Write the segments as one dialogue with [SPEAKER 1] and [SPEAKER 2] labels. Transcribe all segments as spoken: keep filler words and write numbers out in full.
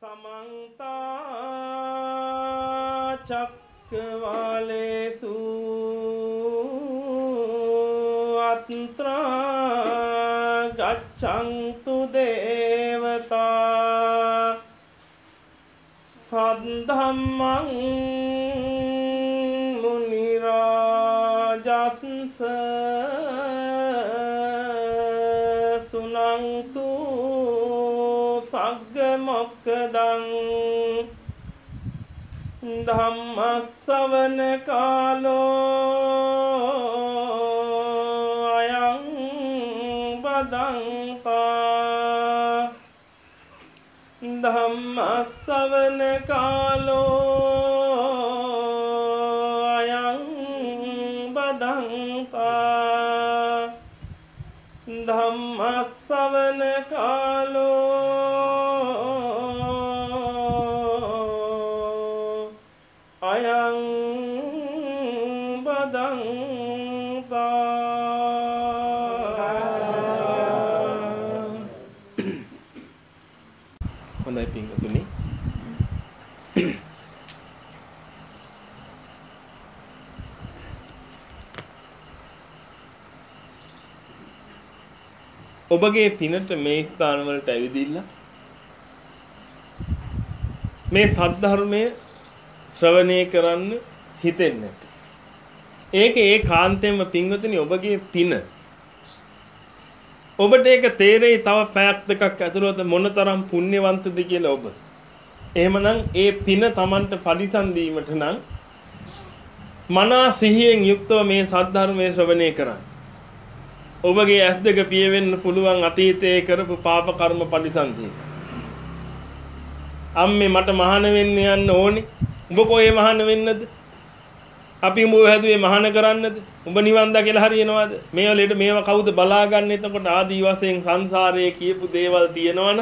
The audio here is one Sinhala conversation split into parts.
[SPEAKER 1] समन्ता चक्रवालेषु अत्रा गच्छन्तु देवता सद्धम्मं मुनिराजंस सुनन्तु सग्गमोक्खदं धम्मश्रवण कालो अयं बदन्ता धम्मश्रवण कालो अयं बदन्ता धम्मश्रवण कालो අයං බදන්තා හොඳයි පින්වතුනි ඔබගේ පිනට මේ ස්ථාන වලට ඇවිදින්න මේ සද්ධර්මයේ ශ්‍රවණය කරන්න හිතෙන්නේ නැති. ඒක ඒ කාන්තෙන්ම පින්වතුනි ඔබගේ පින. ඔබට ඒක තේරෙයි තව පැයක් දෙකක් ඇතුළත මොනතරම් පුණ්‍යවන්තද කියලා ඔබ. එහෙමනම් ඒ පින Tamanට පරිසම් දීමට නම් මනා සිහියෙන් යුක්තව මේ සද්ධර්මයේ ශ්‍රවණය කරන්න. ඔබගේ ඇස් දෙක පියවෙන්න පුළුවන් අතීතයේ කරපු පාප කර්ම පරිසම් දී. අම්මේ මට මහාන වෙන්න යන්න ඕනේ. උඹ කොහේ මහාන වෙන්නද? අපි උඹ හැදුවේ මහාන කරන්නද? උඹ නිවන් දකලා හරියනවද? මේවලට මේව කවුද බලාගන්නේ? එතකොට ආදී වශයෙන් සංසාරයේ කියපු දේවල් තියෙනවනේ.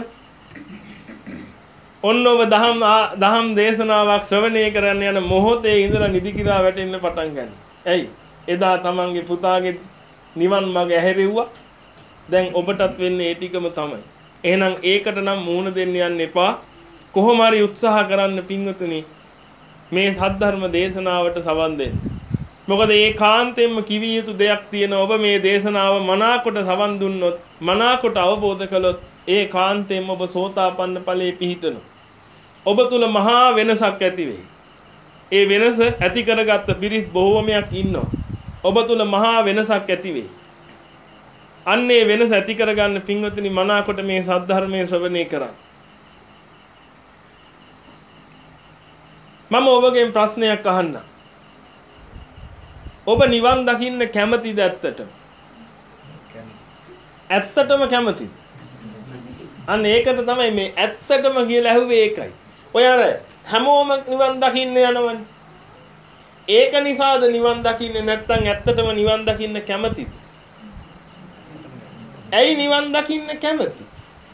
[SPEAKER 1] ඔන්න ඔබ දහම් දහම් දේශනාවක් ශ්‍රවණය කරන්න යන මොහොතේ ඉඳලා නිදි කිරා වැටෙන්න පටන් ගන්නවා. ඇයි? එදා තමන්ගේ පුතාගේ නිවන් මඟ ඇහැරෙව්වා. දැන් ඔබටත් වෙන්නේ ඒ ටිකම තමයි. එහෙනම් ඒකට නම් මූණ දෙන්න යන්න එපා. කොහොම හරි උත්සාහ කරන්න පින්වතුනි මේ සද්ධර්ම දේශනාවට සවන් දෙන්න. මොකද ඒ කාන්තෙන්ම කිවිය යුතු දෙයක් තියෙනවා. ඔබ මේ දේශනාව මනාකොට සවන් දුන්නොත්, මනාකොට අවබෝධ කළොත් ඒ කාන්තෙන්ම ඔබ සෝතාපන්න ඵලයේ පිහිටනවා. ඔබ තුල මහා වෙනසක් ඇති වෙයි. ඒ වෙනස ඇති කරගත්ත පිරිස් බොහෝමයක් ඉන්නවා. ඔබ තුල මහා වෙනසක් ඇති වෙයි. අන්නේ වෙනස ඇති කරගන්න පින්වතුනි මනාකොට මේ සද්ධර්මයේ ශ්‍රවණය කරන්න. මම ඔබගෙන් ප්‍රශ්නයක් අහන්න. ඔබ නිවන් දකින්න කැමතිද ඇත්තටම? ඇත්තටම කැමතිද? අන්න ඒකට තමයි මේ ඇත්තටම කියලා ඇහුවේ ඒකයි. ඔය අර හැමෝම නිවන් දකින්න යනවනේ. ඒක නිසාද නිවන් දකින්නේ නැත්නම් ඇත්තටම නිවන් දකින්න කැමතිද? ඇයි නිවන් දකින්න කැමති?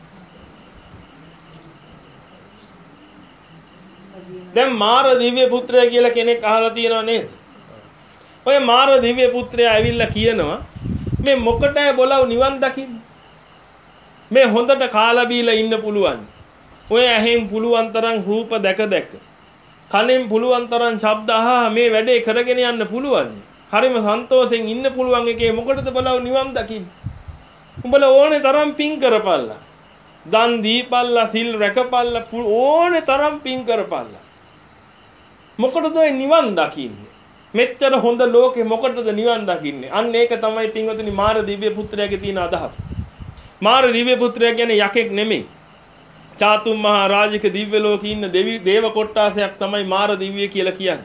[SPEAKER 1] දැන් මාර දිව්‍ය පුත්‍රය කියලා කෙනෙක් අහලා තියෙනව නේද? ඔය මාර දිව්‍ය පුත්‍රයා ඇවිල්ලා කියනවා මේ මොකටද බොලව නිවන් දකින්න? මේ හොඳට කාලා බීලා ඉන්න පුළුවන්. ඔය ඇහෙන් පුළුවන් තරම් රූප දැක දැක. කනෙන් පුළුවන් තරම් ශබ්ද අහා මේ වැඩේ කරගෙන යන්න පුළුවන්. හරිම සන්තෝෂෙන් ඉන්න පුළුවන් එකේ මොකටද බොලව නිවන් දකින්න? උඹලා ඕනේ තරම් පින් කරපල්ලා. දන් දීපල්ලා, සිල් රැකපල්ලා, ඕනේ තරම් පින් කරපල්ලා. මොකටද ඔය නිවන් දකින්නේ? මෙච්චර හොඳ ලෝකේ මොකටද නිවන් දකින්නේ? අන්න ඒක තමයි පින්වතුනි මාර දිව්‍ය පුත්‍රයාගේ තියෙන අදහස. මාර දිව්‍ය පුත්‍රයා කියන්නේ යකෙක් නෙමෙයි. චාතුම් මහා රාජික දිව්‍ය ලෝකේ ඉන්න දෙවි දේව කොට්ටාසයක් තමයි මාර දිව්‍ය කියලා කියන්නේ.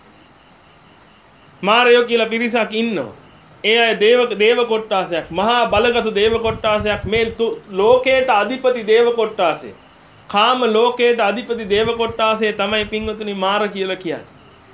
[SPEAKER 1] මාරයෝ කියලා පිරිසක් ඉන්නවා. ඒ අය දේව දේව කොට්ටාසයක්, මහා බලගත් දේව කොට්ටාසයක් මේ ලෝකයට අධිපති දේව කොට්ටාසය. කාම ලෝකයට අධිපති දේව කොට්ටාසය තමයි පින්වතුනි මාර කියලා කියන්නේ.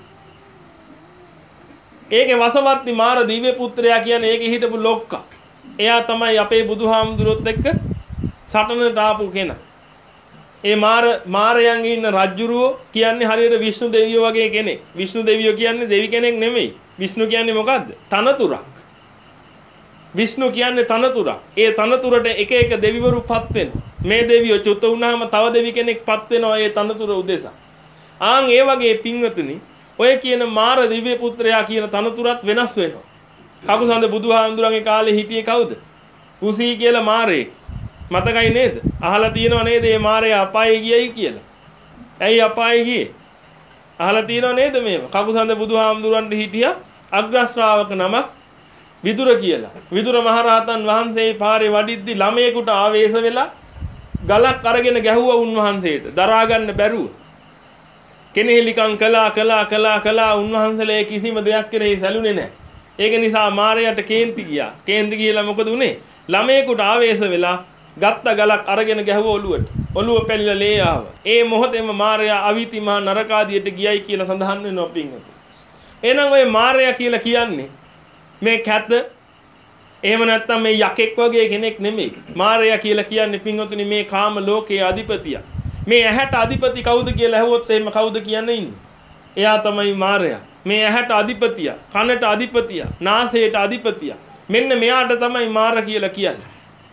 [SPEAKER 1] ඒකේ වසවත්ති මාර දිව්‍ය පුත්‍රයා කියන්නේ ඒකේ හිටපු ලොක්කා. එයා තමයි අපේ බුදුහාමුදුරුවොත් එක්ක සටනට ආපු කෙනා. ඒ මාර මාරයන්ගේ ඉන්න රජුරුවෝ කියන්නේ හරියට විෂ්ණු දෙවියෝ වගේ කෙනෙක්. විෂ්ණු දෙවියෝ කියන්නේ දෙවි කෙනෙක් නෙමෙයි. විෂ්ණු කියන්නේ මොකද්ද? තනතුරක්. විෂ්ණු කියන්නේ තනතුරක්. ඒ තනතුරට එක එක දෙවිවරු පත් වෙනවා. මේ දෙවියෝ චුත වුණාම තව දෙවි කෙනෙක්පත් වෙනවා ඒ තනතුර උදෙසා. ආන් ඒ වගේ පින්වතුනි ඔය කියන මාර දිව්‍ය පුත්‍රයා කියන තනතුරත් වෙනස් වෙනවා. කකුසඳ බුදුහාමුදුරන්ගේ කාලේ හිටියේ කවුද? කුසී කියලා මාරේ. මතකයි නේද? අහලා තියෙනව නේද මේ මාරයා අපායේ ගියයි කියලා? ඇයි අපායේ ගියේ? අහලා තියෙනව නේද මේව? කකුසඳ බුදුහාමුදුරන්ට හිටියා අග්‍ර ශ්‍රාවක නමක් විදුර කියලා. විදුර මහරහතන් වහන්සේ පාරේ වඩිද්දි ළමයෙකුට ආවේශ වෙලා ගලක් අරගෙන ගැහුවා උන්වහන්සේට. දරා ගන්න බැරුව. කෙනෙහිලිකම් කළා කළා කළා කළා උන්වහන්සේලා කිසිම දෙයක් කෙරෙහි සැලුනේ නැහැ. ඒක නිසා මාරයාට කේන්ති ගියා. කේන්ති ගිහලා මොකද උනේ? ළමයෙකුට ආවේශ වෙලා ගත්ත ගලක් අරගෙන ගැහුවා ඔළුවට. ඔළුව පැලිලා ලේ ආවා. ඒ මොහොතේම මාරයා අවිති මහ නරකාදියට ගියයි කියලා සඳහන් වෙනවා පින්වතුනි. එහෙනම් ඔය මාරයා කියලා කියන්නේ මේ කැත එහෙම නැත්නම් මේ යකෙක් වගේ කෙනෙක් නෙමෙයි. මාරයා කියලා කියන්නේ පින්වතුනි මේ කාම ලෝකයේ අධිපතිය. මේ ඇහැට අධිපති කවුද කියලා ඇහුවොත් එහෙම කවුද කියන්නේ ඉන්නේ? එයා තමයි මාරයා. මේ ඇහැට අධිපතිය, කනට අධිපතිය, නාසයට අධිපතිය. මෙන්න මෙයාට තමයි මාර කියලා කියන්නේ.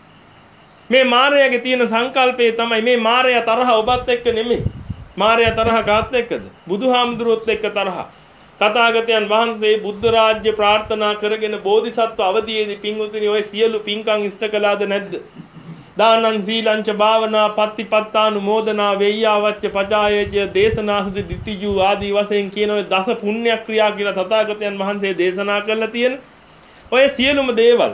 [SPEAKER 1] මේ මාරයාගේ තියෙන සංකල්පය තමයි මේ මාරයා තරහ ඔබත් එක්ක නෙමෙයි. මාරයා තරහ කාත් එක්කද? බුදුහාමුදුරුවොත් එක්ක තරහ. තථාගතයන් වහන්සේ බුද්ධ රාජ්‍ය ප්‍රාර්ථනා කරගෙන බෝධිසත්ව අවදීයේදී පින්වතුනි ඔය සියලු පින්කම් ඉෂ්ට කළාද නැද්ද? දානං සීලංච භාවනා පත්තිපත්තානුමෝදනා වෙය්‍යාවච්ච පජායේජ දේශනාසුදි ditthiju ආදී වශයෙන් කියන ඔය දස පුණ්‍ය ක්‍රියා කියලා තථාගතයන් වහන්සේ දේශනා කරලා තියෙන ඔය සියලුම දේවල්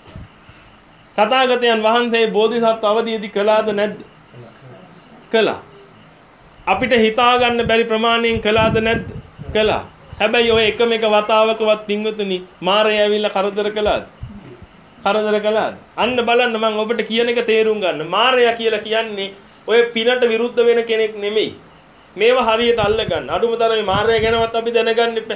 [SPEAKER 1] තථාගතයන් වහන්සේ බෝධිසත්ව අවදීයේදී කළාද නැද්ද? කළා. අපිට හිතා ගන්න බැරි ප්‍රමාණයෙන් කළාද නැද්ද? කළා. හැබැයි ඔය එකම එක වතාවකවත් පින්වතුනි මාරය ඇවිල්ලා කරදර කළාද? කරදර කළාද? අන්න බලන්න මම ඔබට කියන එක තේරුම් ගන්න. මාරයා කියලා කියන්නේ ඔය පිනට විරුද්ධ වෙන කෙනෙක් නෙමෙයි. මේව හරියට අල්ල ගන්න. අඩුමතරමේ මාරයා ගැනවත් අපි දැනගන්න ඉපැ.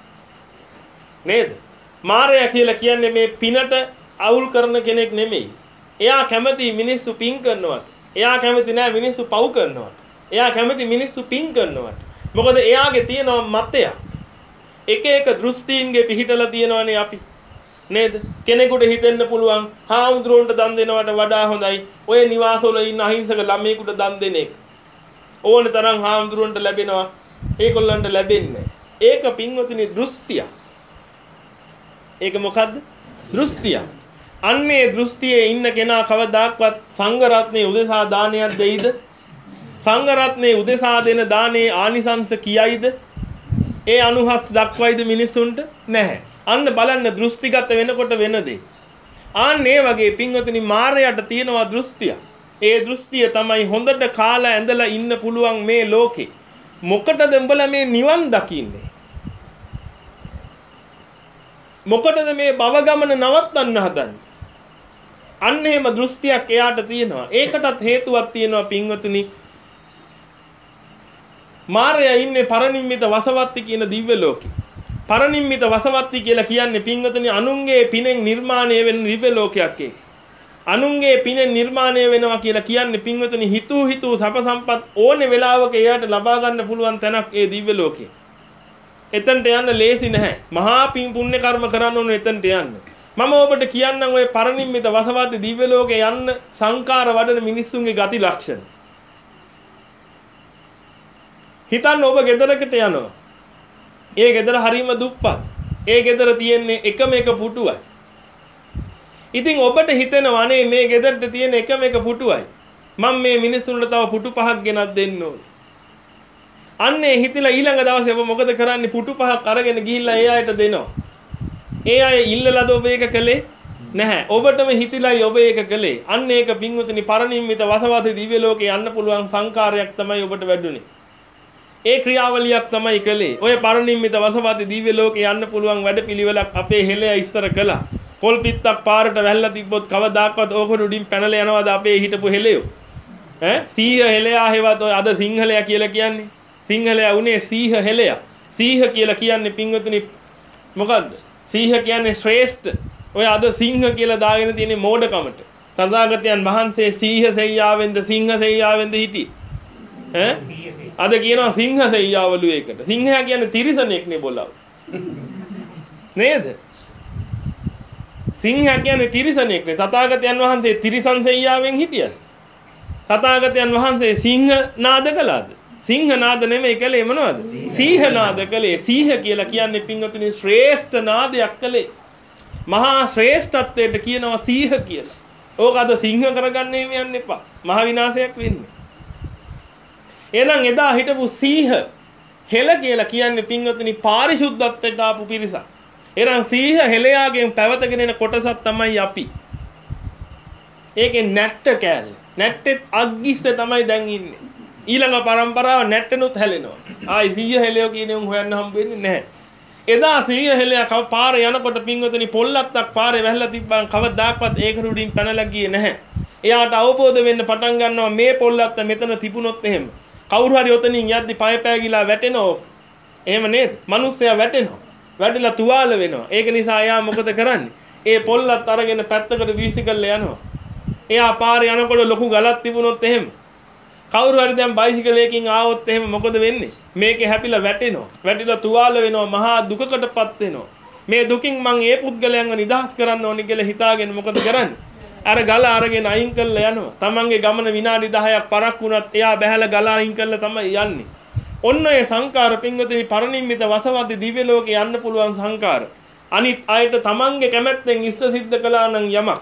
[SPEAKER 1] නේද? මාරයා කියලා කියන්නේ මේ පිනට අවුල් කරන කෙනෙක් නෙමෙයි. එයා කැමති මිනිස්සු පින් කරනවට. එයා කැමති නෑ මිනිස්සු පව් කරනවට. එයා කැමති මිනිස්සු පින් කරනවට. මොකද එයාගේ තියෙන මතයක්. එක එක දෘෂ්ටීන්ගේ පිහිටලා තියෙනවනේ අපි. නේද? කෙනෙකුට හිතෙන්න පුළුවන් හාමුදුරුවන්ට දන් දෙනවට වඩා හොඳයි ඔය නිවාසවල ඉන්න අහිංසක ළමයෙකුට දන් දෙන එක. ඕන තරම් හාමුදුරුවන්ට ලැබෙනවා ඒගොල්ලන්ට ලැබෙන්නේ. ඒක පින්වතුනි දෘෂ්ටිය. ඒක මොකද්ද? දෘෂ්ටිය. අන්නේ දෘෂ්ටියේ ඉන්න කෙනා කවදාක්වත් සංඝ රත්නයේ උදෙසා දානයක් දෙයිද? සංඝ රත්නයේ උදෙසා දෙන දානේ ආනිසංස කියයිද? ඒ අනුහස් දක්වයිද මිනිසුන්ට? නැහැ. අන්න බලන්න දෘෂ්ටිගත වෙනකොට වෙන දේ. ආන්න ඒ වගේ පින්වතුනි මාරයට තියෙනවා දෘෂ්ටිය. ඒ දෘෂ්ටිය තමයි හොඳට කාලා ඇඳලා ඉන්න පුළුවන් මේ ලෝකේ. මොකටද උඹලා මේ නිවන් දකින්නේ? මොකටද මේ භව ගමන නවත්තන්න හදන්නේ? අන්න එහෙම දෘෂ්ටියක් එයාට තියෙනවා. ඒකටත් හේතුවක් තියෙනවා පින්වතුනි. මාරයා ඉන්නේ පරිනිම්මිත වසවත්ති කියන දිව්‍ය ලෝකේ. පරිනිම්මිත වසවත්ති කියලා කියන්නේ පින්වතුනි අනුන්ගේ පිනෙන් නිර්මාණය වෙන දිව්‍ය ලෝකයක් ඒක. අනුන්ගේ පිනෙන් නිර්මාණය වෙනවා කියලා කියන්නේ පින්වතුනි හිතූ හිතූ සප සම්පත් ඕනේ වෙලාවක එයාට ලබා ගන්න පුළුවන් තැනක් ඒ දිව්‍ය ලෝකේ. එතනට යන්න ලේසි නැහැ. මහා පින් පුණ්‍ය කර්ම කරන්න ඕනේ එතනට යන්න. මම ඔබට කියන්නම් ඔය පරිනිම්මිත වසවත්ති දිව්‍ය ලෝකේ යන්න සංකාර වඩන මිනිස්සුන්ගේ ගති ලක්ෂණ. හිතන්න ඔබ ගෙදරකට යනවා. ඒ ගෙදර හරීම දුප්පත්. ඒ ගෙදර තියෙන්නේ එකම එක පුටුවයි. ඉතින් ඔබට හිතෙනවා නේ මේ ගෙදරට තියෙන එකම එක පුටුවයි. මම මේ මිනිස්සුන්ට තව පුටු පහක් ගෙනත් දෙන්න ඕනේ. අන්නේ හිතලා ඊළඟ දවසේ ඔබ මොකද කරන්නේ? පුටු පහක් අරගෙන ගිහිල්ලා ඒ අයට දෙනවා. ඒ අය ඉල්ලලාද ඔබ ඒක කළේ? නැහැ. ඔබටම හිතිලායි ඔබ ඒක කළේ. අන්න ඒක පින්වතුනි පරිනිම්මිත වසවත්ති දිව්‍ය ලෝකේ යන්න පුළුවන් සංකාරයක් තමයි ඔබට වැඩුණේ. ඒ ක්‍රියාවලියක් තමයි කළේ. ඔය පරිනිම්මිත වසවත්ති දිව්‍ය ලෝකේ යන්න පුළුවන් වැඩපිළිවෙලක් අපේ හෙළයා ඉස්සර කළා. පොල් පිටක් පාරට වැල්ලා තිබ්බොත් කවදාකවත් ඕකට උඩින් පැනලා යනවාද අපේ හිටපු හෙළයෝ? ඈ සීහ හෙළයා හේවත් ඔය අද සිංහලයා කියලා කියන්නේ. සිංහලයා උනේ සීහ හෙළයා. සීහ කියලා කියන්නේ පින්වතුනි මොකද්ද? සීහ කියන්නේ ශ්‍රේෂ්ඨ. ඔය අද සිංහ කියලා දාගෙන තියෙන මෝඩකමට. තථාගතයන් වහන්සේ සීහ සෙයියාවෙන්ද සිංහ සෙයියාවෙන්ද හිටියේ? ඈ අද කියනවා සිංහ සෙයියාවලු ඒකට. සිංහයා කියන්නේ තිරිසනෙක් නේ බොලව. නේද? සිංහයා කියන්නේ තිරිසනෙක් නේ. තථාගතයන් වහන්සේ තිරිසන් සෙයියාවෙන් හිටියද? තථාගතයන් වහන්සේ සිංහ නාද කළාද? සිංහ නාද නෙමෙයි කළේ මොනවද? සීහ නාද කළේ. සීහ කියලා කියන්නේ පින්වතුනි ශ්‍රේෂ්ඨ නාදයක් කළේ. මහා ශ්‍රේෂ්ඨත්වයට කියනවා සීහ කියලා. ඕක අද සිංහ කරගන්නේ යන්න එපා. මහ විනාශයක් වෙන්නේ. එහෙනම් එදා හිටපු සීහ හෙළ කියලා කියන්නේ පින්වතුනි පාරිශුද්ධත්වයට ආපු පිරිසක්. එහෙනම් සීහ හෙළයාගෙන් පැවතගෙන එන කොටසක් තමයි අපි. ඒකේ නැට්ට කෑල්ල. නැට්ටෙත් අග්ගිස්සේ තමයි දැන් ඉන්නේ. ඊළඟ පරම්පරාව නැට්ටනුත් හැලෙනවා. ආයි සීහ හෙළයෝ කියන උන් හොයන්න හම්බ වෙන්නේ නැහැ. එදා සීහ හෙළයා කව පාරේ යනකොට පින්වතුනි පොල්ලත්තක් පාරේ වැහලා තිබ්බන් කවදාක්වත් ඒක රුඩින් පැනලා ගියේ නැහැ. එයාට අවබෝධ වෙන්න පටන් ගන්නවා මේ පොල්ලත්ත මෙතන තිබුණොත් එහෙම. කවුරු හරි ඔතනින් යද්දි පය පෑගිලා වැටෙනවා. එහෙම නේද? මිනිස්සයා වැටෙනවා. වැටිලා තුවාල වෙනවා. ඒක නිසා එයා මොකද කරන්නේ? ඒ පොල්ලත් අරගෙන පැත්තකට වීසිකල්ලා යනවා. එයා පාරේ යනකොට ලොකු ගලක් තිබුණොත් එහෙම කවුරු හරි දැන් බයිසිකලයකින් ආවොත් එහෙම මොකද වෙන්නේ? මේකේ හැපිලා වැටෙනවා. වැටිලා තුවාල වෙනවා. මහා දුකකටපත් වෙනවා. මේ දුකින් මං ඒ පුද්ගලයන්ව නිදහස් කරන්න ඕනි කියලා හිතාගෙන මොකද කරන්නේ? අර ගල අරගෙන අයින් කරලා යනවා. තමන්ගේ ගමන විනාඩි දහයක් පරක් වුණත් එයා බහැලා ගල අයින් කරලා තමයි යන්නේ. ඔන්න ඔය සංකාර පින්වතුනි පරිනිම්මිත වසවද්දි දිව්‍ය ලෝකේ යන්න පුළුවන් සංකාර. අනිත් අයට තමන්ගේ කැමැත්තෙන් ඉෂ්ට සිද්ධ කළා නම් යමක්.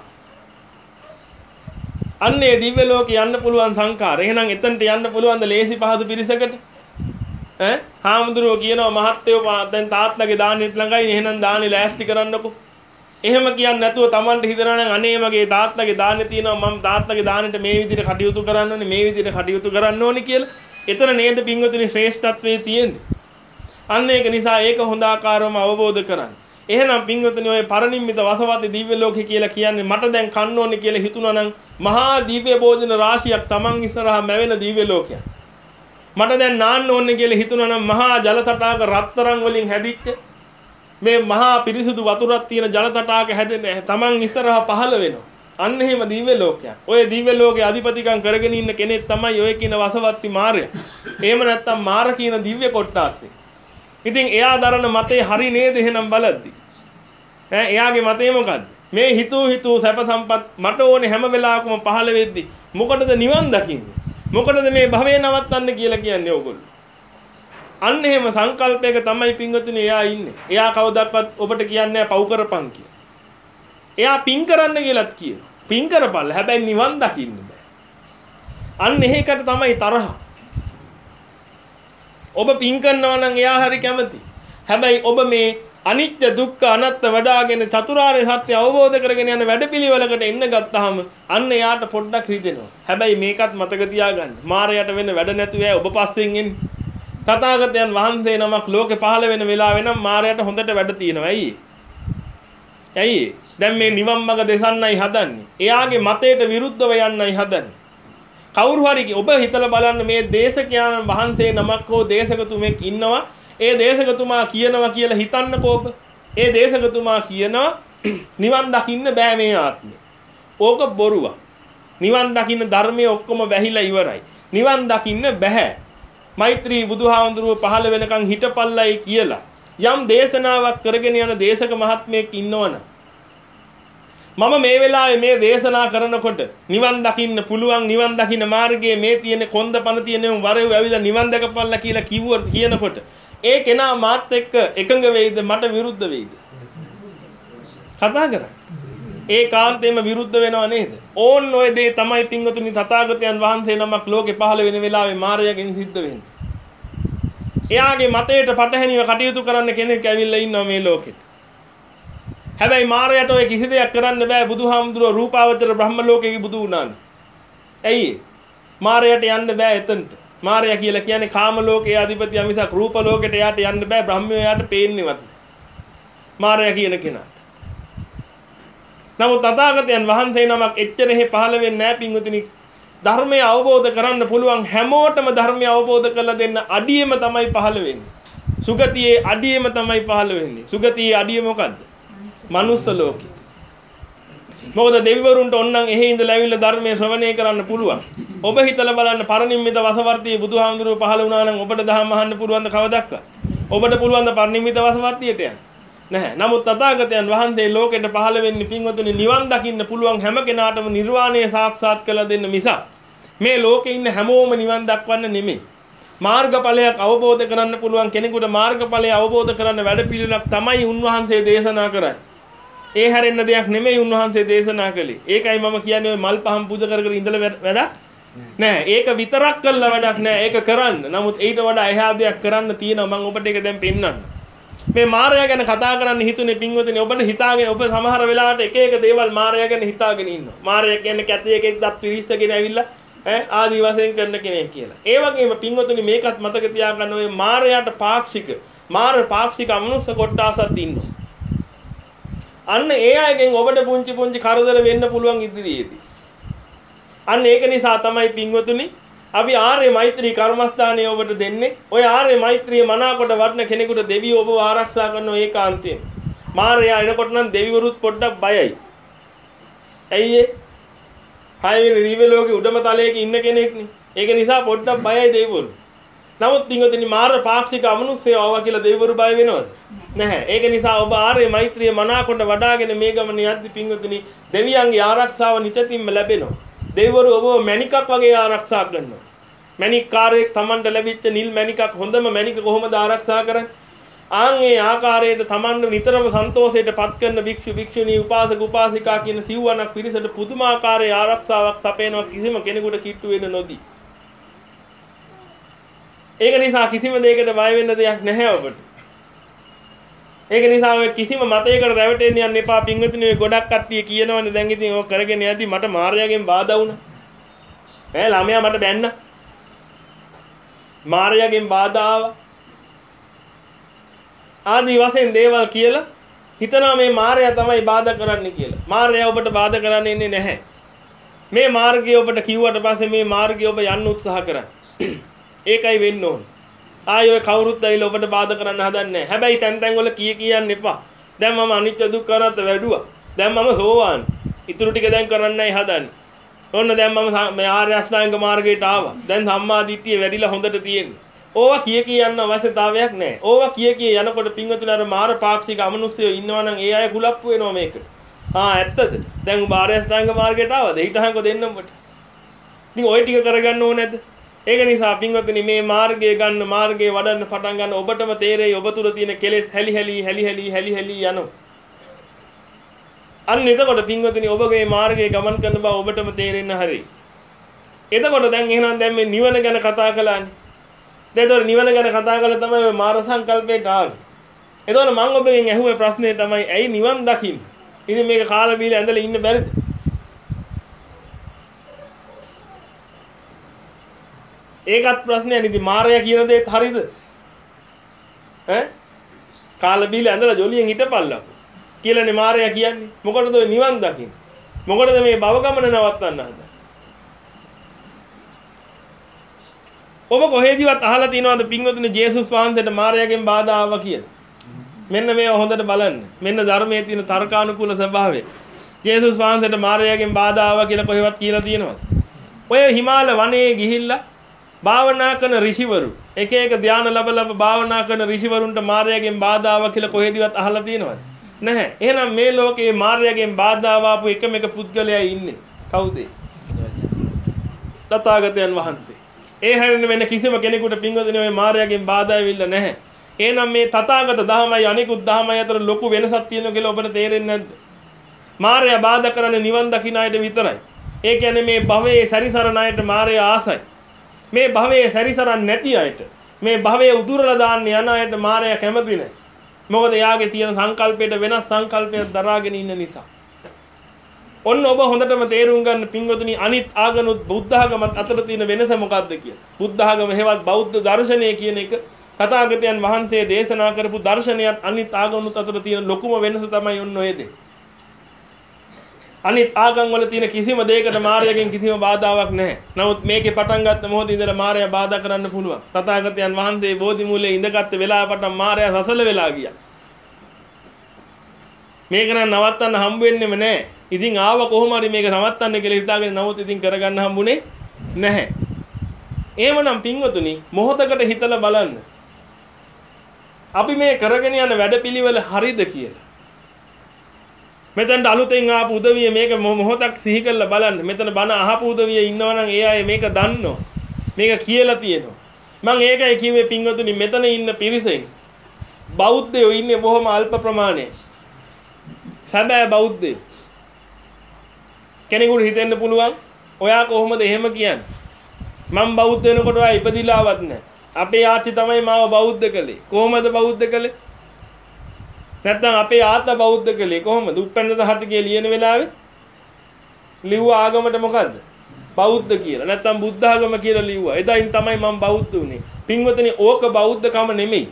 [SPEAKER 1] අන්නේ දිව්‍ය ලෝකේ යන්න පුළුවන් සංකාර. එහෙනම් එතනට යන්න පුළුවන්ද ලේසි පහසු පිරිසකට? ඈ හාමුදුරුවෝ කියනවා මහත්තයෝ දැන් තාත්තගේ දාන්නෙත් ළඟයි එහෙනම් දාන්නේ ලෑස්ති කරන්නකෝ. එහෙම කියන්නේ නැතුව Tamanට හිතනවා නම් අනේ මගේ තාත්තගේ දාන්නේ තියෙනවා මම තාත්තගේ දානෙට මේ විදිහට කටයුතු කරන්න ඕනේ මේ විදිහට කටයුතු කරන්න ඕනේ කියලා. එතන නේද පින්වතුනි ශ්‍රේෂ්ඨත්වයේ තියෙන්නේ. අන්න ඒක නිසා ඒක හොඳ ආකාරවම අවබෝධ කරගන්න. එහෙනම් පින්වතුනි ඔය පරිනිම්මිත වසවති දිව්‍ය ලෝකේ කියලා කියන්නේ මට දැන් කන්න ඕනේ කියලා හිතුණා නම් මහා දිව්‍ය භෝජන රාශියක් Taman ඉස්සරහා මැවෙන දිව්‍ය ලෝකයක්. මට දැන් නාන්න ඕනේ කියලා හිතුණා නම් මහා ජල තටාක රත්තරන් වලින් හැදිච්ච මේ මහා පිරිසුදු වතුරක් තියෙන ජල තටාක හැදෙන Taman ඉස්සරහා පහළ වෙනවා. අන්න එහෙම දිව්‍ය ලෝකයක්. ඔය දිව්‍ය ලෝකේ අධිපතිකම් කරගෙන ඉන්න කෙනෙක් තමයි ඔය කියන වසවත්ති මාරයා. එහෙම නැත්නම් මාර කියන දිව්‍ය කොට්ටාස්සේ. ඉතින් එයා දරන මතේ හරි නේද එහෙනම් බලද්දි. ඈ එයාගේ මතේ මොකද්ද? මේ හිතූ හිතූ සැප සම්පත් මට ඕනේ හැම වෙලාවකම පහළ වෙද්දි මොකටද නිවන් දකින්නේ? මොකටද මේ භවය නවත්තන්න කියලා කියන්නේ ඕගොල්ලෝ? අන්න එහෙම සංකල්පයක තමයි පින්වතුනි එයා ඉන්නේ. එයා කවදාවත් ඔබට කියන්නේ නැහැ පව් කරපන් කියලා. එයා පින් කරන්න කියලාත් කියනවා. පින් කරපළ හැබැයි නිවන් දකින්න බෑ. අන්න එහෙකට තමයි තරහ. ඔබ පින් කරනවා නම් එයා හරි කැමති. හැබැයි ඔබ මේ අනිත්‍ය දුක්ඛ අනාත්ම වඩාගෙන චතුරාර්ය සත්‍ය අවබෝධ කරගෙන යන වැඩපිළිවෙලකට එන්න ගත්තාම අන්න එයාට පොඩ්ඩක් රිදෙනවා. හැබැයි මේකත් මතක තියාගන්න. මාරයට වෙන වැඩ නැතුව ඔබ පස්සෙන් එන්නේ. තථාගතයන් වහන්සේ නමක් ලෝකේ පහළ වෙන වෙලාවෙ නම් මාරයට හොඳට වැඩ තියෙනවා. ඇයි? ඇයි? දැන් මේ නිවන් මඟ දෙසන්නයි හදන්නේ. එයාගේ මතයට විරුද්ධව යන්නයි හදන්නේ. කවුරු හරි ඔබ හිතලා බලන්න මේ දේශකයන් වහන්සේ නමක් හෝ දේශකතුමෙක් ඉන්නවා. ඒ දේශකතුමා කියනවා කියලා හිතන්නකෝ ඔබ. ඒ දේශකතුමා කියනවා නිවන් දකින්න බෑ මේ ආත්මේ. ඕක බොරුවක්. නිවන් දකින්න ධර්මයේ ඔක්කොම වැහිලා ඉවරයි. නිවන් දකින්න බෑ. මෛත්‍රී බුදුහාමුදුරුව පහළ වෙනකන් හිටපල්ලයි කියලා යම් දේශනාවක් කරගෙන යන දේශක මහත්මයෙක් ඉන්නවනම් මම මේ වෙලාවේ මේ දේශනා කරනකොට නිවන් දකින්න පුළුවන් නිවන් දකින්න මාර්ගයේ මේ තියෙන කොන්දපන තියෙන වරෙව් ඇවිල්ලා නිවන් දැකපල්ලා කියලා කිව්ව කියනකොට ඒ කෙනා මාත් එක්ක එකඟ වෙයිද මට විරුද්ධ වෙයිද? කතා කරන්නේ. ඒ කාන්තේම විරුද්ධ වෙනව නේද? ඕන් ඔය දේ තමයි පින්වතුනි තථාගතයන් වහන්සේ නමක් ලෝකේ පහළ වෙන වෙලාවේ මාරයාගෙන් සිද්ධ වෙන්නේ. එයාගේ මතයට පටහැනිව කටයුතු කරන්න කෙනෙක් ඇවිල්ලා ඉන්නවා මේ ලෝකෙට. හැබැයි මාරයට ඔය කිසි දෙයක් කරන්න බෑ බුදුහාමුදුරුවෝ රූපාවචර බ්‍රහ්ම ලෝකෙක බුදු වුණානේ. ඇයි? මාරයට යන්න බෑ එතනට. මාරයා කියලා කියන්නේ කාම ලෝකයේ අධිපතිය මිසක් රූප ලෝකෙට යාට යන්න බෑ බ්‍රහ්මයෝ යාට පේන්නේවත්. මාරයා කියන කෙනාට. නමුත් තථාගතයන් වහන්සේ නමක් එච්චරෙහි පහළ වෙන්නේ නැහැ පින්වතුනි. ධර්මය අවබෝධ කරන්න පුළුවන් හැමෝටම ධර්මය අවබෝධ කරලා දෙන්න අඩියෙම තමයි පහළ වෙන්නේ. සුගතියේ අඩියෙම තමයි පහළ වෙන්නේ. සුගතියේ අඩිය මොකද්ද? මනුස්ස ලෝකේ. මොකද දෙවිවරුන්ට ඕනනම් එහෙ ඉඳලා ඇවිල්ලා ධර්මයේ ශ්‍රවණය කරන්න පුළුවන්. ඔබ හිතලා බලන්න පරිනිම්මිත වසවර්තියේ බුදුහාමුදුරුවෝ පහළ වුණා නම් ඔබට දහම් අහන්න පුළුවන් ද කවදක්වත්? ඔබට පුළුවන් ද පරිනිම්මිත වසවර්තියට යන්න? නැහැ. නමුත් තථාගතයන් වහන්සේ ලෝකෙට පහළ වෙන්නේ පින්වතුනි නිවන් දකින්න පුළුවන් හැම කෙනාටම නිර්වාණය සාක්ෂාත් කරලා දෙන්න මිසක් මේ ලෝකේ ඉන්න හැමෝම නිවන් දක්වන්න නෙමෙයි. මාර්ගඵලයක් අවබෝධ කරන්න පුළුවන් කෙනෙකුට මාර්ගඵලය අවබෝධ කරන්න වැඩපිළිවෙලක් තමයි උන්වහන්සේ දේශනා කරන්නේ. ඒ හැරෙන්න දෙයක් නෙමෙයි උන්වහන්සේ දේශනා කළේ. ඒකයි මම කියන්නේ ඔය මල් පහන් පූජා කර කර ඉඳලා වැඩක් නෑ. ඒක විතරක් කළා වැඩක් නෑ. ඒක කරන්න. නමුත් ඊට වඩා එහා දෙයක් කරන්න තියෙනවා. මම ඔබට ඒක දැන් පෙන්නන්න. මේ මායя ගැන කතා කරන්න හිතුනේ පින්වතුනි ඔබට හිතාගෙන ඔබ සමහර වෙලාවට එක එක දේවල් මායя ගැන හිතාගෙන ඉන්නවා. මායя කියන්නේ කැතේ එකෙක් දත් පිරිස්සගෙන ඇවිල්ලා ඈ ආදි වශයෙන් කරන කෙනෙක් කියලා. ඒ වගේම පින්වතුනි මේකත් මතක තියාගන්න ඔය මායයට පාක්ෂික මාර පාක්ෂික අමනුෂ්‍ය කොටසක් ඉන්නවා. අන්න ඒ අයගෙන් ඔබට පුංචි පුංචි කරදර වෙන්න පුළුවන් ඉදිරියේදී. අන්න ඒක නිසා තමයි පින්වතුනි අපි ආර්ය මෛත්‍රී කර්මස්ථානය ඔබට දෙන්නේ. ඔය ආර්ය මෛත්‍රිය මනාකොට වඩන කෙනෙකුට දෙවියෝ ඔබව ආරක්ෂා කරන ඒකාන්තයෙන්. මාර්යා එනකොට නම් දෙවිවරුත් පොඩ්ඩක් බයයි. ඇයි ඒ? හයවෙනි දිව්‍ය ලෝකේ උඩම තලයක ඉන්න කෙනෙක්නේ. ඒක නිසා පොඩ්ඩක් බයයි දෙවිවරු. නමුත් පින්වතුනි මාර පාක්ෂික අමනුෂ්‍යය ආවා කියලා දෙවිවරු බය වෙනවද? නැහැ. ඒක නිසා ඔබ ආර්ය මෛත්‍රිය මනාකොට වඩාගෙන මේ ගමන යද්දි පින්වතුනි දෙවියන්ගේ ආරක්ෂාව නිතින්ම ලැබෙනවා. දෙවිවරු ඔබව මණිකක් වගේ ආරක්ෂා කරනවා. මණික්කාරයෙක් Tamanට ලැබිච්ච නිල් මණිකක් හොඳම මණික කොහොමද ආරක්ෂා කරන්නේ? ආන් ඒ ආකාරයට Tamanට නිතරම සන්තෝෂයට පත් කරන භික්ෂු භික්ෂුණී උපාසක උපාසිකා කියන සිව්වණක් පිරිසට පුදුමාකාරයේ ආරක්ෂාවක් සපයනවා කිසිම කෙනෙකුට කිට්ටු වෙන්න නොදී. ඒක නිසා කිසිම දෙයකට බය වෙන්න දෙයක් නැහැ ඔබට. ඒක නිසා ඔය කිසිම මතයකට රැවටෙන්න යන්න එපා පින්වතුනි. ඔය ගොඩක් කට්ටිය කියනවනේ දැන් ඉතින් ඔය කරගෙන යද්දි මට මාර්යාගෙන් බාධා වුණා. ඈ ළමයා මට බැන්න. මාර්යාගෙන් බාධා ආවා. ආදි වශයෙන් දේවල් කියලා හිතනවා මේ මාර්යා තමයි බාධා කරන්නේ කියලා. මාර්යා ඔබට බාධා කරන්නේ ඉන්නේ නැහැ. මේ මාර්ගය ඔබට කිව්වට පස්සේ මේ මාර්ගය ඔබ යන්න උත්සාහ කරන්න. ඒකයි වෙන්න ඕන. ආයෙ ඔය කවුරුත් ඇවිල්ලා ඔබට බාධා කරන්න හදන්නේ නැහැ. හැබැයි තැන් තැන් වල කී කියන්න එපා. දැන් මම අනිත්‍ය දුක්ඛ අනාත්ම වැඩුවා. දැන් මම සෝවාන්. ඊටු ටික දැන් කරන්නයි හදන්නේ. ඕන්න දැන් මම මේ ආර්ය අෂ්ටාංග මාර්ගයට ආවා. දැන් සම්මා දිට්ඨිය වැඩිලා හොඳට තියෙන්නේ. ඕවා කිය කිය යන්න අවශ්‍යතාවයක් නැහැ. ඕවා කිය කිය යනකොට පින්වතුනි අර මාර පාක්ෂික අමනුෂ්‍යයෝ ඉන්නවා නම් ඒ අය කුලප්පු වෙනවා මේකට. ආ ඇත්තද? දැන් ඔබ ආර්ය අෂ්ටාංග මාර්ගයට ආවද? ඊටහංකො දෙන්නම් ඔබට. ඉතින් ওই ටික කරගන්න ඕනේ නැද්ද? ඒක නිසා පින්වතුනි මේ මාර්ගය ගන්න මාර්ගයේ වඩන්න පටන් ගන්න ඔබටම තේරෙයි ඔබ තුල තියෙන කෙලෙස් හැලි හැලි හැලි හැලි හැලි හැලි යනවා. අන්න එතකොට පින්වතුනි ඔබගේ මාර්ගයේ ගමන් කරන බව ඔබටම තේරෙන්න හරි. එතකොට දැන් එහෙනම් දැන් මේ නිවන ගැන කතා කළානේ. දැන් නිවන ගැන කතා කළා තමයි ඔය මාර සංකල්පයට ආවේ. එතකොට මම ඔබගෙන් ඇහුවේ ප්‍රශ්නේ තමයි ඇයි නිවන් දකින්න? ඉතින් මේක කාලා බීලා ඇඳලා ඉන්න බැරිද? ඒකත් ප්‍රශ්නයක් නේ. ඉතින් මාර්යා කියන දේත් හරිද? ඈ? කාලා බීලා ඇඳලා ජොලියෙන් හිටපල්ලා කියලානේ මාර්යා කියන්නේ. මොකටද ඔය නිවන් දකින්න? මොකටද මේ භව ගමන නවත්තන්න හදන්නේ? ඔබ කොහෙදීවත් අහලා තියෙනවද පින්වතුනි ජේසුස් වහන්සේට මාර්යාගෙන් බාධා ආවා කියලා? මෙන්න මේව හොඳට බලන්න. මෙන්න ධර්මයේ තියෙන තර්කානුකූල ස්වභාවය. ජේසුස් වහන්සේට මාර්යාගෙන් බාධා ආවා කියලා කොහෙවත් කියලා තියෙනවද? ඔය හිමාල වනයේ ගිහිල්ලා භාවනා කරන ඍෂිවරු එක එක ධාන ලැබ ලැබ භාවනා කරන ඍෂිවරුන්ට මාර්යාගෙන් බාධා ආවා කියලා කොහෙදීවත් අහලා තියෙනවද? නැහැ. එහෙනම් මේ ලෝකේ මාර්යාගෙන් බාධා ආවපු එකම එක පුද්ගලයා ඉන්නේ. කවුද? තථාගතයන් වහන්සේ. ඒ හැරෙන්න වෙන කිසිම කෙනෙකුට පින්වතුනි ඔය මාර්යාගෙන් බාධා වෙවිලා නැහැ. එහෙනම් මේ තථාගත ධර්මයි අනිකුත් ධර්මයි අතර ලොකු වෙනසක් තියෙනවා කියලා ඔබට තේරෙන්නේ නැද්ද? මාර්යා බාධා කරන්නේ නිවන් දකින්න අයට විතරයි. ඒ කියන්නේ මේ භවයේ සැරිසරන අයට මාර්යා ආසයි. මේ භවයේ සැරිසරන්නේ නැති අයට මේ භවයේ උදුරලා දාන්න යන අයට මාර්යා කැමති නැහැ. මොකද යාගේ තියෙන සංකල්පයට වෙනස් සංකල්පයක් දරාගෙන ඉන්න නිසා. ඔන්න ඔබ හොඳටම තේරුම් ගන්න පින්වතුනි අනිත් ආගමනුත් බුද්ධ ආගමත් අතර තියෙන වෙනස මොකක්ද කියලා. බුද්ධ ආගම හේවත් බෞද්ධ දර්ශනය කියන එක තථාගතයන් වහන්සේ දේශනා කරපු දර්ශනයත් අනිත් ආගමනුත් අතර තියෙන ලොකුම වෙනස තමයි ඔන්න ඔය දේ. අනිත් ආගම් වල තියෙන කිසිම දෙයකට මාර්යාගෙන් කිසිම බාධාවක් නැහැ. නමුත් මේකේ පටන් ගත්ත මොහොතේ ඉඳලා මාර්යා බාධා කරන්න පුළුවන්. තථාගතයන් වහන්සේ බෝධි මූලයේ ඉඳගත්ත වෙලාව පටන් මාර්යා සසල වෙලා ගියා. මේක නම් නවත්තන්න හම්බ වෙන්නේම නැහැ. ඉතින් ආව කොහොම හරි මේක නවත්තන්න කියලා හිතාගෙන නමුත් ඉතින් කරගන්න හම්බුනේ නැහැ. එහෙමනම් පින්වතුනි මොහොතකට හිතලා බලන්න. අපි මේ කරගෙන යන වැඩපිළිවෙල හරිද කියලා. මෙතනට අලුතෙන් ආපු උදවිය මේක මොහොතක් සිහි කරලා බලන්න. මෙතන බණ අහපු උදවිය ඉන්නවනම් ඒ අය මේක දන්නෝ. මේක කියලා තියෙනවා. මම ඒකයි කිව්වේ පින්වතුනි මෙතන ඉන්න පිරිසෙන් බෞද්ධයෝ ඉන්නේ බොහොම අල්ප ප්‍රමාණයක්. සැබෑ බෞද්ධයෝ. කෙනෙකුට හිතෙන්න පුළුවන් ඔයා කොහොමද එහෙම කියන්නේ? මම බෞද්ධ වෙනකොට ඔයා ඉපදිලාවත් නැහැ. අපේ ආච්චි තමයි මාව බෞද්ධ කළේ. කොහොමද බෞද්ධ කළේ? නැත්නම් අපේ ආත්තා බෞද්ධ කළේ කොහොමද? උපැන්න සහතිකයේ ලියන වෙලාවේ ලිව්ව ආගමට මොකද්ද? බෞද්ධ කියලා. නැත්නම් බුද්ධ ආගම කියලා ලිව්වා. එදායින් තමයි මම බෞද්ධ වුනේ. පින්වතුනි ඕක බෞද්ධකම නෙමෙයි.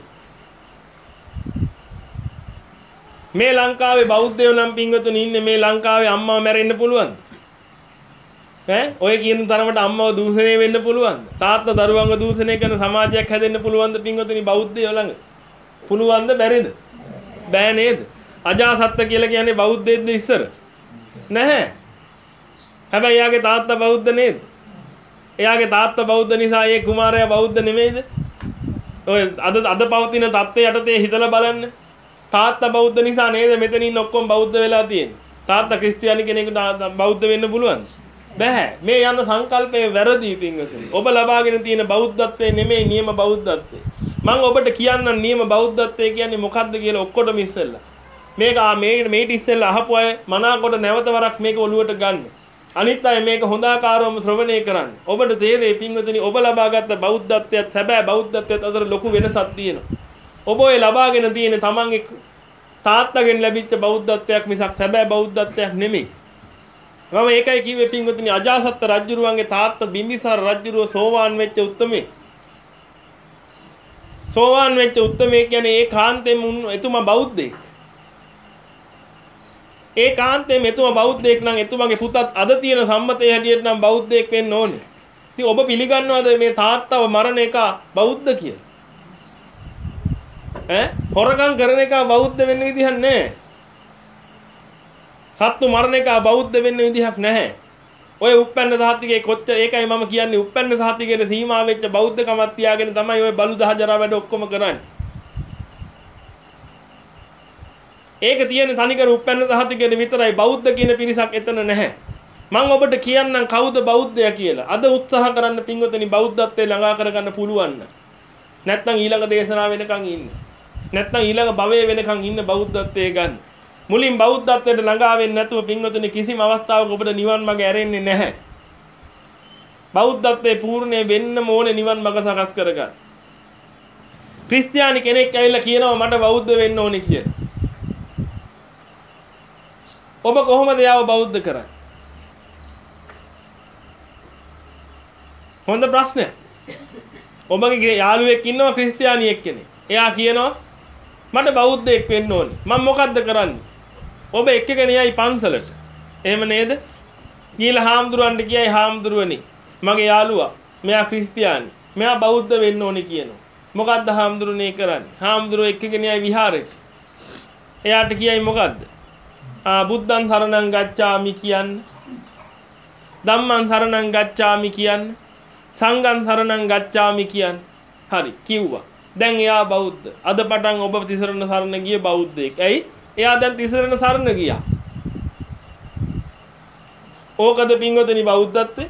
[SPEAKER 1] මේ ලංකාවේ බෞද්ධයෝ නම් පින්වතුනි ඉන්නේ මේ ලංකාවේ අම්මා මැරෙන්න පුළුවන්ද? ඈ ඔය කියන තරමට අම්මව දූෂණය වෙන්න පුළුවන්ද? තාත්තා දරුවන්ව දූෂණය කරන සමාජයක් හැදෙන්න පුළුවන්ද පින්වතුනි බෞද්ධයෝ ළඟ? පුළුවන්ද බැරිද? බෑ නේද? අජාසත්ත කියලා කියන්නේ බෞද්ධයෙක්ද ඉස්සර? නැහැ. හැබැයි එයාගේ තාත්තා බෞද්ධ නේද? එයාගේ තාත්තා බෞද්ධ නිසා ඒ කුමාරයා බෞද්ධ නෙමෙයිද? ඔය අද අද පවතින தත්ත්වය යටතේ හිතලා බලන්න. තාත්තා බෞද්ධ නිසා නේද මෙතන ඉන්න ඔක්කොම බෞද්ධ වෙලා තියෙන්නේ. තාත්තා ක්‍රිස්තියානි කෙනෙකුට බෞද්ධ වෙන්න පුළුවන්ද? බෑ. මේ යන සංකල්පයේ වැරදි පින්වතුනි. ඔබ ලබාගෙන තියෙන බෞද්ධත්වයේ නෙමෙයි නියම බෞද්ධත්වය. මම ඔබට කියන්නම් නියම බෞද්ධත්වය කියන්නේ මොකක්ද කියලා ඔක්කොටම ඉස්සෙල්ලා. මේක මේ මේට ඉස්සෙල්ලා අහපු අය මනාකොට නැවත වරක් මේක ඔලුවට ගන්න. අනිත් අය මේක හොඳාකාරවම ශ්‍රවණය කරන්න. ඔබට තේරෙයි පින්වතුනි ඔබ ලබාගත් බෞද්ධත්වයත් සැබෑ බෞද්ධත්වයත් අතර ලොකු වෙනසක් තියෙනවා. ඔබ ඔය ලබාගෙන තියෙන තමන්ගේ තාත්තගෙන් ලැබිච්ච බෞද්ධත්වයක් මිසක් සැබෑ බෞද්ධත්වයක් නෙමෙයි. මම ඒකයි කිව්වේ පින්වතුනි අජාසත්ත රජුරුවන්ගේ තාත්තා බිම්බිසාර රජුරුව සෝවාන් වෙච්ච උත්තමේ. සෝවාන් වෙච්ච උත්තමේ කියන්නේ ඒ කාන්තෙම එතුමා බෞද්ධයෙක්. ඒ කාන්තෙම එතුමා බෞද්ධයෙක් නම් එතුමාගේ පුතත් අද තියෙන සම්මතයේ හැටියට නම් බෞද්ධයෙක් වෙන්න ඕනේ. ඉතින් ඔබ පිළිගන්නවද මේ තාත්තව මරණ එක බෞද්ධ කියලා? ඈ හොරකම් කරන එක බෞද්ධ වෙන්න විදිහක් නැහැ. සත්තු මරණ එක බෞද්ධ වෙන්න විදිහක් නැහැ. ඔය උප්පන්න සහතිකේ කොච්චර ඒකයි මම කියන්නේ උප්පන්න සහතිකේට සීමා වෙච්ච බෞද්ධකමක් තියාගෙන තමයි ඔය බලු දහජරා වැඩ ඔක්කොම කරන්නේ. ඒක තියෙන තනිකර උප්පන්න සහතිකේට විතරයි බෞද්ධ කියන පිරිසක් එතන නැහැ. මම ඔබට කියන්නම් කවුද බෞද්ධයා කියලා. අද උත්සාහ කරන්න පින්වතුනි බෞද්ධත්වයේ ළඟා කරගන්න පුළුවන් නම්. නැත්නම් ඊළඟ දේශනාව වෙනකන් ඉන්න. නැත්නම් ඊළඟ භවයේ වෙනකන් ඉන්න බෞද්ධත්වයේ ගන්න. මුලින් බෞද්ධත්වයට ළඟා වෙන්නේ නැතුව පින්වතුනි කිසිම අවස්ථාවක ඔබට නිවන් මඟ ඇරෙන්නේ නැහැ. බෞද්ධත්වයේ පූර්ණේ වෙන්න ඕනේ නිවන් මඟ සකස් කරගන්න. ක්‍රිස්තියානි කෙනෙක් ඇවිල්ලා කියනවා මට බෞද්ධ වෙන්න ඕනේ කියලා. ඔබ කොහොමද යාව බෞද්ධ කරන්නේ? හොඳ ප්‍රශ්නයක්. ඔබගේ යාළුවෙක් ඉන්නවා ක්‍රිස්තියානියෙක් කෙනෙක්. එයා කියනවා මට බෞද්ධයෙක් වෙන්න ඕනේ. මම මොකද්ද කරන්නේ? ඔබ එක්කගෙන යයි පන්සලට. එහෙම නේද? ගිහලා හාමුදුරුවන්ට කියයි හාමුදුරුවනි මගේ යාළුවා මෙයා ක්‍රිස්තියානි. මෙයා බෞද්ධ වෙන්න ඕනේ කියනවා. මොකද්ද හාමුදුරුවනේ කරන්නේ? හාමුදුරුවෝ එක්කගෙන යයි විහාරෙට. එයාට කියයි මොකද්ද? ආ බුද්ධං සරණං ගච්ඡාමි කියන්නේ. ධම්මං සරණං ගච්ඡාමි කියන්නේ. සංඝං සරණං ගච්ඡාමි කියන්නේ. හරි කිව්වා. දැන් එයා බෞද්ධ. අද පටන් ඔබ තිසරණ සරණ ගිය බෞද්ධයෙක්. ඇයි? එයා දැන් තිසරණ සරණ ගියා. ඕකද පින්වතුනි බෞද්ධත්වේ?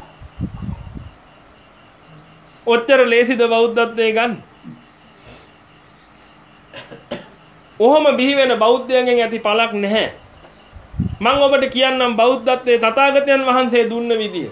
[SPEAKER 1] ඔච්චර ලේසිද බෞද්ධත්වේ ගන්න? ඔහොම බිහි වෙන බෞද්ධයන්ගෙන් ඇති පළක් නැහැ. මම ඔබට කියන්නම් බෞද්ධත්වයේ තථාගතයන් වහන්සේ දුන්න විදිය.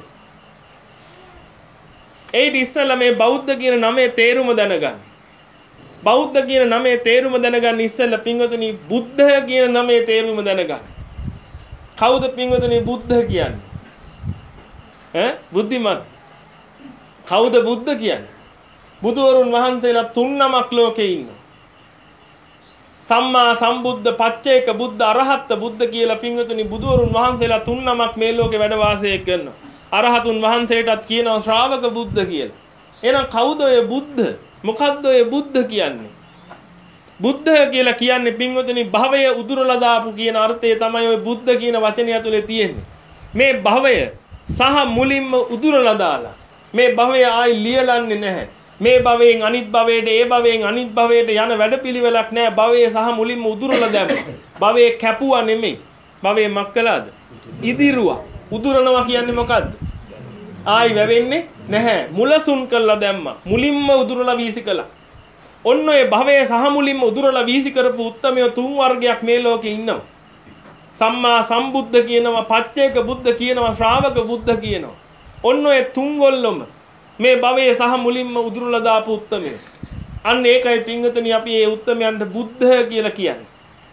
[SPEAKER 1] ඒත් ඉස්සෙල්ලා මේ බෞද්ධ කියන නමේ තේරුම දැනගන්න. බෞද්ධ කියන නමේ තේරුම දැනගන්න ඉස්සෙල්ලා පින්වතුනි බුද්ධ කියන නමේ තේරුම දැනගන්න. කවුද පින්වතුනි බුද්ධ කියන්නේ? ඈ බුද්ධිමත්. කවුද බුද්ධ කියන්නේ? බුදුවරුන් වහන්සේලා තුන් නමක් ලෝකේ ඉන්නවා. සම්මා සම්බුද්ධ පච්චේක බුද්ධ අරහත් බුද්ධ කියලා පින්වතුනි බුදුවරුන් වහන්සේලා තුන් නමක් මේ ලෝකේ වැඩ වාසය කරනවා. අරහතුන් වහන්සේටත් කියනවා ශ්‍රාවක බුද්ධ කියලා. එහෙනම් කවුද ඔය බුද්ධ? මොකද්ද ඔය බුද්ධ කියන්නේ? බුද්ධ කියලා කියන්නේ පින්වතුනි භවය උදුරලා දාපු කියන අර්ථය තමයි ඔය බුද්ධ කියන වචනය ඇතුලේ තියෙන්නේ. මේ භවය සහ මුලින්ම උදුරලා දාලා මේ භවය ආයි ලියලන්නේ නැහැ. මේ භවයෙන් අනිත් භවයට ඒ භවයෙන් අනිත් භවයට යන වැඩපිළිවෙලක් නැහැ. භවයේ සහ මුලින්ම උදුරලා දැම්මා. භවයේ කැපුවා නෙමෙයි. භවයේ මක් කළාද? ඉදිරුවා. උදුරනවා කියන්නේ මොකද්ද? ආයි වැවෙන්නේ නැහැ. මුලසුන් කළා දැම්මා. මුලින්ම උදුරලා වීසි කළා. ඔන්න ඔය භවයේ සහ මුලින්ම උදුරලා වීසි කරපු උත්තමයෝ තුන් වර්ගයක් මේ ලෝකේ ඉන්නවා. සම්මා සම්බුද්ධ කියනවා, පච්චේක බුද්ධ කියනවා, ශ්‍රාවක බුද්ධ කියනවා. ඔන්න ඔය තුන් ගොල්ලොම මේ භවයේ සහ මුලින්ම උදුරලා දාපු උත්තමයෝ. අන්න ඒකයි පින්වතුනි අපි මේ උත්තමයන්ට බුද්ධ කියලා කියන්නේ.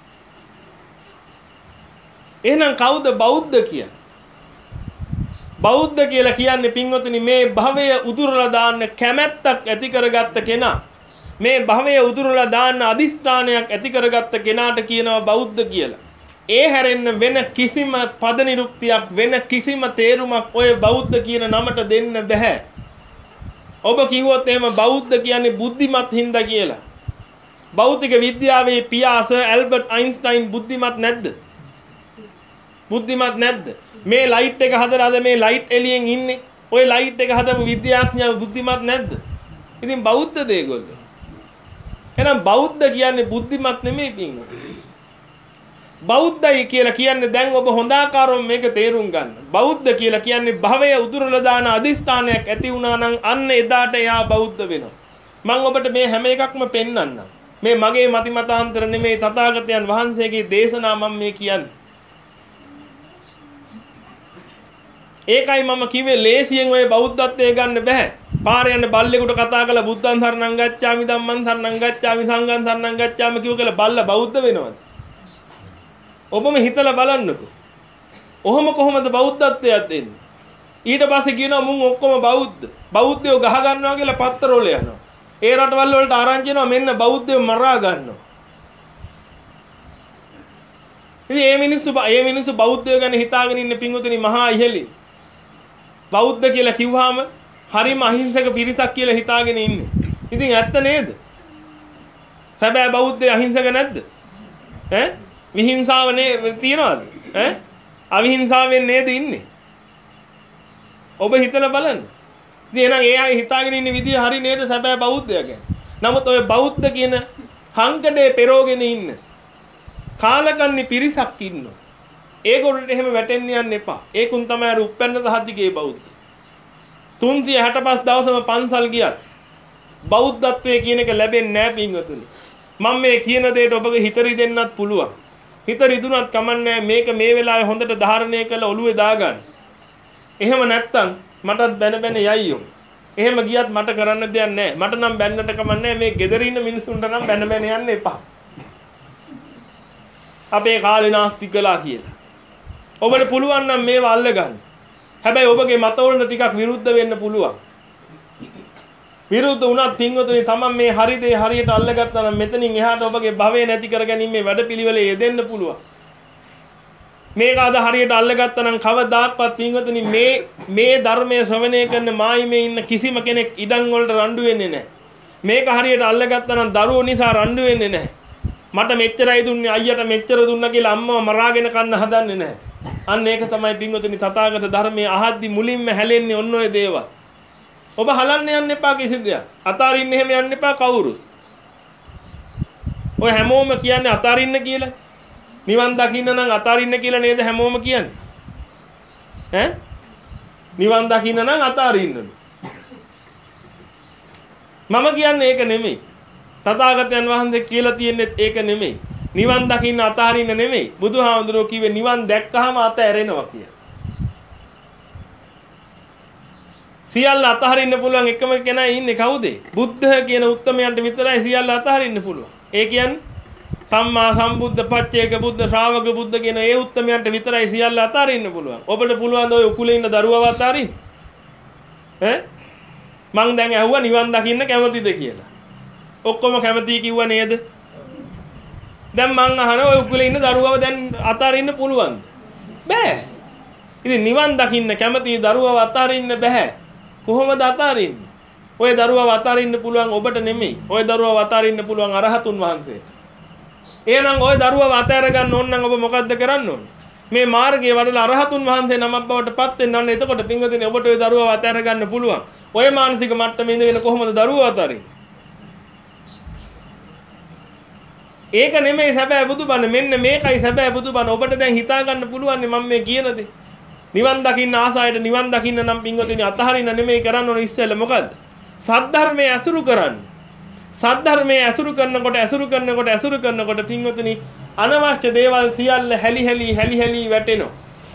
[SPEAKER 1] එහෙනම් කවුද බෞද්ධ කියන්නේ? බෞද්ධ කියලා කියන්නේ පින්වතුනි මේ භවය උදුරලා දාන්න කැමැත්තක් ඇති කරගත්ත කෙනා. මේ භවය උදුරලා දාන්න අදිෂ්ඨානයක් ඇති කරගත්ත කෙනාට කියනවා බෞද්ධ කියලා. ඒ හැරෙන්න වෙන කිසිම පද නිරුක්තියක් වෙන කිසිම තේරුමක් ඔය බෞද්ධ කියන නමට දෙන්න බෑ. ඔබ කිව්වොත් එහෙම බෞද්ධ කියන්නේ බුද්ධිමත් හින්දා කියලා. භෞතික විද්‍යාවේ පියා සර් ඇල්බර්ට් අයින්ස්ටයින් බුද්ධිමත් නැද්ද? බුද්ධිමත් නැද්ද? මේ ලයිට් එක හදලාද මේ ලයිට් එළියෙන් ඉන්නේ? ඔය ලයිට් එක හදපු විද්‍යාඥයෝ බුද්ධිමත් නැද්ද? ඉතින් බෞද්ධද ඒගොල්ලෝ? එහෙනම් බෞද්ධ කියන්නේ බුද්ධිමත් නෙමෙයි පින්වතුනි. බෞද්ධයි කියලා කියන්නේ දැන් ඔබ හොඳාකාරව මේක තේරුම් ගන්න. බෞද්ධ කියලා කියන්නේ භවය උදුරලා දාන අදිස්ථානයක් ඇති වුණා නම් අන්න එදාට එයා බෞද්ධ වෙනවා. මම ඔබට මේ හැම එකක්ම පෙන්වන්නම්. මේ මගේ මති මතාන්තර නෙමෙයි තථාගතයන් වහන්සේගේ දේශනා මම මේ කියන්නේ. ඒකයි මම කිව්වේ ලේසියෙන් ඔය බෞද්ධත්වයේ ගන්න බෑ. පාරේ යන බල්ලෙකුට කතා කරලා බුද්ධං සරණං ගච්ඡාමි ධම්මං සරණං ගච්ඡාමි සංඝං සරණං ගච්ඡාමි කිව්ව කියලා බල්ලා බෞද්ධ වෙනවද? ඔබම හිතලා බලන්නකෝ. ඔහොම කොහොමද බෞද්ධත්වයක් දෙන්නේ? ඊට පස්සේ කියනවා මුන් ඔක්කොම බෞද්ධ. බෞද්ධයෝ ගහ ගන්නවා කියලා පත්තර වල යනවා. ඒ රටවල් වලට ආරංචි වෙනවා මෙන්න බෞද්ධයෝ මරා ගන්නවා. ඉතින් මේ මිනිස්සු මේ මිනිස්සු බෞද්ධයෝ ගැන හිතාගෙන ඉන්න පිංගුතුනි මහා ඉහෙලි. බෞද්ධ කියලා කිව්වහම හරිම අහිංසක පිරිසක් කියලා හිතාගෙන ඉන්නේ. ඉතින් ඇත්ත නේද? හැබැයි බෞද්ධය අහිංසක නැද්ද? ඈ විහිංසාව නේ තියනවාද? ඈ අවිහිංසාවෙන් නේද ඉන්නේ? ඔබ හිතලා බලන්න. ඉතින් එහෙනම් ඒ අය හිතාගෙන ඉන්න විදිය හරි නේද සැබෑ බෞද්ධය කියන්නේ? නමුත් ඔය බෞද්ධ කියන හංකඩේ පෙරෝගෙන ඉන්න කාලකන්ණි පිරිසක් ඉන්නවා. ඒගොල්ලන්ට එහෙම වැටෙන්න යන්න එපා. ඒකුන් තමයි අර උප්පන්න සහතිකේ බෞද්ධ. තුන්සිය හැටපස් දවසම පන්සල් ගියත් බෞද්ධත්වයේ කියන එක ලැබෙන්නේ නැහැ පින්වතුනි. මම මේ කියන දෙයට ඔබගේ හිත රිදෙන්නත් පුළුවන්. හිත රිදුනත් කමන්නේ මේක මේ වෙලාවේ හොඳට ධාරණය කරලා ඔළුවේ දාගන්න. එහෙම නැත්තම් මටත් බැන බැන යයියෝ. එහෙම ගියත් මට කරන්න දෙයක් නැහැ. මට නම් බැන්නට කමන්නේ මේ ගෙදර ඉන්න මිනිස්සුන්ට නම් බැන බැන යන්න එපා. අපේ කාලේ නාස්ති කළා කියලා. ඔබට පුළුවන් නම් මේව අල්ල ගන්න. හැබැයි ඔබගේ මතවලට ටිකක් විරුද්ධ වෙන්න පුළුවන්. විරුද්ධ වුණත් පින්වතුනි තමන් මේ හරි දේ හරියට අල්ලගත්තා නම් මෙතනින් එහාට ඔබගේ භවය නැති කරගැනීමේ වැඩපිළිවෙලේ යෙදෙන්න පුළුවන්. මේක අද හරියට අල්ලගත්තා නම් කවදාක්වත් පින්වතුනි මේ මේ ධර්මයේ ශ්‍රවණය කරන මායිමේ ඉන්න කිසිම කෙනෙක් ඉඩම් වලට රණ්ඩු වෙන්නේ නැහැ. මේක හරියට අල්ලගත්තා නම් දරුවෝ නිසා රණ්ඩු වෙන්නේ නැහැ. මට මෙච්චරයි දුන්නේ අයියට මෙච්චර දුන්නා කියලා අම්මව මරාගෙන කන්න හදන්නේ නැහැ. අන්න ඒක තමයි පින්වතුනි තථාගත ධර්මයේ අහද්දි මුලින්ම හැලෙන්නේ ඔන්න ඔය දේවල්. ඔබ හලන්න යන්න එපා කිසි දෙයක්. අතාරින්න එහෙම යන්න එපා කවුරුත්. ඔය හැමෝම කියන්නේ අතාරින්න කියලා. නිවන් දකින්න නම් අතාරින්න කියලා නේද හැමෝම කියන්නේ? ඈ? නිවන් දකින්න නම් අතාරින්නලු. මම කියන්නේ ඒක නෙමෙයි. තථාගතයන් වහන්සේ කියලා තියෙන්නේ ඒක නෙමෙයි. නිවන් දකින්න අතාරින්න නෙමෙයි. බුදුහාමුදුරුවෝ කිව්වේ නිවන් දැක්කහම අත ඇරෙනවා කියලා. සියල්ල අතහරින්න පුළුවන් එකම කෙනා ඉන්නේ කවුද? බුද්ධ කියන උත්තමයන්ට විතරයි සියල්ල අතහරින්න පුළුවන්. ඒ කියන්නේ සම්මා සම්බුද්ධ පච්චේක බුද්ධ ශ්‍රාවක බුද්ධ කියන ඒ උත්තමයන්ට විතරයි සියල්ල අතහරින්න පුළුවන්. ඔබට පුළුවන් ද ඔය උකුලේ ඉන්න දරුවව අතහරින්න? ඈ? මං දැන් ඇහුවා නිවන් දකින්න කැමතිද කියලා. ඔක්කොම කැමතියි කිව්වා නේද? දැන් මං අහනවා ඔය උකුලේ ඉන්න දරුවව දැන් අතහරින්න පුළුවන්ද? බෑ. ඉතින් නිවන් දකින්න කැමති දරුවව අතහරින්න බෑ. කොහොමද අතාරින්නේ? ඔය දරුවව අතාරින්න පුළුවන් ඔබට නෙමෙයි. ඔය දරුවව අතාරින්න පුළුවන් අරහතුන් වහන්සේට. එහෙනම් ඔය දරුවව අතාර ගන්න ඕන නම් ඔබ මොකද්ද කරන්න ඕන? මේ මාර්ගයේ වඩලා අරහතුන් වහන්සේ නමක් බවට පත් වෙන්න ඕනේ. එතකොට පින්වදිනේ ඔබට ඔය දරුවව අතාර ගන්න පුළුවන්. ඔය මානසික මට්ටමේ ඉඳගෙන කොහොමද දරුවව අතාරින්නේ? ඒක නෙමෙයි සැබෑ බුදුබණ. මෙන්න මේකයි සැබෑ බුදුබණ. ඔබට දැන් හිතා ගන්න පුළුවන් මම මේ කියන දේ. නිවන් දකින්න ආසායට නිවන් දකින්න නම් පින්වතුනි අතහරින්න නෙමෙයි කරන්න ඕන ඉස්සෙල්ලා මොකද්ද? සද්ධර්මයේ ඇසුරු කරන්න. සද්ධර්මයේ ඇසුරු කරනකොට ඇසුරු කරනකොට ඇසුරු කරනකොට පින්වතුනි අනවශ්‍ය දේවල් සියල්ල හැලි හැලි හැලි හැලි වැටෙනවා.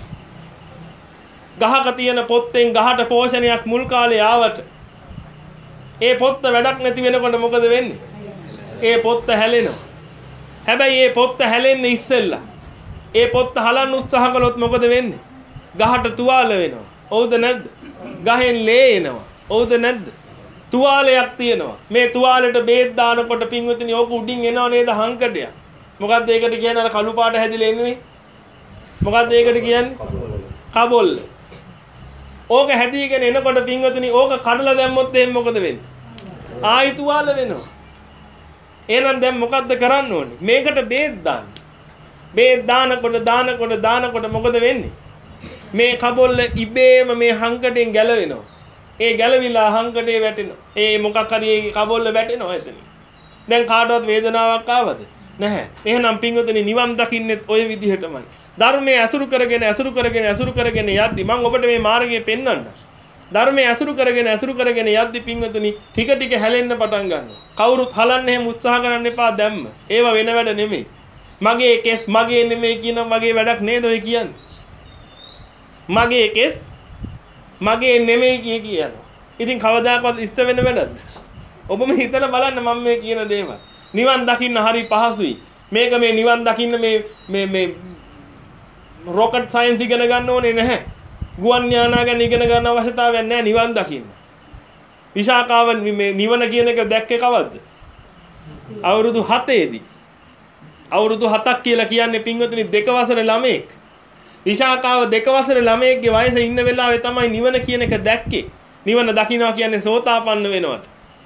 [SPEAKER 1] ගහක තියෙන පොත්තෙන් ගහට පෝෂණයක් මුල් කාලේ ආවට ඒ පොත්ත වැඩක් නැති වෙනකොට මොකද වෙන්නේ? ඒ පොත්ත හැලෙනවා. හැබැයි ඒ පොත්ත හැලෙන්නේ ඉස්සෙල්ලා. ඒ පොත්ත හලන්න උත්සාහ කළොත් මොකද වෙන්නේ? ගහට තුවාල වෙනවා. ඔව්ද නැද්ද? ගහෙන් ලේ එනවා. ඔව්ද නැද්ද? තුවාලයක් තියෙනවා. මේ තුවාලෙට බේත් දානකොට පින්වතුනි ඕක උඩින් එනව නේද හංකඩයක්. මොකද්ද ඒකට කියන්නේ? අර කළු පාට හැදිලා එන්නේ. මොකද්ද ඒකට කියන්නේ? කබොල්ල. ඕක හැදීගෙන එනකොට පින්වතුනි ඕක කඩලා දැම්මොත් එහෙනම් මොකද වෙන්නේ? ආයි තුවාල වෙනවා. එහෙනම් දැන් මොකද්ද කරන්න ඕනේ? මේකට බේත් දාන්න. බේත් දානකොට දානකොට දානකොට මොකද වෙන්නේ? මේ කබොල්ල ඉබේම මේ හංකඩෙන් ගැලවෙනවා. ඒ ගැලවිලා හංකඩේ වැටෙනවා. ඒ මොකක් හරි ඒ කබොල්ල වැටෙනවා එතන. දැන් කාටවත් වේදනාවක් ආවද? නැහැ. එහෙනම් පින්වතුනි නිවන් දකින්නෙත් ওই විදිහටමයි. ධර්මයේ ඇසුරු කරගෙන ඇසුරු කරගෙන ඇසුරු කරගෙන යද්දි මම ඔබට මේ මාර්ගය පෙන්වන්න. ධර්මයේ ඇසුරු කරගෙන ඇසුරු කරගෙන යද්දි පින්වතුනි ටික ටික හැලෙන්න පටන් ගන්නවා. කවුරුත් හලන්න එහෙම උත්සාහ කරන්න එපා දැම්ම. ඒව වෙන වැඩ නෙමෙයි. මගේ කෙස් මගේ නෙමෙයි කියන මගේ වැඩක් නේද ඔය කියන්නේ? මගේ කෙස් මගේ නෙමෙයි කිය කියනවා. ඉතින් කවදාකවත් ඉස්ත වෙන වැඩක්ද? ඔබම හිතලා බලන්න මම මේ කියන දේවල්. නිවන් දකින්න හරි පහසුයි. මේක මේ නිවන් දකින්න මේ මේ මේ රොකට් සයන්ස් ඉගෙන ගන්න ඕනේ නැහැ. ගුවන් යානා ගැන ඉගෙන ගන්න අවශ්‍යතාවයක් නැහැ නිවන් දකින්න. විශාකාව මේ නිවන කියන එක දැක්කේ කවද්ද? අවුරුදු හතේ දී. අවුරුදු හතක් කියලා කියන්නේ පින්වතුනි දෙක වසර ළමෙක්. විශාකාව දෙක වසර ළමයෙක්ගේ වයසේ ඉන්න වෙලාවේ තමයි නිවන කියන එක දැක්කේ. නිවන දකින්නවා කියන්නේ සෝතාපන්න වෙනවට.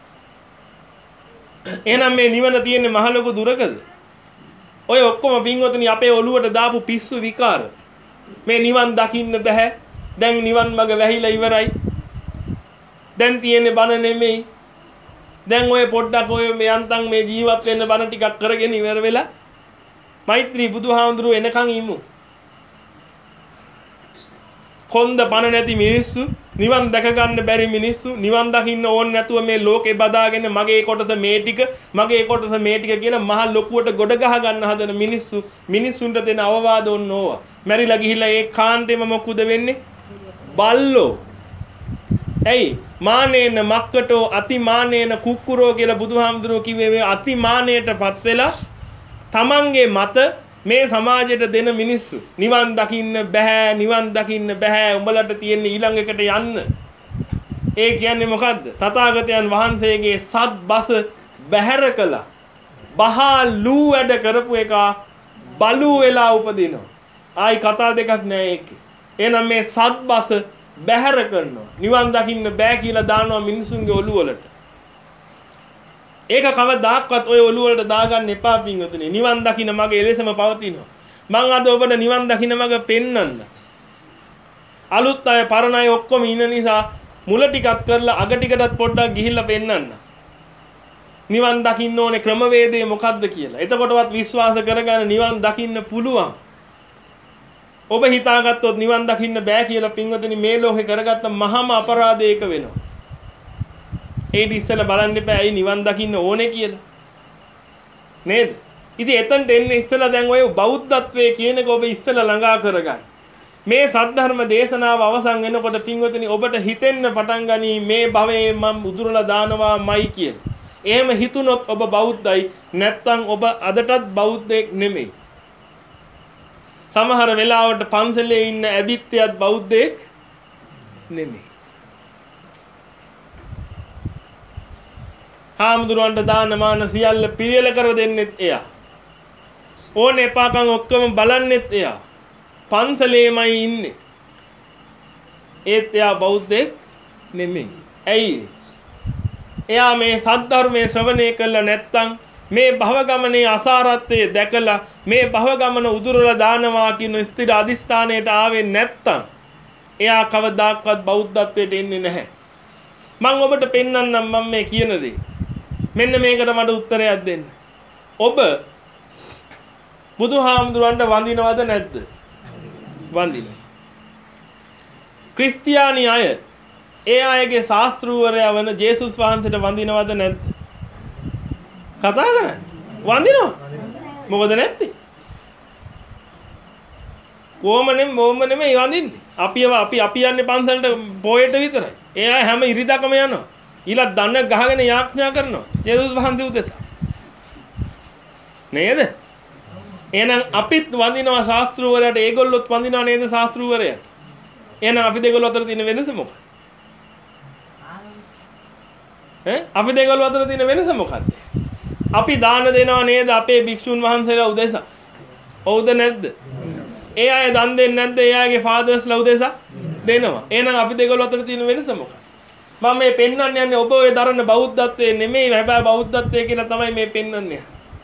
[SPEAKER 1] එහෙනම් මේ නිවන තියෙන්නේ මහ ලොකු දුරකද? ඔය ඔක්කොම පින්වතුනි අපේ ඔළුවට දාපු පිස්සු විකාර. මේ නිවන් දකින්න බෑ. දැන් නිවන් මඟ වැහිලා ඉවරයි. දැන් තියෙන්නේ බන නෙමෙයි. දැන් ඔය පොඩ්ඩක් ඔය මේ යන්තම් මේ ජීවත් වෙන්න බන ටිකක් කරගෙන ඉවර වෙලා මෛත්‍රී බුදුහාමුදුරුවෝ එනකන් ඉමු. කොන්ද බන නැති මිනිස්සු නිවන් දැක ගන්න බැරි මිනිස්සු නිවන් දකින්න ඕනේ නැතුව මේ ලෝකේ බදාගෙන මගේ කොටස මේ ටික මගේ කොටස මේ ටික කියන මහ ලොකුවට ගොඩ ගහ ගන්න හදන මිනිස්සු මිනිස්සුන්ට දෙන අවවාද ඕනෝවා. මැරිලා ගිහිල්ලා ඒ කාන්තේම මොකුද වෙන්නේ? බල්ලෝ. ඇයි? මානේන මක්කටෝ අතිමානේන කුක්කුරෝ කියලා බුදුහාමුදුරුවෝ කිව්වේ මේ අතිමානයටපත් වෙලා තමන්ගේ මත මේ සමාජයට දෙන මිනිස්සු නිවන් දකින්න බෑ නිවන් දකින්න බෑ උඹලට තියෙන ඊළඟ එකට යන්න. ඒ කියන්නේ මොකද්ද? තථාගතයන් වහන්සේගේ සත් බස බැහැර කළා. බහලු වැඩ කරපු එක බලු වෙලා උපදිනවා. ආයි කතා දෙකක් නෑ ඒකේ. එහෙනම් මේ සත් බස බැහැර කරනවා. නිවන් දකින්න බෑ කියලා දානවා මිනිසුන්ගේ ඔළුව වලට. ඒක කවදාක්වත් ඔය ඔළුව වලට දාගන්න එපා පින්වතුනි. නිවන් දකින්න මගේ එලෙසම පවතිනවා. මං අද ඔබට නිවන් දකින්න මග පෙන්වන්න. අලුත් අය පරණ අය ඔක්කොම ඉන්න නිසා මුල ටිකක් කරලා අග ටිකටත් පොඩ්ඩක් ගිහිල්ලා පෙන්වන්න. නිවන් දකින්න ඕනේ ක්‍රමවේදය මොකද්ද කියලා. එතකොටවත් විශ්වාස කරගන්න නිවන් දකින්න පුළුවන්. ඔබ හිතාගත්තොත් නිවන් දකින්න බෑ කියලා පින්වතුනි මේ ලෝකේ කරගත්ත මහාම අපරාධය ඒක වෙනවා. ඒත් ඉස්සෙල්ලා බලන්න එපා ඇයි නිවන් දකින්න ඕනේ කියලා. නේද? ඉතින් එතනට එන්නේ ඉස්සෙල්ලා දැන් ඔය බෞද්ධත්වයේ කියන එක ඔබ ඉස්සෙල්ලා ළඟා කරගන්න. මේ සද්ධර්ම දේශනාව අවසන් වෙනකොට පින්වතුනි ඔබට හිතෙන්න පටන් ගනී මේ භවයේ මම උදුරලා දානවාමයි කියලා. එහෙම හිතුනොත් ඔබ බෞද්ධයි නැත්නම් ඔබ අදටත් බෞද්ධයෙක් නෙමෙයි. සමහර වෙලාවට පන්සලේ ඉන්න ඇබිත්‍යත් බෞද්ධයෙක් නෙමෙයි. හාමුදුරුවන්ට දාන මාන සියල්ල පිළියෙල කර දෙන්නෙත් එයා. ඕනේ එපාකම් ඔක්කොම බලන්නෙත් එයා. පන්සලේමයි ඉන්නේ. ඒත් එයා බෞද්ධයෙක් නෙමෙයි. ඇයි? එයා මේ සද්ධර්මයේ ශ්‍රවණය කළා නැත්නම් මේ භව ගමනේ අසාරත්වය දැකලා මේ භව ගමන උදුරලා දානවා කියන ස්ථිර අදිෂ්ඨානයට ආවේ නැත්නම් එයා කවදාකවත් බෞද්ධත්වයට එන්නේ නැහැ. මම ඔබට පෙන්වන්නම් මම මේ කියන දේ. මෙන්න මේකට මට උත්තරයක් දෙන්න. ඔබ බුදුහාමුදුරන්ට වඳිනවද නැද්ද? වඳිනවා. ක්‍රිස්තියානි අය ඒ අයගේ ශාස්ත්‍රූවරයා වන ජේසුස් වහන්සේට වඳිනවද නැද්ද? කතා කරන්නේ. වඳිනවා. මොකද නැත්තේ? කොහොමනේ මොම්ම නෙමෙයි වඳින්නේ. අපි අපි අපි යන්නේ පන්සලට පොයට විතරයි. ඒ අය හැම ඉරිදකම යනවා. ඊළඟ දන්න ගහගෙන යාඥා කරනවා. ජේසුස් වහන්සේ උදෙසා. නේද? එහෙනම් අපිත් වඳිනවා ශාස්ත්‍රූවරයාට. ඒගොල්ලොත් වඳිනවා නේද ශාස්ත්‍රූවරයාට? එහෙනම් අපි දෙගොල්ලෝ අතර තියෙන වෙනස මොකක්ද? ඈ අපි දෙගොල්ලෝ අතර තියෙන වෙනස මොකක්ද? අපි දාන දෙනවා නේද අපේ භික්ෂුන් වහන්සේලා උදෙසා? ඔව්ද නැද්ද? ඒ අය දන් දෙන්නේ නැද්ද? ඒ අයගේ ෆාදර්ස්ලා උදෙසා දෙනවා. එහෙනම් අපි දෙගොල්ලෝ අතර තියෙන වෙනස මොකක්ද? මම මේ පෙන්වන්න යන්නේ ඔබ ඔය දරන බෞද්ධත්වයේ නෙමෙයි. හැබැයි බෞද්ධත්වයේ කියලා තමයි මේ පෙන්වන්නේ.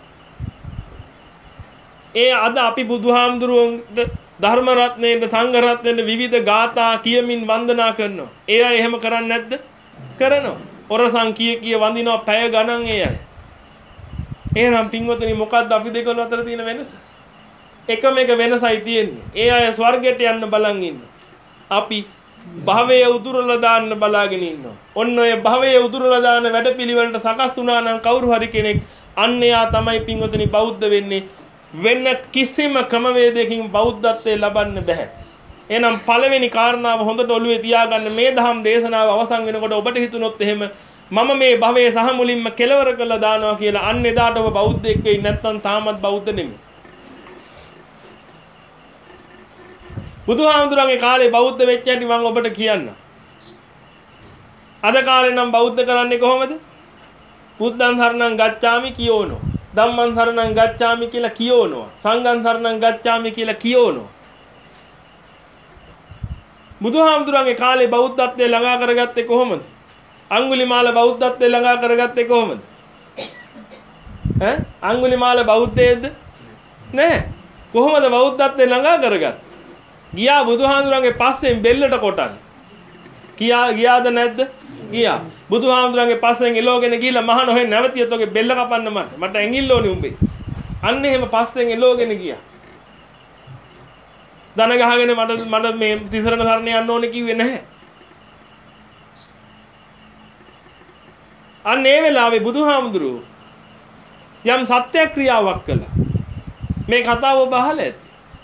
[SPEAKER 1] ඒ අද අපි බුදුහාමුදුරුවන්ට ධර්ම රත්නයේ සංඝ රත්නයේ විවිධ ගාථා කියමින් වන්දනා කරනවා. ඒ අය එහෙම කරන්නේ නැද්ද? කරනවා. ඔරසං කිය කිය වඳිනවා පැය ගණන් ඒ අය. එහෙනම් පින්වතුනි මොකද්ද අපි දෙකල අතර තියෙන වෙනස? එකම එක වෙනසයි තියෙන්නේ. ඒ අය ස්වර්ගයට යන්න බලන් ඉන්නවා. අපි භවයේ උදුරලා දාන්න බලාගෙන ඉන්නවා. ඔන්න ඔය භවයේ උදුරලා දාන වැඩපිළිවෙලට සකස් වුණා නම් කවුරු හරි කෙනෙක් අන්න එයා තමයි පින්වතුනි බෞද්ධ වෙන්නේ. වෙන කිසිම ක්‍රමවේදයකින් බෞද්ධත්වයේ ලබන්න බෑ. එහෙනම් පළවෙනි කාරණාව හොඳට ඔළුවේ තියාගන්න. මේ දහම් දේශනාව අවසන් වෙනකොට ඔබට හිතුනොත් එහෙම මම මේ භවයේ සහ මුලින්ම කෙලවර කළා දානවා කියලා අන්න එදාට ඔබ බෞද්ධයෙක් වෙයි. නැත්නම් තාමත් බෞද්ධ නෙමෙයි. බුදුහාමුදුරන්ගේ කාලේ බෞද්ධ වෙච්ච හැටි මම ඔබට කියන්න. අද කාලේ නම් බෞද්ධ කරන්නේ කොහොමද? බුද්ධං සරණං ගච්ඡාමි කියෝනෝ. ධම්මං සරණං ගච්ඡාමි කියලා කියෝනවා. සංඝං සරණං ගච්ඡාමි කියලා කියෝනවා. බුදුහාමුදුරන්ගේ කාලේ බෞද්ධත්වයේ ළඟා කරගත්තේ කොහොමද? අඟුලිමාල බෞද්ධත්වයේ ළඟා කරගත්තේ කොහොමද? ඈ අඟුලිමාල බෞද්ධයේද? නැහැ. කොහොමද බෞද්ධත්වයේ ළඟා කරගත්තේ? ගියා බුදුහාමුදුරන්ගේ පස්සෙන් බෙල්ලට කොටන්න. කියා ගියාද නැද්ද? ගියා. බුදුහාමුදුරන්ගේ පස්සෙන් එලෝගෙන ගිහිල්ලා මහා නොහෙ නැවතියත් ඔගේ බෙල්ල කපන්න මට. මට ඇඟිල්ල ඕනේ උඹේ. අන්න එහෙම පස්සෙන් එලෝගෙන ගියා. දන ගහගෙන මට මට මේ තිසරණ සරණ යන්න ඕනේ කිව්වේ නැහැ. අන්න ඒ වෙලාවේ බුදුහාමුදුරුවෝ යම් සත්‍යක්‍රියාවක් කළා. මේ කතාව ඔබ අහලා ඇති.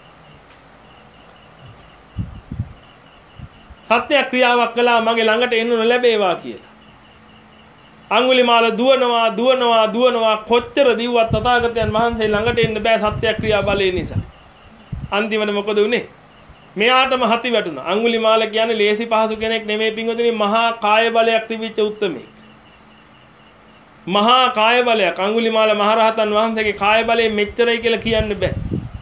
[SPEAKER 1] සත්‍යක්‍රියාවක් කළා මගේ ළඟට එන්න නොලැබේවා කියලා. අඟුලිමාල දුවනවා දුවනවා දුවනවා කොච්චර දිව්වත් තථාගතයන් වහන්සේ ළඟට එන්න බෑ සත්‍යක්‍රියා බලය නිසා. අන්තිමට මොකද උනේ? මෙයාටම හති වැටුණා. අඟුලිමාල කියන්නේ ලේසි පහසු කෙනෙක් නෙමෙයි පින්වතුනි, මහා කාය බලයක් තිබිච්ච උත්තමෙක්. මහා කාය බලයක්. අඟුලිමාල මහරහතන් වහන්සේගේ කාය බලය මෙච්චරයි කියලා කියන්න බෑ.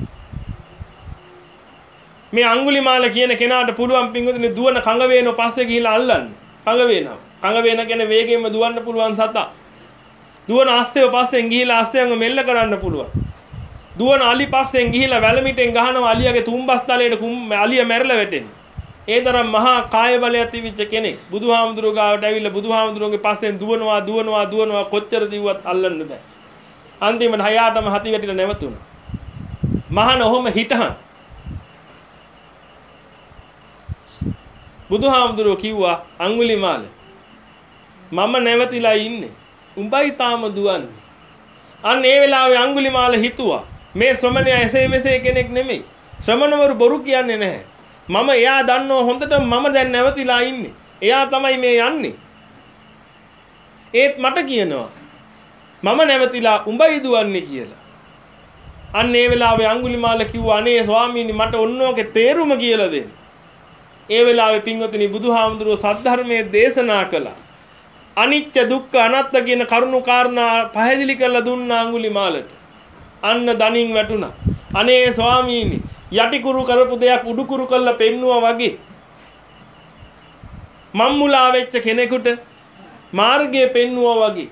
[SPEAKER 1] මේ අඟුලිමාල කියන කෙනාට පුළුවන් පින්වතුනි දුවන කඟ වේනෝ පස්සේ ගිහිල්ලා අල්ලන්න. කඟ වේනවා. කඟ වේන කියන්නේ වේගයෙන්ම දුවන්න පුළුවන් සතා. දුවන අස්සෙව පස්සෙන් ගිහිල්ලා අස්සෙන්ව මෙල්ල කරන්න පුළුවන්. දුවන අලි පස්සෙන් ගිහිල්ලා වැලමිටෙන් ගහනවා අලියාගේ තුම්බස් තලයට අලියා මැරලා වැටෙන්නේ. ඒ තරම් මහා කාය බලයක් තිබිච්ච කෙනෙක්. බුදුහාමුදුරුවෝ ගාවට ඇවිල්ලා බුදුහාමුදුරුවෝගේ පස්සෙන් දුවනවා දුවනවා දුවනවා කොච්චර දිව්වත් අල්ලන්න බෑ. අන්තිමට හයාටම හති වැටිලා නැවතුණා. මහාන ඔහොම හිටහන්. බුදුහාමුදුරුවෝ කිව්වා අඟුලිමාල මම නැවතිලා ඉන්නේ. උඹයි තාම දුවන්නේ. අන්න ඒ වෙලාවේ අඟුලිමාල හිතුවා මේ ශ්‍රමණයා එසේ මෙසේ කෙනෙක් නෙමෙයි. ශ්‍රමණවරු බොරු කියන්නේ නැහැ. මම එයා දන්නව හොඳට මම දැන් නැවතිලා ඉන්නේ. එයා තමයි මේ යන්නේ. ඒත් මට කියනවා මම නැවතිලා උඹයි දුවන්නේ කියලා. අන්න ඒ වෙලාවේ අඟුලිමාල කිව්වා අනේ ස්වාමීනි මට ඔන්නෝගේ තේරුම කියලා දෙන්න. ඒ වෙලාවේ පින්වතුනි බුදුහාමුදුරුවෝ සද්ධර්මයේ දේශනා කළා. අනිත්‍ය දුක්ඛ අනාත්ම කියන කරුණු කාරණා පැහැදිලි කරලා දුන්නා අඟුලිමාලට. අන්න දණින් වැටුණා. අනේ ස්වාමීනි යටිකුරු කරපු දෙයක් උඩුකුරු කරලා පෙන්නුවා වගේ. මම්මුලා වෙච්ච කෙනෙකුට මාර්ගය පෙන්නුවා වගේ.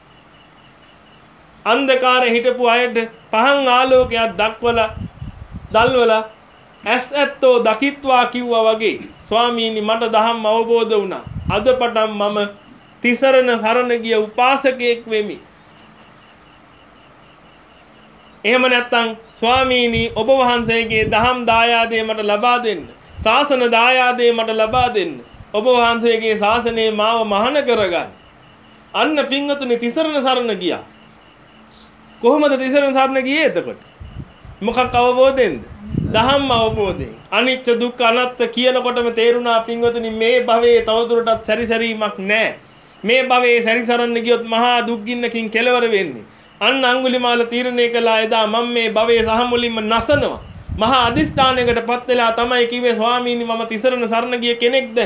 [SPEAKER 1] අන්ධකාරේ හිටපු අයට පහන් ආලෝකයක් දක්වලා දල්වලා ඇස් ඇත්තෝ දකිත්වා කිව්වා වගේ ස්වාමීනි මට දහම් අවබෝධ වුණා. අද පටන් මම තිසරණ සරණ ගිය උපාසකයෙක් වෙමි. එහෙම නැත්නම් ස්වාමීනි ඔබ වහන්සේගේ දහම් දායාදේ මට ලබා දෙන්න. ශාසන දායාදේ මට ලබා දෙන්න. ඔබ වහන්සේගේ ශාසනයේ මාව මහාන කරගන්න. අන්න පින්වතුනි තිසරණ සරණ ගියා. කොහොමද තිසරණ සරණ ගියේ එතකොට? මොකක් අවබෝධයෙන්ද? දහම් අවබෝධයෙන්. අනිච්ච දුක්ඛ අනාත්ම කියනකොටම තේරුණා පින්වතුනි මේ භවයේ තවදුරටත් සැරිසැරීමක් නැහැ. මේ භවයේ සැරිසරන්න ගියොත් මහා දුක් ගින්නකින් කෙලවර වෙන්නේ. අන්න අඟුලිමාල තීරණය කළා එදා මම මේ භවයේ සහ මුලින්ම නසනවා. මහා අදිෂ්ඨානයකටපත් වෙලා තමයි කිව්වේ ස්වාමීනි මම තිසරණ සරණ ගිය කෙනෙක්ද?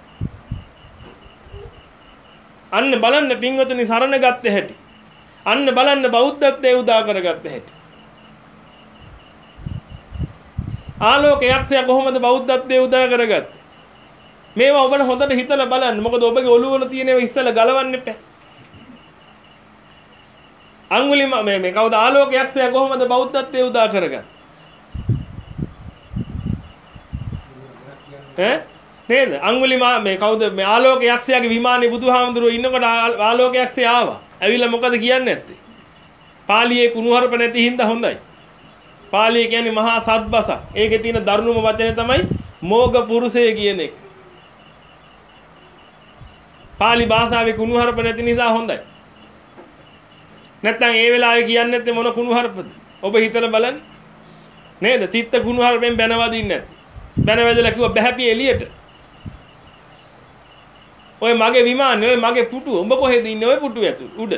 [SPEAKER 1] අන්න බලන්න පින්වතුනි සරණ ගත්තේ හැටි. අන්න බලන්න බෞද්ධත්වයේ උදා කරගත්තේ හැටි. ආලෝක යක්ෂයා කොහොමද බෞද්ධත්වයේ උදා කරගත්තේ? මේවා ඔබට හොඳට හිතලා බලන්න. මොකද ඔබගේ ඔළුව වල තියෙන ඒවා ඉස්සෙල්ලා ගලවන්න එපා. අඟුලිම මේ මේ කවුද ආලෝක යක්ෂයා කොහොමද බෞද්ධත්වයේ උදා කරගත්තේ? ඈ නේද? අඟුලිමා මේ කවුද මේ ආලෝක යක්ෂයාගේ විමානේ බුදුහාමුදුරුවෝ ඉන්නකොට ආලෝක යක්ෂයා ආවා. ඇවිල්ලා මොකද කියන්නේ නැත්තේ? පාලියේ කුණුහරුප නැති හින්දා හොඳයි. පාලිය කියන්නේ මහා සත්බස. ඒකේ තියෙන දරුණුම වචනේ තමයි මෝග පුරුෂය කියන එක. පාලි භාෂාවේ කුණුහරුප නැති නිසා හොඳයි. නැත්තම් ඒ වෙලාවේ කියන්නේ නැත්තේ මොන කුණුහරුපද? ඔබ හිතලා බලන්න. නේද? චිත්ත කුණුහරුපෙන් බැනවදින්නේ නැත්තේ. බැනවැදලා කිව්වා බැහැපි එළියට. ඔය මගේ විමානේ ඔය මගේ පුටුව උඹ කොහෙද ඉන්නේ ඔය පුටුව ඇතුළේ උඩ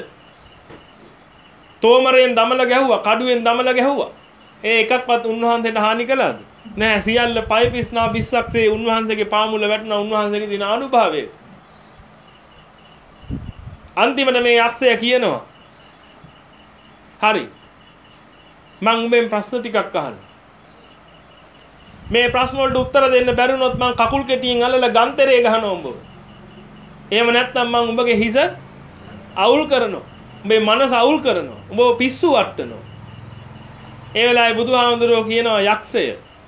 [SPEAKER 1] තෝමරෙන් දමල ගැහුවා කඩුවෙන් දමල ගැහුවා ඒ එකක්වත් උන්වහන්සේට හානි කළාද නෑ සියල්ල පය පිස්නා බිස්සක්සේ උන්වහන්සේගේ පාමුල වැටුණා උන්වහන්සේගේ දින අනුභවය අන්තිමට මේ යක්ෂයා කියනවා හරි මම උඹෙන් ප්‍රශ්න ටිකක් අහනවා මේ ප්‍රශ්න වලට උත්තර දෙන්න බැරිුණොත් මම කකුල් කෙටියෙන් අල්ලලා ගන්තරේ ගහනවා උඹව එහෙම නැත්නම් මම උඹගේ හිස අවුල් කරනවා. උඹේ මනස අවුල් කරනවා. උඹව පිස්සු වට්ටනවා. ඒ වෙලාවේ බුදුහාමුදුරුවෝ කියනවා යක්ෂය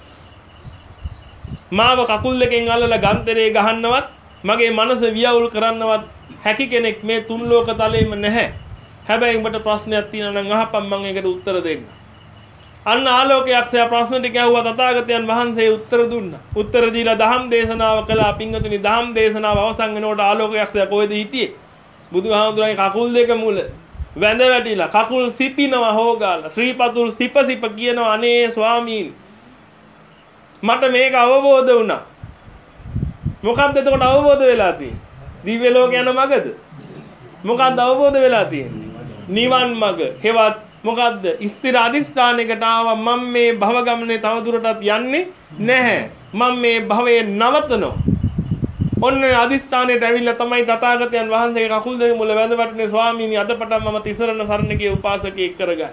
[SPEAKER 1] මාව කකුල් දෙකෙන් අල්ලලා ගන්තරේ ගහන්නවත් මගේ මනස වියවුල් කරන්නවත් හැකි කෙනෙක් මේ තුන් ලෝක තලෙම නැහැ. හැබැයි උඹට ප්‍රශ්නයක් තියෙනවා නම් අහපන් මම ඒකට උත්තර දෙන්න. අන්න ආලෝක යක්ෂයා ප්‍රශ්න ටික ඇහුවා තථාගතයන් වහන්සේ උත්තර දුන්නා. උත්තර දීලා දහම් දේශනාව කළා. පින්වතුනි දහම් දේශනාව අවසන් වෙනකොට ආලෝක යක්ෂයා කොහෙද හිටියේ? බුදුහාමුදුරන්ගේ කකුල් දෙක මුල වැඳ වැටිලා කකුල් සිපිනවා හොගාලා ශ්‍රීපතුල් සිප සිප කියනවා අනේ ස්වාමීන් මට මේක අවබෝධ වුණා. මොකක්ද එතකොට අවබෝධ වෙලා තියෙන්නේ? දිව්‍ය ලෝක යන මගද? මොකක්ද අවබෝධ වෙලා තියෙන්නේ? නිවන් මග. හෙවත් මොකද්ද? ස්ථිර අධිෂ්ඨානයකට ආවා මම මේ භව ගමනේ තව දුරටත් යන්නේ නැහැ. මම මේ භවයේ නවතනවා. ඔන්න අධිෂ්ඨානයට ඇවිල්ලා තමයි තථාගතයන් වහන්සේගේ කකුල් දෙක මුල වැඳ වටනේ ස්වාමීනි අද පටන් මම තිසරණ සරණ ගිය උපාසකයෙක් කරගන්න.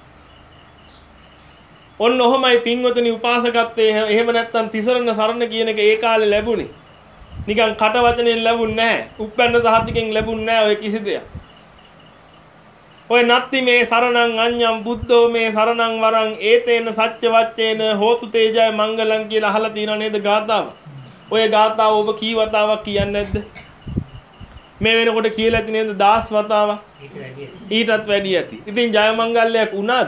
[SPEAKER 1] ඔන්න ඔහමයි පින්වතුනි උපාසකත්වයේ එහෙම නැත්නම් තිසරණ සරණ කියන එක ඒ කාලේ ලැබුණේ. නිකන් කට වචනෙන් ලැබුණ නැහැ. උප්පන්න සහතිකෙන් ලැබුණ නැහැ ඔය කිසි දෙයක්. ඔය නත්ති මේ සරණං අඤ්ඤං බුද්ධෝ මේ සරණං වරං ඒතේන සච්ච වච්චේන හෝතු තේජය මංගලං කියලා අහලා තියෙනව නේද ගාථාව? ඔය ගාථාව ඔබ කී වතාවක් කියන්නේ නැද්ද? මේ වෙනකොට කියලා ඇති නේද දහස් වතාවක්? ඊටත් වැඩි ඇති. ඉතින් ජය මංගල්‍යයක් වුණාද?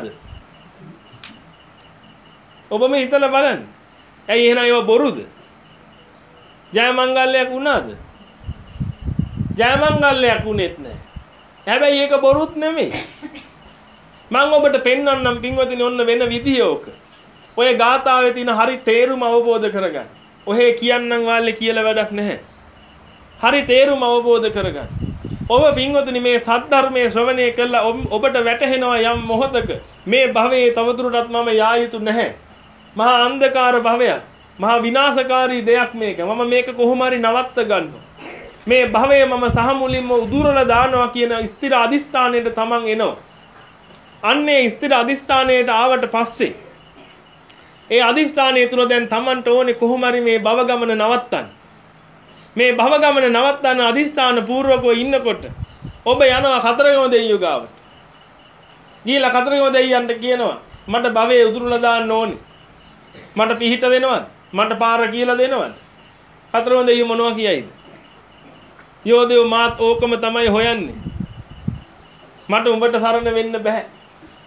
[SPEAKER 1] ඔබ මේ හිතලා බලන්න. ඇයි එහෙනම් ඒව බොරුද? ජය මංගල්‍යයක් වුණාද? ජය මංගල්‍යයක් වුණෙත් නැහැ. හැබැයි ඒක බොරුත් නෙමෙයි. මම ඔබට පෙන්වන්නම් පින්වතුනි ඔන්න වෙන විදිය ඕක. ඔය ගාථාවේ තියෙන හරි තේරුම අවබෝධ කරගන්න. ඔහේ කියන්නම් වාල්ලේ කියලා වැඩක් නැහැ. හරි තේරුම අවබෝධ කරගන්න. ඔබ පින්වතුනි මේ සද්ධර්මයේ ශ්‍රවණය කළා ඔබට වැටහෙනවා යම් මොහොතක මේ භවයේ තවදුරටත් මම යා යුතු නැහැ. මහා අන්ධකාර භවයක්. මහා විනාශකාරී දෙයක් මේක. මම මේක කොහොම හරි නවත්ත ගන්නවා. මේ භවයේ මම සහ මුලින්ම උදුරලා දානවා කියන ස්ථිර අදිෂ්ඨානයට තමන් එනවා. අන්නේ ස්ථිර අදිෂ්ඨානයට ආවට පස්සේ ඒ අදිෂ්ඨානය තුල දැන් තමන්ට ඕනේ කොහොම හරි මේ භව ගමන නවත්තන්න. මේ භව ගමන නවත්තන්න අදිෂ්ඨාන පූර්වකව ඉන්නකොට ඔබ යනවා කතරගම දෙයියෝ ගාවට. ගිහලා කතරගම දෙයියන්ට කියනවා මට භවයේ උදුරලා දාන්න ඕනේ. මට පිහිට වෙනවද? මට පාර කියලා දෙනවද? කතරගම දෙයියෝ මොනවා කියයිද? යෝදේව මාත් ඕකම තමයි හොයන්නේ. මට උඹට සරණ වෙන්න බෑ.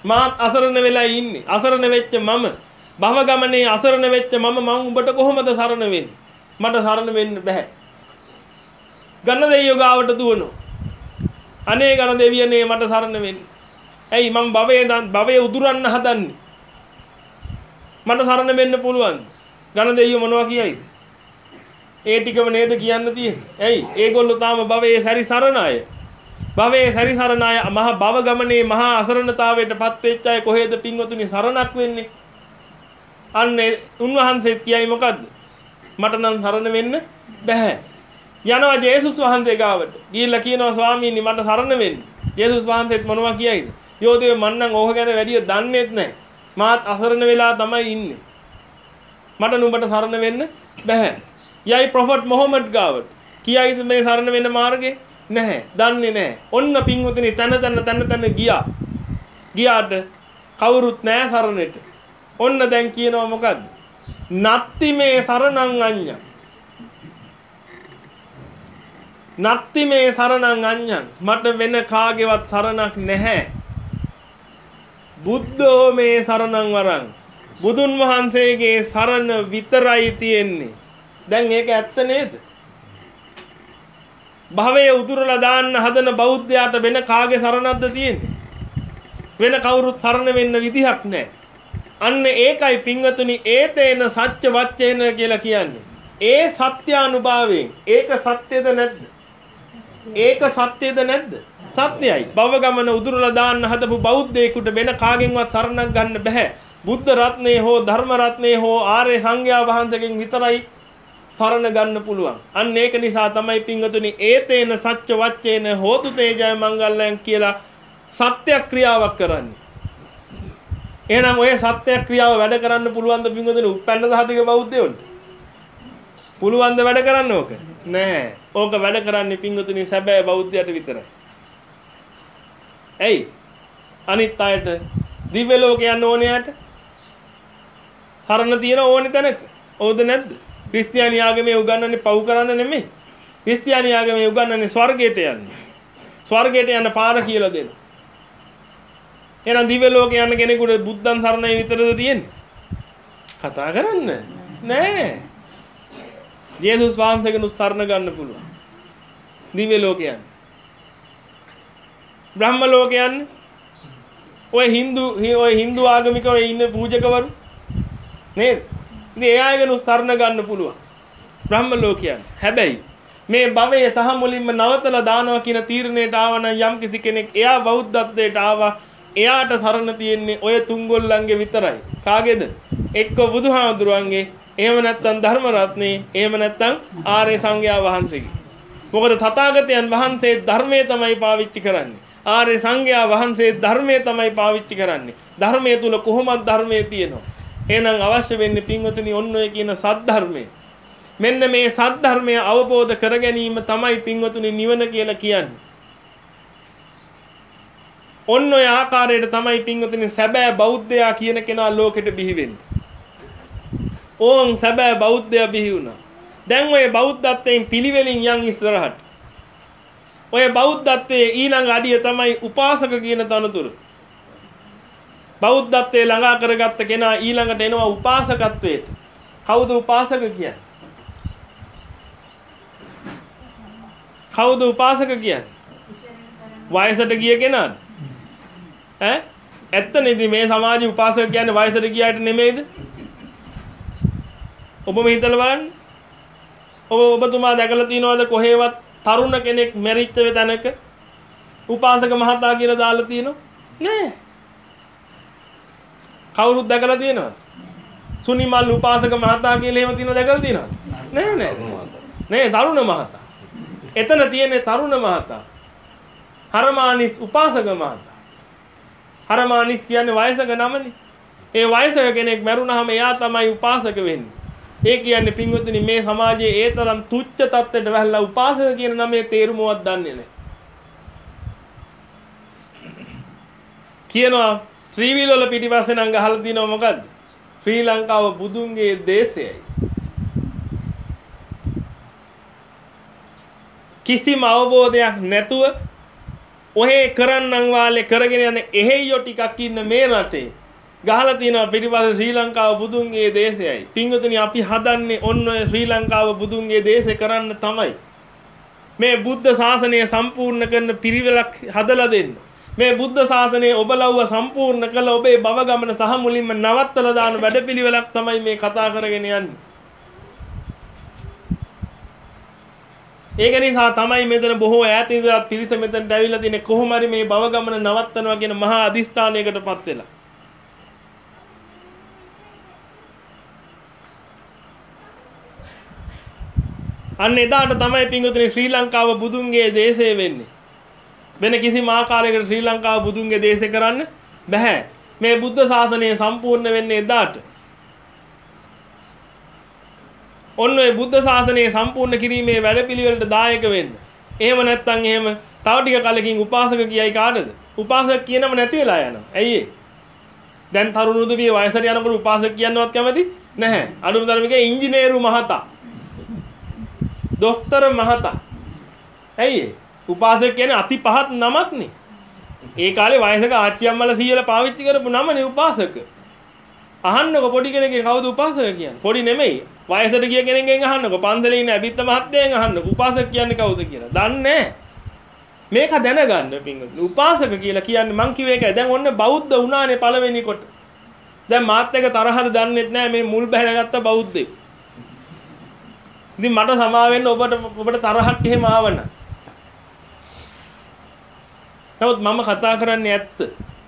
[SPEAKER 1] මාත් අසරණ වෙලා ඉන්නේ. අසරණ වෙච්ච මම භව ගමනේ අසරණ වෙච්ච මම මම උඹට කොහොමද සරණ වෙන්නේ? මට සරණ වෙන්න බෑ. ගන්න දෙයියෝ ගාවට දුවනවා. අනේ ගන්න දෙවියනේ මට සරණ වෙන්න. ඇයි මම භවයේ භවයේ උදුරන්න හදන්නේ? මට සරණ වෙන්න පුළුවන්. ගණ දෙයියෝ මොනවා කියයිද? ඒ ටිකම නේද කියන්න තියෙන්නේ. ඇයි? ඒගොල්ලෝ තාම භවයේ සැරිසරණ අය. භවයේ සැරිසරණ අය මහා භව ගමනේ මහා අසරණතාවයටපත් වෙච්ච අය කොහෙද පින්වතුනි සරණක් වෙන්නේ? අන්නේ උන්වහන්සේත් කියයි මොකද්ද? මට නම් සරණ වෙන්න බෑ. යනවා ජේසුස් වහන්සේ ගාවට. ගිහිල්ලා කියනවා ස්වාමීනි මට සරණ වෙන්න. ජේසුස් වහන්සේත් මොනවා කියයිද? යෝධයෝ මන් නම් ඕක ගැන වැඩිය දන්නේත් නැහැ. මාත් අසරණ වෙලා තමයි ඉන්නේ. මට නුඹට සරණ වෙන්න බෑ. යයි ප්‍රොෆට් මොහමඩ් ගාවට. කියයිද මේ සරණ වෙන්න මාර්ගේ? නැහැ. දන්නේ නැහැ. ඔන්න පින්වතුනි තන තන තන තන ගියා. ගියාට කවුරුත් නැහැ සරණෙට. ඔන්න දැන් කියනවා මොකද්ද? නත්ති මේ සරණං අඤ්ඤං. නත්ති මේ සරණං අඤ්ඤං. මට වෙන කාගේවත් සරණක් නැහැ. බුද්ධෝ මේ සරණං වරං. බුදුන් වහන්සේගේ සරණ විතරයි තියෙන්නේ. දැන් ඒක ඇත්ත නේද? භවයේ උදුරලා දාන්න හදන බෞද්ධයාට වෙන කාගේ සරණක්ද තියෙන්නේ? වෙන කවුරුත් සරණ වෙන්න විදිහක් නැහැ. අන්න ඒකයි පින්වතුනි ඒතේන සත්‍ය වච්චේන කියලා කියන්නේ. ඒ සත්‍යානුභාවයෙන් ඒක සත්‍යද නැද්ද? ඒක සත්‍යද නැද්ද? සත්‍යයි. භව ගමන උදුරලා දාන්න හදපු බෞද්ධයෙකුට වෙන කාගෙන්වත් සරණක් ගන්න බෑ. බුද්ධ රත්නේ හෝ ධර්ම රත්නේ හෝ ආර්ය සංඝයා වහන්සේගෙන් විතරයි සරණ ගන්න පුළුවන්. අන්න ඒක නිසා තමයි පින්වතුනි ඒතේන සත්‍ය වච්චේන හෝතු තේජය මංගල්‍යං කියලා සත්‍ය ක්‍රියාවක් කරන්නේ. එහෙනම් ඔය සත්‍ය ක්‍රියාව වැඩ කරන්න පුළුවන් ද පින්වතුනි උපැන්න සහතික බෞද්ධයන්ට? පුළුවන් ද වැඩ කරන්න ඕක? නෑ. ඕක වැඩ කරන්නේ පින්වතුනි සැබෑ බෞද්ධයට විතරයි. ඇයි? අනිත් අයට දිව්‍ය ලෝක යන්න ඕනේ යට සරණ තියෙන ඕනේ තැනක. ඕද නැද්ද? ක්‍රිස්තියානි ආගමේ උගන්වන්නේ පව් කරන්න නෙමෙයි. ක්‍රිස්තියානි ආගමේ උගන්වන්නේ ස්වර්ගයට යන්න. ස්වර්ගයට යන්න පාර කියලා දෙන්න. එහෙනම් දිව්‍ය ලෝකේ යන්න කෙනෙකුට බුද්ධන් සරණයි විතරද තියෙන්නේ? කතා කරන්න නෑ. ජේසුස් වහන්සේගෙනුත් සරණ ගන්න පුළුවන්. දිව්‍ය ලෝකේ යන්න. බ්‍රහ්ම ලෝකේ යන්න. ඔය Hindu ඔය Hindu ආගමික ඔය ඉන්න පූජකවරු නේද? ඉතින් ඒ අයගෙනුත් සරණ ගන්න පුළුවන්. බ්‍රහ්ම ලෝකේ යන්න. හැබැයි මේ භවයේ සහ මුලින්ම නවතලා දානවා කියන තීරණයට ආවනම් යම් කිසි කෙනෙක් එයා බෞද්ධත්වයට ආවා එයාට සරණ තියෙන්නේ ඔය තුන්ගොල්ලන්ගේ විතරයි. කාගේද? එක්ක බුදුහාමුදුරුවන්ගේ, එහෙම නැත්නම් ධර්ම රත්නේ, එහෙම නැත්නම් ආර්ය සංඝයා වහන්සේගේ. මොකද තථාගතයන් වහන්සේ ධර්මයේ තමයි පාවිච්චි කරන්නේ. ආර්ය සංඝයා වහන්සේ ධර්මයේ තමයි පාවිච්චි කරන්නේ. ධර්මයේ තුල කොහොමද ධර්මයේ තියෙනවා? එහෙනම් අවශ්‍ය වෙන්නේ පින්වතුනි ඔන්න ඔය කියන සද්ධර්මය. මෙන්න මේ සද්ධර්මය අවබෝධ කර ගැනීම තමයි පින්වතුනි නිවන කියලා කියන්නේ. ඔන්න ඔය ආකාරයට තමයි පින්වතුනි සැබෑ බෞද්ධයා කියන කෙනා ලෝකෙට බිහි වෙන්නේ. ඕන් සැබෑ බෞද්ධයා බිහි වුණා. දැන් ඔය බෞද්ධත්වයෙන් පිළිවෙලින් යන් ඉස්සරහට. ඔය බෞද්ධත්වයේ ඊළඟ අඩිය තමයි උපාසක කියන තනතුර. බෞද්ධත්වයේ ළඟා කරගත්ත කෙනා ඊළඟට එනවා උපාසකත්වයට. කවුද උපාසක කියන්නේ? කවුද උපාසක කියන්නේ? වයසට ගිය කෙනාද? ඈ ඇත්තනේ මේ සමාජයේ උපාසක කියන්නේ වයසට ගියාට නෙමෙයිද? ඔබම හිතලා බලන්න. ඔබ ඔබතුමා දැකලා තියෙනවද කොහෙවත් තරුණ කෙනෙක් මැරිච්ච තැනක උපාසක මහතා කියලා දාලා තියෙනව? නෑ. කවුරුත් දැකලා තියෙනවද? සුනිමල් උපාසක මහතා කියලා එහෙම තියෙනව දැකලා තියෙනවද? නෑ නෑ. නෑ තරුණ මහතා. එතන තියෙන්නේ තරුණ මහතා. හරමානිස් උපාසක මහතා. හරමානිස් කියන්නේ වයසක නමනේ. ඒ වයසක කෙනෙක් මැරුණාම එයා තමයි උපාසක වෙන්නේ. ඒ කියන්නේ පින්වතුනි මේ සමාජයේ ඒ තරම් තුච්ච තත්ත්වයට වැහැලා උපාසක කියන නමේ තේරුමවත් දන්නේ නැහැ. කියනවා ශ්‍රී විල් වල පිටිපස්සේ නම් ගහලා දිනව මොකද්ද? ශ්‍රී ලංකාව බුදුන්ගේ දේශයයි. කිසිම අවබෝධයක් නැතුව ඔහේ කරන්නම් වාලේ කරගෙන යන එහෙයියෝ ටිකක් ඉන්න මේ රටේ ගහලා තියෙනවා පිටිපස්සේ ශ්‍රී ලංකාව බුදුන්ගේ දේශයයි. පින්වතුනි අපි හදන්නේ ඔන්න ඔය ශ්‍රී ලංකාව බුදුන්ගේ දේශේ කරන්න තමයි. මේ බුද්ධ ශාසනය සම්පූර්ණ කරන පිරිවෙලක් හදලා දෙන්න. මේ බුද්ධ ශාසනය ඔබලව්ව සම්පූර්ණ කළ ඔබේ භව ගමන සහ මුලින්ම නවත්තලා දාන වැඩපිළිවෙලක් තමයි මේ කතා කරගෙන යන්නේ. ඒක නිසා තමයි මෙතන බොහෝ ඈත ඉඳලා පිරිස මෙතනට ඇවිල්ලා තිනේ කොහොම හරි මේ භව ගමන නවත්තනවා කියන මහා අදිස්ථානයකටපත් වෙලා. අන්න එදාට තමයි පින්වතුනි ශ්‍රී ලංකාව බුදුන්ගේ දේශය වෙන්නේ. වෙන කිසිම ආකාරයකට ශ්‍රී ලංකාව බුදුන්ගේ දේශය කරන්න බෑ. මේ බුද්ධ ශාසනය සම්පූර්ණ වෙන්නේ එදාට. ඔන්න ඔය බුද්ධ ශාසනය සම්පූර්ණ කිරීමේ වැඩපිළිවෙලට දායක වෙන්න. එහෙම නැත්නම් එහෙම තව ටික කලකින් උපාසක කියයි කාටද? උපාසක කියනම නැති වෙලා යනවා. ඇයි ඒ? දැන් තරුණ උදවිය වයසට යනකොට උපාසක කියනවත් කැමති නැහැ. අනුම ධර්මිකේ ඉංජිනේරු මහතා. දොස්තර මහතා. ඇයි ඒ? උපාසක කියන්නේ අති පහත් නමක් නේ. ඒ කාලේ වයසක ආච්චි අම්මලා සීයලා පාවිච්චි කරපු නමනේ උපාසක. අහන්නකො පොඩි කෙනෙක්ගෙන් කවුද උපාසක කියන්නේ? පොඩි නෙමෙයි. වයසට ගිය කෙනෙක්ගෙන් අහන්නකො. පන්සලේ ඉන්න අබිත්ත මහත්තයෙන් අහන්නකො. උපාසක කියන්නේ කවුද කියලා. දන්නේ නැහැ. මේක දැනගන්න පින්වතුනි. උපාසක කියලා කියන්නේ මං කිව්ව එකයි. දැන් ඔන්න බෞද්ධ වුණානේ පළවෙනි කොට. දැන් මාත් එක තරහද දන්නෙත් නැහැ මේ මුල් බහැරගත්ත බෞද්ධයෙක්. ඉතින් මට සමා වෙන්න ඔබට ඔබට තරහක් එහෙම ආවන. නමුත් මම කතා කරන්නේ ඇත්ත.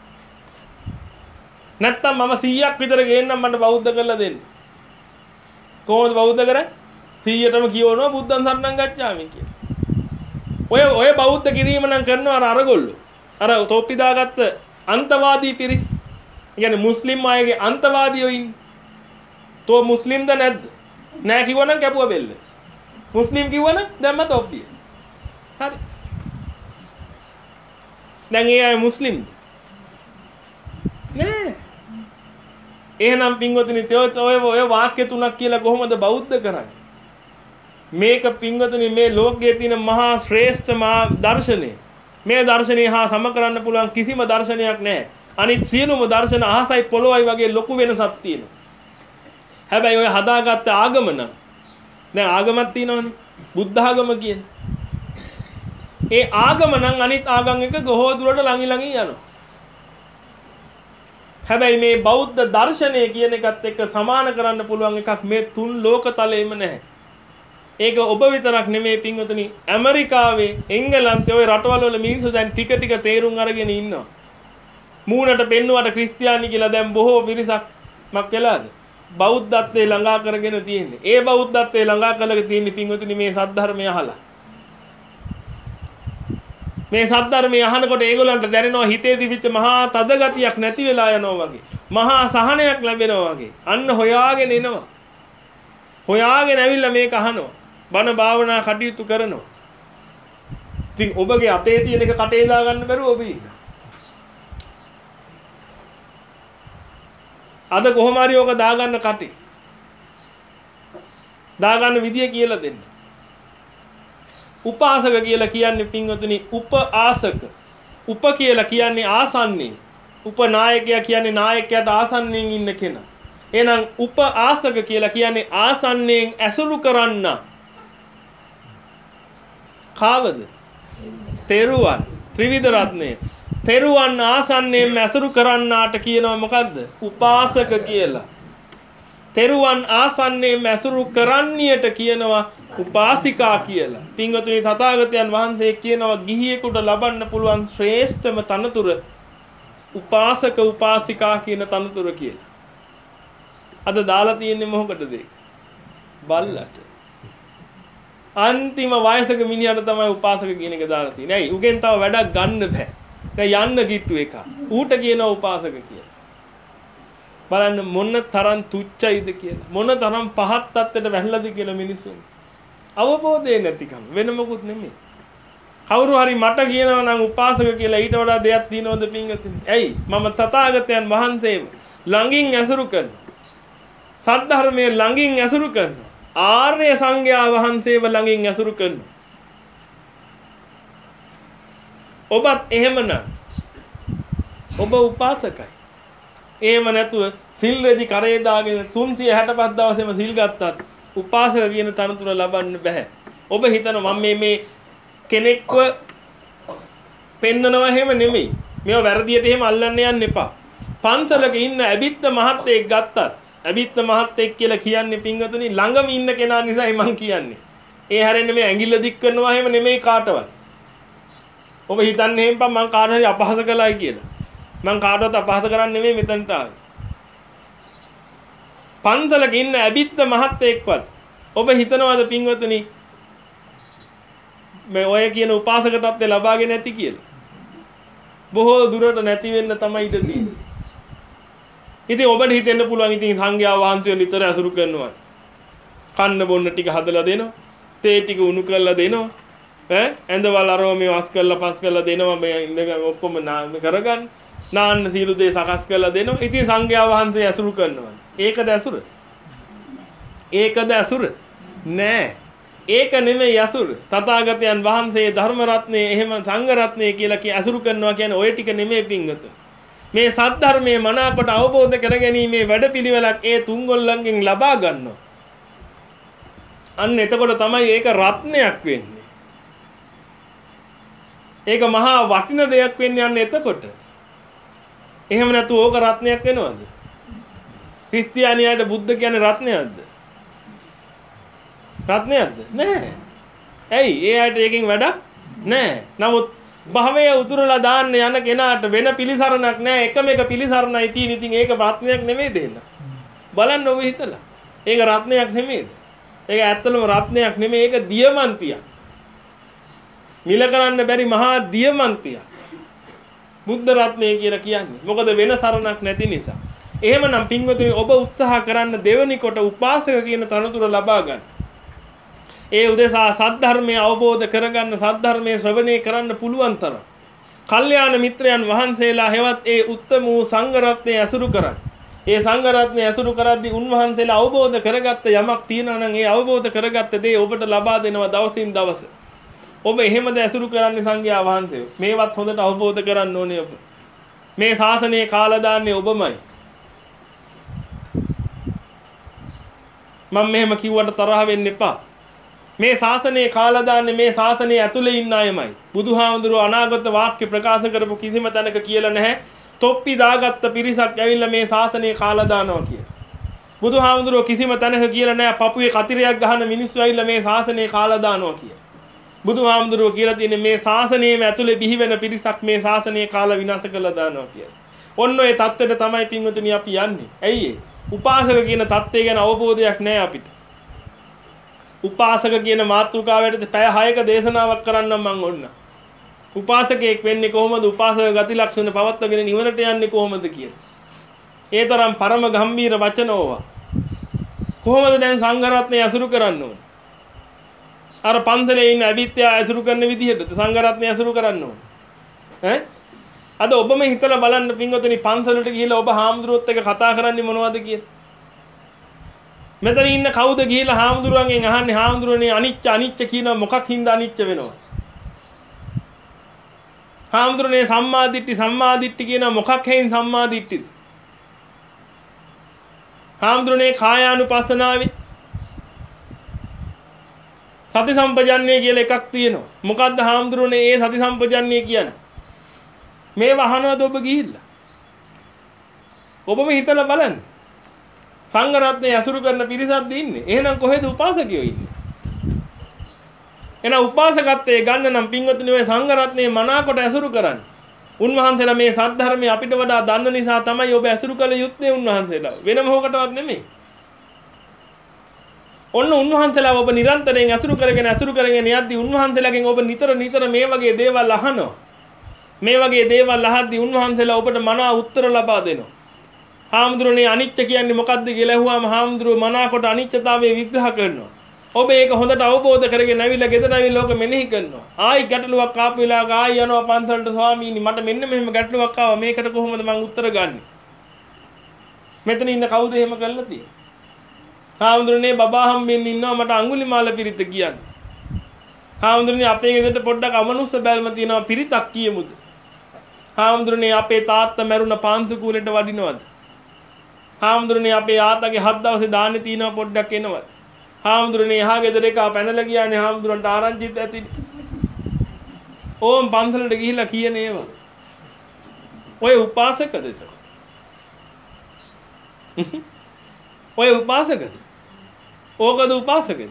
[SPEAKER 1] නැත්තම් මම සීයක් විතර ගේන්නම් මට බෞද්ධ කරලා දෙන්න. කොහොමද බෞද්ධ කරන්නේ? සීයටම කියවනවා බුද්ධං සරණං ගච්ඡාමි කියලා. ඔය ඔය බෞද්ධ කිරීම නම් කරනවා අර අරගොල්ලෝ. අර තොප්පි දාගත්ත අන්තවාදී පිරිස්. කියන්නේ මුස්ලිම් අයගේ අන්තවාදියෝ ඉන්නේ. තෝ මුස්ලිම්ද නැද්ද? නෑ කිව්වනම් කැපුවා බෙල්ල. මුස්ලිම් කිව්වනම් දැම්ම තොප්පිය. හරි. දැන් ඒ අය මුස්ලිම්ද? නෑ. එහෙනම් පින්වතුනි ඔය ඔය වාක්‍ය තුනක් කියලා කොහොමද බෞද්ධ කරන්නේ? මේක පින්වතුනි මේ ලෝකයේ තියෙන මහා ශ්‍රේෂ්ඨ මහා දර්ශනය. මේ දර්ශනය හා සම කරන්න පුළුවන් කිසිම දර්ශනයක් නැහැ. අනිත් සියලුම දර්ශන අහසයි පොළොවයි වගේ ලොකු වෙනසක් තියෙනවා. හැබැයි ඔය හදාගත්ත ආගම නම් දැන් ආගමක් තියෙනවනේ. බුද්ධ ආගම කියන්නේ. ඒ ආගම නම් අනිත් ආගම් එක ගොහෝ දුරට ළඟි ළඟි යනවා. හැබැයි මේ බෞද්ධ දර්ශනය කියන එකත් එක්ක සමාන කරන්න පුළුවන් එකක් මේ තුන් ලෝකතලෙම නැහැ. ඒක ඔබ විතරක් නෙමෙයි පින්වතුනි ඇමරිකාවේ එංගලන්තේ ওই රටවල වල මිනිස්සු දැන් ටික ටික තේරුම් අරගෙන ඉන්නවා. මූණට පෙන්නුවට ක්‍රිස්තියානි කියලා දැන් බොහෝ පිරිසක් මක් වෙලාද? බෞද්ධත්වයේ ළඟා කරගෙන තියෙන්නේ. ඒ බෞද්ධත්වයේ ළඟා කරලා තියෙන්නේ පින්වතුනි මේ සද්ධර්මය අහලා. මේ සද්ධර්මය අහනකොට ඒගොල්ලන්ට දැනෙනවා හිතේ තිබිච්ච මහා තදගතියක් නැති වෙලා යනවා වගේ. මහා සහනයක් ලැබෙනවා වගේ. අන්න හොයාගෙන එනවා. හොයාගෙන ඇවිල්ලා මේක අහනවා. බණ භාවනා කටයුතු කරනවා. ඉතින් ඔබගේ අතේ තියෙන එක කටේ දා ගන්න බැරුව ඔබ ඉන්න. අද කොහොම හරි ඔක දා ගන්න කටේ. දා ගන්න විදිය කියලා දෙන්න. උපාසක කියලා කියන්නේ පින්වතුනි උපආසක. උප කියලා කියන්නේ ආසන්නේ. උපනායකයා කියන්නේ නායකයාට ආසන්නයෙන් ඉන්න කෙනා. එහෙනම් උපආසක කියලා කියන්නේ ආසන්නයෙන් ඇසුරු කරන්න. කාවද? තෙරුවන් ත්‍රිවිධ රත්නය. තෙරුවන් ආසන්නයෙන් ඇසුරු කරන්නාට කියනවා මොකද්ද? උපාසක කියලා. තෙරුවන් ආසන්නයෙන් ඇසුරු කරන්නියට කියනවා උපාසිකා කියලා. පින්වතුනි තථාගතයන් වහන්සේ කියනවා ගිහියෙකුට ලබන්න පුළුවන් ශ්‍රේෂ්ඨම තනතුර උපාසක උපාසිකා කියන තනතුර කියලා. අද දාලා තියෙන්නේ මොකටද ඒක? බල්ලට. අන්තිම වයසක මිනිහට තමයි උපාසක කියන එක දාලා තියෙන්නේ. ඇයි? උගෙන් තව වැඩක් ගන්න බෑ. දැන් යන්න කිට්ටු එක. ඌට කියනවා උපාසක කියලා. බලන්න මොන තරම් තුච්චයිද කියලා. මොන තරම් පහත් තත්ත්වයට වැටලාද කියලා මිනිස්සුන්. අවබෝධය නැතිකම වෙන මොකුත් නෙමෙයි. කවුරු හරි මට කියනවා නම් උපාසක කියලා ඊට වඩා දෙයක් තියෙනවද පින්වතුනි? ඇයි? මම තථාගතයන් වහන්සේව ළඟින් ඇසුරු කරනවා. සද්ධර්මයේ ළඟින් ඇසුරු කරනවා. ආර්ය සංඝයා වහන්සේව ළඟින් ඇසුරු කරනවා. ඔබත් එහෙමනම් ඔබ උපාසකයි. එහෙම නැතුව සිල් රෙදි කරේ දාගෙන තුන්සිය හැටපස් දවසේම සිල් ගත්තත් උපාසක කියන තනතුර ලබන්න බෑ. ඔබ හිතනවා මම මේ මේ කෙනෙක්ව පෙන්නනවා එහෙම නෙමෙයි. මේව වැරදියට එහෙම අල්ලන්න යන්න එපා. පන්සලක ඉන්න ඇබිත්ත මහත්තයෙක් ගත්තත් ඇබිත්ත මහත්තයෙක් කියලා කියන්නේ පින්වතුනි ළඟම ඉන්න කෙනා නිසායි මං කියන්නේ. ඒ හැරෙන්නේ මේ ඇඟිල්ල දික් කරනවා එහෙම නෙමෙයි කාටවත්. ඔබ හිතන්නේ එහෙම මං කාට හරි අපහාස කළායි කියලා. මං කාටවත් අපහාස කරන්නේ නෙමෙයි මෙතනට ආවේ. පන්සලක ඉන්න ඇබිත්ත මහත්තයෙක්වත් ඔබ හිතනවාද පින්වතුනි මේ ඔය කියන උපාසක තත්ත්වය ලබාගෙන නැති කියලා? බොහෝ දුරට නැති වෙන්න තමයි ඉඩ තියෙන්නේ. ඉතින් ඔබට හිතෙන්න පුළුවන් ඉතින් සංඝයා වහන්සේ නිතර අසුරු කරනවා. කන්න බොන්න ටික හදලා දෙනවා. තේ ටික උණු කරලා දෙනවා. ඈ ඇඳවල අරව මේ වස් කරලා පස් කරලා දෙනවා. මේ ඉඳගෙන ඔක්කොම කරගන්න. නාන්න සීල දේ සකස් කරලා දෙනවා. ඉතින් සංඝයා වහන්සේ අසුරු කරනවා. ඒකද අසුර? ඒකද අසුර? නෑ. ඒක නෙමෙයි අසුර. තථාගතයන් වහන්සේ ධර්ම රත්නයේ එහෙම සංඝ රත්නයේ කියලා කී අසුරු කරනවා කියන්නේ ওই ටික නෙමෙයි පිංගුතුනි. මේ සත්‍ය ධර්මයේ මනාකොට අවබෝධ කරගැනීමේ වැඩපිළිවෙලක් ඒ තුන්ගොල්ලන්ගෙන් ලබා ගන්නවා. අන්න එතකොට තමයි ඒක රත්නයක් වෙන්නේ. ඒක මහා වටින දෙයක් වෙන්නේ අන්න එතකොට. එහෙම නැතු ඕක රත්නයක් වෙනවද? ක්‍රිස්තියානියාට බුද්ධ කියන්නේ රත්නයක්ද? රත්නයක්ද? නෑ. ඇයි? ඒ ආයත එකකින් වැඩක් නෑ. නමුත් භවයේ උතුරලා දාන්න යන කෙනාට වෙන පිළිසරණක් නෑ. එකම එක පිළිසරණයි තියෙන. ඉතින් ඒක රත්නයක් නෙමෙයි දෙන්න. බලන්න ඔබ හිතලා. ඒක රත්නයක් නෙමෙයිද? ඒක ඇත්තටම රත්නයක් නෙමෙයි. ඒක දියමන්තියක්. මිල කරන්න බැරි මහා දියමන්තියක්. බුද්ධ රත්නය කියලා කියන්නේ. මොකද වෙන සරණක් නැති නිසා. එහෙමනම් පින්වතුනි ඔබ උත්සාහ කරන්න දෙවෙනි කොට උපාසක කියන තනතුර ලබා ගන්න. ඒ උදෙසා සද්ධර්මයේ අවබෝධ කරගන්න සද්ධර්මයේ ශ්‍රවණය කරන්න පුළුවන් තරම් කල්යාණ මිත්‍රයන් වහන්සේලා හෙවත් ඒ උත්තම වූ සංඝ රත්නය අසුරු කරන්න. ඒ සංඝ රත්නය අසුරු කරද්දී උන්වහන්සේලා අවබෝධ කරගත්ත යමක් තියෙනවා නම් ඒ අවබෝධ කරගත්ත දේ ඔබට ලබා දෙනවා දවසින් දවස. ඔබ එහෙමද අසුරු කරන්නේ සංඝයා වහන්සේ? මේවත් හොඳට අවබෝධ කරන්න ඕනේ ඔබ. මේ ශාසනයේ කාලා දාන්නේ ඔබමයි. මම මෙහෙම කිව්වට තරහ වෙන්න එපා. මේ ශාසනයේ කාලා දාන්නේ මේ ශාසනයේ ඇතුලේ ඉන්න අයමයි. බුදුහාමුදුරුවෝ අනාගත වාක්‍ය ප්‍රකාශ කරපු කිසිම තැනක කියලා නැහැ. තොප්පි දාගත්ත පිරිසක් ඇවිල්ලා මේ ශාසනයේ කාලා දානවා කියලා. බුදුහාමුදුරුවෝ කිසිම තැනක කියලා නැහැ. පපුවේ කතිරයක් ගහන මිනිස්සු ඇවිල්ලා මේ ශාසනයේ කාලා දානවා කියලා. බුදුහාමුදුරුවෝ කියලා තියෙන්නේ මේ ශාසනයේම ඇතුලේ බිහි වෙන පිරිසක් මේ ශාසනයේ කාලා විනාශ කළා දානවා කියලා. ඔන්න ඔය தත්වෙට තමයි පින්වතුනි අපි යන්නේ. ඇයි ඒ? උපාසක කියන தත්ත්වය ගැන අවබෝධයක් නැහැ අපිට. උපාසක කියන මාතෘකාවට පැය හයක දේශනාවක් කරන්නම් මම ඔන්න. උපාසකයෙක් වෙන්නේ කොහොමද? උපාසක ගති ලක්ෂණ පවත්වාගෙන නිවනට යන්නේ කොහොමද කියලා. ඒ තරම් පරම ගම්බීර වචන ඕවා. කොහොමද දැන් සංඝ රත්නය අසුරු කරන්න ඕන? අර පන්සලේ ඉන්න අවිත්‍යා අසුරු කරන විදිහට සංඝ රත්නය අසුරු කරන්න ඕන. ඈ? අද ඔබම හිතලා බලන්න පින්වතුනි පන්සලට ගිහිල්ලා ඔබ හාමුදුරුවොත් එක්ක කතා කරන්නේ මොනවද කියලා? මෙතන ඉන්න කවුද ගිහිල්ලා හාමුදුරුවන්ගෙන් අහන්නේ හාමුදුරුවනේ අනිච්ච අනිච්ච කියන මොකක් හින්දා අනිච්ච වෙනවද? හාමුදුරුවනේ සම්මාදිට්ඨි සම්මාදිට්ඨි කියන මොකක් හේයින් සම්මාදිට්ඨිද? හාමුදුරුවනේ කායානුපස්සනාවේ සති සම්පජන්ණය කියලා එකක් තියෙනවා. මොකද්ද හාමුදුරුවනේ ඒ සති සම්පජන්ණය කියන්නේ? මේ වහනවද ඔබ ගිහිල්ලා? ඔබම හිතලා බලන්න. සංඝ රත්නය අසුරු කරන පිරිසක්ද ඉන්නේ? එහෙනම් කොහෙද උපාසකයෝ ඉන්නේ? එහෙනම් උපාසකත්වයේ ගන්න නම් පින්වතුනි ඔය සංඝ රත්නයේ මනාකොට අසුරු කරන්න. උන්වහන්සේලා මේ සද්ධර්මයේ අපිට වඩා දන්න නිසා තමයි ඔබ අසුරු කළ යුත්තේ උන්වහන්සේලා. වෙන මොකටවත් නෙමෙයි. ඔන්න උන්වහන්සේලා ඔබ නිරන්තරයෙන් අසුරු කරගෙන අසුරු කරගෙන යද්දී උන්වහන්සේලාගෙන් ඔබ නිතර නිතර මේ වගේ දේවල් අහනවා. මේ වගේ දේවල් අහද්දී උන්වහන්සේලා ඔබට මනා උත්තර ලබා දෙනවා. හාමුදුරනේ අනිච්ච කියන්නේ මොකද්ද කියලා අහුවාම හාමුදුරුවෝ මනාකොට අනිච්චතාවය විග්‍රහ කරනවා. ඔබ ඒක හොඳට අවබෝධ කරගෙන ඇවිල්ලා ගෙදර ඇවිල්ලා ඔක මෙනෙහි කරනවා. ආයි ගැටලුවක් ආපු වෙලාවක ආයි යනවා පන්සලට ස්වාමීනි මට මෙන්න මෙහෙම ගැටලුවක් ආවා මේකට කොහොමද මම උත්තර ගන්නෙ? මෙතන ඉන්න කවුද එහෙම කරලා තියෙන්නේ? හාමුදුරනේ බබා හම්බෙන්න ඉන්නවා මට අඟුලිමාල පිරිත කියන්නේ. හාමුදුරනේ අපේ ගෙදරට පොඩ්ඩක් අමනුස්ස බැල්ම තියෙනවා පිරිතක් කියමුද? හාමුදුරනේ අපේ තාත්තා මැරුණ පාන්සු කූලෙට වඩිනවද? හාමුදුරනේ අපේ ආතාගේ හත් දවසේ දාන්නේ තියෙනවා පොඩ්ඩක් එනවද? හාමුදුරනේ එහා ගෙදර එක පැනලා ගියානේ හාමුදුරන්ට ආරංචිත් ඇති. ඕම් පන්සලට ගිහිල්ලා කියන ඒවා. ඔය උපාසකද? ඔය උපාසකද? ඕකද උපාසකද?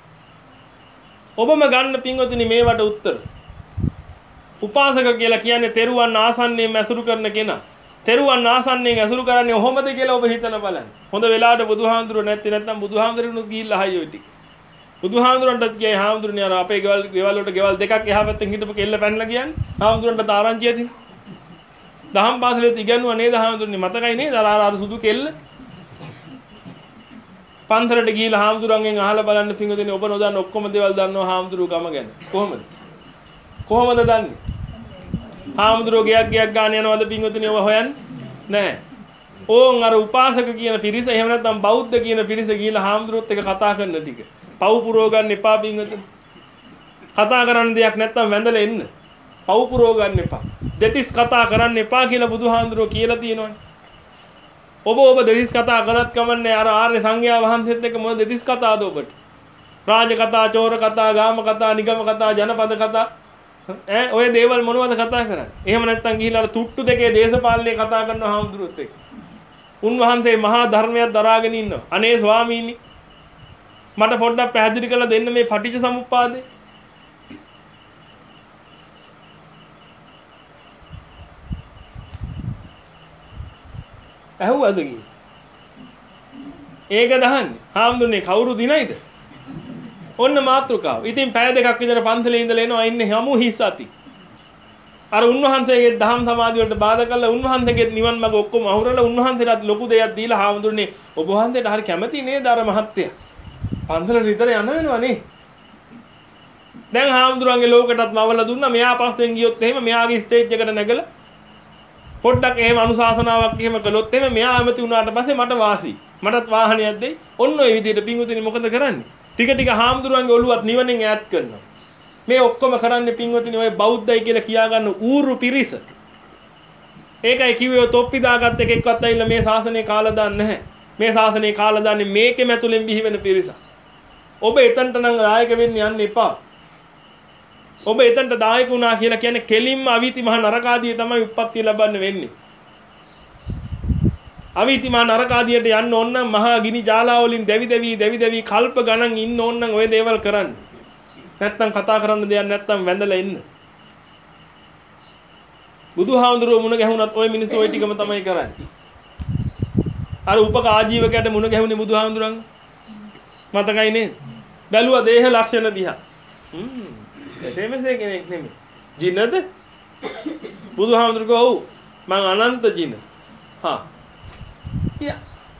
[SPEAKER 1] ඔබම ගන්න පින්වතුනි මේවට උත්තර. උපාසක කියලා කියන්නේ තෙරුවන් ආසන්නයෙන් ඇසුරු කරන කෙනා. තෙරුවන් ආසන්නයෙන් ඇසුරු කරන්නේ කොහොමද කියලා ඔබ හිතන බලන්න. හොඳ වෙලාවට බුදුහාමුදුරුවෝ නැත්තේ නැත්නම් බුදුහාමුදුරුවෝ ගිහිල්ලා හයියෝ ටික. බුදුහාමුදුරන්ටත් කියයි හාමුදුරනේ අර අපේ ගෙවල් ගෙවල් වලට ගෙවල් දෙකක් එහා පැත්තෙන් හිටපු කෙල්ල පැනලා කියන්නේ. හාමුදුරන්ට තාරංචිය ඇතිනේ. දහම් පාසලෙත් ඉගෙනුවා නේද හාමුදුරනේ මතකයි නේද අර අර සුදු කෙල්ල? පන්සලට ගිහිල්ලා හාමුදුරන්ගෙන් අහලා බලන්න පින්වතුනි ඔබ නොදන්න ඔක්කොම දේවල් දන්නවා හාමුදුරුවෝ ගම ගැන. කොහොමද? කොහොමද දන්නේ? හාමුදුරුවෝ ගයක් ගයක් ගන්න යනවද පින්වතුනි ඔබ හොයන්නේ? නැහැ. ඕන් අර උපාසක කියන පිරිස එහෙම නැත්නම් බෞද්ධ කියන පිරිස ගිහිල්ලා හාමුදුරුවොත් එක කතා කරන ටික. පව් පුරව ගන්න එපා පින්වතුනි. කතා කරන්න දෙයක් නැත්නම් වැඳලා එන්න. පව් පුරව ගන්න එපා. දෙතිස් කතා කරන්න එපා කියලා බුදුහාමුදුරුවෝ කියලා තියෙනවනේ. ඔබ ඔබ දෙතිස් කතා කරත් කමන්නේ අර ආර්ය සංඝයා වහන්සේත් එක්ක මොන දෙතිස් කතාද ඔබට? රාජ කතා, චෝර කතා, ගාම කතා, නිගම කතා, ජනපද කතා ඈ ඔය දේවල් මොනවද කතා කරන්නේ? එහෙම නැත්නම් ගිහිල්ලා අර තුට්ටු දෙකේ දේශපාලනේ කතා කරන හාමුදුරුවොත් එක්ක. උන්වහන්සේ මහා ධර්මයක් දරාගෙන ඉන්නවා. අනේ ස්වාමීනි මට පොඩ්ඩක් පැහැදිලි කරලා දෙන්න මේ පටිච්ච සමුප්පාදේ. ඇහුවද කී? ඒක දහන්නේ. හාමුදුරනේ කවුරු දිනයිද? ඔන්න මාත්‍රිකාව. ඉතින් පැය දෙකක් විතර පන්සලේ ඉඳලා එනවා ඉන්නේ යමු හිස් අති. අර උන්වහන්සේගේ දහම් සමාධිය වලට බාධා කරලා උන්වහන්සේගේ නිවන් මඟ ඔක්කොම අහුරලා උන්වහන්සේට ලොකු දෙයක් දීලා හාමුදුරනේ ඔබ වහන්සේට හරි කැමති නේද අර මහත්තයා? පන්සලට විතර යන වෙනවා නේ. දැන් හාමුදුරන්ගේ ලෝකෙටත් මවලා දුන්නා. මෙයා පස්සෙන් ගියොත් එහෙම මෙයාගේ ස්ටේජ් එකට නැගලා පොඩ්ඩක් එහෙම අනුශාසනාවක් එහෙම කළොත් එහෙම මෙයා ඇමති වුණාට පස්සේ මට වාසි. මටත් වාහනයක් දෙයි. ඔන්න ඔය විදිහට පින්වතුනි මොකද කරන්නේ? ටික ටික හාමුදුරන්ගේ ඔළුවත් නිවනෙන් ඈත් කරනවා. මේ ඔක්කොම කරන්නේ පින්වතුනි ඔය බෞද්ධයි කියලා කියා ගන්න ඌරු පිරිස. ඒකයි කිව්වේ තොප්පි දාගත් එකෙක්වත් ඇවිල්ලා මේ ශාසනය කාලා දාන්නේ නැහැ. මේ ශාසනය කාලා දාන්නේ මේකෙම ඇතුලෙන් බිහි වෙන පිරිස. ඔබ එතනට නම් දායක වෙන්න යන්න එපා. ඔබ එතනට දායක වුණා කියලා කියන්නේ කෙලින්ම අවීති මහ නරකාදියේ තමයි උප්පත්තිය ලබන්න වෙන්නේ. අවීති මහ නරකාදියට යන්න ඕන නම් මහා ගිනි ජාලා වලින් දෙවි දෙවි දෙවි දෙවි කල්ප ගණන් ඉන්න ඕන නම් ඔය දේවල් කරන්න. නැත්තම් කතා කරන්න දෙයක් නැත්තම් වැඳලා ඉන්න. බුදුහාමුදුරුවෝ මුණ ගැහුණත් ওই මිනිස්සු ওই ටිකම තමයි කරන්නේ. අර උපක ආජීවකයට මුණ ගැහුනේ බුදුහාමුදුරන් මතකයි නේද? බැලුවා දේහ ලක්ෂණ දිහා. හ්ම්. එතෙමසේ කෙනෙක් නෙමෙයි. ජිනද? බුදුහාමුදුරුවෝ ඔව් මං අනන්ත ජින. හා. යා.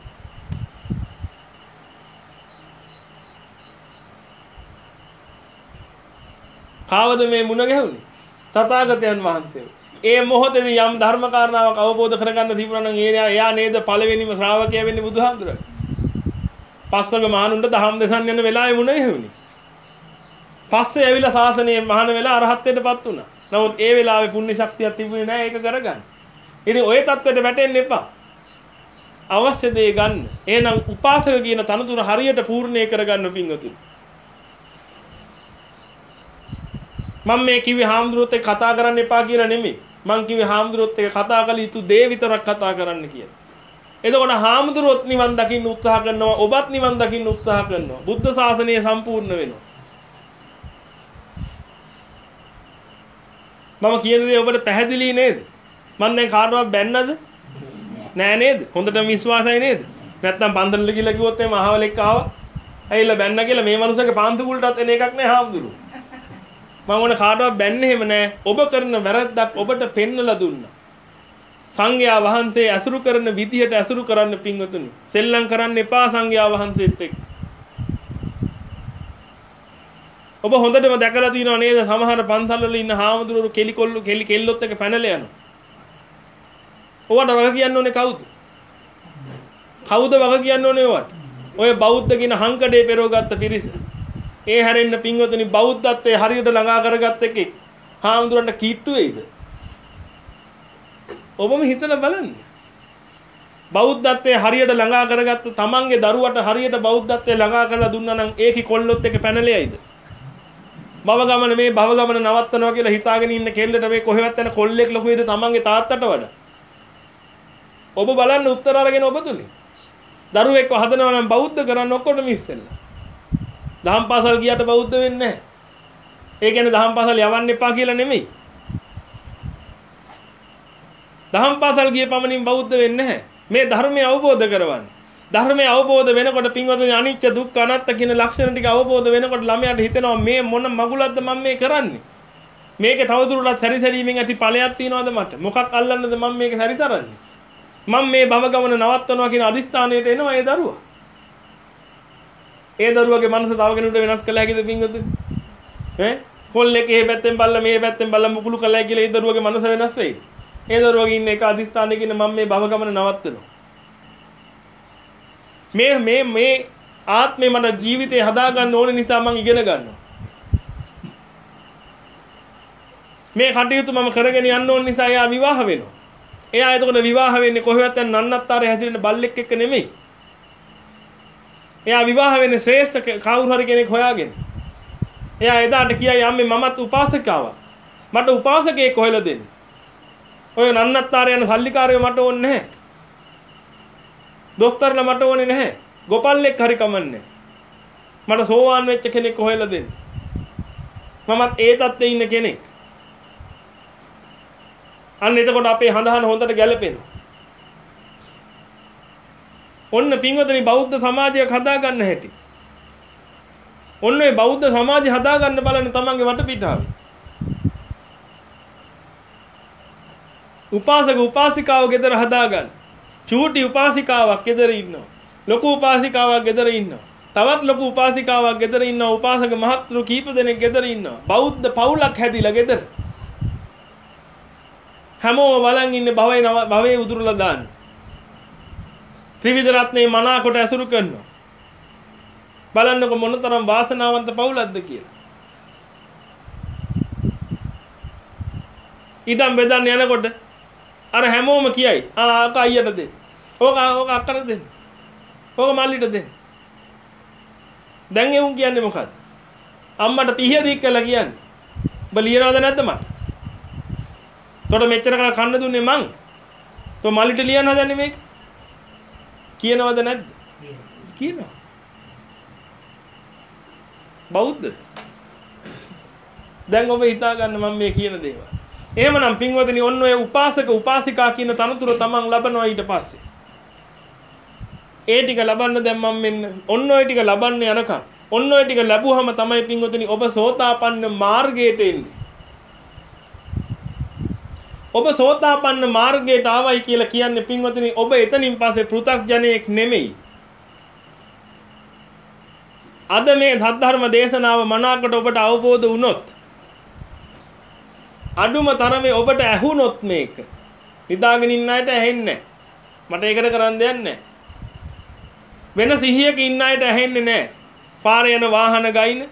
[SPEAKER 1] කාවද මේ මුණ ගැහුනේ? තථාගතයන් වහන්සේ. ඒ මොහොතේදී යම් ධර්ම කාරණාවක් අවබෝධ කරගන්න තිබුණා නම් ඒ එයා නේද පළවෙනිම ශ්‍රාවකයා වෙන්නේ බුදුහාමුදුරන්. පස්වග මහණුන්ට දහම් දෙසන් යන වෙලාවේ මුණ ගැහුනේ. පස්සේ ඇවිල්ලා ශාසනයේ මහාන වෙලා අරහත්ත්වයටපත් වුණා. නමුත් ඒ වෙලාවේ පුණ්‍ය ශක්තියක් තිබුණේ නැහැ ඒක කරගන්න. ඉතින් ওই தත්වෙට වැටෙන්න එපා. අවශ්‍ය දේ ගන්න. එහෙනම් උපාසක කියන තනතුර හරියට පූර්ණේ කරගන්න පින්වතුනි. මම මේ කිව්වේ හාමුදුරුවොත් එක්ක කතා කරන්න එපා කියලා නෙමෙයි. මං කිව්වේ හාමුදුරුවොත් එක්ක කතා කළ යුතු දේ විතරක් කතා කරන්න කියලා. එතකොට හාමුදුරුවොත් නිවන් දකින්න උත්සාහ කරනවා, ඔබත් නිවන් දකින්න උත්සාහ කරනවා. බුද්ධ ශාසනය සම්පූර්ණ වෙනවා. මම කියන දේ ඔබට පැහැදිලි නේද? මම දැන් කාටවත් බැන්නද? නෑ නේද? හොඳටම විශ්වාසයි නේද? නැත්තම් පන්සලට ගිහලා කිව්වොත් එහම අහවලෙක් ආවා. ඇවිල්ලා බැන්න කියලා මේ මනුස්සගේ පාන්තු කුලටත් එන එකක් නෑ හාමුදුරුවෝ. මම ඕන කාටවත් බැන්නේ එහෙම නෑ. ඔබ කරන වැරද්දක් ඔබට පෙන්නලා දුන්නා. සංඝයා වහන්සේ අසුරු කරන විදිහට අසුරු කරන්න පින්වතුනි. සෙල්ලම් කරන්න එපා සංඝයා වහන්සේත් එක්ක. ඔබ හොඳටම දැකලා තියෙනව නේද? සමහර පන්සල් වල ඉන්න හාමුදුරුවෝ කෙලි කොල්ල කෙලි කෙල්ලොත් එක පැනලා යනවා. ඔවට වග කියන්න ඕනේ කවුද? කවුද වග කියන්න ඕනේ ඔවට? ඔය බෞද්ධ කියන හංකඩේ පෙරවගත්ත පිරිස. ඒ හැරෙන්න පින්වතුනි බෞද්ධත්වයේ හරියට ළඟා කරගත්ත එකෙක් හාමුදුරන්ට කීට්ටු වෙයිද? ඔබම හිතලා බලන්න. බෞද්ධත්වයේ හරියට ළඟා කරගත්ත තමන්ගේ දරුවට හරියට බෞද්ධත්වයේ ළඟා කරලා දුන්නා නම් ඒකි කොල්ලොත් එක පැනලෙයිද? භව ගමන මේ භව ගමන නවත්තනවා කියලා හිතාගෙන ඉන්න කෙල්ලට මේ කොහෙවත් යන කොල්ලෙක් ලොකු වේද තමන්ගේ තාත්තට වඩා? ඔබ බලන්න උත්තර අරගෙන ඔබ තුලින් දරුවෙක්ව හදනවා නම් බෞද්ධ කරන්න ඔක්කොටම ඉස්සෙල්ලා. දහම් පාසල් ගියට බෞද්ධ වෙන්නේ නැහැ. ඒ කියන්නේ දහම් පාසල් යවන්න එපා කියලා නෙමෙයි. දහම් පාසල් ගිය පමණින් බෞද්ධ වෙන්නේ නැහැ. මේ ධර්මය අවබෝධ කරවන්න. ධර්මය අවබෝධ වෙනකොට පින්වතුනි අනිත්‍ය දුක්ඛ අනාත්ම කියන ලක්ෂණ ටික අවබෝධ වෙනකොට ළමයාට හිතෙනවා මේ මොන මගුලක්ද මම මේ කරන්නේ? මේකේ තවදුරටත් සැරිසැරීමෙන් ඇති ඵලයක් තියනවද මට? මොකක් අල්ලන්නද මම මේක සැරිසරන්නේ? මම මේ භව ගමන නවත්තනවා කියන අදිස්ථානයට එනවා ඒ දරුවා. ඒ දරුවගේ මනස තව කෙනෙකුට වෙනස් කළ හැකිද පින්වතුනි? ඈ කොල්ලෙක් එහෙ පැත්තෙන් බල්ලා මේ පැත්තෙන් බල්ලා මුකුළු කළා කියලා ඒ දරුවගේ මනස වෙනස් වෙයි. ඒ දරුවගේ ඉන්න එක අදිස්ථානයක ඉන්න මම මේ භව ගමන නවත්තනවා. මේ මේ මේ ආත්මේ මට ජීවිතේ හදා ගන්න ඕන නිසා මම ඉගෙන ගන්නවා. මේ කටයුතු මම කරගෙන යන්න ඕන නිසා එයා විවාහ වෙනවා. එයා එතකොට විවාහ වෙන්නේ කොහෙවත් යන නන්නත්තරේ හැසිරෙන බල්ලෙක් එක්ක නෙමෙයි. එයා විවාහ වෙන්නේ ශ්‍රේෂ්ඨ කවුරු හරි කෙනෙක් හොයාගෙන. එයා එදාට කියයි අම්මේ මමත් උපාසකාවක්. මට උපාසකයෙක් හොයලා දෙන්න. ඔය නන්නත්තරේ යන සල්ලිකාරයෝ මට ඕනේ නැහැ. දොස්තරලා මට ඕනේ නැහැ. ගොපල්ලෙක් හරි කමන්නේ. මට සෝවාන් වෙච්ච කෙනෙක් හොයලා දෙන්න. මමත් ඒ තත්ත්වේ ඉන්න කෙනෙක්. අන්න එතකොට අපේ හඳහන හොඳට ගැලපෙනවා. ඔන්න පින්වතුනි බෞද්ධ සමාජයක් හදාගන්න හැටි. ඔන්න ඒ බෞද්ධ සමාජය හදාගන්න බලන්න තමන්ගේ වටපිටාව. උපාසක උපාසිකාව ගෙදර හදාගන්න. චූටි උපාසිකාවක් ගෙදර ඉන්නවා. ලොකු උපාසිකාවක් ගෙදර ඉන්නවා. තවත් ලොකු උපාසිකාවක් ගෙදර ඉන්නවා. උපාසක මහත්තුරු කීප දෙනෙක් ගෙදර ඉන්නවා. බෞද්ධ පවුලක් හැදිලා ගෙදර. හැමෝම බලන් ඉන්නේ භවයේ භවයේ උදුරලා දාන්න. ත්‍රිවිධ රත්නේ මනාකොට ඇසුරු කරනවා. බලන්නකො මොනතරම් වාසනාවන්ත පවුලක්ද කියලා. ඊටම් බෙදන්න යනකොට අර හැමෝම කියයි ආ අක අයියට දෙන්න. ඕක ඕක අක්කට දෙන්න. ඕක මල්ලිට දෙන්න. දැන් එවුන් කියන්නේ මොකද්ද? අම්මට පිහිය දීක් කළා කියන්නේ. ඔබ ලියනවද නැද්ද මට? තොට මෙච්චර කල කන්න දුන්නේ මං. තෝ මල්ලිට ලියන්න හදන්නේ මේක? කියනවද නැද්ද? කියනවා. බෞද්ධ. දැන් ඔබ හිතා ගන්න මම මේ කියන දේවල්. එහෙමනම් පින්වතුනි ඔන්න ඔය උපාසක උපාසිකා කියන තනතුර තමන් ලබනවා ඊට පස්සේ. ඒ ටික ලබන්න දැන් මම මෙන්න ඔන්න ඔය ටික ලබන්න යනකම් ඔන්න ඔය ටික ලැබුවහම තමයි පින්වතුනි ඔබ සෝතාපන්න මාර්ගයට එන්නේ. ඔබ සෝතාපන්න මාර්ගයට ආවයි කියලා කියන්නේ පින්වතුනි ඔබ එතනින් පස්සේ පෘථග්ජනයෙක් නෙමෙයි. අද මේ සද්ධර්ම දේශනාව මනාකොට ඔබට අවබෝධ වුණොත් අඩුම තරමේ ඔබට ඇහුනොත් මේක නිදාගෙන ඉන්න අයට ඇහෙන්නේ නැහැ. මට ඒකට කරන්න දෙයක් නැහැ. වෙන සිහියක ඉන්න අයට ඇහෙන්නේ නැහැ. පාරේ යන වාහන ගයින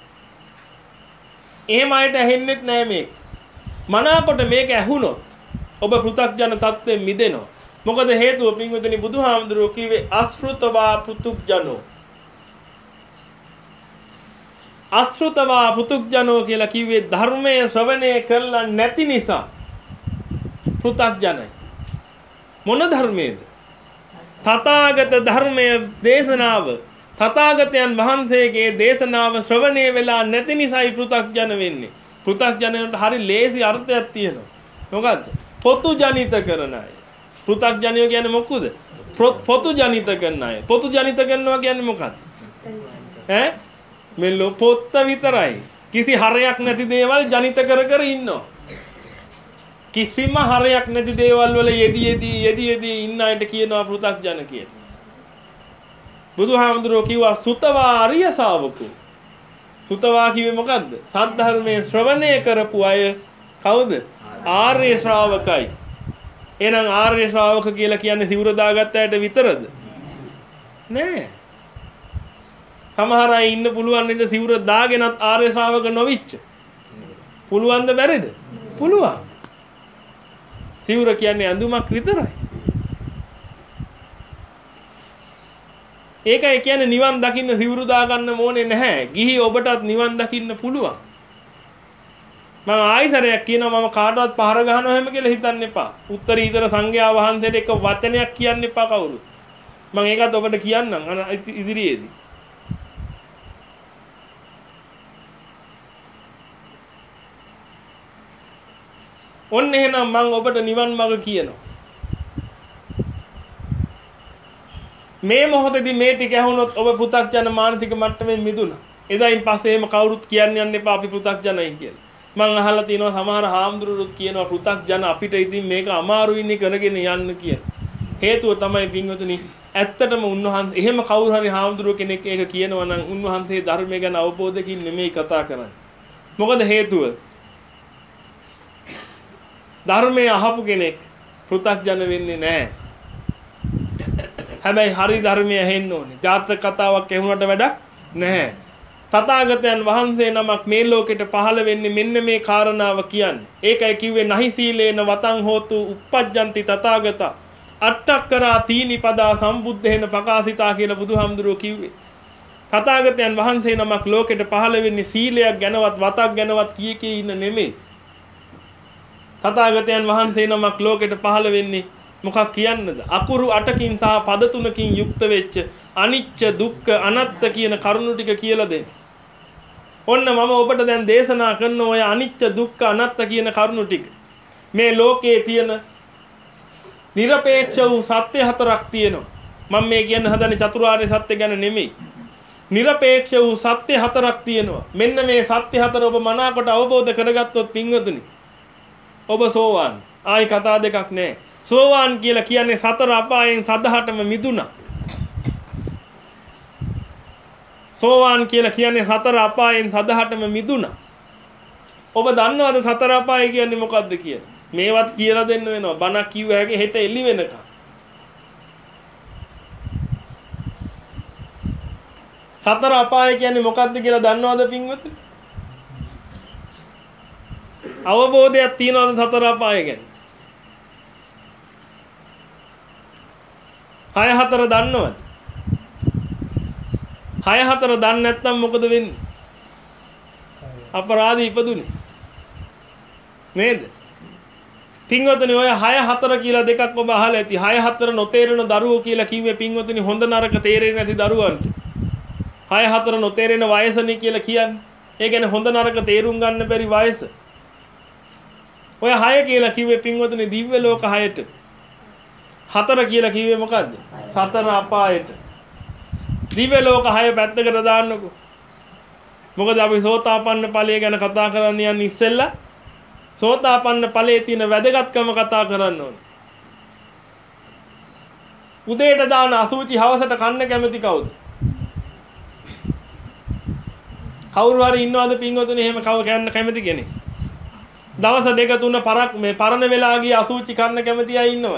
[SPEAKER 1] එහෙම අයට ඇහෙන්නෙත් නැහැ මේක. මනාකොට මේක ඇහුනොත් ඔබ පෘථග්ජන තත්ත්වයෙන් මිදෙනවා. මොකද හේතුව පින්වතුනි බුදුහාමුදුරුවෝ කිව්වේ අශෘතවා පෘථග්ජනෝ. අශෘතවා පෘථග්ජනෝ කියලා කිව්වේ ධර්මයේ ශ්‍රවණය කරලා නැති නිසා පෘථග්ජනයි. මොන ධර්මයේද? තථාගත ධර්මයේ දේශනාව තථාගතයන් වහන්සේගේ දේශනාව ශ්‍රවණය වෙලා නැති නිසායි පෘථග්ජන වෙන්නේ. පෘථග්ජනයට හරි ලේසි අර්ථයක් තියෙනවා. මොකද්ද? පොතු ජනිත කරන අය. පෘථග්ජනය කියන්නේ මොකද? පොතු ජනිත කරන අය. පොතු ජනිත කරනවා කියන්නේ මොකක්ද? ඈ මෙල්ල පොත්ත විතරයි. කිසි හරයක් නැති දේවල් ජනිත කර කර ඉන්නවා. කිසිම හරයක් නැති දේවල් වල යෙදි යෙදි යෙදි යෙදි ඉන්න අයට කියනවා පෘථග්ජන කියලා. බුදුහාමුදුරුවෝ කිව්වා සුතවා ආර්ය ශාවකෝ. සුතවා කිව්වේ මොකද්ද? සද්ධර්මයේ ශ්‍රවණය කරපු අය කවුද? ආර්ය ශ්‍රාවකයි. එහෙනම් ආර්ය ශ්‍රාවක කියලා කියන්නේ සිවුර දාගත්ත අයට විතරද? නෑ. සමහර අය ඉන්න පුළුවන් නේද සිවුර දාගෙනත් ආර්ය ශ්‍රාවක නොවිච්ච. පුළුවන්ද බැරිද? පුළුවන්. සිවුර කියන්නේ ඇඳුමක් විතරයි. ඒකයි කියන්නේ නිවන් දකින්න සිවුරු දාගන්න ඕනේ නැහැ. ගිහි ඔබටත් නිවන් දකින්න පුළුවන්. මම ආයිසරයක් කියනවා මම කාටවත් පහර ගහනවා හැම කියලා හිතන්න එපා. උත්තරීතර සංඝයා වහන්සේට එක වචනයක් කියන්න එපා කවුරුත්. මම ඒකත් ඔබට කියන්නම් ඉදිරියේදී. ඔන්න එහෙනම් මම ඔබට නිවන් මඟ කියනවා. මේ මොහොතේදී මේ ටික ඇහුනොත් ඔබ පෘථග්ජන මානසික මට්ටමින් මිදුණා. එදායින් පස්සේ එහෙම කවුරුත් කියන්න යන්න එපා අපි පෘථග්ජනයි කියලා. මම අහලා තියෙනවා සමහර හාමුදුරුවෝත් කියනවා පෘථග්ජන අපිට ඉතින් මේක අමාරුයිනේ කරගෙන යන්න කියලා. හේතුව තමයි පින්වතුනි ඇත්තටම උන්වහන්සේ එහෙම කවුරු හරි හාමුදුරුවෝ කෙනෙක් ඒක කියනවා නම් උන්වහන්සේ ධර්මය ගැන අවබෝධකින් නෙමෙයි කතා කරන්නේ. මොකද හේතුව? ධර්මයේ අහපු කෙනෙක් පෘථග්ජන වෙන්නේ නැහැ. හැබැයි හරි ධර්මය ඇහෙන්න ඕනේ. ජාතක කතාවක් ඇහුනට වැඩක් නැහැ. තථාගතයන් වහන්සේ නමක් මේ ලෝකෙට පහළ වෙන්නේ මෙන්න මේ කාරණාව කියන්නේ. ඒකයි කිව්වේ නහි සීලේන වතං හෝතු uppajjanti තථාගත අට්ඨක්කරා තීනි පදා සම්බුද්ධේන ප්‍රකාශිතා කියලා බුදුහාමුදුරුවෝ කිව්වේ. තථාගතයන් වහන්සේ නමක් ලෝකෙට පහළ වෙන්නේ සීලයක් ගැනවත් වතක් ගැනවත් කී කී ඉන්න නෙමෙයි. තථාගතයන් වහන්සේ නමක් ලෝකෙට පහළ වෙන්නේ මොකක් කියන්නද? අකුරු අටකින් සහ පද තුනකින් යුක්ත වෙච්ච අනිච්ච දුක්ඛ අනාත්ත කියන කරුණු ටික කියලා දෙන්න. ඔන්න මම ඔබට දැන් දේශනා කරන ඔය අනිච්ච දුක්ඛ අනාත්ත කියන කරුණු ටික. මේ ලෝකයේ තියෙන නිර්පේක්ෂ වූ සත්‍ය හතරක් තියෙනවා. මම මේ කියන්න හදන්නේ චතුරාර්ය සත්‍ය ගැන නෙමෙයි. නිර්පේක්ෂ වූ සත්‍ය හතරක් තියෙනවා. මෙන්න මේ සත්‍ය හතර ඔබ මනාකොට අවබෝධ කරගත්තොත් පින්වතුනි ඔබ සෝවාන්. ආයි කතා දෙකක් නැහැ. සෝවාන් කියලා කියන්නේ සතර අපායන් සදහටම මිදුණා. සෝවාන් කියලා කියන්නේ සතර අපායන් සදහටම මිදුණා. ඔබ දන්නවද සතර අපාය කියන්නේ මොකද්ද කියලා? මේවත් කියලා දෙන්න වෙනවා. බණක් කිව්ව හැකි හෙට එළි වෙනකම්. සතර අපාය කියන්නේ මොකද්ද කියලා දන්නවද පින්වත්නි? අවබෝධයක් තියනවද සතර අපාය ගැන? හය හතර දන්නවද? හය හතර දන්නේ නැත්නම් මොකද වෙන්නේ? අපරාධي ඉපදුනේ. නේද? පින්වතුනි ඔය හය හතර කියලා දෙකක් ඔබ අහලා ඇති. හය හතර නොතේරෙන දරුවෝ කියලා කිව්වේ පින්වතුනි හොඳ නරක තේරෙන්නේ නැති දරුවන්ට. හය හතර නොතේරෙන වයසනේ කියලා කියන්නේ. ඒ කියන්නේ හොඳ නරක තේරුම් ගන්න බැරි වයස. ඔය හය කියලා කිව්වේ පින්වතුනි දිව්‍ය ලෝක හයට. හතර කියලා කිව්වේ මොකද්ද? සතර අපායට. දිව්‍ය ලෝක හය පැත්තකට දාන්නකෝ. මොකද අපි සෝතාපන්න ඵලය ගැන කතා කරන්න යන්නේ ඉස්සෙල්ලා සෝතාපන්න ඵලයේ තියෙන වැදගත්කම කතා කරන්න ඕනේ. උදේට දාන අසුචි හවසට කන්න කැමති කවුද? කවුරු හරි ඉන්නවද පින්වතුනි එහෙම කව කන්න කැමති කෙනෙක්? දවස් දෙක තුන පරක් මේ පරණ වෙලා ගිය අසුචි කන්න කැමති අය ඉන්නවද?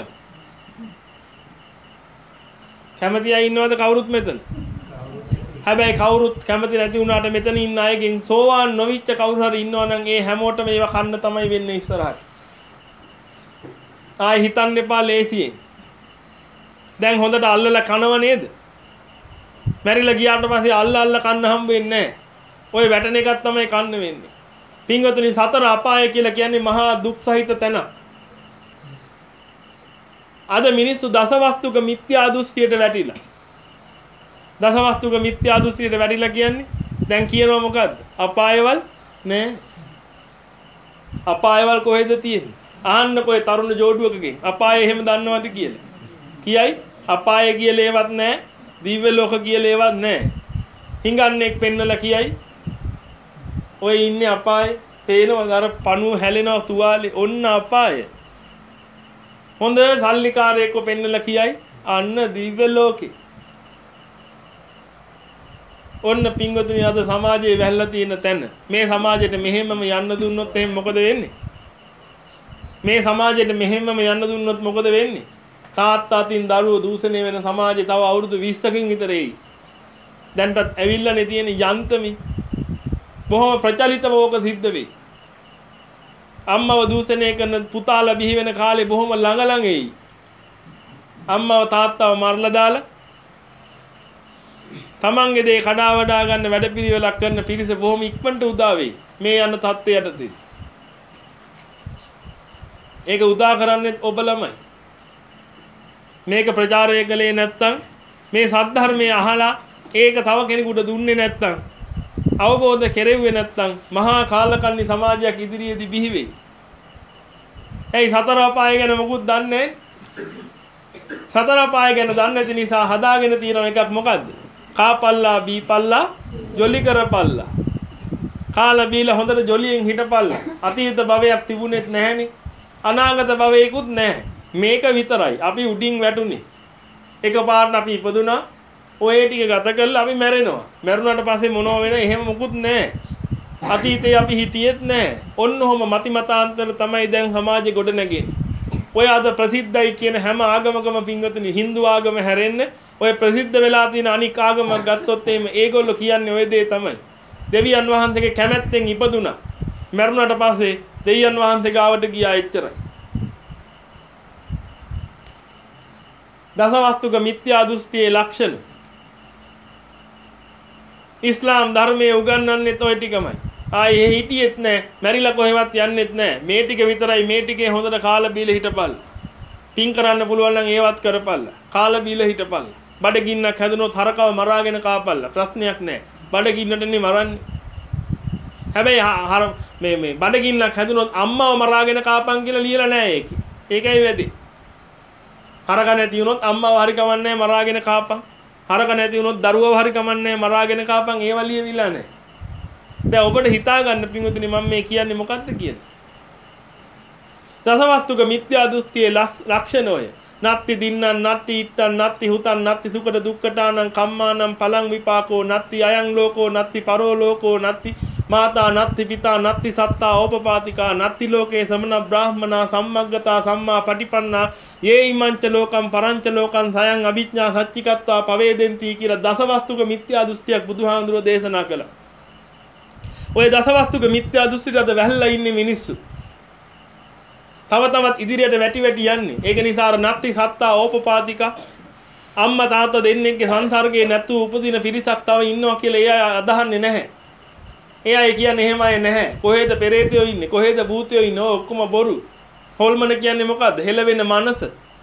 [SPEAKER 1] කැමති අය ඉන්නවද කවුරුත් මෙතන? හැබැයි කවුරුත් කැමති නැති වුණාට මෙතන ඉන්න අයගෙන් සෝවාන් නොවිච්ච කවුරු හරි ඉන්නවා නම් ඒ හැමෝටම ඒව කන්න තමයි වෙන්නේ ඉස්සරහට. ආයි හිතන්න එපා ලේසියෙන්. දැන් හොඳට අල්ලලා කනව නේද? මැරිලා ගියාට පස්සේ අල්ල අල්ල කන්න හම්බ වෙන්නේ නැහැ. ওই වැටෙන එකක් තමයි කන්න වෙන්නේ. පින්වතුනි සතර අපාය කියලා කියන්නේ මහා දුක් සහිත තැන. අද මිනිස්සු දසවස්තුක මිත්‍යා දෘෂ්ටියට වැටිලා. දසවස්තුක මිත්‍යා දෘෂ්ටියට වැටිලා කියන්නේ දැන් කියනවා මොකද්ද? අපායවල නෑ. අපායවල කොහෙද තියෙන්නේ? අහන්න කොයි තරුණ ජෝඩුවකගෙන් අපාය එහෙම දන්නවද කියලා. කියයි අපාය කියලා ඒවත් නෑ. දිව්‍ය ලෝක කියලා ඒවත් නෑ. හිඟන්නේක් පෙන්නලා කියයි ඔය ඉන්නේ අපායේ. පේනවද අර පණුව හැලෙනවා තුවාලේ ඔන්න අපාය. හොඳ සල්ලිකාරයෙක්ව පෙන්නලා කියයි අන්න දිව්‍ය ලෝකේ. ඔන්න පින්වතුනි අද සමාජයේ වැල්ලා තියෙන තැන. මේ සමාජයට මෙහෙමම යන්න දුන්නොත් එහෙනම් මොකද වෙන්නේ? මේ සමාජයට මෙහෙමම යන්න දුන්නොත් මොකද වෙන්නේ? තාත්තා අතින් දරුවෝ දූෂණය වෙන සමාජය තව අවුරුදු විස්සකින් විතර එයි. දැන්ටත් ඇවිල්ලානේ තියෙන යන්තමි. බොහොම ප්‍රචලිතව ඕක සිද්ධ වෙයි. අම්මව දූෂණය කරන පුතාලා බිහි වෙන කාලේ බොහොම ළඟ ළඟ එයි. අම්මව තාත්තව මරලා දාලා තමන්ගේ දේ කඩා වඩා ගන්න වැඩපිළිවෙලක් කරන පිරිස බොහොම ඉක්මනට උදා වෙයි. මේ යන තත්ත්වයටදී. ඒක උදා කරන්නේ ඔබ ළමයි. මේක ප්‍රචාරය කළේ නැත්නම් මේ සද්ධර්මයේ අහලා ඒක තව කෙනෙකුට දුන්නේ නැත්නම් අවබෝධ කෙරෙව්වේ නැත්නම් මහා කාලකන්ණි සමාජයක් ඉදිරියේදී බිහි වෙයි. එයි සතර අපාය ගැන මොකුත් දන්නේ නැහැ. සතර අපාය ගැන දන්නේ නැති නිසා හදාගෙන තියෙන එකක් මොකද්ද? කාපල්ලා බීපල්ලා ජොලි කරපල්ලා. කාලා බීලා හොඳට ජොලියෙන් හිටපල්ලා. අතීත භවයක් තිබුණෙත් නැහැනේ. අනාගත භවයකුත් නැහැ. මේක විතරයි. අපි උඩින් වැටුනේ. එකපාරට අපි ඉපදුනා. ඔය ටික ගත කරලා අපි මැරෙනවා. මැරුණාට පස්සේ මොනව වෙනව එහෙම මොකුත් නැහැ. අතීතේ අපි හිටියෙත් නැහැ. ඔන්න ඔහම මති මතාන්තර තමයි දැන් සමාජෙ ගොඩ නැගෙන්නේ. ඔය අද ප්‍රසිද්ධයි කියන හැම ආගමකම පින්වතුනි Hindu ආගම හැරෙන්න ඔය ප්‍රසිද්ධ වෙලා තියෙන අනික් ආගමක් ගත්තොත් එහෙම ඒගොල්ලෝ කියන්නේ ඔය දේ තමයි. දෙවියන් වහන්සේගේ කැමැත්තෙන් ඉපදුනා. මැරුණාට පස්සේ දෙවියන් වහන්සේ ගාවට ගියා එච්චරයි. දසවස්තුක මිත්‍යා දෘෂ්ටියේ ලක්ෂණ. ඉස්ලාම් ධර්මයේ උගන්වන්නේත් ඔය ටිකමයි. ආයේ හිටියෙත් නැහැ. මැරිලා කොහෙවත් යන්නෙත් නැහැ. මේ ටික විතරයි මේ ටිකේ හොඳට කාලා බීලා හිටපල්. පින් කරන්න පුළුවන් නම් ඒවත් කරපල්ලා. කාලා බීලා හිටපල්ලා. බඩගින්නක් හැදුනොත් හරකව මරාගෙන කාපල්ලා. ප්‍රශ්නයක් නැහැ. බඩගින්නටනේ මරන්නේ. හැබැයි හර මේ මේ බඩගින්නක් හැදුනොත් අම්මව මරාගෙන කාපන් කියලා ලියලා නැහැ ඒකේ. ඒකයි වැඩි. හරක නැති වුණොත් අම්මව හරි කමන්නේ මරාගෙන කාපන්. හරක නැති වුණොත් දරුවව හරි කමන්නේ මරාගෙන කාපන්. ඒව ලියවිලා නැහැ. දැන් ඔබට හිතා ගන්න පින්වතුනි මම මේ කියන්නේ මොකක්ද කියන්නේ? දසවස්තුක මිත්‍යා දෘෂ්ටියේ ලක්ෂණය. නත්ති දින්නං නත්ති ඉත්තං නත්ති හුතං නත්ති සුකර දුක්ඛටානං කම්මානං පලං විපාකෝ නත්ති අයං ලෝකෝ නත්ති පරෝ ලෝකෝ නත්ති මාතා නත්ති පිතා නත්ති සත්තා ඕපපාතිකා නත්ති ලෝකේ සමන බ්‍රාහ්මනා සම්මග්ගතා සම්මා පටිපන්නා යේ ඉමංච ලෝකම් පරංච ලෝකං සයං අවිඥා සච්චිකත්වා පවේදෙන්ති කියලා දසවස්තුක මිත්‍යා දෘෂ්ටියක් බුදුහාඳුරෝ දේශනා කළා. ඔය දසවස්තුක මිත්‍යා දෘෂ්ටියට අද වැහැලා ඉන්නේ මිනිස්සු. තව තවත් ඉදිරියට වැටි වැටි යන්නේ. ඒක නිසා අර නත්ති සත්තා ඕපපාතිකා අම්මා තාත්තා දෙන්නෙක්ගේ සංසර්ගයේ නැතුව උපදින පිරිසක් තව ඉන්නවා කියලා ඒ අය අදහන්නේ නැහැ. ඒ අය කියන්නේ එහෙම අය නැහැ. කොහෙද පෙරේතයෝ ඉන්නේ? කොහෙද භූතයෝ ඉන්නේ? ඔක්කොම බොරු. හොල්මන කියන්නේ මොකද්ද? හෙලවෙන මනස.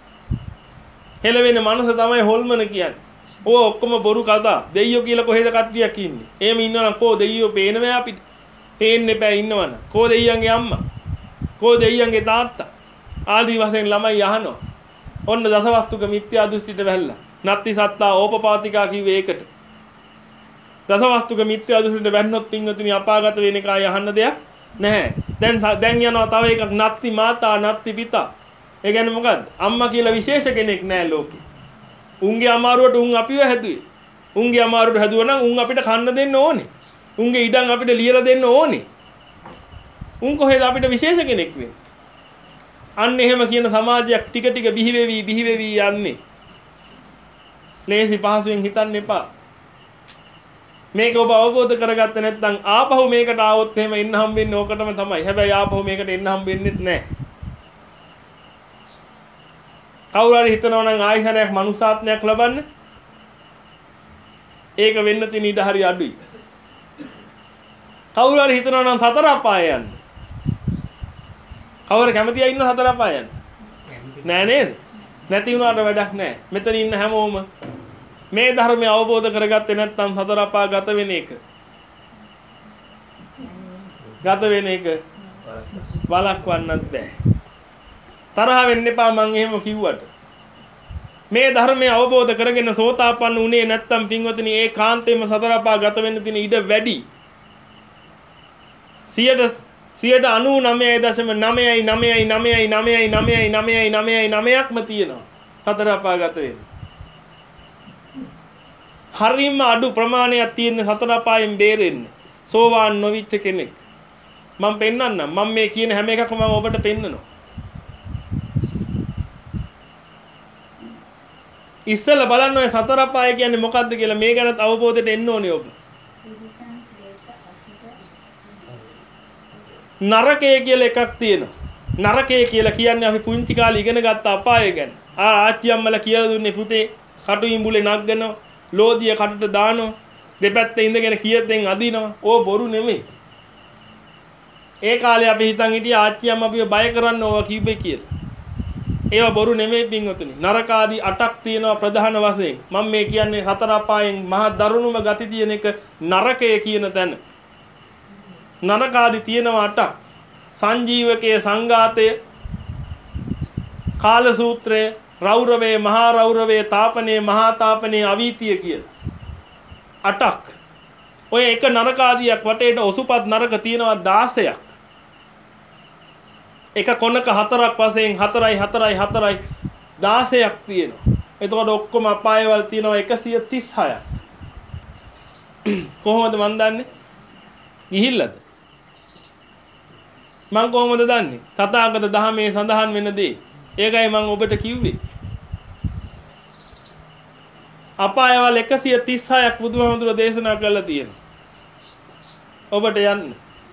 [SPEAKER 1] හෙලවෙන මනස තමයි හොල්මන කියන්නේ. ඕ ඔක්කොම බොරු කතා. දෙයියෝ කියලා කොහෙද කට්ටියක් ඉන්නේ? එහෙම ඉන්නවනම් කෝ දෙයියෝ පේනවද අපිට? පේන්නේ නැහැ ඉන්නවනම්. කෝ දෙයියන්ගේ අම්මා? කෝ දෙයියන්ගේ තාත්තා? ආදි වශයෙන් ළමයි අහනවා. ඔන්න දසවස්තුක මිත්‍යා දෘෂ්ටියට වැහැලා. නත්ති සත්තා ඕපපාතිකා කිව්වේ ඒකට. දසවස්තුක මිත්‍යා දෘෂ්ටියට වැන්නොත් පින්වතුනි අපාගත වෙන එක ආය අහන්න දෙයක් නැහැ. දැන් දැන් යනවා තව එකක් නත්ති මාතා නත්ති පිතා. ඒ කියන්නේ මොකද්ද? අම්මා කියලා විශේෂ කෙනෙක් නැහැ ලෝකේ. උන්ගේ අමාරුවට උන් අපිව හැදුවේ. උන්ගේ අමාරුවට හැදුවා නම් උන් අපිට කන්න දෙන්න ඕනේ. උන්ගේ ඉඩම් අපිට ලියලා දෙන්න ඕනේ. උන් කොහෙද අපිට විශේෂ කෙනෙක් වෙන්නේ? අන්න එහෙම කියන සමාජයක් ටික ටික බිහි වෙවි බිහි වෙවි යන්නේ. ලේසි පහසුවෙන් හිතන්න එපා. මේක ඔබ අවබෝධ කරගත්තේ නැත්නම් ආපහු මේකට ආවොත් එහෙම එන්න හම් වෙන්නේ ඕකටම තමයි. හැබැයි ආපහු මේකට එන්න හම් වෙන්නේත් නැහැ. කවුරු හරි හිතනවා නම් ආයසනයක් මනුසාත්මයක් ලබන්න ඒක වෙන්න තියෙන ඉඩ හරි අඩුයි. කවුරු හරි හිතනවා නම් සතර අපාය යන්න. කවුරු කැමති අය ඉන්න සතර අපාය යන්න? නෑ නේද? නැති වුණාට වැඩක් නෑ. මෙතන ඉන්න හැමෝම මේ ධර්මය අවබෝධ කරගත්තේ නැත්නම් සතර අපාය ගත වෙන එක. ගත වෙන එක වළක්වන්නත් බෑ. තරහ වෙන්න එපා මං එහෙම කිව්වට. මේ ධර්මය අවබෝධ කරගෙන සෝතාපන්න උනේ නැත්නම් පින්වතුනි ඒ කාන්තේම සතර අපාය ගත වෙන්න තියෙන ඉඩ වැඩි. සියයට අනූනවය දශම නවයයි නවයයි නවයයි නවයයි නවයයි නවයයි නවයයි නවයක්ම තියෙනවා සතර අපාගත වෙන. හරිම අඩු ප්‍රමාණයක් තියෙන සතර අපායෙන් බේරෙන්න සෝවාන් නොවිච්ච කෙනෙක්. මම පෙන්නන්නම්. මම මේ කියන හැම එකක්ම මම ඔබට පෙන්නනවා. ඉස්සෙල්ලා බලන්න ඔය සතර අපාය කියන්නේ මොකද්ද කියලා මේ ගැනත් අවබෝධයට එන්න ඕනේ ඔබ. නරකය කියලා එකක් තියෙනවා. නරකය කියලා කියන්නේ අපි පුංචි කාලේ ඉගෙන ගත්ත අපාය ගැන. ආ ආච්චි අම්මලා කියලා දුන්නේ පුතේ කටු ඉඹුලේ නග්ගනවා, ලෝදිය කටට දානවා, දෙපැත්තේ ඉඳගෙන කීයෙන් අදිනවා. ඕ බොරු නෙමෙයි. ඒ කාලේ අපි හිතන් හිටියේ ආච්චි අම්මා අපිව බය කරන්න ඕවා කිව්වේ කියලා. ඒවා බොරු නෙමෙයි පින්වතුනි. නරක ආදී අටක් තියෙනවා ප්‍රධාන වශයෙන්. මම මේ කියන්නේ හතර අපායෙන් මහා දරුණුම ගති තියෙන එක නරකය කියන තැන. නරක ආදී තියෙනවා අටක්. සංජීවකයේ සංඝාතය, කාල සූත්‍රය, රෞරවේ මහා රෞරවේ, තාපනේ මහා තාපනේ, අවීතිය කියලා. අටක්. ඔය එක නරක ආදියක් වටේට ඔසුපත් නරක තියෙනවා දාසයක්. එක කොනක හතරක් වශයෙන් හතරයි හතරයි හතරයි දාසයක් තියෙනවා. එතකොට ඔක්කොම අපායවල තියෙනවා එකසිය තිස් හයක්. කොහොමද මන් දන්නේ? ගිහිල්ලාද? මං කොහොමද දන්නේ? තථාගත දහමේ සඳහන් වෙන දේ. ඒකයි මං ඔබට කිව්වේ. අපායවල එකසිය තිස් හයක් බුදුහාමුදුරුවෝ දේශනා කළා තියෙනවා. ඔබට යන්න.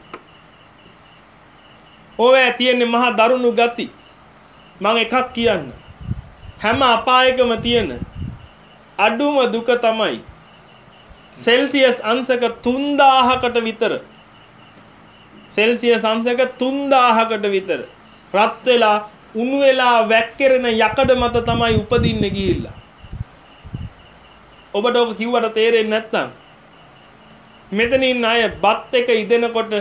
[SPEAKER 1] ඔය තියෙන්නේ මහා දරුණු ගති. මම එකක් කියන්න. හැම අපායකම තියෙන අඩුම දුක තමයි සෙල්සියස් අංශක තුන්දාහකට විතර. සෙල්සියස් අංශක තුන්දාහකට විතර රත් වෙලා උණු වෙලා වැක්කිරෙන යකඩ මත තමයි උපදින්නේ ගිහිල්ලා. ඔබට ඔක කිව්වට තේරෙන්නේ නැත්නම් මෙතන ඉන්න අය බත් එක ඉදෙනකොට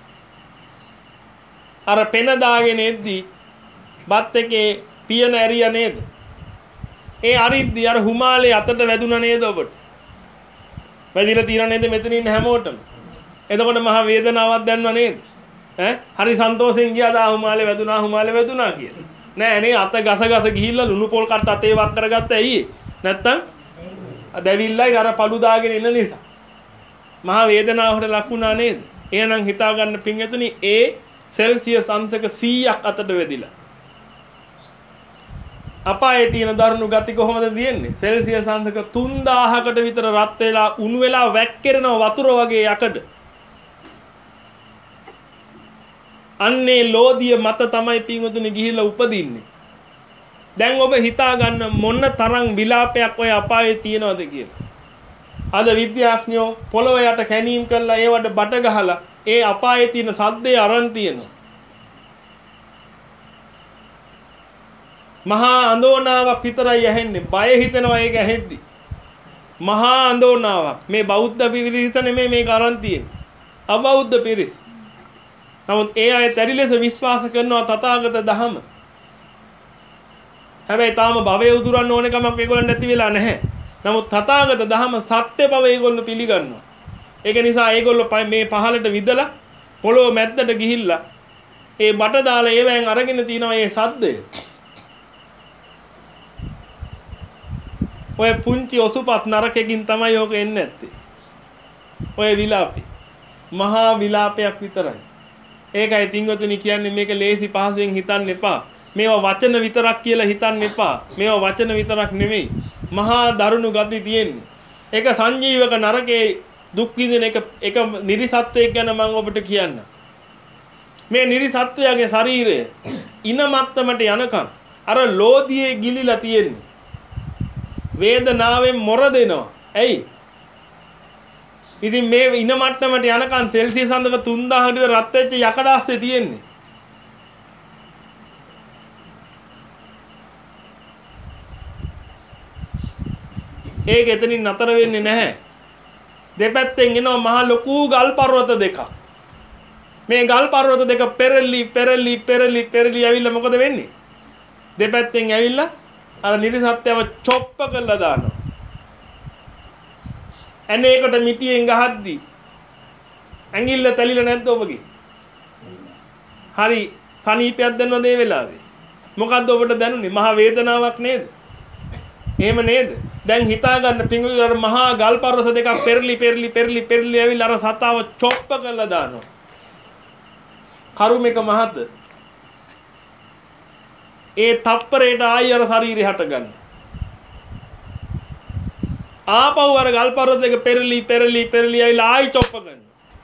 [SPEAKER 1] අර පෙන දාගෙන එද්දි බත් එකේ පියන ඇරියා නේද? ඒ අරිද්දි අර හුමාලේ අතට වැදුනා නේද ඔබට? වැදිලා තියෙනා නේද මෙතන ඉන්න හැමෝටම? එතකොට මහ වේදනාවක් දැනනවා නේද? ඈ හරි සන්තෝෂෙන් ගියාද ආ හුමාලේ වැදුනා හුමාලේ වැදුනා කියලා. නෑ නේ අත ගස ගස ගිහිල්ලා ලුණු පොල් කට්ට අතේ වත් කරගත්ත ඇයි? නැත්තම් දැවිල්ලයි අර පළු දාගෙන ඉන්න නිසා. මහ වේදනාවට ලක් වුණා නේද? එහෙනම් හිතා ගන්න පින්යතුනි ඒ සෙල්සියස් අංශක සීයක් අතට වැදිලා. අපායේ තියෙන දරුණු ගති කොහොමද තියෙන්නේ? සෙල්සියස් අංශක තුන්දාහකට විතර රත් වෙලා උණු වෙලා වැක්කිරෙන වතුර වගේ යකඩ. අන්නේ ලෝදිය මත තමයි පින්වතුනි ගිහිල්ලා උපදින්නේ. දැන් ඔබ හිතා ගන්න මොන තරම් විලාපයක් ඔය අපායේ තියනවද කියලා. අද විද්‍යාඥයෝ පොළොව යට කැණීම් කරලා ඒවට බට ගහලා ඒ අපායේ තියෙන සද්දේ අරන් තියෙනවා. මහා අඳෝනාවක් විතරයි ඇහෙන්නේ. බය හිතෙනවා ඒක ඇහෙද්දි. මහා අඳෝනාවක්. මේ බෞද්ධ පිරිස නෙමෙයි මේක අරන් තියෙන්නේ. අබෞද්ධ පිරිස. නමුත් ඒ අය තැරි ලෙස විශ්වාස කරනවා තථාගත දහම. හැබැයි තාම භවය උදුරන්න ඕන කමක් ඒගොල්ලන්ට නැති වෙලා නැහැ. නමුත් තථාගත දහම සත්‍ය බව ඒගොල්ලෝ පිළිගන්නවා. ඒක නිසා ඒගොල්ලෝ මේ පහලට විදලා පොළොව මැද්දට ගිහිල්ලා ඒ බට දාලා ඒවෙන් අරගෙන තිනවා මේ සද්දය. ඔය පුංචි ඔසුපත් නරකකින් තමයි ඕක එන්නේ නැත්තේ. ඔය විලාපේ. මහා විලාපයක් විතරයි. ඒකයි පින්වතුනි කියන්නේ මේක ලේසි පහසුවෙන් හිතන්න එපා. මේවා වචන විතරක් කියලා හිතන්න එපා. මේවා වචන විතරක් නෙමෙයි. මහා දරුණු ගති තියෙන්නේ. ඒක සංජීවක නරකේ දුක් විඳින එක එක නිරිසත්වයක් ගැන මම ඔබට කියන්න. මේ නිරිසත්වයාගේ ශරීරය ඉන මත්තමට යනකම් අර ලෝදියේ ගිලිලා තියෙන්නේ. වේදනාවෙන් මොර දෙනවා. ඇයි? ඉතින් මේ ඉන මට්ටමට යනකම් සෙල්සියස් අංශක තුන්දාහකට රත් වෙච්ච යකඩ ආස්සේ තියෙන්නේ. ඒක එතනින් නතර වෙන්නේ නැහැ. දෙපැත්තෙන් එනවා මහා ලොකු ගල් පර්වත දෙකක්. මේ ගල් පර්වත දෙක පෙරලි පෙරලි පෙරලි පෙරලි ඇවිල්ලා මොකද වෙන්නේ? දෙපැත්තෙන් ඇවිල්ලා අර නිරිසත්‍යව චොප්ප කරලා දානවා. ඇනේකට මිටියෙන් ගහද්දි ඇඟිල්ල තැලිලා නැද්ද ඔබගේ? හරි සනීපයක් දැනනද ඒ වෙලාවේ? මොකද්ද ඔබට දැනුනේ? මහා වේදනාවක් නේද? එහෙම නේද? දැන් හිතා ගන්න පිංගුල අර මහා ගල් පර්වත දෙකක් පෙරලි පෙරලි පෙරලි පෙරලි ඇවිල්ලා අර සතාව චොප්ප කරලා දානවා. කරුමෙක මහත ඒ තප්පරේට ආයි අර ශරීරය හට ගන්න. ආපහු අර ගල් පර්වත දෙක පෙරලි පෙරලි පෙරලි ඇවිල්ලා ආයි චොප්ප කරනවා.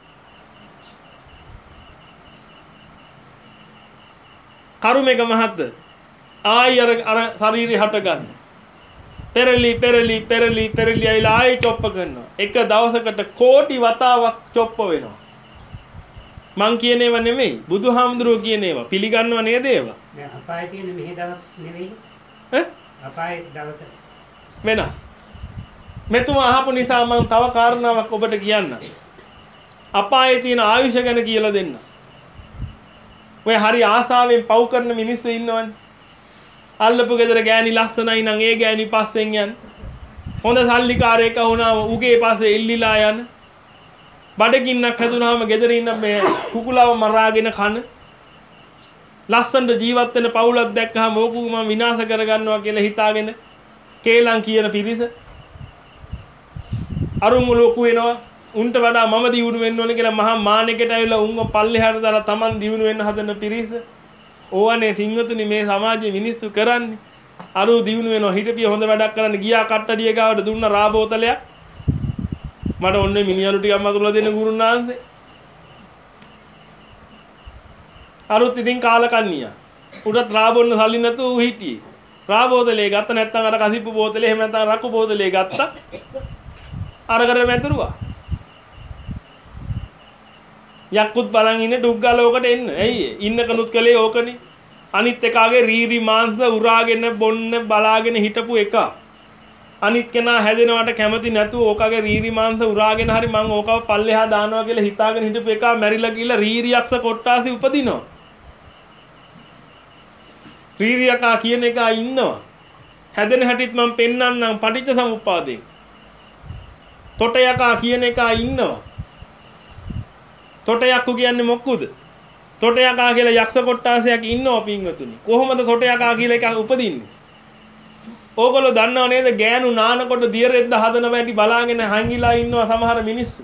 [SPEAKER 1] කරුමේක මහත්ද ආයි අර අර ශරීරය හට ගන්න. පෙරලි පෙරලි පෙරලි පෙරලි ඇවිල්ලා ආයි චොප්ප කරනවා. එක දවසකට කෝටි වතාවක් චොප්ප වෙනවා. මං කියන ඒවා නෙමෙයි බුදුහාමුදුරුවෝ කියන ඒවා පිළිගන්නව නේද ඒවා?
[SPEAKER 2] දැන් අපායේ තියෙන මෙහෙ දවස් නෙවෙයි.
[SPEAKER 1] ඈ?
[SPEAKER 2] අපායේ දවස
[SPEAKER 1] වෙනස්. මෙතුම අහපු නිසා මම තව කාරණාවක් ඔබට කියන්නම්. අපායේ තියෙන ආයුෂ ගැන කියලා දෙන්න. ඔය හරි ආසාවෙන් පව් කරන මිනිස්සු ඉන්නවනේ. අල්ලපු ගෙදර ගෑණි ලස්සනයි නම් ඒ ගෑණි පස්සෙන් යන. හොඳ සල්ලිකාරයෙක් වුණාම උගේ පස්සේ ඉල්ලිලා යන. බඩගින්නක් හැදුනාම ගෙදර ඉන්න මේ කුකුලව මරාගෙන කන. ලස්සනට ජීවත් වෙන පවුලක් දැක්කහම ඕකු මම විනාශ කරගන්නවා කියලා හිතාගෙන කේලම් කියන පිරිස. අරුන් ලොකු වෙනවා. උන්ට වඩා මම දියුණු වෙන්න ඕනේ කියලා මහා මානෙකට ඇවිල්ලා උන්ව පල්ලෙහාට දාලා Taman දියුණු වෙන්න හදන පිරිස. ඕවනේ සිංහතුනි මේ සමාජයේ මිනිස්සු කරන්නේ. අරු දියුණු වෙනවා හිටපිය හොඳ වැඩක් කරන්න ගියා කට්ටඩිය ගාවට දුන්න රා බෝතලයක්. මට ඔන්නේ මිනිහලු ටිකක් මතුරුලා දෙන්න ගුරුනාන්සේ. අරුත් ඉතින් කාලකන්නියා. උඩත් රා බොන්න සල්ලි නැතුව ඌ හිටියේ. රා බෝතලේ ගත්ත නැත්නම් අර කසිප්පු බෝතලේ එහෙම නැත්නම් රක්කු බෝතලේ ගත්තා. අරකට මැතුරුවා. යක්කුත් බලන් ඉන්නේ ඩුක් ගාලා ඕකට එන්න. ඇයි ඉන්න කනුත් කලේ ඕකනේ. අනිත් එකාගේ රීරි මාංශ උරාගෙන බොන්න බලාගෙන හිටපු එක. අනිත් කෙනා හැදෙනවට කැමති නැතුව ඕකගේ රීරි මාංශ උරාගෙන හරි මං ඕකව පල්ලෙහා දානවා කියලා හිතාගෙන හිටපු එකා මැරිලා ගිහලා රීරි යක්ෂ කොට්ටාසි උපදිනවා. රීරි යකා කියන එකා ඉන්නවා. හැදෙන හැටිත් මං පෙන්නන්නම් පටිච්ච සමුප්පාදේ. තොට යකා කියන එකා ඉන්නවා. තොට යක්කු කියන්නේ මොක්කුද? තොට යකා කියලා යක්ෂ කොට්ටාසයක් ඉන්නවා පින්වතුනි. කොහොමද තොට යකා කියලා එකක් උපදින්නේ? ඕගොල්ලෝ දන්නව නේද ගෑනු නානකොට දියරෙද්ද හදන වැඩි බලාගෙන හංගිලා ඉන්නවා සමහර මිනිස්සු.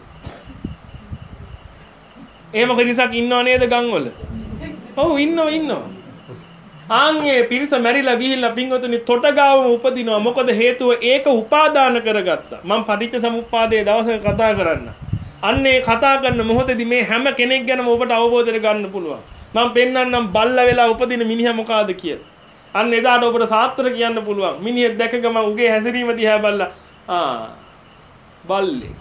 [SPEAKER 1] එහෙම කිරිසක් ඉන්නව නේද ගම්වල? ඔව් ඉන්නව ඉන්නවා. ආන්ගේ පිරිස මැරිලා ගිහිල්ලා පින්වතුනි තොට ගාවම උපදිනවා. මොකද හේතුව ඒක උපාදාන කරගත්තා. මම පටිච්ච සමුප්පාදයේ දවසක කතා කරන්න. අන්නේ කතා කරන මොහොතේදී මේ හැම කෙනෙක් ගැනම ඔබට අවබෝධයට ගන්න පුළුවන්. මම පෙන්නන්නම් බල්ලා වෙලා උපදින මිනිහා මොකಾದ කියලා. අන්න එදාට ඔබට සාත්‍තර කියන්න පුළුවන්. මිනිහෙක් දැක ගම උගේ හැසිරීම දිහා බලලා ආ බල්ලෙක්.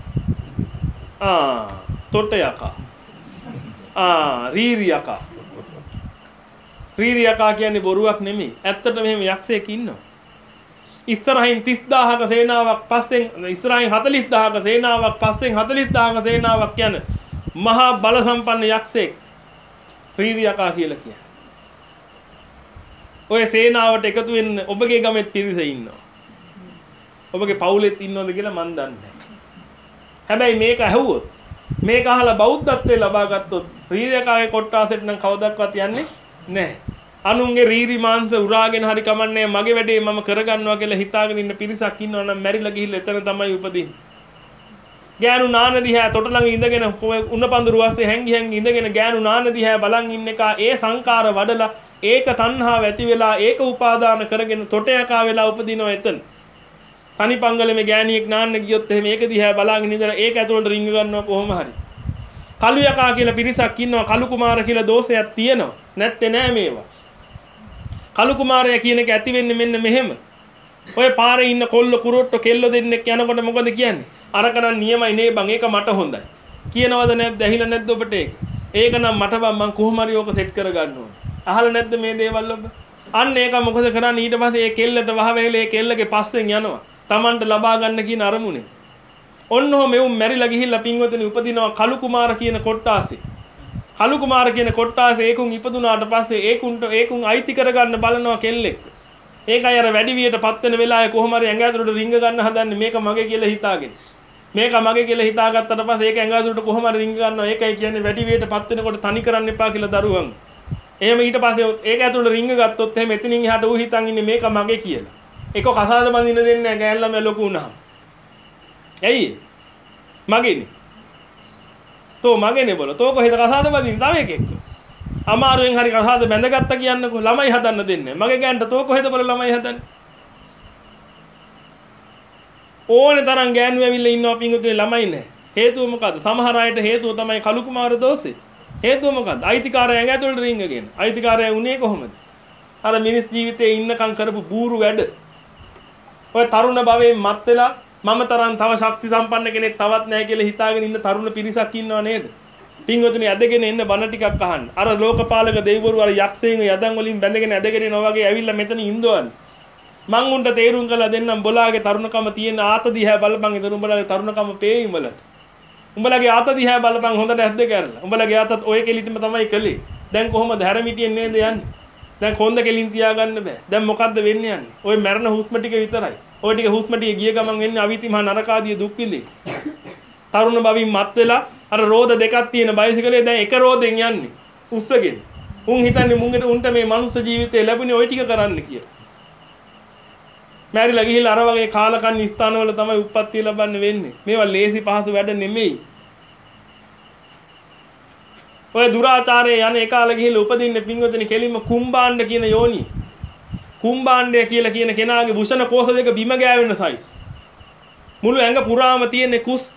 [SPEAKER 1] ආ තොට යකා. ආ රීරි යකා. රීරි යකා කියන්නේ බොරුවක් නෙමෙයි. ඇත්තටම මෙහෙම යක්ෂයෙක් ඉන්නවා. ඉස්සරහින් තිස් දාහක සේනාවක් පස්සෙන් ඉස්සරහින් හතළිස් දාහක සේනාවක් පස්සෙන් හතළිස් දාහක සේනාවක් යන මහා බල සම්පන්න යක්ෂයෙක් රීරි යකා කියලා කියන්නේ. ඔය සේනාවට එකතු වෙන්න ඔබගේ ගමෙත් පිරිස ඉන්නවා. ඔබගේ පවුලෙත් ඉන්නවද කියලා මන් දන්නේ නැහැ. හැබැයි මේක ඇහුවොත් මේක අහලා බෞද්ධත්වයේ ලබා ගත්තොත් රීරි යකාගේ කොට්ටාසෙට නම් කවදාවත් යන්නේ නැහැ. අනුන්ගේ රීරි මාංශ උරාගෙන හරි කමන්නේ මගේ වැඩේ මම කරගන්නවා කියලා හිතාගෙන ඉන්න පිරිසක් ඉන්නවා නම් මැරිලා ගිහිල්ලා එතන තමයි උපදින්නේ. ගෑනු නාන දිහා තොට ළඟ ඉඳගෙන උණ පඳුරු වාසේ හැංගි හැංගි ඉඳගෙන ගෑනු නාන දිහා බලන් ඉන්න එක ඒ සංකාර වඩලා ඒක තණ්හාව ඇති වෙලා ඒක උපාදාන කරගෙන තොට යකා වෙලා උපදිනවා එතන. තනි පංගලෙමේ ගෑණියෙක් නාන්න ගියොත් එහෙම ඒක දිහා බලාගෙන ඉඳලා ඒක ඇතුළට රිංග ගන්නවා කොහොම හරි. කළු යකා කියලා පිරිසක් ඉන්නවා කළු කුමාර කියලා දෝෂයක් තියෙනවා. නැත්තේ නෑ මේවා. කළු කුමාරයා කියන එක ඇති වෙන්නේ මෙන්න මෙහෙම. ඔය පාරේ ඉන්න කොල්ල කුරොට්ටෝ කෙල්ල දෙන්නෙක් යනකොට මොකද කියන්නේ? අරක නම් නියමයි නේ බං ඒක මට හොඳයි. කියනවද නැද්ද? ඇහිලා නැද්ද ඔබට ඒක? ඒක නම් මට බං මං කොහොම හරි ඕක සෙට් කරගන්න ඕනේ. අහලා නැද්ද මේ දේවල් ඔබ? අන්න ඒක මොකද කරන්නේ ඊට පස්සේ ඒ කෙල්ලට වහවෙල ඒ කෙල්ලගේ පස්සෙන් යනවා. Tamanට ලබා ගන්න කියන අරමුණේ. ඔන්න ඔහොම මෙවුන් මැරිලා ගිහිල්ලා පින්වතුනි උපදිනවා කළු කුමාර කියන කොට්ටාසේ. කළු කුමාර කියන කොට්ටාසේ ඒකුන් ඉපදුනාට පස්සේ ඒකුන්ට ඒකුන් අයිති කරගන්න බලනවා කෙල්ලෙක්. ඒකයි අර වැඩි වියට පත් වෙන වෙලාවේ කොහොම හරි ඇඟ ඇතුළට රිංග ගන්න හදන්නේ මේක මගේ කියලා හිතාගෙන. මේක මගේ කියලා හිතාගත්තට පස්සේ ඒක ඇඟ ඇතුළට කොහොම හරි රිංග ගන්නවා. ඒකයි කියන්නේ වැඩි වියට පත් වෙනකොට තනි කරන්න එපා කියලා දරුවන්. එහෙම ඊට පස්සේ ඒක ඇතුළට රිංග ගත්තොත් එහෙම එතනින් එහාට ඌ හිතන් ඉන්නේ මේක මගේ කියලා. ඒක කසාද බඳින්න දෙන්නේ නැහැ ගෑල්ලම ලොකු වුණාම. ඇයි? මගේනේ. තෝ මගේනේ බල. තෝ කොහෙද කසාද බඳින්න තව එකෙක්. අමාරුවෙන් හරි කසාද බැඳගත්තා කියන්නකෝ ළමයි හදන්න දෙන්නේ. මගේ ගෑන්ට තෝ කොහෙද බල ළමයි හදන්නේ? ඕනේ තරම් ගෑනු ඇවිල්ලා ඉන්නවා පින්වතුනි ළමයි නැහැ. හේතුව මොකද්ද? සමහර අයට හේතුව තමයි කලු කුමාර දෝෂේ. හේතුව මොකද්ද? අයිතිකාරය ඇඟ ඇතුළට රින්ගගෙන. අයිතිකාරය උනේ කොහොමද? අර මිනිස් ජීවිතේ ඉන්නකම් කරපු බూరు වැඩ. ඔය තරුණ භවයෙන් මත් වෙලා මම තරම් තව ශක්ති සම්පන්න කෙනෙක් තවත් නැහැ කියලා හිතාගෙන ඉන්න තරුණ පිරිසක් ඉන්නව නේද? පින්වතුනි ඇදගෙන එන්න බණ ටිකක් අහන්න. අර ලෝකපාලක දෙවිවරු අර යක්ෂයන් යදන් වලින් බැඳගෙන ඇදගෙන එනවා වගේ ඇවිල්ලා මෙතන ඉඳවන්නේ. මං උන්ට තේරුම් කරලා දෙන්නම් බොලාගේ තරුණකම තියෙන ආතති හැ බලපන් ඉතින් උඹලාගේ තරුණකම පේයි උඹලට. උඹලාගේ ආතති හැ බලපන් හොඳට ඇස් දෙක අරලා. උඹලාගේ ආතත් ඔය කෙලිටම තමයි කළේ. දැන් කොහොමද හැරමිටියෙන් නේද යන්නේ? දැන් කොන්ද කෙලින් තියාගන්න බෑ. දැන් මොකද්ද වෙන්නේ යන්නේ? ඔය මරණ හුස්ම ටික විතරයි. ඔය ටික හුස්ම ටික ගිය ගමන් වෙන්නේ අවීති මහ නරකාදී දුක් විඳින්න. තරුණ බවින් මත් වෙලා අර රෝද දෙකක් තියෙන බයිසිකලේ දැන් එක රෝදෙන් යන්නේ. උස්සගෙන. උන් හිතන්නේ මුංගෙට උන්ට මේ මනුස්ස ජීවිතේ ලැබුණේ ওই ටික කරන්න කියලා. මෑරිලා ගිහිල්ලා අර වගේ කාලකන්ණි ස්ථානවල තමයි උප්පත්තිය ලබන්න වෙන්නේ. මේවා ලේසි පහසු වැඩ නෙමෙයි. ඔය දුරාචාරයේ යන එකාල ගිහිල්ලා උපදින්න පින්වතුනි කෙලින්ම කුම්බාණ්ඩ කියන යෝනිය. කුම්බාණ්ඩය කියලා කියන කෙනාගේ බුෂණ කෝෂ දෙක බිම ගෑවෙන සයිස්. මුළු ඇඟ පුරාම තියෙන කුෂ්ඨ.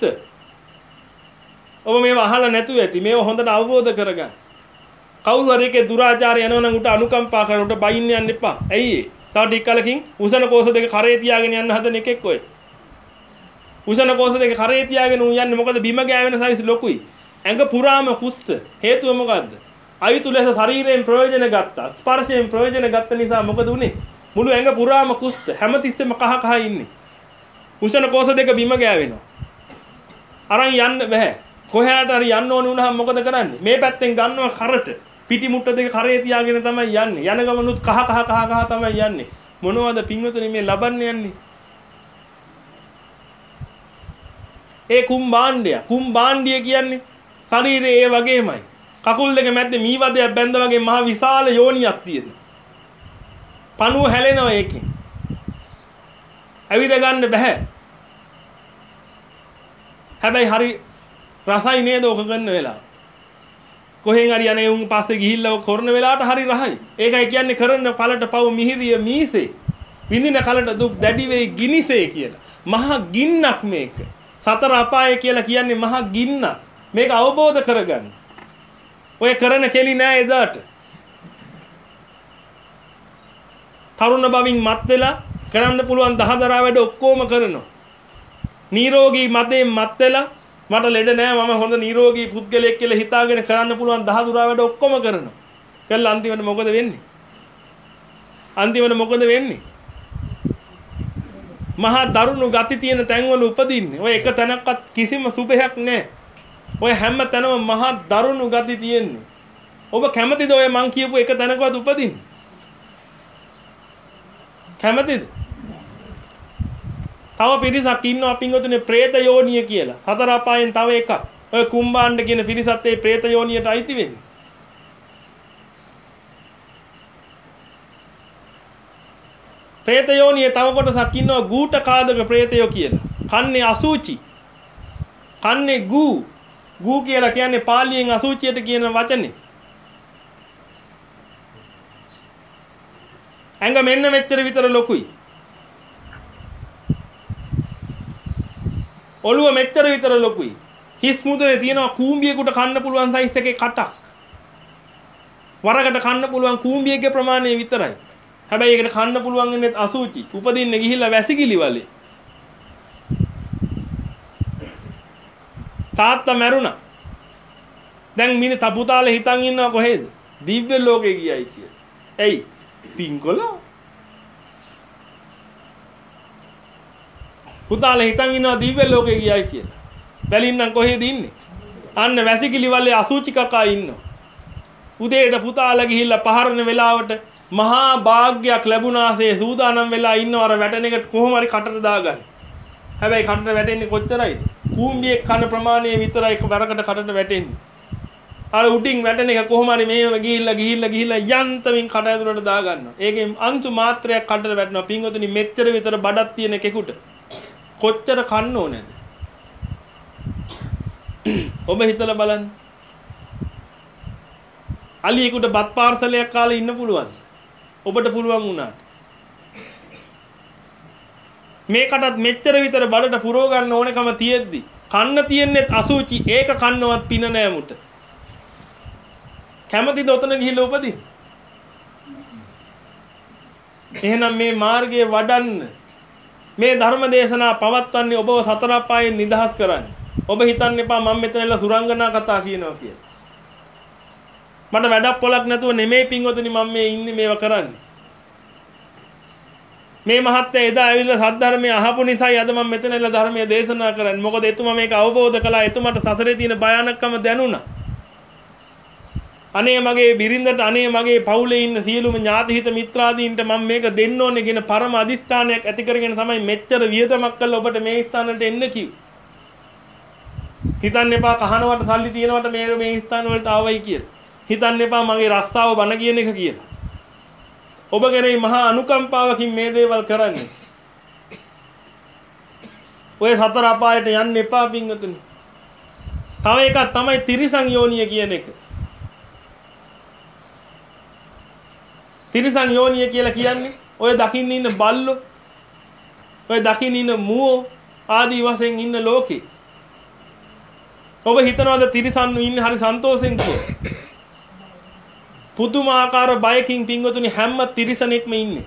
[SPEAKER 1] ඔබ මේව අහලා නැතුව ඇති. මේව හොඳට අවබෝධ කරගන්න. කවුරු හරි එකේ දුරාචාරය යනවා නම් උට අනුකම්පා කරලා උට බයින්න යන්න එපා. ඇයි ඒ? තව ටික කලකින් උෂණ කෝෂ දෙක කරේ තියාගෙන යන්න හදන එකෙක් ඔය. උෂණ කෝෂ දෙක කරේ තියාගෙන උන් යන්නේ මොකද බිම ගෑවෙන සයිස් ලොකුයි. ඇඟ පුරාම කුෂ්ඨ. හේතුව මොකද්ද? අයිතු ලෙස ශරීරයෙන් ප්‍රයෝජන ගත්තා. ස්පර්ශයෙන් ප්‍රයෝජන ගත්ත නිසා මොකද උනේ? මුළු ඇඟ පුරාම කුෂ්ඨ. හැමතිස්සෙම කහ කහ ඉන්නේ. උෂණ කෝෂ දෙක බිම ගෑවෙනවා. අරන් යන්න බෑ. කොහේට හරි යන්න ඕනේ වුණාම මොකද කරන්නේ? මේ පැත්තෙන් ගන්නවා කරට. පිටි මුට්ට දෙක කරේ තියාගෙන තමයි යන්නේ. යන ගමනුත් කහ කහ කහ කහ තමයි යන්නේ. මොනවද පින්වතුනි මේ ලබන්නේ යන්නේ? ඒ කුම්බාණ්ඩය. කුම්බාණ්ඩිය කියන්නේ ශරීරයේ ඒ වගේමයි. කකුල් දෙක මැද්දේ මීවදයක් බැඳ වගේ මහ විශාල යෝනියක් තියෙනවා. පණුව හැලෙනවා ඒකෙන්. ඇවිද ගන්න බෑ. හැබැයි හරි රසයි නේද ඔක ගන්න වෙලාව. කොහෙන් හරි යන්නේ උන් පස්සේ ගිහිල්ලා ඔක කරන වෙලාවට හරි රහයි. ඒකයි කියන්නේ කරන පළට පව මිහිරිය මීසේ. විඳින කලට දුක් දැඩි වෙයි ගිනිසේ කියලා. මහා ගින්නක් මේක. සතර අපාය කියලා කියන්නේ මහා ගින්නක්. මේක අවබෝධ කරගන්න. ඔය කරන කෙලි නෑ එදාට. තරුණ බවින් මත් වෙලා කරන්න පුළුවන් දහදරා වැඩ ඔක්කොම කරනවා. නිරෝගී මතයෙන් මත් වෙලා මට ලෙඩ නෑ මම හොඳ නිරෝගී පුද්ගලයෙක් කියලා හිතාගෙන කරන්න පුළුවන් දහදුරා වැඩ ඔක්කොම කරනවා. කළා අන්තිමට මොකද වෙන්නේ? අන්තිමට මොකද වෙන්නේ? මහා දරුණු ගති තියෙන තැන්වල උපදින්නේ. ඔය එක තැනක්වත් කිසිම සුභයක් නෑ. ඔය හැම තැනම මහා දරුණු ගති තියෙන්නේ. ඔබ කැමතිද ඔය මං කියපු එක තැනකවත් උපදින්න? කැමතිද? තව පිරිසක් ඉන්නවා පින්වතුනි പ്രേත යෝනිය කියලා. හතර අපායෙන් තව එකක්. ඔය කුම්බාණ්ඩ කියන පිරිසත් ඒ പ്രേත යෝනියට අයිති වෙන්නේ. പ്രേත යෝනියේ තව කොටසක් ඉන්නවා ගූට කාදක പ്രേතයෝ කියලා. කන්නේ අසුචි. කන්නේ ගූ. ගූ කියලා කියන්නේ පාලියෙන් අසුචියට කියන වචනේ. ඇඟ මෙන්න මෙච්චර විතර ලොකුයි. ඔළුව මෙච්චර විතර ලොකුයි. හිස් මුදුනේ තියෙනවා කූඹියෙකුට කන්න පුළුවන් සයිස් එකේ කටක්. වරකට කන්න පුළුවන් කූඹියගේ ප්‍රමාණය විතරයි. හැබැයි ඒකට කන්න පුළුවන් ඉන්නේ අසුචි. උපදින්නේ ගිහිල්ලා වැසිකිලි වලේ. තාත්තා මැරුණා. දැන් මිනිහ තපුතාලේ හිතන් ඉන්නවා කොහෙද? දිව්‍ය ලෝකේ ගියයි කියලා. එයි පින්කොලා. පුතාලා හිතන් ඉන්නවා දිව්‍ය ලෝකේ ගියයි කියලා. බැලින්නම් කොහෙද ඉන්නේ? අන්න වැසිකිලි වලේ අසුචි කකා ඉන්නවා. උදේට පුතාලා ගිහිල්ලා පහරන වෙලාවට මහා භාග්යක් ලැබුණාසේ සූදානම් වෙලා ඉන්නව අර වැටෙන එකට කොහොම හරි කටට දාගන්න. හැබැයි කටට වැටෙන්නේ කොච්චරයිද? කූඹියේ කන ප්‍රමාණය විතරයි වරකට කටට වැටෙන්නේ. අර උඩින් වැටෙන එක කොහොම හරි මේව ගිහිල්ලා ගිහිල්ලා ගිහිල්ලා යන්තමින් කට ඇතුලට දාගන්නවා. ඒකෙන් අංශු මාත්‍රයක් කටට වැටෙනවා. පින්වතුනි මෙච්චර විතර බඩක් තියෙන කෙකුට කොච්චර කන්න ඕනේද? ඔබ හිතලා බලන්න. අලියෙකුට බත් පාර්සලයක් කාලා ඉන්න පුළුවන්. ඔබට පුළුවන් වුණාට. මේකටත් මෙච්චර විතර බඩට පුරව ගන්න ඕනකම තියෙද්දි කන්න තියෙන්නේ අසුචි ඒක කන්නවත් පින නෑ මුට. කැමතිද ඔතන ගිහිල්ලා උපදින්න? එහෙනම් මේ මාර්ගයේ වඩන්න මේ ධර්ම දේශනා පවත්වන්නේ ඔබව සතර අපායෙන් නිදහස් කරන්නේ. ඔබ හිතන්න එපා මම මෙතනilla සුරංගනා කතා කියනවා කියලා. මට වැඩක් පොලක් නැතුව නෙමෙයි පින්වතුනි මම මේ ඉන්නේ මේව කරන්නේ. මේ මහත්තයා එදා ඇවිල්ලා සද්ධර්මයේ අහපු නිසායි අද මම මෙතනilla ධර්මයේ දේශනා කරන්නේ. මොකද එතුමා මේක අවබෝධ කළා. එතුමාට සසරේ තියෙන භයානකම දැනුණා. අනේ මගේ බිරිඳට අනේ මගේ පවුලේ ඉන්න සියලුම ඥාතිහිත මිත්‍රාදීන්ට මම මේක දෙන්න ඕනේ කියන පරම අදිෂ්ඨානයක් ඇති කරගෙන තමයි මෙච්චර වියදමක් කළා ඔබට මේ ස්ථානට එන්න කිව්වේ. හිතන්න එපා කහනවට සල්ලි තියනවට මේ මේ ස්ථාන වලට ආවයි කියලා. හිතන්න එපා මගේ රස්සාව බන කියන එක කියලා. ඔබ කෙරෙහි මහා අනුකම්පාවකින් මේ දේවල් කරන්නේ. ඔය සතර අපායට යන්න එපා පින්වතුනි. තව එකක් තමයි තිරිසන් යෝනිය කියන එක. තිරිසන් යෝනිය කියලා කියන්නේ ඔය දකින්න ඉන්න බල්ලෝ ඔය දකින්න ඉන්න මුවෝ ආදී වශයෙන් ඉන්න ලෝකේ. ඔබ හිතනවාද තිරිසන්නු ඉන්නේ හරි සන්තෝෂෙන් කියලා? පුදුමාකාර බයකින් පින්වතුනි හැම තිරිසනෙක්ම ඉන්නේ.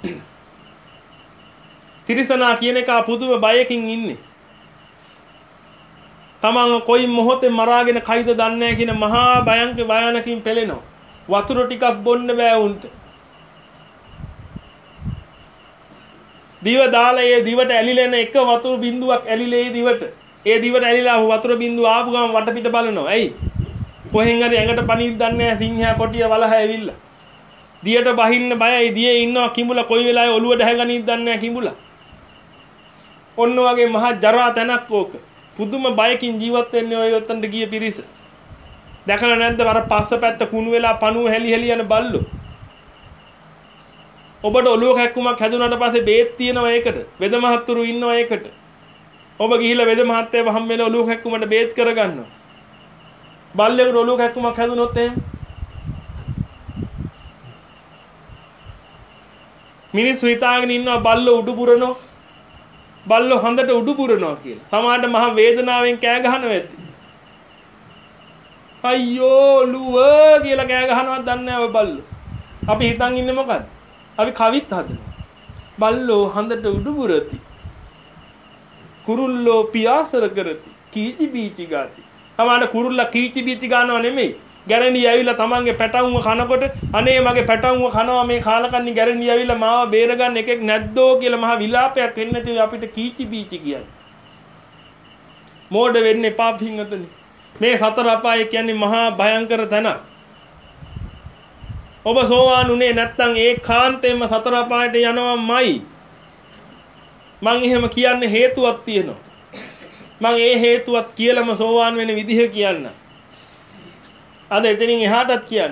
[SPEAKER 1] තිරිසනා කියන එක පුදුම බයකින් ඉන්නේ. තමන් කොයි මොහොතේ මරාගෙන කයිද දන්නේ නැහැ කියන මහා භයංක භයානකින් පෙළෙනවා. වතුර ටිකක් බොන්න බෑ උන්ට. දිව දාලා ඒ දිවට ඇලිලෙන එක වතුර බින්දුවක් ඇලිලේ දිවට. ඒ දිවට ඇලිලා වතුර බින්දුව ආපු ගමන් වටපිට බලනවා. ඇයි? කොහෙන් හරි ඇඟට පණින්න දන්නේ නැහැ සිංහයා කොටිය වලහ ඇවිල්ලා. දියට බහින්න බයයි. දියේ ඉන්නවා කිඹුලා කොයි වෙලාවෙ ඔළුවට හැගනින්න දන්නේ නැහැ කිඹුලා. ඔන්න වගේ මහා ජරා තැනක් ඕක. පුදුම බයකින් ජීවත් වෙන්නේ ඔය උත්තන්ට ගිය පිරිස. දැකලා නැද්ද අර පස්ස පැත්ත කුණු වෙලා පණුව හැලි හැලි යන බල්ලෝ. ඔබට ඔළුව කැක්කුමක් හැදුනට පස්සේ බේත් තියනවා ඒකට. වෙද මහත්තුරු ඉන්නවා ඒකට. ඔබ ගිහිල්ලා වෙද මහත්තයව හම් වෙන ඔළුව කැක්කුමට බේත් කරගන්නවා. බල්ලෙකුට ඔළුව කැක්කුමක් හැදුනොත් එහෙම මිනිස්සු හිතාගෙන ඉන්නවා බල්ලෝ උඩු පුරනවා. බල්ලෝ හඳට උඩු පුරනවා කියලා. සමහරට මහ වේදනාවෙන් කෑ ගහනවා ඇති. අයියෝ ලුව කියලා කෑ ගහනවත් දන්නේ නැහැ ඔය බල්ලෝ. අපි හිතන් ඉන්නේ මොකද්ද? අපි කවිත් හදනවා. බල්ලෝ හඳට උඩු පුරති. කුරුල්ලෝ පියාසර කරති. කීචි බීචි ගාති. සමහරට කුරුල්ලා කීචි බීචි ගන්නව නෙමෙයි. ගැරණිය ඇවිල්ලා තමන්ගේ පැටවුම කනකොට අනේ මගේ පැටවුම කනවා මේ කාලකන්ණි ගැරණිය ඇවිල්ලා මාව බේරගන්න එකෙක් නැද්දෝ කියලා මහ විලාපයක් වෙන්නේ නැතිව අපිට කීචි බීචි කියන්නේ. මෝඩ වෙන්න එපා පින්වතුනි. මේ සතර අපාය කියන්නේ මහා භයංකර තැනක්. ඔබ සෝවාන් උනේ නැත්නම් ඒකාන්තයෙන්ම සතර අපායට යනවාමයි. මං එහෙම කියන්නේ හේතුවක් තියෙනවා. මං ඒ හේතුවත් කියලාම සෝවාන් වෙන විදිහ කියන්න. අද එතනින් එහාටත් කියන්න.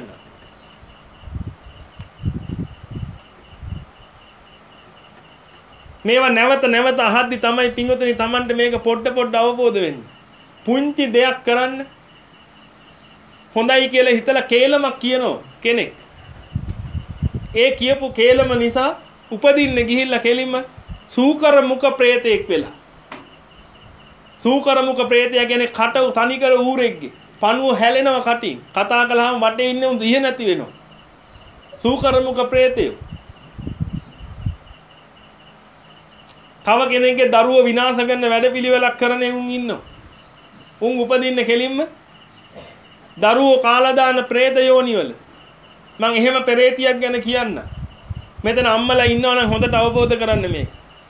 [SPEAKER 1] මේවා නැවත නැවත අහද්දි තමයි පින්වතුනි Tamanට මේක පොඩ පොඩ අවබෝධ වෙන්නේ. පුංචි දෙයක් කරන්න හොඳයි කියලා හිතලා කේලමක් කියනවා කෙනෙක්. ඒ කියපු කේලම නිසා උපදින්න ගිහිල්ලා කෙලින්ම සූකර මුඛ ප්‍රේතෙක් වෙලා. සූකර මුඛ ප්‍රේතයා කියන්නේ කට තනිකර ඌරෙක්ගේ. පණුව හැලෙනවා කටින්. කතා කළාම වටේ ඉන්නේ උන් දිහ නැති වෙනවා. සූකර මුඛ ප්‍රේතය. තව කෙනෙක්ගේ දරුව විනාශ කරන වැඩපිළිවෙලක් කරන උන් ඉන්නවා. උන් උපදින්න කෙලින්ම දරුවෝ කාලා දාන പ്രേත යෝනිවල. මං එහෙම පෙරේතියක් ගැන කියන්න. මෙතන අම්මලා ඉන්නවනම් හොඳට අවබෝධ කරන්න මේක.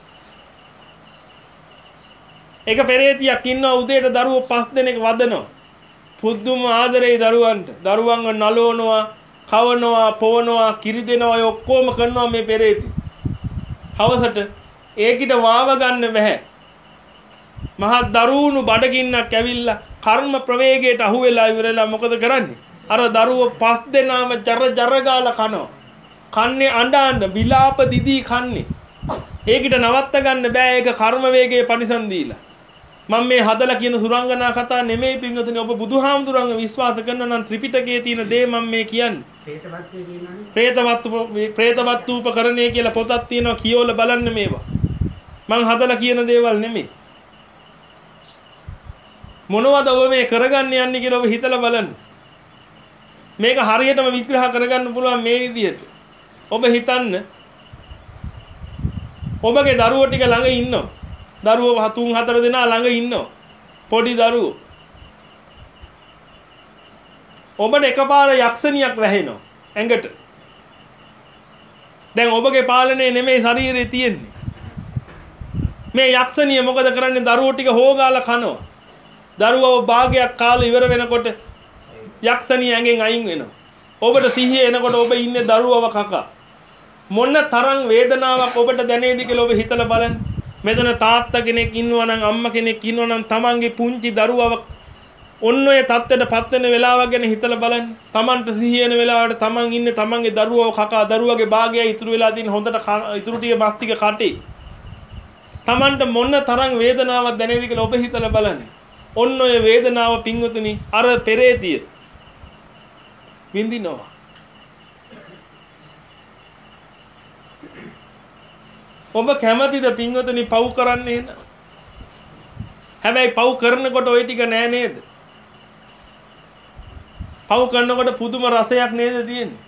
[SPEAKER 1] එක පෙරේතියක් ඉන්නවා උදේට දරුවෝ පස් දෙනෙක් වදනවා. පුදුම ආදරේ දරුවන්ට. දරුවන්ව නලවනවා, කවනවා, පොවනවා, කිරි දෙනවා ඔය ඔක්කොම කරනවා මේ පෙරේති. හවසට ඒකිට වාව ගන්න බෑ. මහා දරුණු බඩගින්නක් ඇවිල්ලා කර්ම ප්‍රවේගයට අහු වෙලා ඉවරලා මොකද කරන්නේ? අර දරුවෝ පස් දෙනාම ජර ජර ගාලා කනවා. කන්නේ අඬ අඬ විලාප දිදී කන්නේ. ඒකිට නවත්ත ගන්න බෑ. ඒක කර්ම වේගයේ පරිසම් දීලා. මම මේ හදලා කියන සුරංගනා කතා නෙමෙයි පින්වතුනි. ඔබ බුදුහාමුදුරන්ව විශ්වාස කරන නම් ත්‍රිපිටකයේ තියෙන දේ මම මේ කියන්නේ.
[SPEAKER 2] ප්‍රේතවත්තු කියනවනේ.
[SPEAKER 1] ප්‍රේතවත්තු ප්‍රේතවත්තු උපකරණය කියලා පොතක් තියෙනවා කියවල බලන්න මේවා. මං හදලා කියන දේවල් නෙමෙයි. මොනවද ඔබ මේ කරගන්න යන්නේ කියලා ඔබ හිතලා බලන්න. මේක හරියටම විග්‍රහ කරගන්න පුළුවන් මේ විදිහට. ඔබ හිතන්න ඔබගේ දරුවෝ ටික ළඟ ඉන්නවා. දරුවෝ තුන් හතර දෙනා ළඟ ඉන්නවා. පොඩි දරුවෝ. ඔබට එකපාර යක්ෂණියක් වැහෙනවා ඇඟට. දැන් ඔබගේ පාලනයේ නෙමෙයි ශරීරේ තියෙන්නේ. මේ යක්ෂණිය මොකද කරන්නේ? දරුවෝ ටික හොගාලා කනවා. දරුවෝ භාගයක් කාලේ ඉවර වෙනකොට යක්ෂණිය ඇඟෙන් අයින් වෙනවා. ඔබට සිහිය එනකොට ඔබ ඉන්නේ දරුවව කකා. මොන තරම් වේදනාවක් ඔබට දැනේද කියලා ඔබ හිතලා බලන්න. මෙතන තාත්තා කෙනෙක් ඉන්නවා නම් අම්මා කෙනෙක් ඉන්නවා නම් තමන්ගේ පුංචි දරුවව ඔන්න ඔය තත්ත්වයටපත් වෙන වෙලාවක් ගැන හිතලා බලන්න. තමන්ට සිහිය එන වෙලාවට තමන් ඉන්නේ තමන්ගේ දරුවව කකා. දරුවගේ භාගයයි ඉතුරු වෙලා තියෙන හොඳට ඉතුරු ටික බස් ටික කටේ. තමන්ට මොන තරම් වේදනාවක් දැනේද කියලා ඔබ හිතලා බලන්න. ඔන්න ඔය වේදනාව පින්වතුනි අර පෙරේතිය විඳිනවා. ඔබ කැමතිද පින්වතුනි පව් කරන්න එහෙනම්? හැබැයි පව් කරනකොට ওই ටික නෑ නේද? පව් කරනකොට පුදුම රසයක් නේද තියෙන්නේ?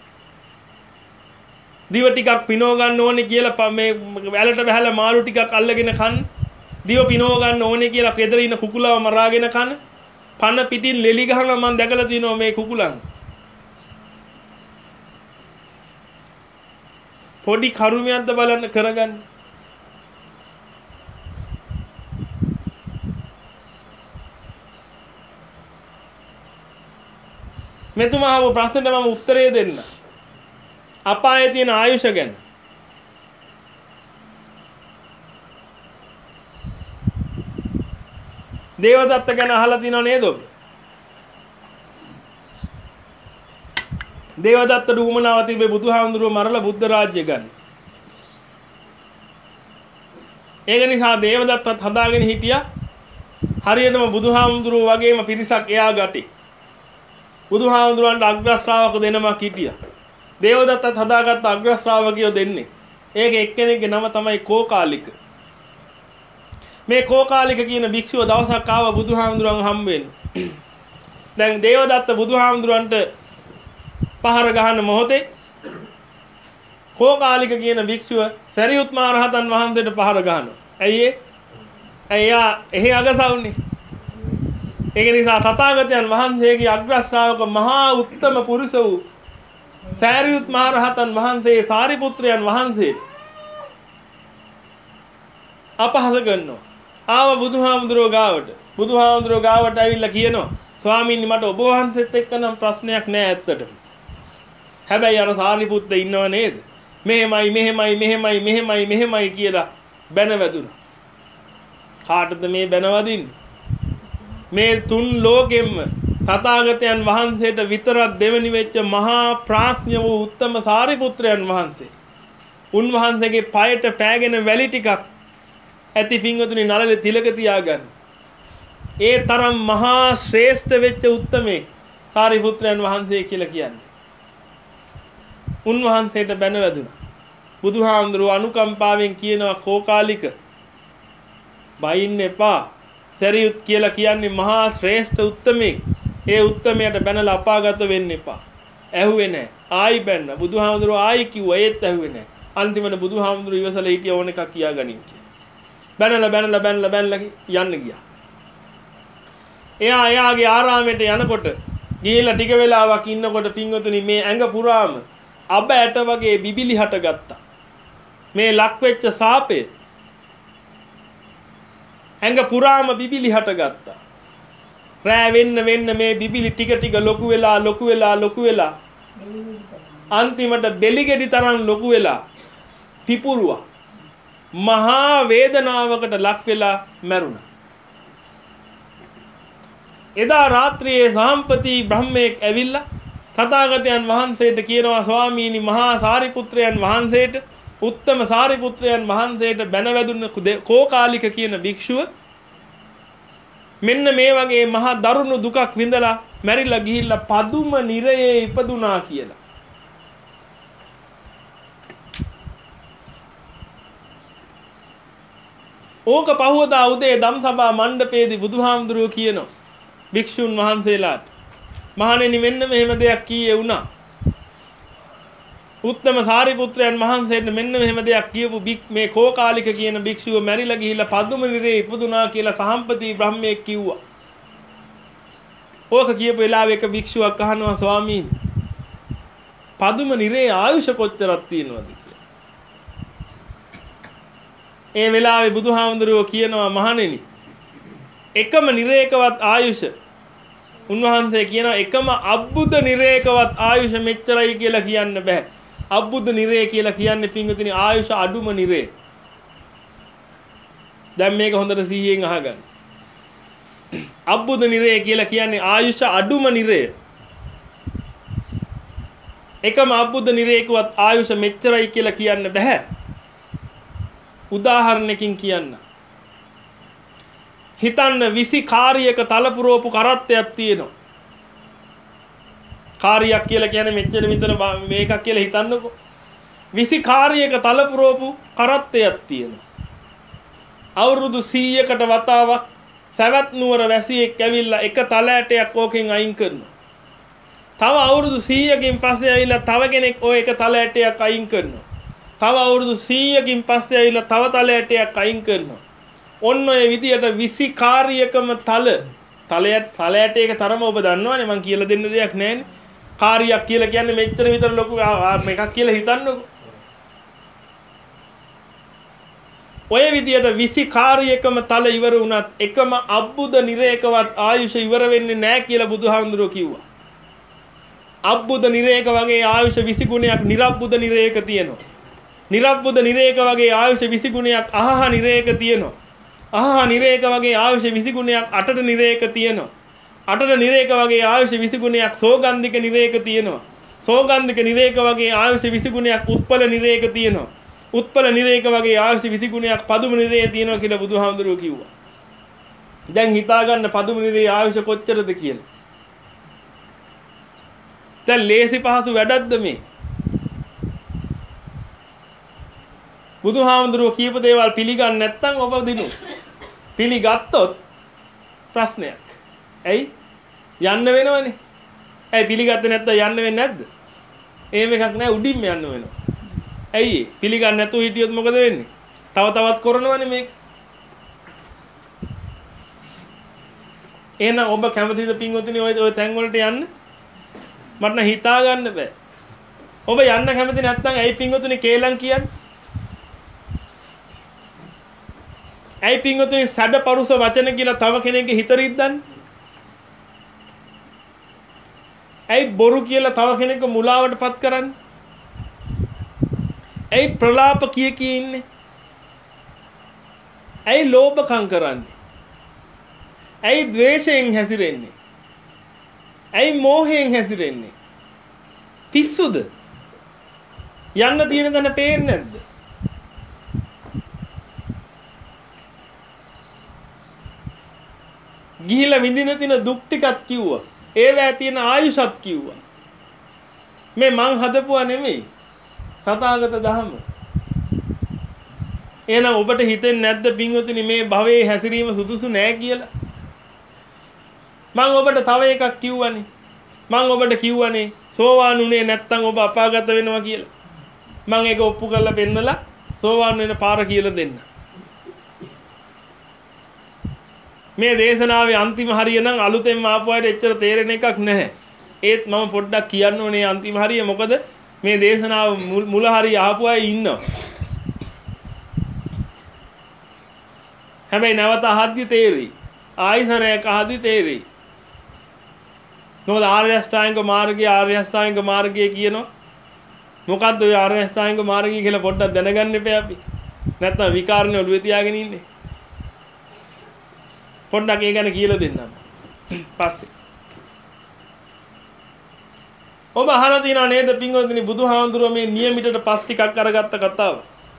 [SPEAKER 1] දිව ටිකක් පිනව ගන්න ඕනේ කියලා මේ වැලට බහැලා මාළු ටිකක් අල්ලගෙන කන්න. දිව පිනව ගන්න ඕනේ කියලා කෙදර ඉන්න කුකුලව මරාගෙන කන. පන පිටින් ලෙලි ගහනවා මම දැකලා තියෙනවා මේ කුකුලන්. පොඩි කරුමයක්ද බලන්න කරගන්න. මෙතුමා අහපු ප්‍රශ්නෙට මම උත්තරය දෙන්න. අපායේ තියෙන ආයුෂ ගැන. දේවදත්ත ගැන අහලා තියෙනව නේද ඔබ? දේවදත්ත දුමනාව තිබේ බුදුහාමුදුරුවෝ මරලා බුද්ධ රාජ්‍ය ගන්න. ඒක නිසා දේවදත්තත් හදාගෙන හිටියා හරියටම බුදුහාමුදුරුවෝ වගේම පිරිසක් එයා ගටි. බුදුහාමුදුරුවන්ට අග්‍ර ශ්‍රාවක දෙනමක් හිටියා. දේවදත්තත් හදාගත්ත අග්‍ර ශ්‍රාවකයෝ දෙන්නේ. ඒක එක්කෙනෙක්ගේ නම තමයි කෝකාලික. මේ කෝකාලික කියන භික්ෂුව දවසක් ආව බුදුහාමුදුරන් හම්බ වෙන්න. දැන් දේවදත්ත බුදුහාමුදුරන්ට පහර ගහන මොහොතේ කෝකාලික කියන භික්ෂුව සරියුත් මහ රහතන් වහන්සේට පහර ගහනවා. ඇයි ඒ? එයා එහි අගසවුනේ. ඒක නිසා තථාගතයන් වහන්සේගේ අග්‍ර ශ්‍රාවක මහා උත්තම පුරුෂ වූ සරියුත් මහ රහතන් වහන්සේ සාරිපුත්‍රයන් වහන්සේ අපහාස කරනවා. ආව බුදුහාමුදුරුවෝ ගාවට. බුදුහාමුදුරුවෝ ගාවට ඇවිල්ලා කියනවා ස්වාමීනි මට ඔබ වහන්සේත් එක්ක නම් ප්‍රශ්නයක් නෑ ඇත්තටම. හැබැයි අර සාරිපුත්ත ඉන්නව නේද? මෙහෙමයි මෙහෙමයි මෙහෙමයි මෙහෙමයි මෙහෙමයි කියලා බැන වැදුනා. කාටද මේ බැන වදින්නේ? මේ තුන් ලෝකෙම්ම තථාගතයන් වහන්සේට විතරක් දෙවෙනි වෙච්ච මහා ප්‍රඥ වූ උත්තම සාරිපුත්‍රයන් වහන්සේ. උන්වහන්සේගේ පයට පෑගෙන වැලි ටිකක් ඇති පින්වතුනි නළලේ තිලක තියාගන්න. ඒ තරම් මහා ශ්‍රේෂ්ඨ වෙච්ච උත්තමේ සාරිපුත්‍රයන් වහන්සේ කියලා කියන්නේ. උන්වහන්සේට බැන වැදුනා. බුදුහාමුදුරුවෝ අනුකම්පාවෙන් කියනවා කෝකාලික බයින්න එපා. සරියුත් කියලා කියන්නේ මහා ශ්‍රේෂ්ඨ උත්තමේ. ඒ උත්තමයට බැනලා අපාගත වෙන්න එපා. ඇහුවේ නැහැ. ආයි බැන්න. බුදුහාමුදුරුවෝ ආයි කිව්වා ඒත් ඇහුවේ නැහැ. අන්තිමට බුදුහාමුදුරුවෝ ඉවසලා හිටිය ඕන එකක් කියාගනින් කියලා. බැනලා බැනලා බැනලා බැනලා යන්න ගියා. එයා එයාගේ ආරාමයට යනකොට ගිහිල්ලා ටික වෙලාවක් ඉන්නකොට පින්වතුනි මේ ඇඟ පුරාම අබ ඇට වගේ බිබිලි හටගත්තා. මේ ලක් වෙච්ච සාපේ ඇඟ පුරාම බිබිලි හටගත්තා. රෑ වෙන්න වෙන්න මේ බිබිලි ටික ටික ලොකු වෙලා ලොකු වෙලා ලොකු වෙලා අන්තිමට බෙලිගෙඩි තරම් ලොකු වෙලා පිපුරුවා. මහා වේදනාවකට ලක් වෙලා මැරුණා. එදා රාත්‍රියේ සාම්පති බ්‍රහ්මයෙක් ඇවිල්ලා තථාගතයන් වහන්සේට කියනවා ස්වාමීනි මහා සාරිපුත්‍රයන් වහන්සේට උත්තම සාරිපුත්‍රයන් වහන්සේට බැනවැදුන කෝකාලික කියන භික්ෂුව මෙන්න මේ වගේ මහා දරුණු දුකක් විඳලා මැරිලා ගිහිල්ලා පදුම නිරයේ ඉපදුනා කියලා. ඕක පහවදා උදේ ධම්සභා මණ්ඩපයේදී බුදුහාමුදුරුවෝ කියනවා භික්ෂුන් වහන්සේලාට මහණෙනි මෙන්න මෙහෙම දෙයක් කීයේ වුණා. උත්තම සාරිපුත්‍රයන් වහන්සේට මෙන්න මෙහෙම දෙයක් කියපු මේ කෝකාලික කියන භික්ෂුව මැරිලා ගිහිල්ලා පදුම නිරේ ඉපදුනා කියලා සහම්පති බ්‍රහ්මයෙක් කිව්වා. ඕක කියපු වෙලාවේ එක භික්ෂුවක් අහනවා ස්වාමීන් පදුම නිරේ ආයුෂ කොච්චරක් තියෙනවද කියලා. ඒ වෙලාවේ බුදුහාමුදුරුවෝ කියනවා මහණෙනි එකම නිරේකවත් ආයුෂ උන්වහන්සේ කියනවා එකම අබ්බුද නිරේකවත් ආයුෂ මෙච්චරයි කියලා කියන්න බෑ. අබ්බුද නිරේ කියලා කියන්නේ පින්වතුනි ආයුෂ අඩුම නිරේ. දැන් මේක හොඳට සිහියෙන් අහගන්න. අබ්බුද නිරේ කියලා කියන්නේ ආයුෂ අඩුම නිරේ. එකම අබ්බුද නිරේකවත් ආයුෂ මෙච්චරයි කියලා කියන්න බෑ. උදාහරණයකින් කියන්න. හිතන්න විසි කාර්යයක තලපුරෝපු කරත්තයක් තියෙනවා. කාර්යයක් කියලා කියන්නේ මෙච්චර විතර මේකක් කියලා හිතන්නකෝ. විසි කාර්යයක තලපුරෝපු කරත්තයක් තියෙනවා. අවුරුදු සීයකට වතාවක් සවැත් නුවර වැසියෙක් ඇවිල්ලා එක තල ඇටයක් ඕකෙන් අයින් කරනවා. තව අවුරුදු සීයකින් පස්සේ ඇවිල්ලා තව කෙනෙක් ওই එක තල ඇටයක් අයින් කරනවා. තව අවුරුදු සීයකින් පස්සේ ඇවිල්ලා තව තල ඇටයක් අයින් කරනවා. ඔන්න ඔය විදියට විසි කාර්යයකම තල තලයට තල ඇටයක තරම ඔබ දන්නවනේ මං කියලා දෙන්න දෙයක් නැහැනේ. කාර්යයක් කියලා කියන්නේ මෙච්චර විතර ලොකු එකක් කියලා හිතන්නකෝ. ඔය විදියට විසි කාර්යයකම තල ඉවර වුණත් එකම අබ්බුද නිරේකවත් ආයුෂ ඉවර වෙන්නේ නැහැ කියලා බුදුහාමුදුරුවෝ කිව්වා. අබ්බුද නිරේක වගේ ආයුෂ විසි ගුණයක් නිරබ්බුද නිරේක තියෙනවා. නිරබ්බුද නිරේක වගේ ආයුෂ විසි ගුණයක් අහහ නිරේක තියෙනවා. අහහ නිරේක වගේ ආයුෂ විසි ගුණයක් අටට නිරේක තියෙනවා. අටට නිරේක වගේ ආයුෂ විසි ගුණයක් සෝගන්ධික නිරේක තියෙනවා. සෝගන්ධික නිරේක වගේ ආයුෂ විසි ගුණයක් උත්පල නිරේක තියෙනවා. උත්පල නිරේක වගේ ආයුෂ විසි ගුණයක් පදුම නිරේ තියෙනවා කියලා බුදුහාමුදුරුවෝ කිව්වා. දැන් හිතා ගන්න පදුම නිරේ ආයුෂ කොච්චරද කියලා. දැන් ලේසි පහසු වැඩක්ද මේ? බුදුහාමුදුරුවෝ කියපු දේවල් පිළිගන්නේ නැත්නම් ඔබ දිනු. පිළිගත්තොත් ප්‍රශ්නයක්. ඇයි? යන්න වෙනවනේ. ඇයි පිළිගත්තේ නැත්නම් යන්න වෙන්නේ නැද්ද? එහෙම එකක් නැහැ උඩින්ම යන්න වෙනවා. ඇයි? පිළිගන්නේ නැතුව හිටියොත් මොකද වෙන්නේ? තව තවත් කරනවනේ මේක. එහෙනම් ඔබ කැමතිද පින්වතුනි ඔය ඔය තැන් වලට යන්න? මට නම් හිතා ගන්න බෑ. ඔබ යන්න කැමති නැත්නම් ඇයි පින්වතුනි කේලම් කියන්නේ? ඇයි පින්වතුනි සැඩ පරුස වචන කියලා තව කෙනෙක්ගේ හිත රිද්දන්නේ? ඇයි බොරු කියලා තව කෙනෙක්ව මුලාවටපත් කරන්නේ? ඇයි ප්‍රලාප කිය කී ඉන්නේ? ඇයි ලෝභකම් කරන්නේ? ඇයි ද්වේෂයෙන් හැසිරෙන්නේ? ඇයි මෝහයෙන් හැසිරෙන්නේ? පිස්සුද? යන්න තියෙන තැන පේන්නේ නැද්ද? ගිහිලා විඳින තින දුක් ටිකක් කිව්වා. ඒවැය තියෙන ආයුෂත් කිව්වා. මේ මං හදපුවා නෙමෙයි. තථාගත ධර්ම. එහෙනම් ඔබට හිතෙන්නේ නැද්ද පින්වතුනි මේ භවයේ හැසිරීම සුදුසු නෑ කියලා? මං ඔබට තව එකක් කිව්වනේ. මං ඔබට කිව්වනේ සෝවාන් උනේ නැත්තම් ඔබ අපාගත වෙනවා කියලා. මං ඒක ඔප්පු කරලා පෙන්නලා සෝවාන් වෙන පාර කියලා දෙන්න. මේ දේශනාවේ අන්තිම හරිය නම් අලුතෙන්ම ආපු අයට එච්චර තේරෙන එකක් නැහැ. ඒත් මම පොඩ්ඩක් කියන්න ඕනේ අන්තිම හරිය මොකද මේ දේශනාව මුල හරිය ආපු අය ඉන්නවා. හැබැයි නැවත අහද්දි තේරෙයි. ආයිසරයක් අහද්දි තේරෙයි. මොකද ආර්ය අෂ්ටාංගික මාර්ගය ආර්ය අෂ්ටාංගික මාර්ගය කියනවා. මොකද්ද ඔය ආර්ය අෂ්ටාංගික මාර්ගය කියලා පොඩ්ඩක් දැනගන්න එපා අපි. නැත්නම් විකාරණේ ඔළුවේ තියාගෙන ඉන්නේ. පොඩ්ඩක් ඒ ගැන කියලා දෙන්නම්. පස්සේ. ඔබ අහලා තියෙනව නේද පින්වත්නි බුදුහාමුදුරුවෝ මේ නියමිතට පස් ටිකක් අරගත්ත කතාව.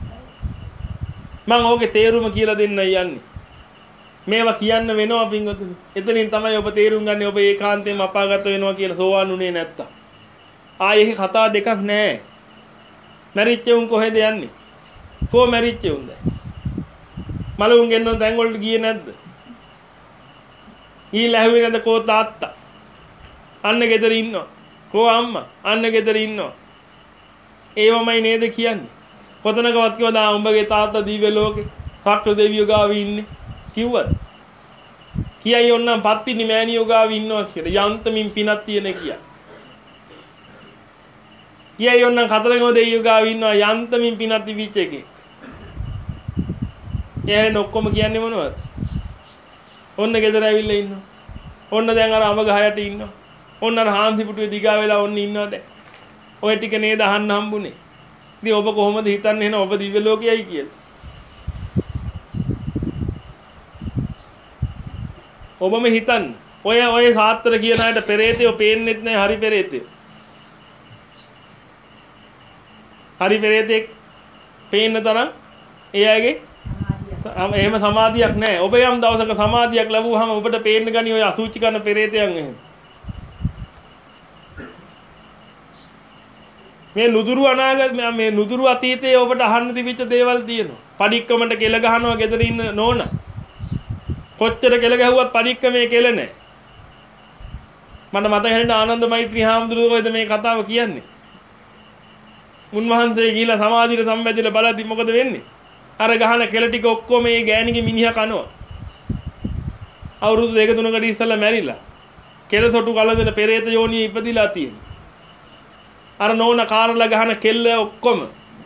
[SPEAKER 1] මම ඕකේ තේරුම කියලා දෙන්නයි යන්නේ. මේවා කියන්න වෙනවා පින්වත්නි. එතනින් තමයි ඔබ තේරුම් ගන්නේ ඔබ ඒකාන්තයෙන්ම අපාගත වෙනවා කියලා සෝවාන් උනේ නැත්තම්. ආයේ කතා දෙකක් නැහැ. මැරිච්ච උන් කොහෙද යන්නේ? කො මැරිච්ච උන්ද? මලුන් ගෙන්නන තැන් වලට ගියේ නැද්ද? ගිහිල්ලා ඇහුවේ නැද්ද කෝ තාත්තා? අන්න ගෙදර ඉන්නවා. කෝ අම්මා? අන්න ගෙදර ඉන්නවා. ඒවමයි නේද කියන්නේ. කොතනකවත් කිව්වද උඹගේ තාත්තා දිව්‍ය ලෝකේ සක්‍ර දෙවියෝ ගාව ඉන්නේ කිව්වද? කියයි ඔන්නම් පත්තිනි මෑණියෝ ගාව ඉන්නවා කියලා. යන්තමින් පිනක් තියෙන කියා. කියයි ඔන්නම් කතරගම දෙවියෝ ගාව ඉන්නවා යන්තමින් පිනක් තිබිච්ච එකේ. එහෙනම් ඔක්කොම කියන්නේ මොනවද? ඔන්න ගෙදර ඇවිල්ලා ඉන්නවා. ඔන්න දැන් අර අම ගහයට ඉන්නවා. ඔන්න අර හාන්සි පුටුවේ දිගා වෙලා ඔන්න ඉන්නවා දැන්. ඔය ටික නේද අහන්න හම්බුනේ. ඉතින් ඔබ කොහොමද හිතන්නේ එහෙනම් ඔබ දිව්‍ය ලෝකයයි කියලා? ඔබම හිතන්න. ඔය ඔය සාත්‍තර කියන අයට පෙරේතයෝ පේන්නෙත් නැහැ හරි පෙරේතයෝ. හරි පෙරේතෙක් පේන්න තරම් ඒ අයගේ එහෙම සමාධියක් නැහැ. ඔබ යම් දවසක සමාධියක් ලැබුවාම ඔබට පේන්න ගනි ඔය අසුචි කරන පෙරේතයන් එහෙම. මේ නුදුරු අනාගත මේ නුදුරු අතීතයේ ඔබට අහන්න තිබිච්ච දේවල් තියෙනවා. පඩික්කමට කෙල ගහනවා ගෙදර ඉන්න නෝන. කොච්චර කෙල ගැහුවත් පඩික්කමේ කෙල නැහැ. මට මතක හිටින්න ආනන්ද මෛත්‍රී හාමුදුරුවෝද මේ කතාව කියන්නේ. උන්වහන්සේ ගිහිලා සමාධියට සම්බැඳිලා බලද්දි මොකද වෙන්නේ? අර ගහන කෙල ටික ඔක්කොම මේ ගෑණිගේ මිනිහා කනවා. අවුරුදු දෙක තුනකට ඉස්සෙල්ලා මැරිලා. කෙල සොටු කලඳන පෙරේත යෝනියේ ඉපදිලා තියෙනවා. අර නෝන කාරලා ගහන කෙල්ල ඔක්කොම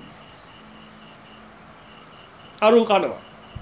[SPEAKER 1] අරු කනවා.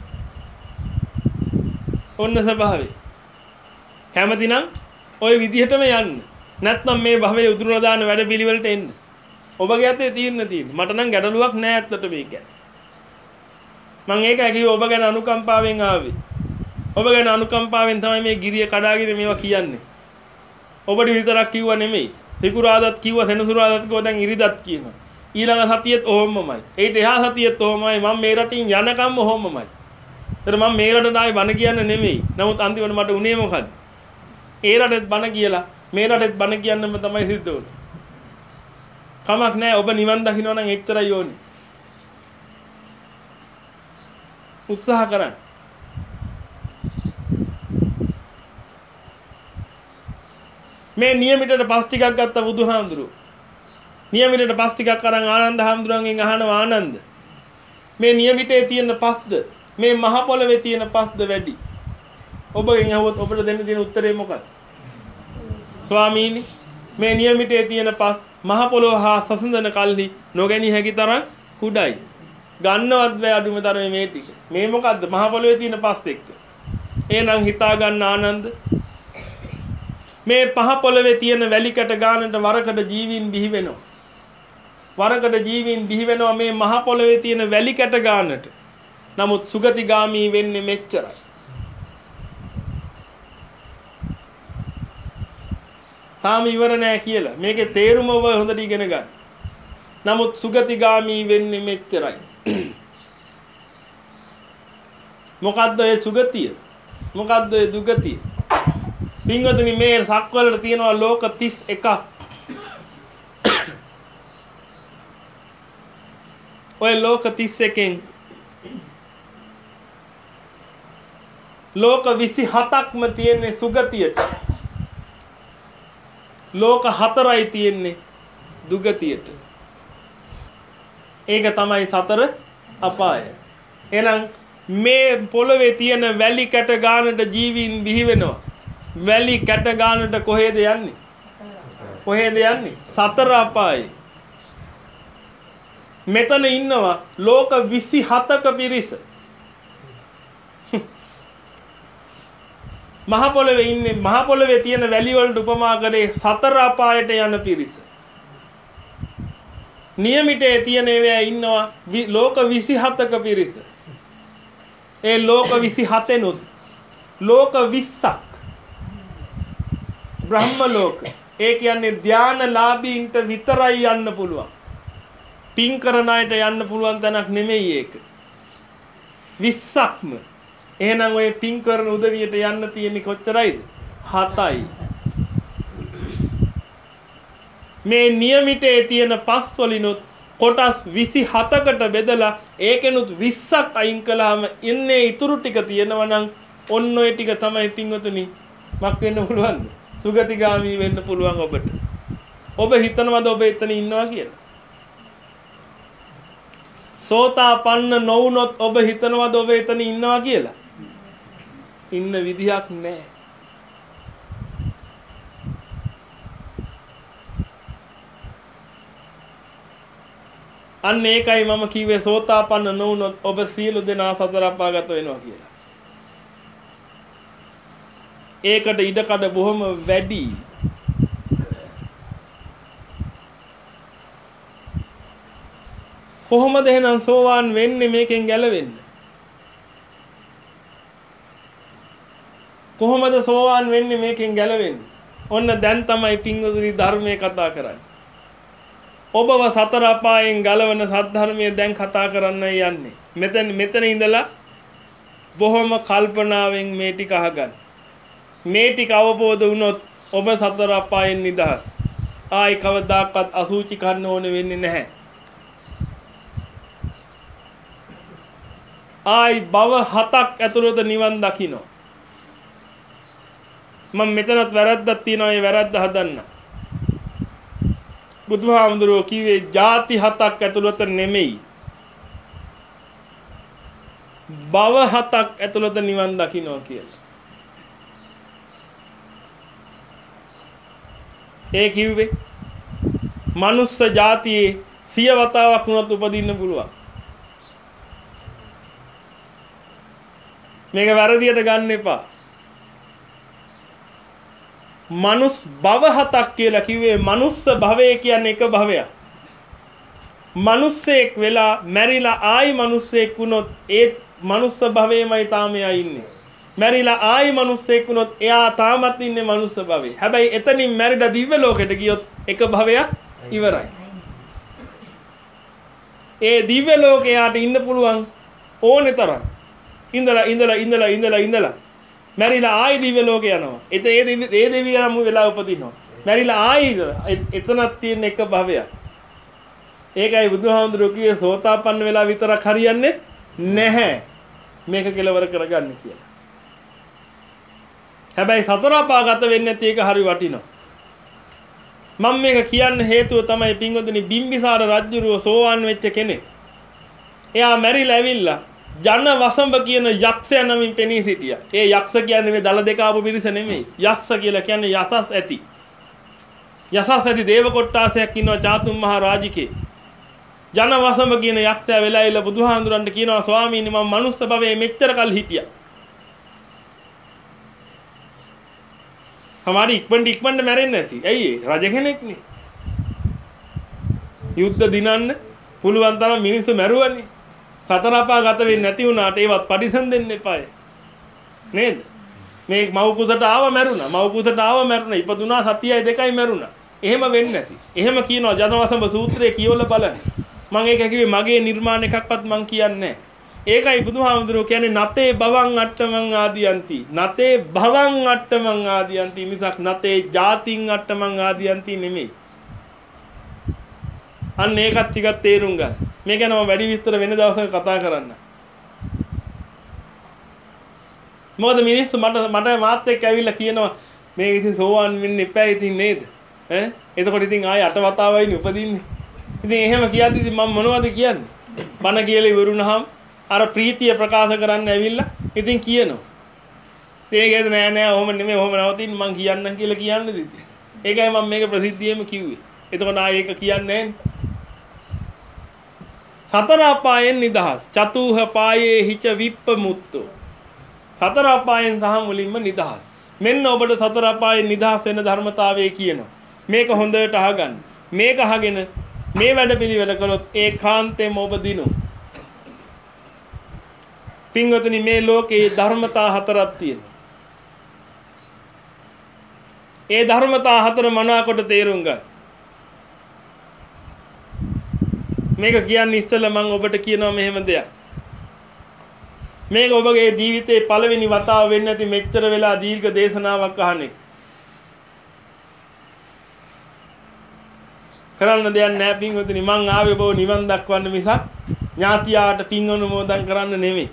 [SPEAKER 1] ඔන්න ස්වභාවය. කැමති නම් ওই විදිහටම යන්න. නැත්නම් මේ භවයේ උදුරලා දාන වැඩ පිළිවෙලට එන්න. ඔබගේ අතේ තියෙන්න තියෙන. මට නම් ගැටලුවක් නෑ ඇත්තට මේක. මම ඒක කිව්ව ඔබ ගැන අනුකම්පාවෙන් ආවේ. ඔබ ගැන අනුකම්පාවෙන් තමයි මේ ගිරිය කඩාගෙන මේවා කියන්නේ. ඔබට විතරක් කිව්වා නෙමෙයි. සිකුරාදත් කිව්වා සෙනසුරාදත් කිව්වා දැන් ඉරිදත් කියනවා. ඊළඟ සතියෙත් ඔහොමමයි. ඒට එහා සතියෙත් ඔහොමයි. මම මේ රටින් යනකම් ඔහොමමයි. ඒතර මම මේ රටට ආයි බණ කියන්න නෙමෙයි. නමුත් අන්තිමට මට උනේ මොකද්ද? ඒ රටෙත් බණ කියලා මේ රටෙත් බණ කියන්නම තමයි සිද්ධ වුනේ. කමක් නැහැ ඔබ නිවන් දකින්න නම් එච්චරයි ඕනේ. උත්සාහ කරන්න. මේ නියමිතට පස් ටිකක් ගත්ත බුදුහාමුදුරුවෝ. නියමිතට පස් ටිකක් අරන් ආනන්ද හාමුදුරුවන්ගෙන් අහනවා ආනන්ද. මේ නියමිතේ තියෙන පස්ද මේ මහ පොළවේ තියෙන පස්ද වැඩි? ඔබගෙන් අහුවොත් ඔබට දෙන්න තියෙන උත්තරේ මොකක්ද? ස්වාමීනි මේ නියමිතේ තියෙන පස් මහ පොළොව හා සසඳන කල්හි නොගැනී හැකි තරම් කුඩයි. ගන්නවත් බෑ අඩුම තරමේ මේ ටික. මේ මොකද්ද? මහ පොළොවේ තියෙන පස් එක්ක. එහෙනම් හිතා ගන්න ආනන්ද. මේ පහ පොළවේ තියෙන වැලි කැට ගානට වරකට ජීවීන් බිහි වෙනවා. වරකට ජීවීන් බිහි වෙනවා මේ මහ පොළවේ තියෙන වැලි කැට ගානට. නමුත් සුගතිගාමී වෙන්නේ මෙච්චරයි. තාම ඉවර නෑ කියලා. මේකේ තේරුම ඔබ හොඳට ඉගෙන ගන්න. නමුත් සුගතිගාමී වෙන්නේ මෙච්චරයි. මොකද්ද ඒ සුගතිය? මොකද්ද ඒ දුගතිය? පින්වතුනි මේ සක්වලට තියෙනවා ලෝක තිස් එකක්. ඔය ලෝක තිස් එකෙන් ලෝක විසි හතක්ම තියෙන්නේ සුගතියට. ලෝක හතරයි තියෙන්නේ දුගතියට. ඒක තමයි සතර අපාය. එහෙනම් මේ පොළවේ තියෙන වැලි කැට ගානට ජීවීන් බිහි වෙනවා. වැලි කැට ගානට කොහෙද යන්නේ? කොහෙද යන්නේ? සතර අපායි. මෙතන ඉන්නවා ලෝක විසි හතක පිරිස. මහ පොළවේ ඉන්නේ මහ පොළවේ තියෙන වැලි වලට උපමා කරේ සතර අපායට යන පිරිස. නියමිතේ තියෙන ඒවා ඉන්නවා ලෝක විසි හතක පිරිස. ඒ ලෝක විසි හතෙනුත් ලෝක විස්සක් බ්‍රහ්ම ලෝක. ඒ කියන්නේ ධානලාභීන්ට විතරයි යන්න පුළුවන්. පින් කරන අයට යන්න පුළුවන් තැනක් නෙමෙයි ඒක. විස්සක්ම. එහෙනම් ඔය පින් කරන උදවියට යන්න තියෙන්නේ කොච්චරයිද? හතයි. මේ නියමිතේ තියෙන පස් වලිනුත් කොටස් විසිහතකට බෙදලා ඒකෙනුත් විස්සක් අයින් කළාම ඉන්නේ ඉතුරු ටික තියෙනවා නම් ඔන්න ඔය ටික තමයි පින්වතුනි මක් වෙන්න පුළුවන්ද? සුගතිගාමී වෙන්න පුළුවන් ඔබට. ඔබ හිතනවද ඔබ එතන ඉන්නවා කියලා? සෝතාපන්න නොවුනොත් ඔබ හිතනවද ඔබ එතන ඉන්නවා කියලා? ඉන්න විදිහක් නැහැ. අන්න ඒකයි මම කිව්වේ සෝතාපන්න නොවුනොත් ඔබ සියලු දෙනා සතර අපාගත වෙනවා කියලා. ඒකට ඉඩකඩ බොහොම වැඩි. කොහොමද එහෙනම් සෝවාන් වෙන්නේ මේකෙන් ගැලවෙන්න? කොහොමද සෝවාන් වෙන්නේ මේකෙන් ගැලවෙන්න? ඔන්න දැන් තමයි පින්වතුනි ධර්මයේ කතා කරන්නේ. ඔබව සතර අපායෙන් ගලවන සද්ධර්මයේ දැන් කතා කරන්න යන්නේ. මෙතන මෙතන ඉඳලා බොහොම කල්පනාවෙන් මේ ටික අහගන්න. මේ ටික අවබෝධ වුණොත් ඔබ සතර අපායෙන් නිදහස්. ආයි කවදාකවත් අසුචි කන්න ඕන වෙන්නේ නැහැ. ආයි භව හතක් ඇතුළත නිවන් දකින්න. මම මෙතනත් වැරද්දක් තියෙනවා ඒ වැරද්ද හදන්න. බුදුහාමුදුරුවෝ කිව්වේ ಜಾති හතක් ඇතුළත නෙමෙයි. භව හතක් ඇතුළත නිවන් දකින්නවා කියලා. ඒ කිව්වේ මනුස්ස జాතියේ සිය වතාවක් වුණත් උපදින්න පුළුවන්. මේක වැරදියට ගන්න එපා. මනුස් භව හතක් කියලා කිව්වේ මනුස්ස භවය කියන්නේ එක භවයක්. මනුස්සෙක් වෙලා මැරිලා ආයි මනුස්සෙක් වුණොත් ඒ මනුස්ස භවයේමයි තාම එයා ඉන්නේ. මැරිලා ආයි මනුස්සෙක් වුණොත් එයා තාමත් ඉන්නේ මනුස්ස භවයේ. හැබැයි එතනින් මැරිලා දිව්‍ය ලෝකෙට ගියොත් එක භවයක් ඉවරයි. ඒ දිව්‍ය ලෝකයට ඉන්න පුළුවන් ඕනේ තරම්. ඉඳලා ඉඳලා ඉඳලා ඉඳලා ඉඳලා මැරිලා ආයි දිව්‍ය ලෝකේ යනවා. එත ඒ දිව්‍ය ඒ දෙවියන්ම වෙලා උපදිනවා. මැරිලා ආයි එතනක් තියෙන එක භවයක්. ඒකයි බුදුහාමුදුරුවෝ කිව්වේ සෝතාපන්න වෙලා විතරක් හරියන්නේ නැහැ. මේක කෙලවර කරගන්න කියලා. හැබැයි සතර අපාගත වෙන්නේ නැති එක හරි වටිනවා. මම මේක කියන්න හේතුව තමයි පින්වතුනි බිම්බිසාර රජුරුව සෝවාන් වෙච්ච කෙනෙක්. එයා මැරිලා ඇවිල්ලා ජන වසඹ කියන යක්ෂයා නමින් පෙනී සිටියා. ඒ යක්ෂ කියන්නේ මේ දල දෙක ආපු පිරිස නෙමෙයි. යස්ස කියලා කියන්නේ යසස් ඇති. යසස් ඇති දේව කොට්ටාසයක් ඉන්නවා චාතුම් මහ රාජිකේ. ජන වසඹ කියන යක්ෂයා වෙලා ඉල බුදුහාඳුරන්ට කියනවා ස්වාමීනි මම මනුස්ස භවයේ මෙච්චර කල් හිටියා. හමාරි ඉක්මනට ඉක්මනට මැරෙන්නේ නැති. ඇයි ඒ? රජ කෙනෙක්නේ. යුද්ධ දිනන්න පුළුවන් තරම් මිනිස්සු මැරුවනේ. සතර අපාගත වෙන්නේ නැති වුණාට ඒවත් පරිසම් දෙන්න එපායි. නේද? මේ මව් කුසට ආව මැරුණා. මව් කුසට ආව මැරුණා. ඉපදුනා සතියයි දෙකයි මැරුණා. එහෙම වෙන්නේ නැති. එහෙම කියනවා ජනවසඹ සූත්‍රයේ කියවල බලන්න. මම ඒක කිව්වේ මගේ නිර්මාණ එකක්වත් මම කියන්නේ නැහැ. ඒකයි බුදුහාමුදුරුවෝ කියන්නේ නතේ භවං අට්ඨමං ආදියන්ති. නතේ භවං අට්ඨමං ආදියන්ති මිසක් නතේ ජාතින් අට්ඨමං ආදියන්ති නෙමෙයි. අන්න ඒකත් ටිකක් තේරුම් ගන්න. මේ ගැන මම වැඩි විස්තර වෙන දවසක කතා කරන්න. මොකද මිනිස්සු මට මට මාත් එක්ක ඇවිල්ලා කියනවා මේක ඉතින් සෝවාන් වෙන්න එපා ඉතින් නේද? ඈ එතකොට ඉතින් ආයෙ අට වතාවයිනේ උපදින්නේ. ඉතින් එහෙම කියද්දි ඉතින් මම මොනවද කියන්නේ? බණ කියලා ඉවරුනහම අර ප්‍රීතිය ප්‍රකාශ කරන්න ඇවිල්ලා ඉතින් කියනවා. ඒකේද නෑ නෑ ඔහොම නෙමෙයි ඔහොම නවතින්න මං කියන්නම් කියලා කියන්නේ ඉතින්. ඒකයි මම මේක ප්‍රසිද්ධියෙම කිව්වේ. එතකොට ආයෙ ඒක කියන්නේ නෑනේ. සතර අපායෙන් නිදහස්. චතුහ පායේ හිච විප්පමුත්තෝ. සතර අපායෙන් සහ මුලින්ම නිදහස්. මෙන්න ඔබට සතර අපායෙන් නිදහස් වෙන ධර්මතාවය කියනවා. මේක හොඳට අහගන්න. මේක අහගෙන මේ වැඩපිළිවෙල කළොත් ඒකාන්තයෙන්ම ඔබ දිනු. පින්වතුනි මේ ලෝකේ ධර්මතා හතරක් තියෙනවා. ඒ ධර්මතා හතර මනාකොට තේරුම් ගන්න. මේක කියන්නේ ඉස්සෙල්ලා මම ඔබට කියනවා මෙහෙම දෙයක්. මේක ඔබගේ ජීවිතේ පළවෙනි වතාව වෙන්නේ නැති මෙච්චර වෙලා දීර්ඝ දේශනාවක් අහන්නේ. කරන්න දෙයක් නැහැ පින්වතුනි. මං ආවේ ඔබ නිවන් දක්වන්න මිසක් ඥාතියාට පින් අනුමෝදන් කරන්න නෙමෙයි.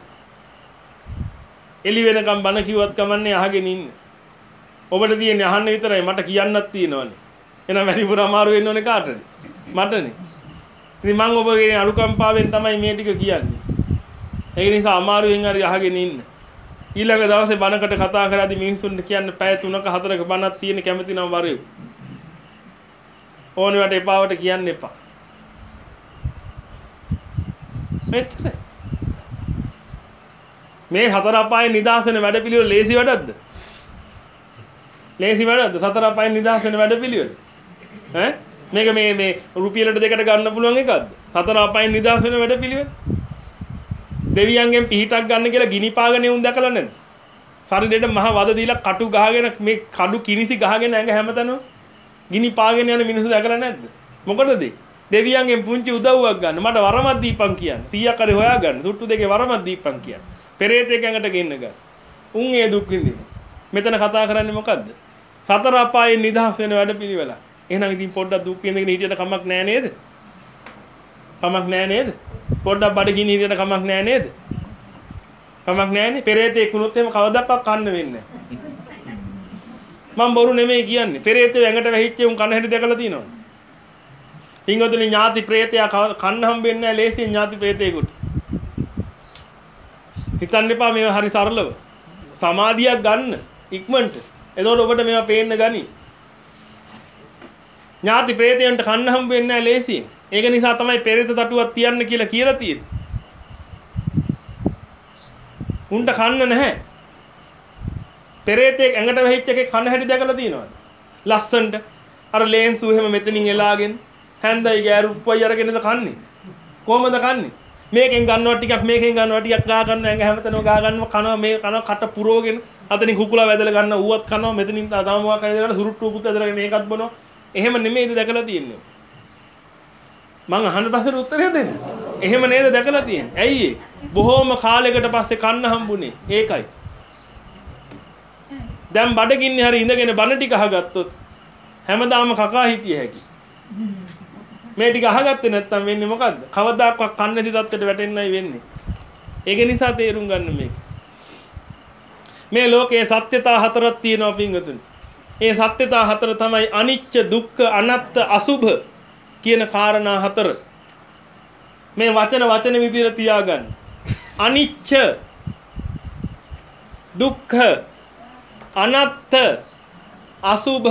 [SPEAKER 1] එළි වෙනකම් බණ කිව්වත් කමන්නේ අහගෙන ඉන්න. ඔබට තියෙන්නේ අහන්න විතරයි. මට කියන්නත් තියෙනවනේ. එහෙනම් වැඩිපුර අමාරු වෙන්න ඕනේ කාටද? මටනේ. ඉතින් මං ඔබගේ අනුකම්පාවෙන් තමයි මේ ටික කියන්නේ. ඒ නිසා අමාරුවෙන් හරි අහගෙන ඉන්න. ඊළඟ දවසේ බණකට කතා කරද්දී මිනිස්සුන්ට කියන්න පැය තුනක හතරක බණක් තියෙන කැමති නම් වරෙව්. ඕනෙවට එපාවට කියන්න එපා. මෙච්චරයි. මේ හතර අපායේ නිදහස් වෙන වැඩපිළිවෙල ලේසි වැඩක්ද? ලේසි වැඩක්ද? සතර අපායේ නිදහස් වෙන වැඩපිළිවෙල. ඈ මේක මේ මේ රුපියලට දෙකට ගන්න පුළුවන් එකක්ද? සතර අපායේ නිදහස් වෙන වැඩපිළිවෙල. දෙවියන්ගෙන් පිහිටක් ගන්න කියලා ගිනි පාගන උන් දැකලා නැද්ද? ශරීරෙට මහ වද දීලා කටු ගහගෙන මේ කඩු කිනිසි ගහගෙන ඇඟ හැමතැනම ගිනි පාගෙන යන මිනිස්සු දැකලා නැද්ද? මොකටද? දෙවියන්ගෙන් පුංචි උදව්වක් ගන්න. මට වරමක් දීපන් කියන්න. සීයක් හරි හොයාගන්න. තුට්ටු දෙකේ වරමක් දීපන් කියන්න. පෙරේතෙක් ඇඟට ගෙන්න ගන්න. උන් ඒ දුක් විඳින. මෙතන කතා කරන්නේ මොකද්ද? සතර අපායෙන් නිදහස් වෙන වැඩපිළිවෙල. එහෙනම් ඉතින් පොඩ්ඩක් දුක් විඳගෙන හිටියට කමක් නෑ නේද? කමක් නෑ නේද? පොඩ්ඩක් බඩගිනි හිටියට කමක් නෑ නේද? කමක් නෑනේ. පෙරේතෙක් වුණොත් එහෙම කවදාවත් කන්න වෙන්නේ නෑ. මම බොරු නෙමෙයි කියන්නේ. පෙරේතෙ ඇඟට වැහිච්ච උන් කන හැටි දැකලා තියෙනවද? පින්වතුනි ඥාති ප්‍රේතයා කන්න හම්බෙන්නේ නැහැ ලේසියෙන් ඥාති ප්‍රේතයෙකුට. හිතන්න එපා මේවා හරි සරලව. සමාධියක් ගන්න ඉක්මනට. එතකොට ඔබට මේවා පේන්න ගනි. ඥාති ප්‍රේතයන්ට කන්න හම්බෙන්නේ නැහැ ලේසියෙන්. ඒක නිසා තමයි පෙරේත තටුවක් තියන්න කියලා කියලා තියෙන්නේ. උන්ට කන්න නැහැ. පෙරේතෙක් ඇඟට වැහිච්ච එකේ කන හැටි දැකලා තියෙනවද? ලස්සන්ට අර ලේන්සු එහෙම මෙතනින් එලාගෙන හැන්දයි ගෑරුප්පයි අරගෙනද කන්නේ? කොහමද කන්නේ? මේකෙන් ගන්නවා ටිකක් මේකෙන් ගන්නවා ටිකක් ගා ගන්නවා ඇඟ හැමතැනම ගා ගන්නවා කනවා මේ කනවා කට පුරවගෙන අතනින් කුකුලා වැදලා ගන්නවා ඌවත් කනවා මෙතනින් තව මොකක් හරි දාලා සුරුට්ටුවකුත් ඇදලා මේකත් බොනවා. එහෙම නෙමෙයිද දැකලා තියෙන්නේ? මං අහන්න ප්‍රශ්නෙට උත්තරය දෙන්න. එහෙම නේද දැකලා තියෙන්නේ? ඇයි ඒ? බොහෝම කාලයකට පස්සේ කන්න හම්බුනේ. ඒකයි. දැන් බඩගින්නේ හරි ඉඳගෙන බන ටික අහගත්තොත් හැමදාම කකා හිටිය හැකි. මේ ටික අහගත්තේ නැත්තම් වෙන්නේ මොකද්ද? කවදාකවත් කන්නේ නැති තත්ත්වයට වැටෙන්නයි වෙන්නේ. ඒක නිසා තේරුම් ගන්න මේක. මේ ලෝකයේ සත්‍යතා හතරක් තියෙනවා පින්වතුනි. ඒ සත්‍යතා හතර තමයි අනිච්ච, දුක්ඛ, අනාත්ත, අසුභ කියන කාරණා හතර. මේ වචන වචන විදිහට තියාගන්න. අනිච්ච, දුක්ඛ, අනාත්ත, අසුභ.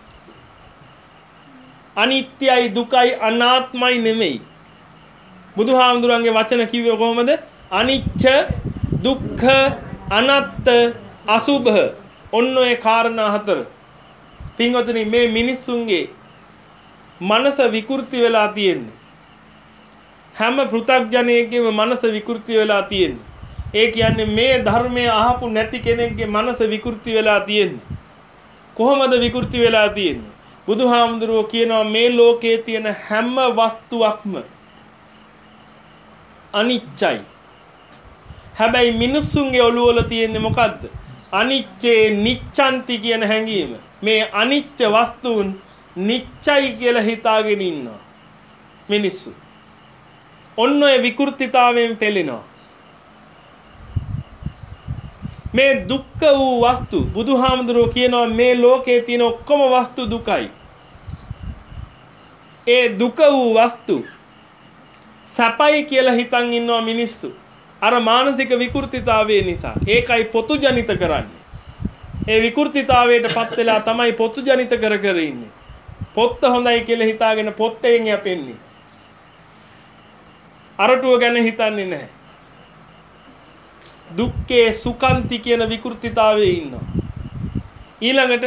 [SPEAKER 1] අනිත්‍යයි දුකයි අනාත්මයි නෙමෙයි. බුදුහාමුදුරන්ගේ වචන කිව්වේ කොහොමද? අනිච්ච, දුක්ඛ, අනාත්ත, අසුභ. ඔන්න ඔය කාරණා හතර. පින්වතුනි මේ මිනිස්සුන්ගේ මනස විකෘති වෙලා තියෙන්නේ. හැම පෘථග්ජනයෙක්ගේම මනස විකෘති වෙලා තියෙන්නේ. ඒ කියන්නේ මේ ධර්මය අහපු නැති කෙනෙක්ගේ මනස විකෘති වෙලා තියෙන්නේ. කොහොමද විකෘති වෙලා තියෙන්නේ? බුදුහාමුදුරුවෝ කියනවා මේ ලෝකයේ තියෙන හැම වස්තුවක්ම අනිච්චයි. හැබැයි මිනිස්සුන්ගේ ඔළුව වල තියෙන්නේ මොකද්ද? අනිච්චේ නිච්ඡanti කියන හැඟීම. මේ අනිච්ච වස්තුන් නිච්චයි කියලා හිතාගෙන ඉන්නවා මිනිස්සු. ඔන්න ඔය විකෘතිතාවයෙන් පෙළෙනවා. මේ දුක්ඛ වූ වස්තු බුදුහාමුදුරුවෝ කියනවා මේ ලෝකයේ තියෙන ඔක්කොම වස්තු දුකයි. ඒ දුක වූ වස්තු සපයි කියලා හිතන් ඉන්නවා මිනිස්සු. අර මානසික විකෘතිතාවය නිසා. ඒකයි පොතු ජනිත කරන්නේ. ඒ විකෘතිතාවයටපත් වෙලා තමයි පොතු ජනිත කර කර ඉන්නේ. පොත්ත හොඳයි කියලා හිතාගෙන පොත්තෙන් යපෙන්නේ. අරටුව ගැන හිතන්නේ නැහැ. දුක්ඛේ සුඛන්ති කියන විකෘතිතාවයේ ඉන්නවා. ඊළඟට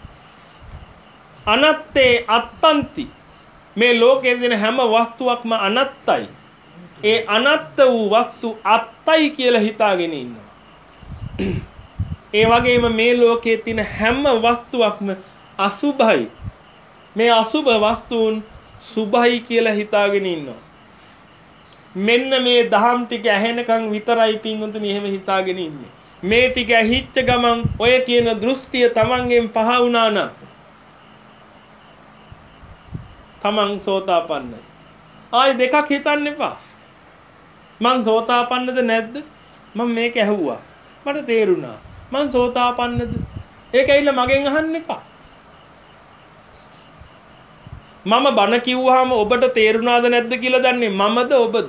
[SPEAKER 1] අනත්තේ අත්තන්ති. මේ ලෝකයේ තියෙන හැම වස්තුවක්ම අනත්තයි. ඒ අනත්ත වූ වස්තු අත්තයි කියලා හිතාගෙන ඉන්නවා. ඒ වගේම මේ ලෝකයේ තියෙන හැම වස්තුවක්ම අසුභයි. මේ අසුභ වස්තුන් සුභයි කියලා හිතාගෙන ඉන්නවා. මෙන්න මේ දහම් ටික ඇහෙනකන් විතරයි පින්වතුනි එහෙම හිතාගෙන ඉන්නේ. මේ ටික ඇහිච්ච ගමන් ඔය කියන දෘෂ්ටිය Tamanගෙන් පහ වුණා නම් තමන් සෝතාපන්නයි. ආයි දෙකක් හිතන්න එපා. මං සෝතාපන්නද නැද්ද? මම මේක ඇහුවා. මට තේරුණා. මං සෝතාපන්නද? ඒක ඇවිල්ලා මගෙන් අහන්න එපා. මම බණ කිව්වහම ඔබට තේරුණාද නැද්ද කියලා දන්නේ මමද ඔබද?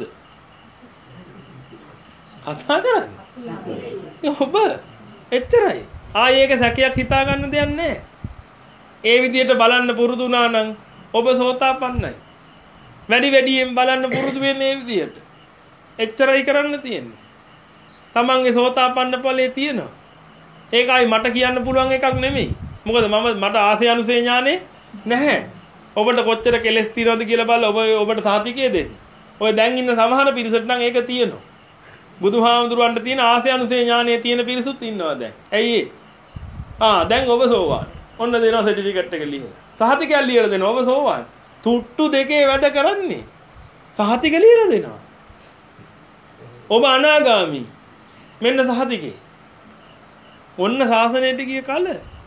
[SPEAKER 1] කතා කරන්නේ. ඔබ එච්චරයි. ආයේ ඒක සැකයක් හිතා ගන්න දෙයක් නැහැ. ඒ විදිහට බලන්න පුරුදු වුණා නම් ඔබ සෝතාපන්නයි. වැඩි වැඩියෙන් බලන්න පුරුදු වෙන්නේ මේ විදිහට. එච්චරයි කරන්න තියෙන්නේ. තමන්ගේ සෝතාපන්න ඵලයේ තියෙනවා. ඒකයි මට කියන්න පුළුවන් එකක් නෙමෙයි. මොකද මම මට ආසේ අනුසේ ඥානේ නැහැ. ඔබට කොච්චර කෙලස් තියනවද කියලා බලලා ඔබ ඔබට සාතිකයේ දෙන්න. ඔය දැන් ඉන්න සමහර පිරිසට නම් ඒක තියෙනවා. බුදුහාමුදුරුවන්ට තියෙන ආසේ අනුසේ ඥානේ තියෙන පිරිසුත් ඉන්නවා දැන්. ඇයි ඒ? ආ දැන් ඔබ සෝවාන්. ඔන්න දෙනවා සර්ටිෆිකේට් එක ලියලා. සහතිකයක් ලියලා දෙනවා ඔබ සෝවාන්. තුට්ටු දෙකේ වැඩ කරන්නේ. සහතික ලියලා දෙනවා. ඔබ අනාගාමි. මෙන්න සහතිකේ. ඔන්න ශාසනයට ගිය කල.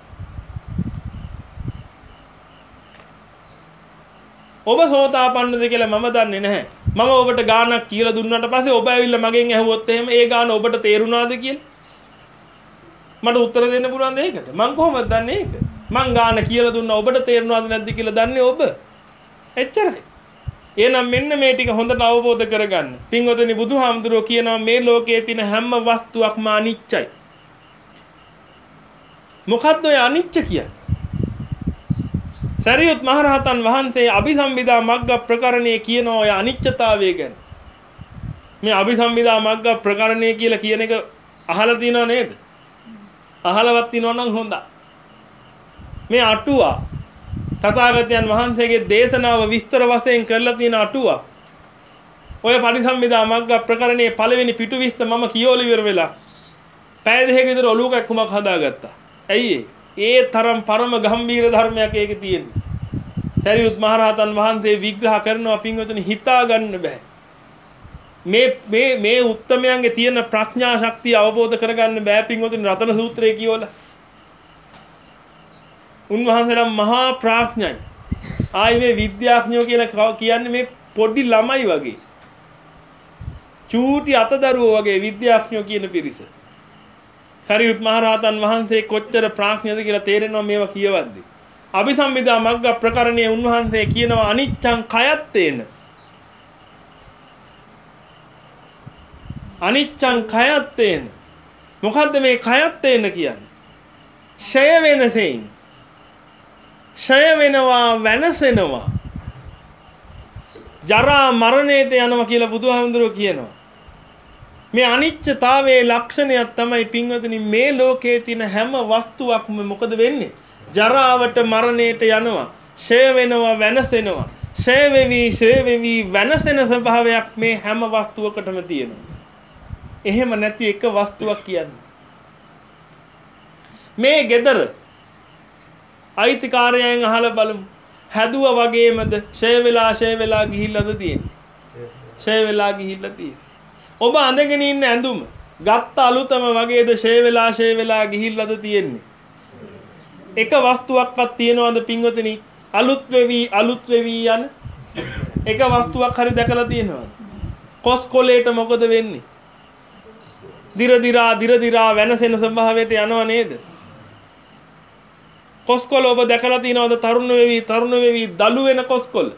[SPEAKER 1] ඔබ සෝතාපන්නද කියලා මම දන්නේ නැහැ. මම ඔබට ගානක් කියලා දුන්නාට පස්සේ ඔබ ඇවිල්ලා මගෙන් ඇහුවොත් එහෙම ඒ ගාන ඔබට තේරුණාද කියලා මට උත්තර දෙන්න පුළුවන්ද ඒකට? මං කොහොමද දන්නේ ඒක? මං ගාන කියලා දුන්නා ඔබට තේරුණාද නැද්ද කියලා දන්නේ ඔබ. එච්චරයි. එහෙනම් මෙන්න මේ ටික හොඳට අවබෝධ කරගන්න. පින්වතුනි බුදුහාමුදුරුවෝ කියනවා මේ ලෝකයේ තියෙන හැම වස්තුවක්ම අනිච්චයි. මොකද්ද ඔය අනිච්ච කියන්නේ? සරියුත් මහරහතන් වහන්සේ අභිසම්බිදා මග්ග ප්‍රකරණයේ කියන ඔය අනිච්චතාවය ගැන. මේ අභිසම්බිදා මග්ග ප්‍රකරණය කියලා කියන එක අහලා තියෙනව නේද? අහලවත් තියෙනව නම් හොඳයි. මේ අටුවා තථාගතයන් වහන්සේගේ දේශනාව විස්තර වශයෙන් කරලා තියෙන අටුවා. ඔය පරිසම්බිදා මග්ග ප්‍රකරණයේ පළවෙනි පිටු විස්තර මම කියෝල ඉවර වෙලා පැය දෙකක විතර ඔලුව කැක්කුමක් හදාගත්තා. ඇයි ඒ තරම් පරම ගම්බීර ධර්මයක් ඒකේ තියෙන්නේ. සරියුත් මහරහතන් වහන්සේ විග්‍රහ කරනවා පින්වතුනි හිතා ගන්න බෑ. මේ මේ මේ උත්තමයන්ගේ තියෙන ප්‍රඥා ශක්තිය අවබෝධ කරගන්න බෑ පින්වතුනි රතන සූත්‍රයේ කියවලා. උන්වහන්සේලා මහා ප්‍රඥයි. ආයි මේ විද්‍යාඥයෝ කියලා කියන්නේ මේ පොඩි ළමයි වගේ. චූටි අතදරුවෝ වගේ විද්‍යාඥයෝ කියන පිරිස. සරියුත් මහරහතන් වහන්සේ කොච්චර ප්‍රඥාද කියලා තේරෙනවා මේවා කියවද්දී. අභිසම්බිදා මග්ග ප්‍රකරණයේ උන්වහන්සේ කියනවා අනිච්ඡං කයත්තේන. අනිච්ඡං කයත්තේන. මොකද්ද මේ කයත්තේන කියන්නේ? ෂය වෙනසෙන්. ෂය වෙනවා වෙනසෙනවා. ජරා මරණයට යනවා කියලා බුදුහාමුදුරුවෝ කියනවා. මේ අනිච්චතාවයේ ලක්ෂණයක් තමයි පින්වතුනි මේ ලෝකයේ තියෙන හැම වස්තුවක්ම මොකද වෙන්නේ? ජරාවට මරණයට යනවා. ෂය වෙනවා වෙනසෙනවා. ෂය වෙවි ෂය වෙවි වෙනසෙන ස්වභාවයක් මේ හැම වස්තුවකටම තියෙනවා. එහෙම නැති එක වස්තුවක් කියන්නේ. මේ gedara අයිතිකාරයන් අහලා බලමු. හැදුවා වගේමද ෂය වෙලා ෂය වෙලා ගිහිල්ලාද තියෙන්නේ? ෂය වෙලා ගිහිල්ලා තියෙන්නේ. ඔබ අඳගෙන ඉන්න ඇඳුම ගත්ත අලුතම වගේද ෂය වෙලා ෂය වෙලා ගිහිල්ලාද තියෙන්නේ? එක වස්තුවක්වත් තියනවද පින්වතුනි අලුත් වෙවි අලුත් වෙවි යන එක වස්තුවක් හරි දැකලා තියෙනවද? කොස්කොලේට මොකද වෙන්නේ? දිර දිරා දිර දිරා වෙනසෙන ස්වභාවයට යනව නේද? කොස්කොල ඔබ දැකලා තියෙනවද තරුණ වෙවි තරුණ වෙවි දලු වෙන කොස්කොල?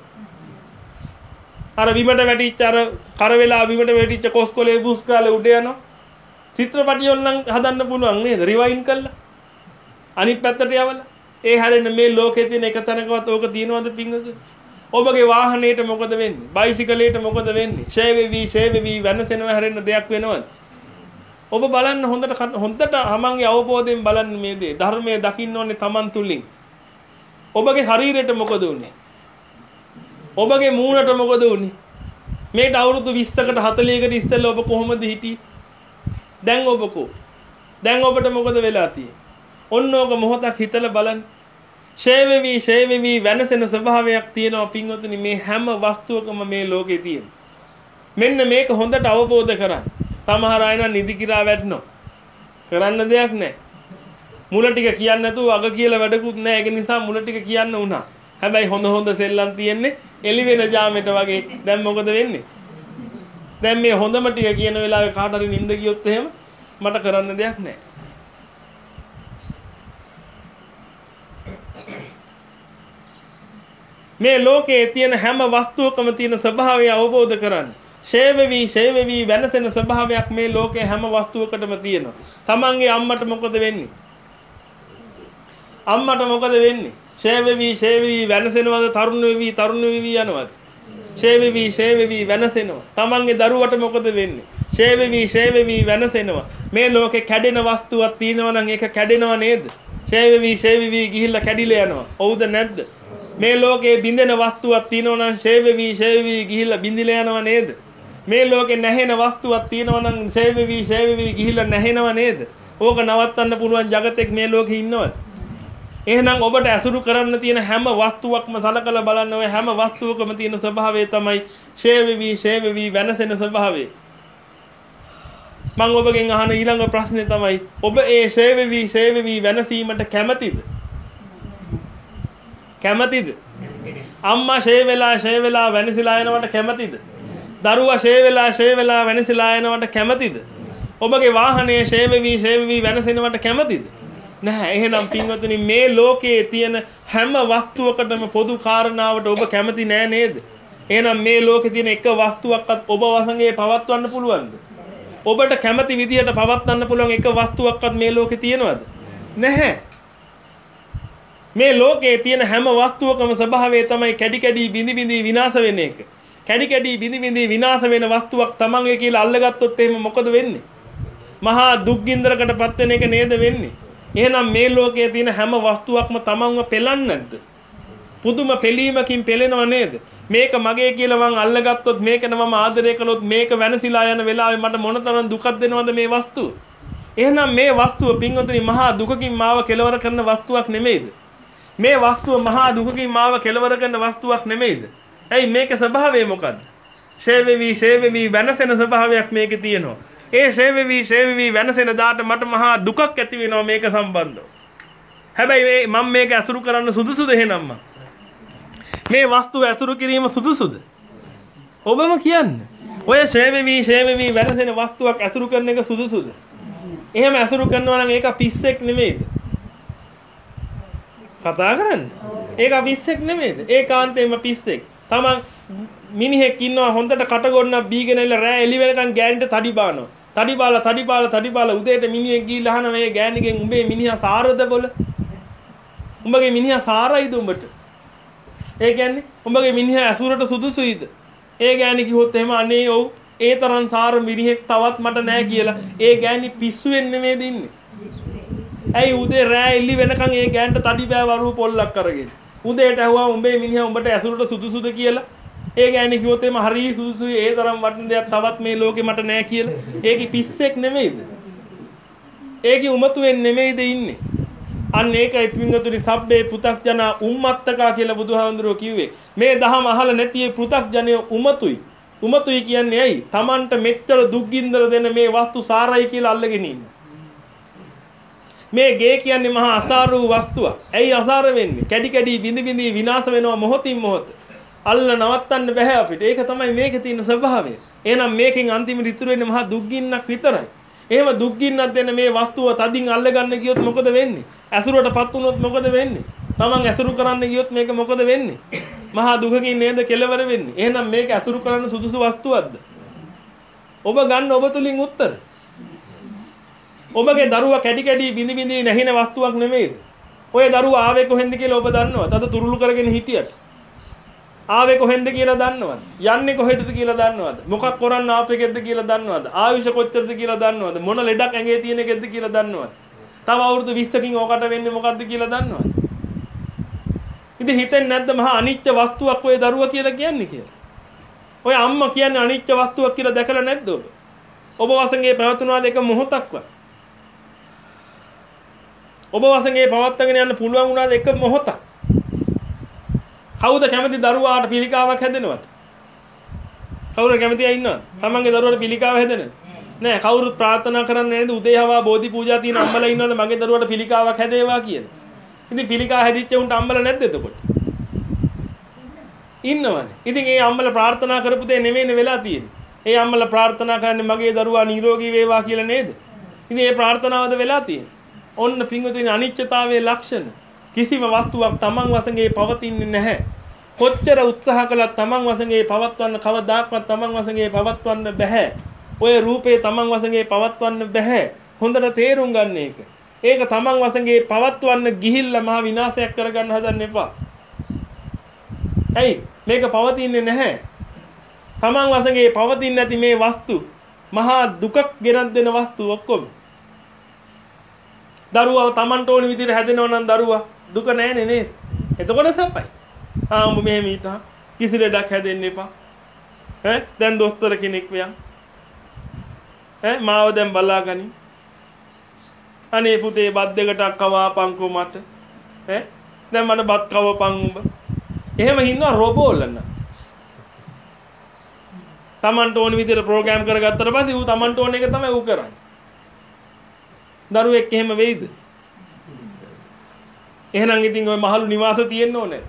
[SPEAKER 1] අර බිමට වැටිච්ච අර කර වෙලා බිමට වැටිච්ච කොස්කොලේ බුස් කාලේ උඩ යනවා. චිත්‍රපටිය ඔන්නම් හදන්න පුළුවන් නේද? රිවයින් කරලා. අනිත් පැත්තට යවලා. ඒ හැරෙන්න මේ ලෝකේ තියෙන එක තැනකවත් ඕක තියෙනවද පින්වතුනි? ඔබගේ වාහනේට මොකද වෙන්නේ? බයිසිකලයට මොකද වෙන්නේ? ෂේ වෙවි ෂේ වෙවි වෙනසෙනවා හැරෙන්න දෙයක් වෙනවද? ඔබ බලන්න හොඳට හොඳට තමන්ගේ අවබෝධයෙන් බලන්න මේ දේ. ධර්මයේ දකින්න ඕනේ තමන් තුලින්. ඔබගේ ශරීරයට මොකද උනේ? ඔබගේ මූණට මොකද උනේ? මේට අවුරුදු විස්සකට හතළිහකට ඉස්සෙල්ලා ඔබ කොහොමද හිටියේ? දැන් ඔබ කො? දැන් ඔබට මොකද වෙලා තියෙන්නේ? ඔන්න ඕක මොහොතක් හිතලා බලන්න. ෂේ වෙවි ෂේ වෙවි වෙනසෙන ස්වභාවයක් තියෙනවා පින්වතුනි මේ හැම වස්තුවකම මේ ලෝකේ තියෙන. මෙන්න මේක හොඳට අවබෝධ කරගන්න. සමහර අය නම් නිදි කිරා වැටෙනවා. කරන්න දෙයක් නැහැ. මුල ටික කියන්නේ නැතුව අග කියලා වැඩකුත් නැහැ. ඒක නිසා මුල ටික කියන්න උනා. හැබැයි හොඳ හොඳ සෙල්ලම් තියෙන්නේ එළි වෙන ජාමෙට වගේ. දැන් මොකද වෙන්නේ? දැන් මේ හොඳම ටික කියන වෙලාවේ කාට හරි නිින්ද ගියොත් එහෙම මට කරන්න දෙයක් නැහැ. මේ ලෝකයේ තියෙන හැම වස්තුවකම තියෙන ස්වභාවය අවබෝධ කරගන්න. ෂේවවි ෂේවවි වෙනසෙන ස්වභාවයක් මේ ලෝකයේ හැම වස්තුවකටම තියෙනවා. තමන්ගේ අම්මට මොකද වෙන්නේ? අම්මට මොකද වෙන්නේ? ෂේවවි ෂේවවි වෙනසෙනවද තරුණ වෙවි තරුණ වෙවි යනවද? ෂේවවි ෂේවවි වෙනසෙනවා. තමන්ගේ දරුවට මොකද වෙන්නේ? ෂේවවි ෂේවවි වෙනසෙනවා. මේ ලෝකේ කැඩෙන වස්තුවක් තියෙනවා නම් ඒක කැඩෙනව නේද? ෂේවවි ෂේවවි ගිහිල්ලා කැඩිලා යනවා. හවුද නැද්ද? මේ ලෝකේ බින්දෙන වස්තුවක් තියෙනවා නම් ෂේවවි ෂේවවි ගිහිල්ලා බින්දිලා යනවා නේද? මේ ලෝකේ නැහෙන වස්තුවක් තියෙනවා නම් ෂේවවි ෂේවවි ගිහිල්ලා නැහෙනව නේද? ඕක නවත්තන්න පුළුවන් జగතෙක් මේ ලෝකේ ඉන්නවද? එහෙනම් ඔබට ඇසුරු කරන්න තියෙන හැම වස්තුවක්ම සලකලා බලන්න ඔය හැම වස්තුවකම තියෙන ස්වභාවය තමයි ෂේවවි ෂේවවි වෙනසෙන ස්වභාවය. මම ඔබගෙන් අහන ඊළඟ ප්‍රශ්නේ තමයි ඔබ ඒ ෂේවවි ෂේවවි වෙනසීමට කැමතිද? කැමතිද? අම්මා ෂේ වෙලා ෂේ වෙලා වෙනසිලා යනවට කැමතිද? දරුවා ෂේ වෙලා ෂේ වෙලා වෙනසිලා යනවට කැමතිද? ඔබගේ වාහනේ ෂේවවි ෂේවවි වෙනසෙනවට කැමතිද? නැහැ. එහෙනම් පින්වතුනි මේ ලෝකයේ තියෙන හැම වස්තුවකටම පොදු කාරණාවට ඔබ කැමති නෑ නේද? එහෙනම් මේ ලෝකේ තියෙන එක වස්තුවක්වත් ඔබ වසඟේ පවත්වන්න පුළුවන්ද? ඔබට කැමති විදිහට පවත්වන්න පුළුවන් එක වස්තුවක්වත් මේ ලෝකේ තියෙනවද? නැහැ. මේ ලෝකයේ තියෙන හැම වස්තුවකම ස්වභාවය තමයි කැඩි කැඩි බිඳි බිඳි විනාශ වෙන එක. කැඩි කැඩි බිඳි බිඳි විනාශ වෙන වස්තුවක් තමන්ගේ කියලා අල්ලගත්තොත් එහෙම මොකද වෙන්නේ? මහා දුක්ගින්දරකටපත් වෙන එක නේද වෙන්නේ? එහෙනම් මේ ලෝකයේ තියෙන හැම වස්තුවක්ම තමන්ව පෙලන්නේ නැද්ද? පුදුම පෙලීමකින් පෙලෙනව නේද? මේක මගේ කියලා මං අල්ලගත්තොත් මේකට මම ආදරය කළොත් මේක වෙනසිලා යන වෙලාවේ මට මොනතරම් දුකක් දෙනවද මේ වස්තුව? එහෙනම් මේ වස්තුව පින්වතුනි මහා දුකකින් මාව කෙලවර කරන වස්තුවක් නෙමෙයිද? මේ වස්තුව මහා දුකකින් මාව කෙලවර කරන වස්තුවක් නෙමෙයිද? ඇයි මේකේ ස්වභාවය මොකද්ද? ෂේවවි ෂේවවි වෙනසෙන ස්වභාවයක් මේකේ තියෙනවා. ඒ ෂේවවි ෂේවවි වෙනසෙන දාට මට මහා දුකක් ඇති වෙනවා මේක සම්බන්ධව. හැබැයි මම මේක අසුරු කරන්න සුදුසුද එහෙනම්? මේ වස්තුව අසුරු කිරීම සුදුසුද? ඔබම කියන්න. ඔය ෂේවවි ෂේවවි වෙනසෙන වස්තුවක් අසුරු කරන එක සුදුසුද? එහෙම අසුරු කරනවා නම් ඒක පිස්සෙක් නෙමෙයිද? කතා කරන්න. ඒක පිස්සෙක් නෙමෙයිද? ඒකාන්තයෙන්ම පිස්සෙක්. තමන් මිනිහෙක් ඉන්නවා හොඳට කටගොන්නක් බීගෙන ඉල රෑ එළි වෙනකන් ගෑනිට තඩි බානවා. තඩි බාලා තඩි බාලා තඩි බාලා උදේට මිනිහෙක් ගිහිල්ලා අහන මේ ගෑණිගෙන් උඹේ මිනිහා සාරද බොල? උඹගේ මිනිහා සාරයිද උඹට? ඒ කියන්නේ උඹගේ මිනිහා ඇසුරට සුදුසුයිද? ඒ ගෑණි කිව්වොත් එහෙම අනේ ඔව් ඒ තරම් සාර මිනිහෙක් තවත් මට නැහැ කියලා. ඒ ගෑණි පිස්සුවෙන් නෙමෙයිද ඉන්නේ? ඇයි උදේ රෑ එළි වෙනකන් ඒ ගෑනට තඩි බෑ වරුව පොල්ලක් කරගෙන. උදේට ඇහුවා උඹේ මිනිහා උඹට ඇසුරට සුදුසුද කියලා. ඒ ගෑණි කිව්වොත් එම හරිය සුදුසුයි ඒ තරම් වටින දෙයක් තවත් මේ ලෝකේ මට නැහැ කියලා. ඒකි පිස්සෙක් නෙමෙයිද? ඒකි උමතුෙන් නෙමෙයිද ඉන්නේ? අන්න ඒකයි පින්වතුනි සබ්බේ පෘථග්ජන උම්මත්තකා කියලා බුදුහාඳුරෝ කිව්වේ. මේ දහම අහලා නැති පෘථග්ජනය උමතුයි. උමතුයි කියන්නේ ඇයි? Tamanට මෙච්චර දුක්ගින්දර දෙන මේ වස්තු සාරයි කියලා අල්ලගෙන ඉන්නේ. මේ ගේ කියන්නේ මහා අසාර වූ වස්තුවක්. ඇයි අසාර වෙන්නේ? කැඩි කැඩි බිඳි බිඳි විනාශ වෙනවා මොහොතින් මොහොත. අල්ල නවත්තන්න බෑ අපිට. ඒක තමයි මේකේ තියෙන ස්වභාවය. එහෙනම් මේකෙන් අන්තිමට ඉතුරු වෙන්නේ මහා දුක්ගින්නක් විතරයි. එහෙම දුක්ගින්නක් දෙන මේ වස්තුව තදින් අල්ල ගන්න ගියොත් මොකද වෙන්නේ? ඇසුරටපත් වුණොත් මොකද වෙන්නේ? Taman ඇසුරු කරන්න ගියොත් මේක මොකද වෙන්නේ? මහා දුකකින් නේද කෙලවර වෙන්නේ. එහෙනම් මේක ඇසුරු කරන්න සුදුසු වස්තුවක්ද? ඔබ ගන්න ඔබ තුලින් උත්තර. ඔබගේ දරුවා කැඩි කැඩි බිඳි බිඳි නැහින වස්තුවක් නෙමෙයිද? ඔය දරුවා ආවේ කොහෙන්ද කියලා ඔබ දන්නවද? අද තුරුළු කරගෙන හිටියට. ආවේ කොහෙන්ද කියලා දන්නවද? යන්නේ කොහෙටද කියලා දන්නවද? මොකක් කරන්න ආපෙකෙද්ද කියලා දන්නවද? ආයුෂ කොච්චරද කියලා දන්නවද? මොන ලෙඩක් ඇඟේ තියෙන එකෙද්ද කියලා දන්නවද? තව අවුරුදු විස්සකින් ඕකට වෙන්නේ මොකද්ද කියලා දන්නවද? ඉතින් හිතෙන්නේ නැද්ද මහා අනිත්‍ය වස්තුවක් ඔය දරුවා කියලා කියන්නේ කියලා? ඔය අම්මා කියන්නේ අනිත්‍ය වස්තුවක් කියලා දැකලා නැද්ද ඔබ? ඔබ වසඟේ පැවතුනාද එක මොහොතක්වත්? ඔබ වසඟේ පවත්වාගෙන යන්න පුළුවන් වුණාද එක මොහොතක්? කවුද කැමති දරුවාට පිළිකාවක් හැදෙනවට? කවුරු කැමති අය ඉන්නවද? තමන්ගේ දරුවාට පිළිකාව හැදෙන්න? නෑ කවුරුත් ප්‍රාර්ථනා කරන්නේ නේද උදේ හවා බෝධි පූජා තියෙන අම්මලා ඉන්නවද මගේ දරුවාට පිළිකාවක් හැදේවා කියලා. ඉතින් පිළිකා හැදිච්ච උන්ට අම්මලා නැද්ද එතකොට? ඉන්නවනේ. ඉතින් ඒ අම්මලා ප්‍රාර්ථනා කරපු දේ නෙමෙයිනේ වෙලා තියෙන්නේ. ඒ අම්මලා ප්‍රාර්ථනා කරන්නේ මගේ දරුවා නිරෝගී වේවා කියලා නේද? ඉතින් ඒ ප්‍රාර්ථනාවද වෙලා තියෙන්නේ. ඔන්න පින්වතුනි අනිත්‍යතාවයේ ලක්ෂණ. කිසිම වස්තුවක් Taman වශයෙන් ඒ පවතින්නේ නැහැ. කොච්චර උත්සාහ කළත් Taman වශයෙන් ඒ පවත්වන්න කවදාක්වත් Taman වශයෙන් ඒ පවත්වන්න බෑ. ඔය රූපේ Taman වශයෙන් ඒ පවත්වන්න බෑ. හොඳට තේරුම් ගන්න ඒක. ඒක Taman වශයෙන් ඒ පවත්වන්න ගිහිල්ලා මහා විනාශයක් කරගන්න හදන්න එපා. ඇයි මේක පවතින්නේ නැහැ. Taman වශයෙන් ඒ පවතින්නේ නැති මේ වස්තු මහා දුකක් ගෙනත් දෙන වස්තු ඔක්කොම. දරුවා Tamanට ඕන විදිහට හැදෙනවා නම් දරුවා දුක නැහැනේ නේද? එතකොට සපයි. ආ උඹ මෙහෙම හිටා කිසි ලෙඩක් හැදෙන්න එපා. ඈ දැන් දොස්තර කෙනෙක් වෙයන්. ඈ මාව දැන් බලාගනි. අනේ පුතේ බත් දෙකට කවාපන්කෝ මට. ඈ දැන් මට බත් කවපන් උඹ. එහෙම ඉන්නවා රොබෝලන. Tamanට ඕන විදිහට ප්‍රෝග්‍රෑම් කරගත්තට පස්සේ ඌ Tamanට ඕන එක තමයි ඌ කරන්නේ. දරුවෙක් එහෙම වෙයිද? එහෙනම් ඉතින් ওই මහලු නිවාස තියෙන්න ඕනේ.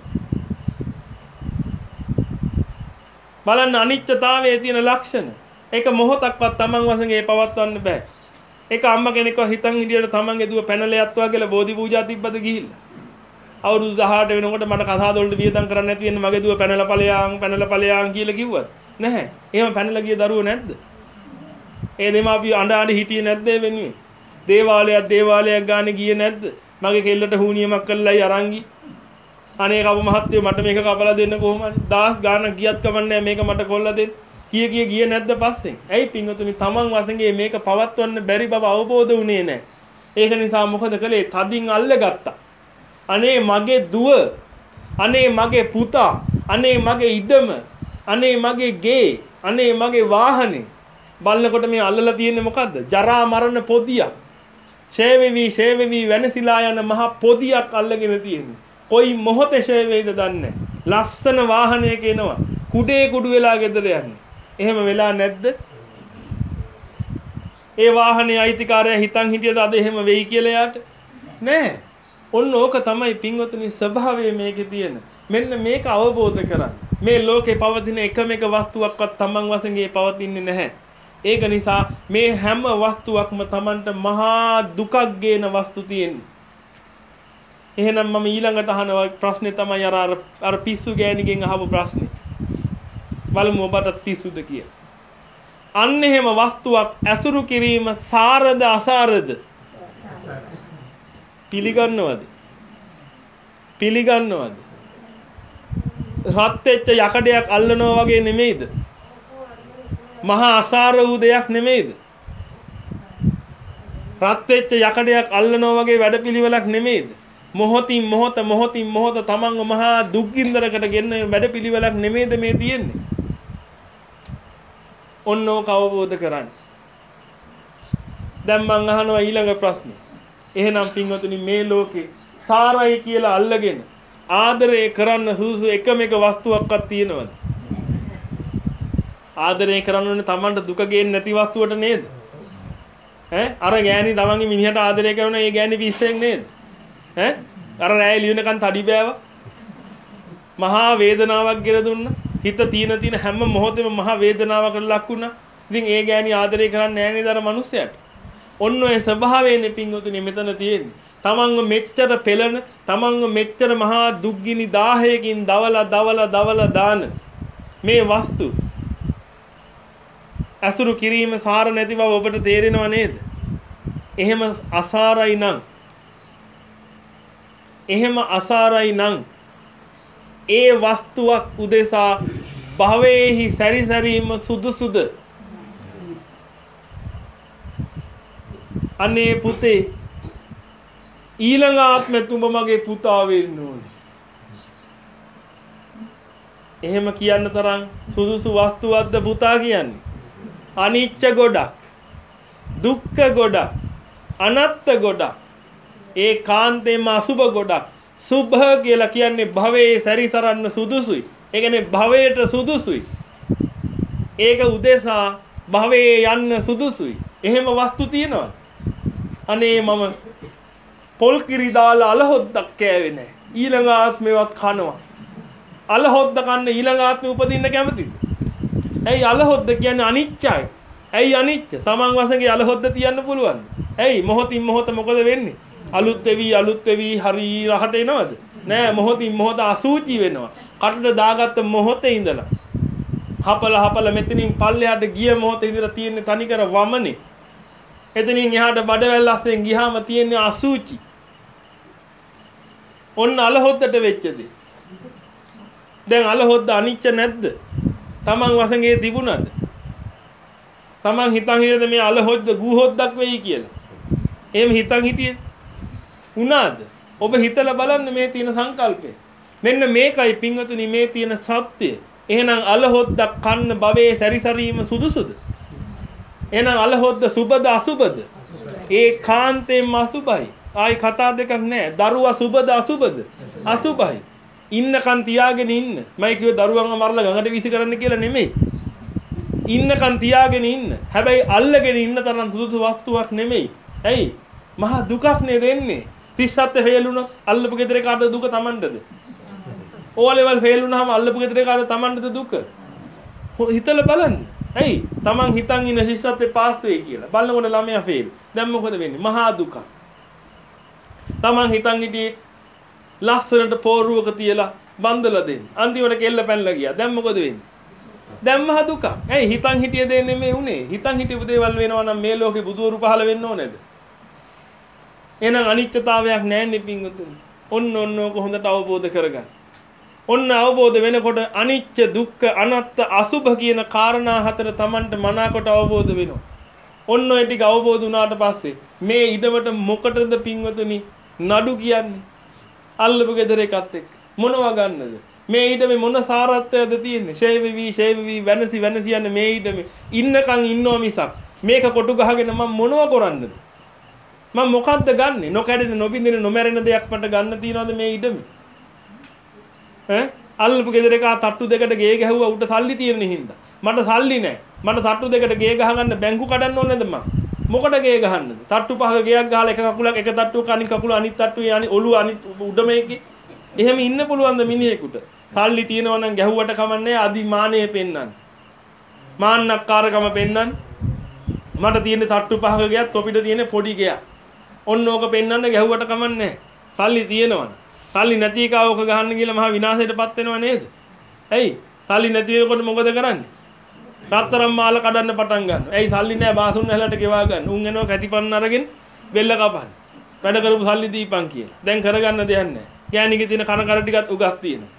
[SPEAKER 1] බලන්න අනිත්‍යතාවයේ තියෙන ලක්ෂණ. ඒක මොහොතක්වත් Taman වශයෙන් ඒ පවත්වන්න බෑ. ඒක අම්මා කෙනෙක්ව හිතන් හිටියට Tamanගේ දුව පැනලා යත්වා කියලා බෝධි පූජා තිබ්බද ගිහිල්ලා. අවුරුදු දහඅට වෙනකොට මට කසාද වලට වියදම් කරන්න නැති වෙන මගේ දුව පැනලා ඵලයන් පැනලා ඵලයන් කියලා කිව්වද? නැහැ. එහෙම පැනලා ගිය දරුවෝ නැද්ද? ඒ දෙමාපිය අඬ අඬ හිටියේ නැද්ද ඒ වෙනුවේ? දේවාලයක් දේවාලයක් ගානේ ගියේ නැද්ද? මගේ කෙල්ලට හුනියමක් කළායි අරන්ගි. අනේ කවු මහත්තයෝ මට මේක කපලා දෙන්න කොහොමද? දහස් ගානක් ගියත් කමන්නේ මේක මට කොල්ලා දෙන්න. කීය කීය ගියේ නැද්ද පස්සෙන්? ඇයි පින්වතුනි Taman වශයෙන් මේක පවත්වන්න බැරි බව අවබෝධ වුණේ නැහැ. ඒක නිසා මොකද කළේ? තදින් අල්ලගත්තා. අනේ මගේ දුව, අනේ මගේ පුතා, අනේ මගේ ඉඩම, අනේ මගේ ගේ, අනේ මගේ වාහනේ. බලනකොට මේ අල්ලලා තියෙන්නේ මොකද්ද? ජරා මරණ පොදියක්. ෂේවෙවි ෂේවෙවි වෙනසිලා යන මහ පොදියක් අල්ලගෙන තියෙන්නේ. කොයි මොහොතේ ෂේවෙයිද දන්නේ. ලස්සන වාහනයක එනවා. කුඩේ කුඩු වෙලා ගෙදර යන්නේ. එහෙම වෙලා නැද්ද? ඒ වාහනේ අයිතිකාරයා හිතන් හිටියද අද එහෙම වෙයි කියලා යාට? නෑ. ඔන්න ඕක තමයි පින්වතුනි ස්වභාවය මේකේ තියෙන. මෙන්න මේක අවබෝධ කරගන්න. මේ ලෝකේ පවතින එකම එක වස්තුවක්වත් Taman වශයෙන් ඒ පවතින්නේ නැහැ. ඒක නිසා මේ හැම වස්තුවක්ම Tamanට මහා දුකක් ගේන වස්තු තියෙන්නේ. එහෙනම් මම ඊළඟට අහන ප්‍රශ්නේ තමයි අර අර පිස්සු ගෑණිගෙන් අහපු ප්‍රශ්නේ. බලමු ඔබට පිස්සුද කියලා. අන්න එහෙම වස්තුවක් ඇසුරු කිරීම සාරද අසාරද? පිළිගන්නවද? පිළිගන්නවද? රත් වෙච්ච යකඩයක් අල්ලනවා වගේ නෙමෙයිද? මහා අසාර වූ දෙයක් නෙමෙයිද? රත් වෙච්ච යකඩයක් අල්ලනවා වගේ වැඩපිළිවෙලක් නෙමෙයිද? මොහොතින් මොහොත මොහොතින් මොහොත තමන්ව මහා දුක්ගින්දරකට ගෙන්න වැඩපිළිවෙලක් නෙමෙයිද මේ තියෙන්නේ? ඔන්න ඕක අවබෝධ කරගන්න. දැන් මං අහනවා ඊළඟ ප්‍රශ්නේ. එහෙනම් පින්වතුනි මේ ලෝකේ සාරයි කියලා අල්ලගෙන ආදරය කරන්න සුසු එකම එක වස්තුවක්වත් තියෙනවද? ආදරය කරන්න ඕනේ Tamanට දුක ගේන්නේ නැති වස්තුවට නේද? ඈ අර ගෑණි තමන්ගේ මිනිහට ආදරය කරන ඒ ගෑණි පිස්සෙක් නේද? ඈ අර රැය ලියනකන් තඩි බෑව. මහා වේදනාවක් ගෙන දුන්නා. හිත තීන තීන හැම මොහොතෙම මහා වේදනාවකට ලක් වුණා. ඉතින් ඒ ගෑණි ආදරය කරන්නේ නැහැ නේද අර මිනිස්සයාට? ඔන්න ඔය ස්වභාවයෙන්නේ පින්වතුනි මෙතන තියෙන්නේ. තමන්ව මෙච්චර පෙළන, තමන්ව මෙච්චර මහා දුක්ගිනි දාහයකින් දවලා දවලා දවලා දාන මේ වස්තු අසුරු කිරීම සාර නැති බව ඔබට තේරෙනව නේද? එහෙම අසාරයි නම් එහෙම අසාරයි නම් ඒ වස්තුවක් උදෙසා භවයේහි සැරිසැරීම සුදුසුද? අනේ පුතේ ඊළඟ ආත්මෙත් උඹ මගේ පුතා වෙන්න ඕනේ. එහෙම කියන්න තරම් සුදුසු වස්තුවක්ද පුතා කියන්නේ? අනිච්ච ගොඩක්, දුක්ඛ ගොඩක්, අනත්ත ගොඩක්, ඒකාන්තයෙන්ම අසුභ ගොඩක්. සුභ කියලා කියන්නේ භවයේ සැරිසරන්න සුදුසුයි. ඒ කියන්නේ භවයට සුදුසුයි. ඒක උදෙසා භවයේ යන්න සුදුසුයි. එහෙම වස්තු තියෙනවා. අනේ මම පොල් කිරි දාලා අලහොද්දක් කෑවේ නැහැ. ඊළඟ ආත්මෙවත් කනවා. අල හොද්ද කන්න ඊළඟ ආත්මෙ උපදින්න කැමතිද? ඇයි අල හොද්ද කියන්නේ අනිච්චයි. ඇයි අනිච්ච? තමන් වශයෙන් අල හොද්ද තියන්න පුළුවන්ද? ඇයි මොහොතින් මොහොත මොකද වෙන්නේ? අලුත් වෙවි අලුත් වෙවි හරි රහට එනවද? නෑ මොහොතින් මොහොත අසූචි වෙනවා. කටට දාගත්ත මොහොතේ ඉඳලා හපල හපල මෙතනින් පල්ලෙහාට ගිය මොහොතේ ඉඳලා තියෙන්නේ තනිකර වමනේ. එතනින් එහාට බඩවැල් අස්සෙන් ගියාම තියෙන්නේ අසූචි. ඔන්න අල හොද්දට වෙච්ච දේ. දැන් අල හොද්ද අනිච්ච නැද්ද? තමන් වශයෙන් තිබුණාද? තමන් හිතන් හිටියද මේ අල හොද්ද ගූ හොද්දක් වෙයි කියලා? එහෙම හිතන් හිටියේ උනාද? ඔබ හිතලා බලන්න මේ තියෙන සංකල්පය. මෙන්න මේකයි පින්වතුනි මේ තියෙන සත්‍යය. එහෙනම් අල හොද්දක් කන්න භවයේ සැරිසරීම සුදුසුද? එහෙනම් අල හොද්ද සුබද අසුබද? ඒ කාන්තේම අසුබයි. ආයි කතා දෙකක් නැහැ. දරුවා සුබද අසුබද? අසුබයි. ඉන්නකන් තියාගෙන ඉන්න. මම කිව්ව දරුවන්ව මරලා ගඟට වීසි කරන්න කියලා නෙමෙයි. ඉන්නකන් තියාගෙන ඉන්න. හැබැයි අල්ලගෙන ඉන්න තරම් සුදුසු වස්තුවක් නෙමෙයි. ඇයි? මහා දුකක් නේ දෙන්නේ. ශිෂ්‍යත්වයේ ෆේල් වුණොත් අල්ලපු ගෙදරේ කාටද දුක තමන්ටද? ඕ ලෙවල් ෆේල් වුණාම අල්ලපු ගෙදරේ කාටද තමන්ටද දුක? හිතලා බලන්න. ඇයි? තමන් හිතන් ඉන්න ශිෂ්‍යත්වයේ පාස් වෙයි කියලා. බලනකොට ළමයා ෆේල්. දැන් මොකද වෙන්නේ? මහා දුක. තමන් හිතන් හිටියේ ලස්සනට පෝරුවක තියලා බන්දලා දෙන්න. අන්තිමට කෙල්ල පැනලා ගියා. දැන් මොකද වෙන්නේ? දැන් මහ දුක. ඇයි හිතන් හිටිය දේ නෙමෙයි උනේ. හිතන් හිටපු දේවල් වෙනවා නම් මේ ලෝකේ බුදුවරු පහළ වෙන්න ඕනේද? එහෙනම් අනිත්‍යතාවයක් නැහැ පින්වතුනි. ඔන්න ඔන්න ඕක හොඳට අවබෝධ කරගන්න. ඔන්න අවබෝධ වෙනකොට අනිච්ච දුක්ඛ අනාත්ත අසුභ කියන කාරණා හතර Tamanට මනාකොට අවබෝධ වෙනවා. ඔන්න ඔය ටික අවබෝධ වුණාට පස්සේ මේ ඉදමට මොකටද පින්වතුනි නඩු කියන්නේ? අල්ලපු ගෙදර එකත් එක්ක මොනවා ගන්නද? මේ ඊටමේ මොන සාරත්වයක්ද තියෙන්නේ? ෂේවිවි ෂේවිවි වෙනසි වෙනසි යන්නේ මේ ඊටමේ ඉන්නකන් ඉන්නව මිසක් මේක කොටු ගහගෙන මම මොනවා කරන්නද? මම මොකද්ද ගන්නෙ? නොකැඩෙන නොබින්දෙන නොමැරෙන දෙයක් මට ගන්න තියනවද මේ ඊටමේ? ඈ අල්ලපු ගෙදර එක තට්ටු දෙකට ගේ ගැහුවා උට සල්ලි තියෙන හින්දා. මට සල්ලි නැහැ. මට තට්ටු දෙකට ගේ ගහගන්න බැංකු කඩන්න ඕනේ නැද්ද මම? මොකට ගේ ගහන්නද? තට්ටු පහක ගේයක් ගහලා එක කකුලක් එක තට්ටුවක අනිත් කකුල අනිත් තට්ටුවේ අනිත් ඔළුව අනිත් උඩ මේකේ. එහෙම ඉන්න පුළුවන්ද මිනිහෙකුට? සල්ලි තියෙනවා නම් ගැහුවට කමන්නේ අදිමානය පෙන්නන්න. මාන්නක්කාරකම පෙන්නන්න. මට තියෙන තට්ටු පහක ගියත් තොපිට තියෙන පොඩි ගයක්. ඔන්න ඕක පෙන්නන්න ගැහුවට කමන්නේ. සල්ලි තියෙනවනේ. සල්ලි නැති එක ඕක ගහන්න කියලා මහා විනාශයටපත් වෙනව නේද? ඇයි? සල්ලි නැති වෙනකොට මොකද කරන්නේ? රත්තරන් මාල කඩන්න පටන් ගන්නවා. ඇයි සල්ලි නැහැ බාසුන් නැලට ගෙවා ගන්න. උන් එනවා කැතිපන්න අරගෙන බෙල්ල කපන්න. වැඩ කරපු සල්ලි දීපන් කියලා. දැන් කරගන්න දෙයක් නැහැ. ගෑණිගේ තියෙන කන කර ටිකත් උගස් තියෙනවා.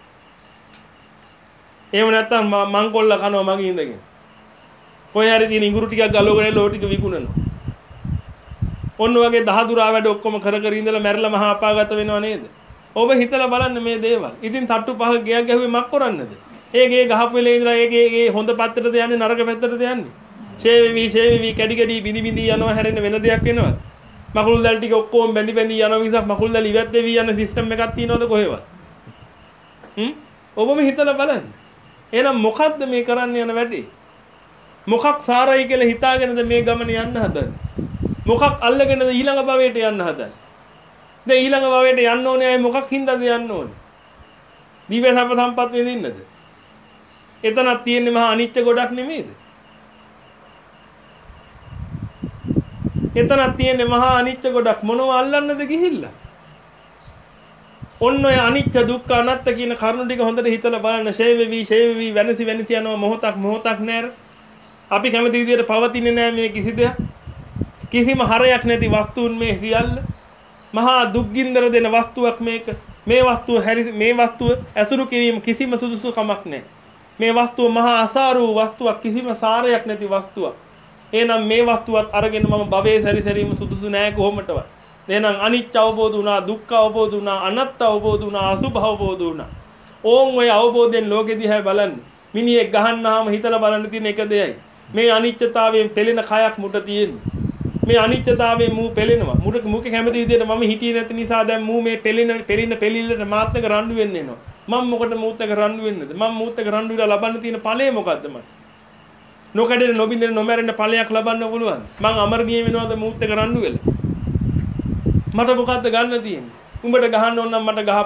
[SPEAKER 1] එහෙම නැත්තම් මං කොල්ල කනවා මගේ ඉඳගෙන. කොහේ හරි තියෙන ඉඟුරු ටිකක් ගලවගෙන ලෝ ටික විකුණනවා. ඔන්න වගේ දහදුරා වැඩ ඔක්කොම කර කර ඉඳලා මැරිලා මහා අපාගත වෙනව නේද? ඔබ හිතලා බලන්න මේ දේවල්. ඉතින් තට්ටු පහක ගයක් ගැහුවේ මක් කරන්නද? ඒ ගේ ගහපු වෙලේ ඉඳලා ඒ ගේ ගේ හොඳ පැත්තටද යන්නේ නරක පැත්තටද යන්නේ? ෂේවිවි ෂේවිවි කැඩි කැඩි බිනි බිනි යනවා හැරෙන්න වෙන දෙයක් වෙනවද? මකුළු දැල් ටික ඔක්කොම බැඳි බැඳි යනවා මිසක් මකුළු දැල් ඉවත් වෙවි යන සිස්ටම් එකක් තියනවද කොහෙවත්? හ්ම්? ඔබම හිතලා බලන්න. එහෙනම් මොකද්ද මේ කරන්න යන වැඩේ? මොකක් සාරයි කියලා හිතාගෙනද මේ ගමන යන්න හදන්නේ? මොකක් අල්ලගෙනද ඊළඟ භවයට යන්න හදන්නේ? දැන් ඊළඟ භවයට යන්න ඕනේ අය මොකක් හින්දාද යන්න ඕනේ? දිව්‍ය සම්ප සම්පත් වෙදින්නද? එතනක් තියෙන්නේ මහා අනිත්‍ය ගොඩක් නෙමෙයිද? එතනක් තියෙන්නේ මහා අනිත්‍ය ගොඩක් මොනව අල්ලන්නද ගිහිල්ලා? ඔන්න ඔය අනිත්‍ය දුක්ඛ අනාත්ත කියන කරුණු ටික හොඳට හිතලා බලන්න. ෂේවෙවි ෂේවෙවි වෙනසි වෙනසි යනවා මොහොතක් මොහොතක් නෑර. අපි කැමති විදියට පවතින්නේ නෑ මේ කිසි දෙයක්. කිසිම හරයක් නැති වස්තුන් මේ සියල්ල. මහා දුක්ගින්දර දෙන වස්තුවක් මේක. මේ වස්තුව හැරි මේ වස්තුව ඇසුරු කිරීම කිසිම සුදුසුකමක් නෑ. මේ වස්තුව මහා අසාරු වස්තුවක් කිසිම සාරයක් නැති වස්තුවක්. එහෙනම් මේ වස්තුවත් අරගෙන මම භවයේ සැරිසැරීම සුදුසු නෑ කොහොමටවත්. එහෙනම් අනිත්‍ය අවබෝධ වුණා, දුක්ඛ අවබෝධ වුණා, අනාත්ම අවබෝධ වුණා, අසුභ අවබෝධ වුණා. ඕන් ඔය අවබෝධයෙන් ලෝකෙ දිහා බලන්න. මිනිහෙක් ගහන්නාම හිතලා බලන්න තියෙන එක දෙයයි. මේ අනිත්‍යතාවයෙන් පෙළෙන කයක් මුට තියෙන්නේ. මේ අනිත්‍යතාවයෙන් මූ පෙළෙනවා. මුට මුකේ කැමති විදිහට මම හිටියේ නැති නිසා දැන් මූ මේ පෙළෙන පෙළින පෙළිල්ලට මාත් එක රණ්ඩු වෙන්න එනවා. මම මොකට මූත් එක රණ්ඩු වෙන්නද? මම මූත් එක රණ්ඩු වෙලා ලබන්න තියෙන ඵලය මොකද්ද මට? නොකඩෙන නොබින්දෙන නොමැරෙන ඵලයක් ලබන්න පුළුවන්. මං අමරණීය වෙනවද මූත් එක රණ්ඩු වෙලා? මට මොකද්ද ගන්න තියෙන්නේ? උඹට ගහන්න ඕන නම් මට ගහපන්.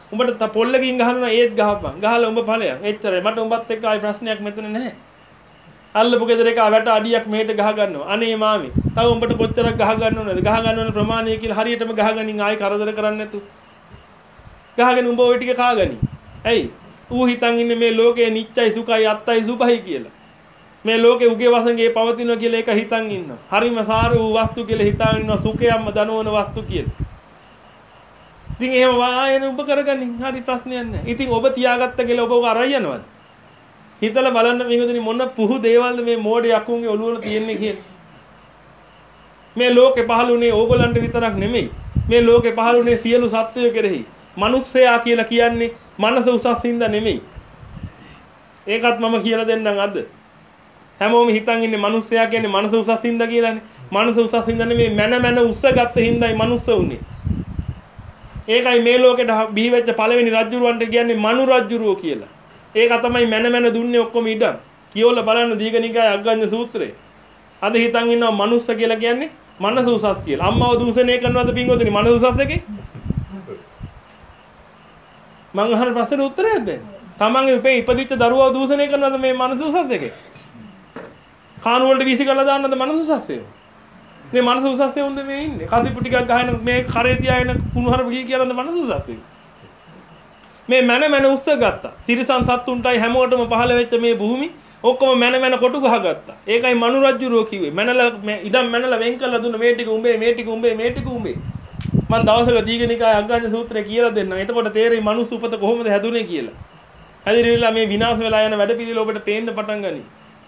[SPEAKER 1] උඹට පොල්ලකින් ගහනවා ඒත් ගහපන්. ගහලා උඹ ඵලයක්. එච්චරයි. මට උඹත් එක්ක ආයි ප්‍රශ්නයක් මෙතන නැහැ. අල්ලපු ගෙදර එක වැට අඩියක් මෙහෙට ගහ ගන්නවා. අනේ මාමේ. තව උඹට කොච්චරක් ගහ ගන්න ඕනද? ගහ ගන්න ඕන ප්‍රමාණය කියලා හරියටම ගහගනින් ආයි කරදර කරන්නේ නැතු. ගහගෙන උඹ ওই ටික කාගනි. ඇයි? ඌ හිතන් ඉන්නේ මේ ලෝකේ නිච්චයි සුඛයි අත්තයි සුභයි කියලා. මේ ලෝකේ උගේ වසඟේ පවතිනවා කියලා ඒක හිතන් ඉන්නවා. හරිම සාර වූ වස්තු කියලා හිතාගෙන ඉන්නවා සුඛයම්ම දනවන වස්තු කියලා. ඉතින් එහෙම වායන ඔබ කරගන්නේ හරි ප්‍රශ්නයක් නැහැ. ඉතින් ඔබ තියාගත්ත කියලා ඔබ ඔක අරයි යනවද? හිතලා බලන්න මේකෙදි මොන පුහු දේවල්ද මේ මෝඩේ යකුන්ගේ ඔළුව වල තියෙන්නේ කියලා. මේ ලෝකේ පහළුනේ ඕගලන්ට විතරක් නෙමෙයි. මේ ලෝකේ පහළුනේ සියලු සත්වයෝ කෙරෙහි. මිනිස්සයා කියලා කියන්නේ මනස උසස් හින්දා නෙමෙයි. ඒකත් මම කියලා දෙන්නම් අද. හැමෝම හිතන් ඉන්නේ මිනිස්සයා කියන්නේ මනස උසස් හින්දා කියලානේ. මනස උසස් හින්දා නෙමෙයි මන මන උස්සගත්ත හින්දායි මනුස්ස උනේ. ඒකයි මේ ලෝකෙට බිහි වෙච්ච පළවෙනි රජුරවන්ට කියන්නේ මනු රජුරෝ කියලා. ඒක තමයි මන මන දුන්නේ ඔක්කොම ඉඩම්. කියවල බලන්න දීඝනිකාය අග්ගඤ්ඤ සූත්‍රේ. අද හිතන් ඉන්නවා මනුස්ස කියලා කියන්නේ මනස උසස් කියලා. අම්මව දූෂණය කරනවද පින්වතුනි මනස උසස් එකේ? මං අහන ප්‍රශ්නෙට උත්තරයක් දෙන්න. තමන්ගේ උපේ ඉපදිච්ච දරුවව දූෂණය කරනවද මේ මනස උසස් එකේ? කාණු වලට වීසි කරලා දාන්නද මනස උසස් එකේ? මේ මනස උසස් එකේ උන්ද මේ ඉන්නේ. කදිපු ටිකක් ගහන මේ කරේ තියාගෙන කුණුහරුප ගිය කියලාද මනස උසස් එකේ? මේ මන මන උස්ස ගත්තා. තිරිසන් සත්තුන්ටයි හැමෝටම පහළ වෙච්ච මේ භූමි ඔක්කොම මන මන කොටු ගහගත්තා. ඒකයි මනු රජුරෝ කිව්වේ. මනලා ඉඩම් මනලා වෙන් කරලා දුන්න මේ ටික උඹේ මේ ටික උඹේ මේ ටික උඹේ. මම දවසක දීඝනිකාය අග්ගඤ්ඤ සූත්‍රය කියලා දෙන්නම්. එතකොට තේරෙයි මනුස්ස උපත කොහොමද හැදුනේ කියලා. හැදිරිලා මේ විනාශ වෙලා යන වැඩ පිළිවෙල ඔබට පේන්න පටන් ගනී.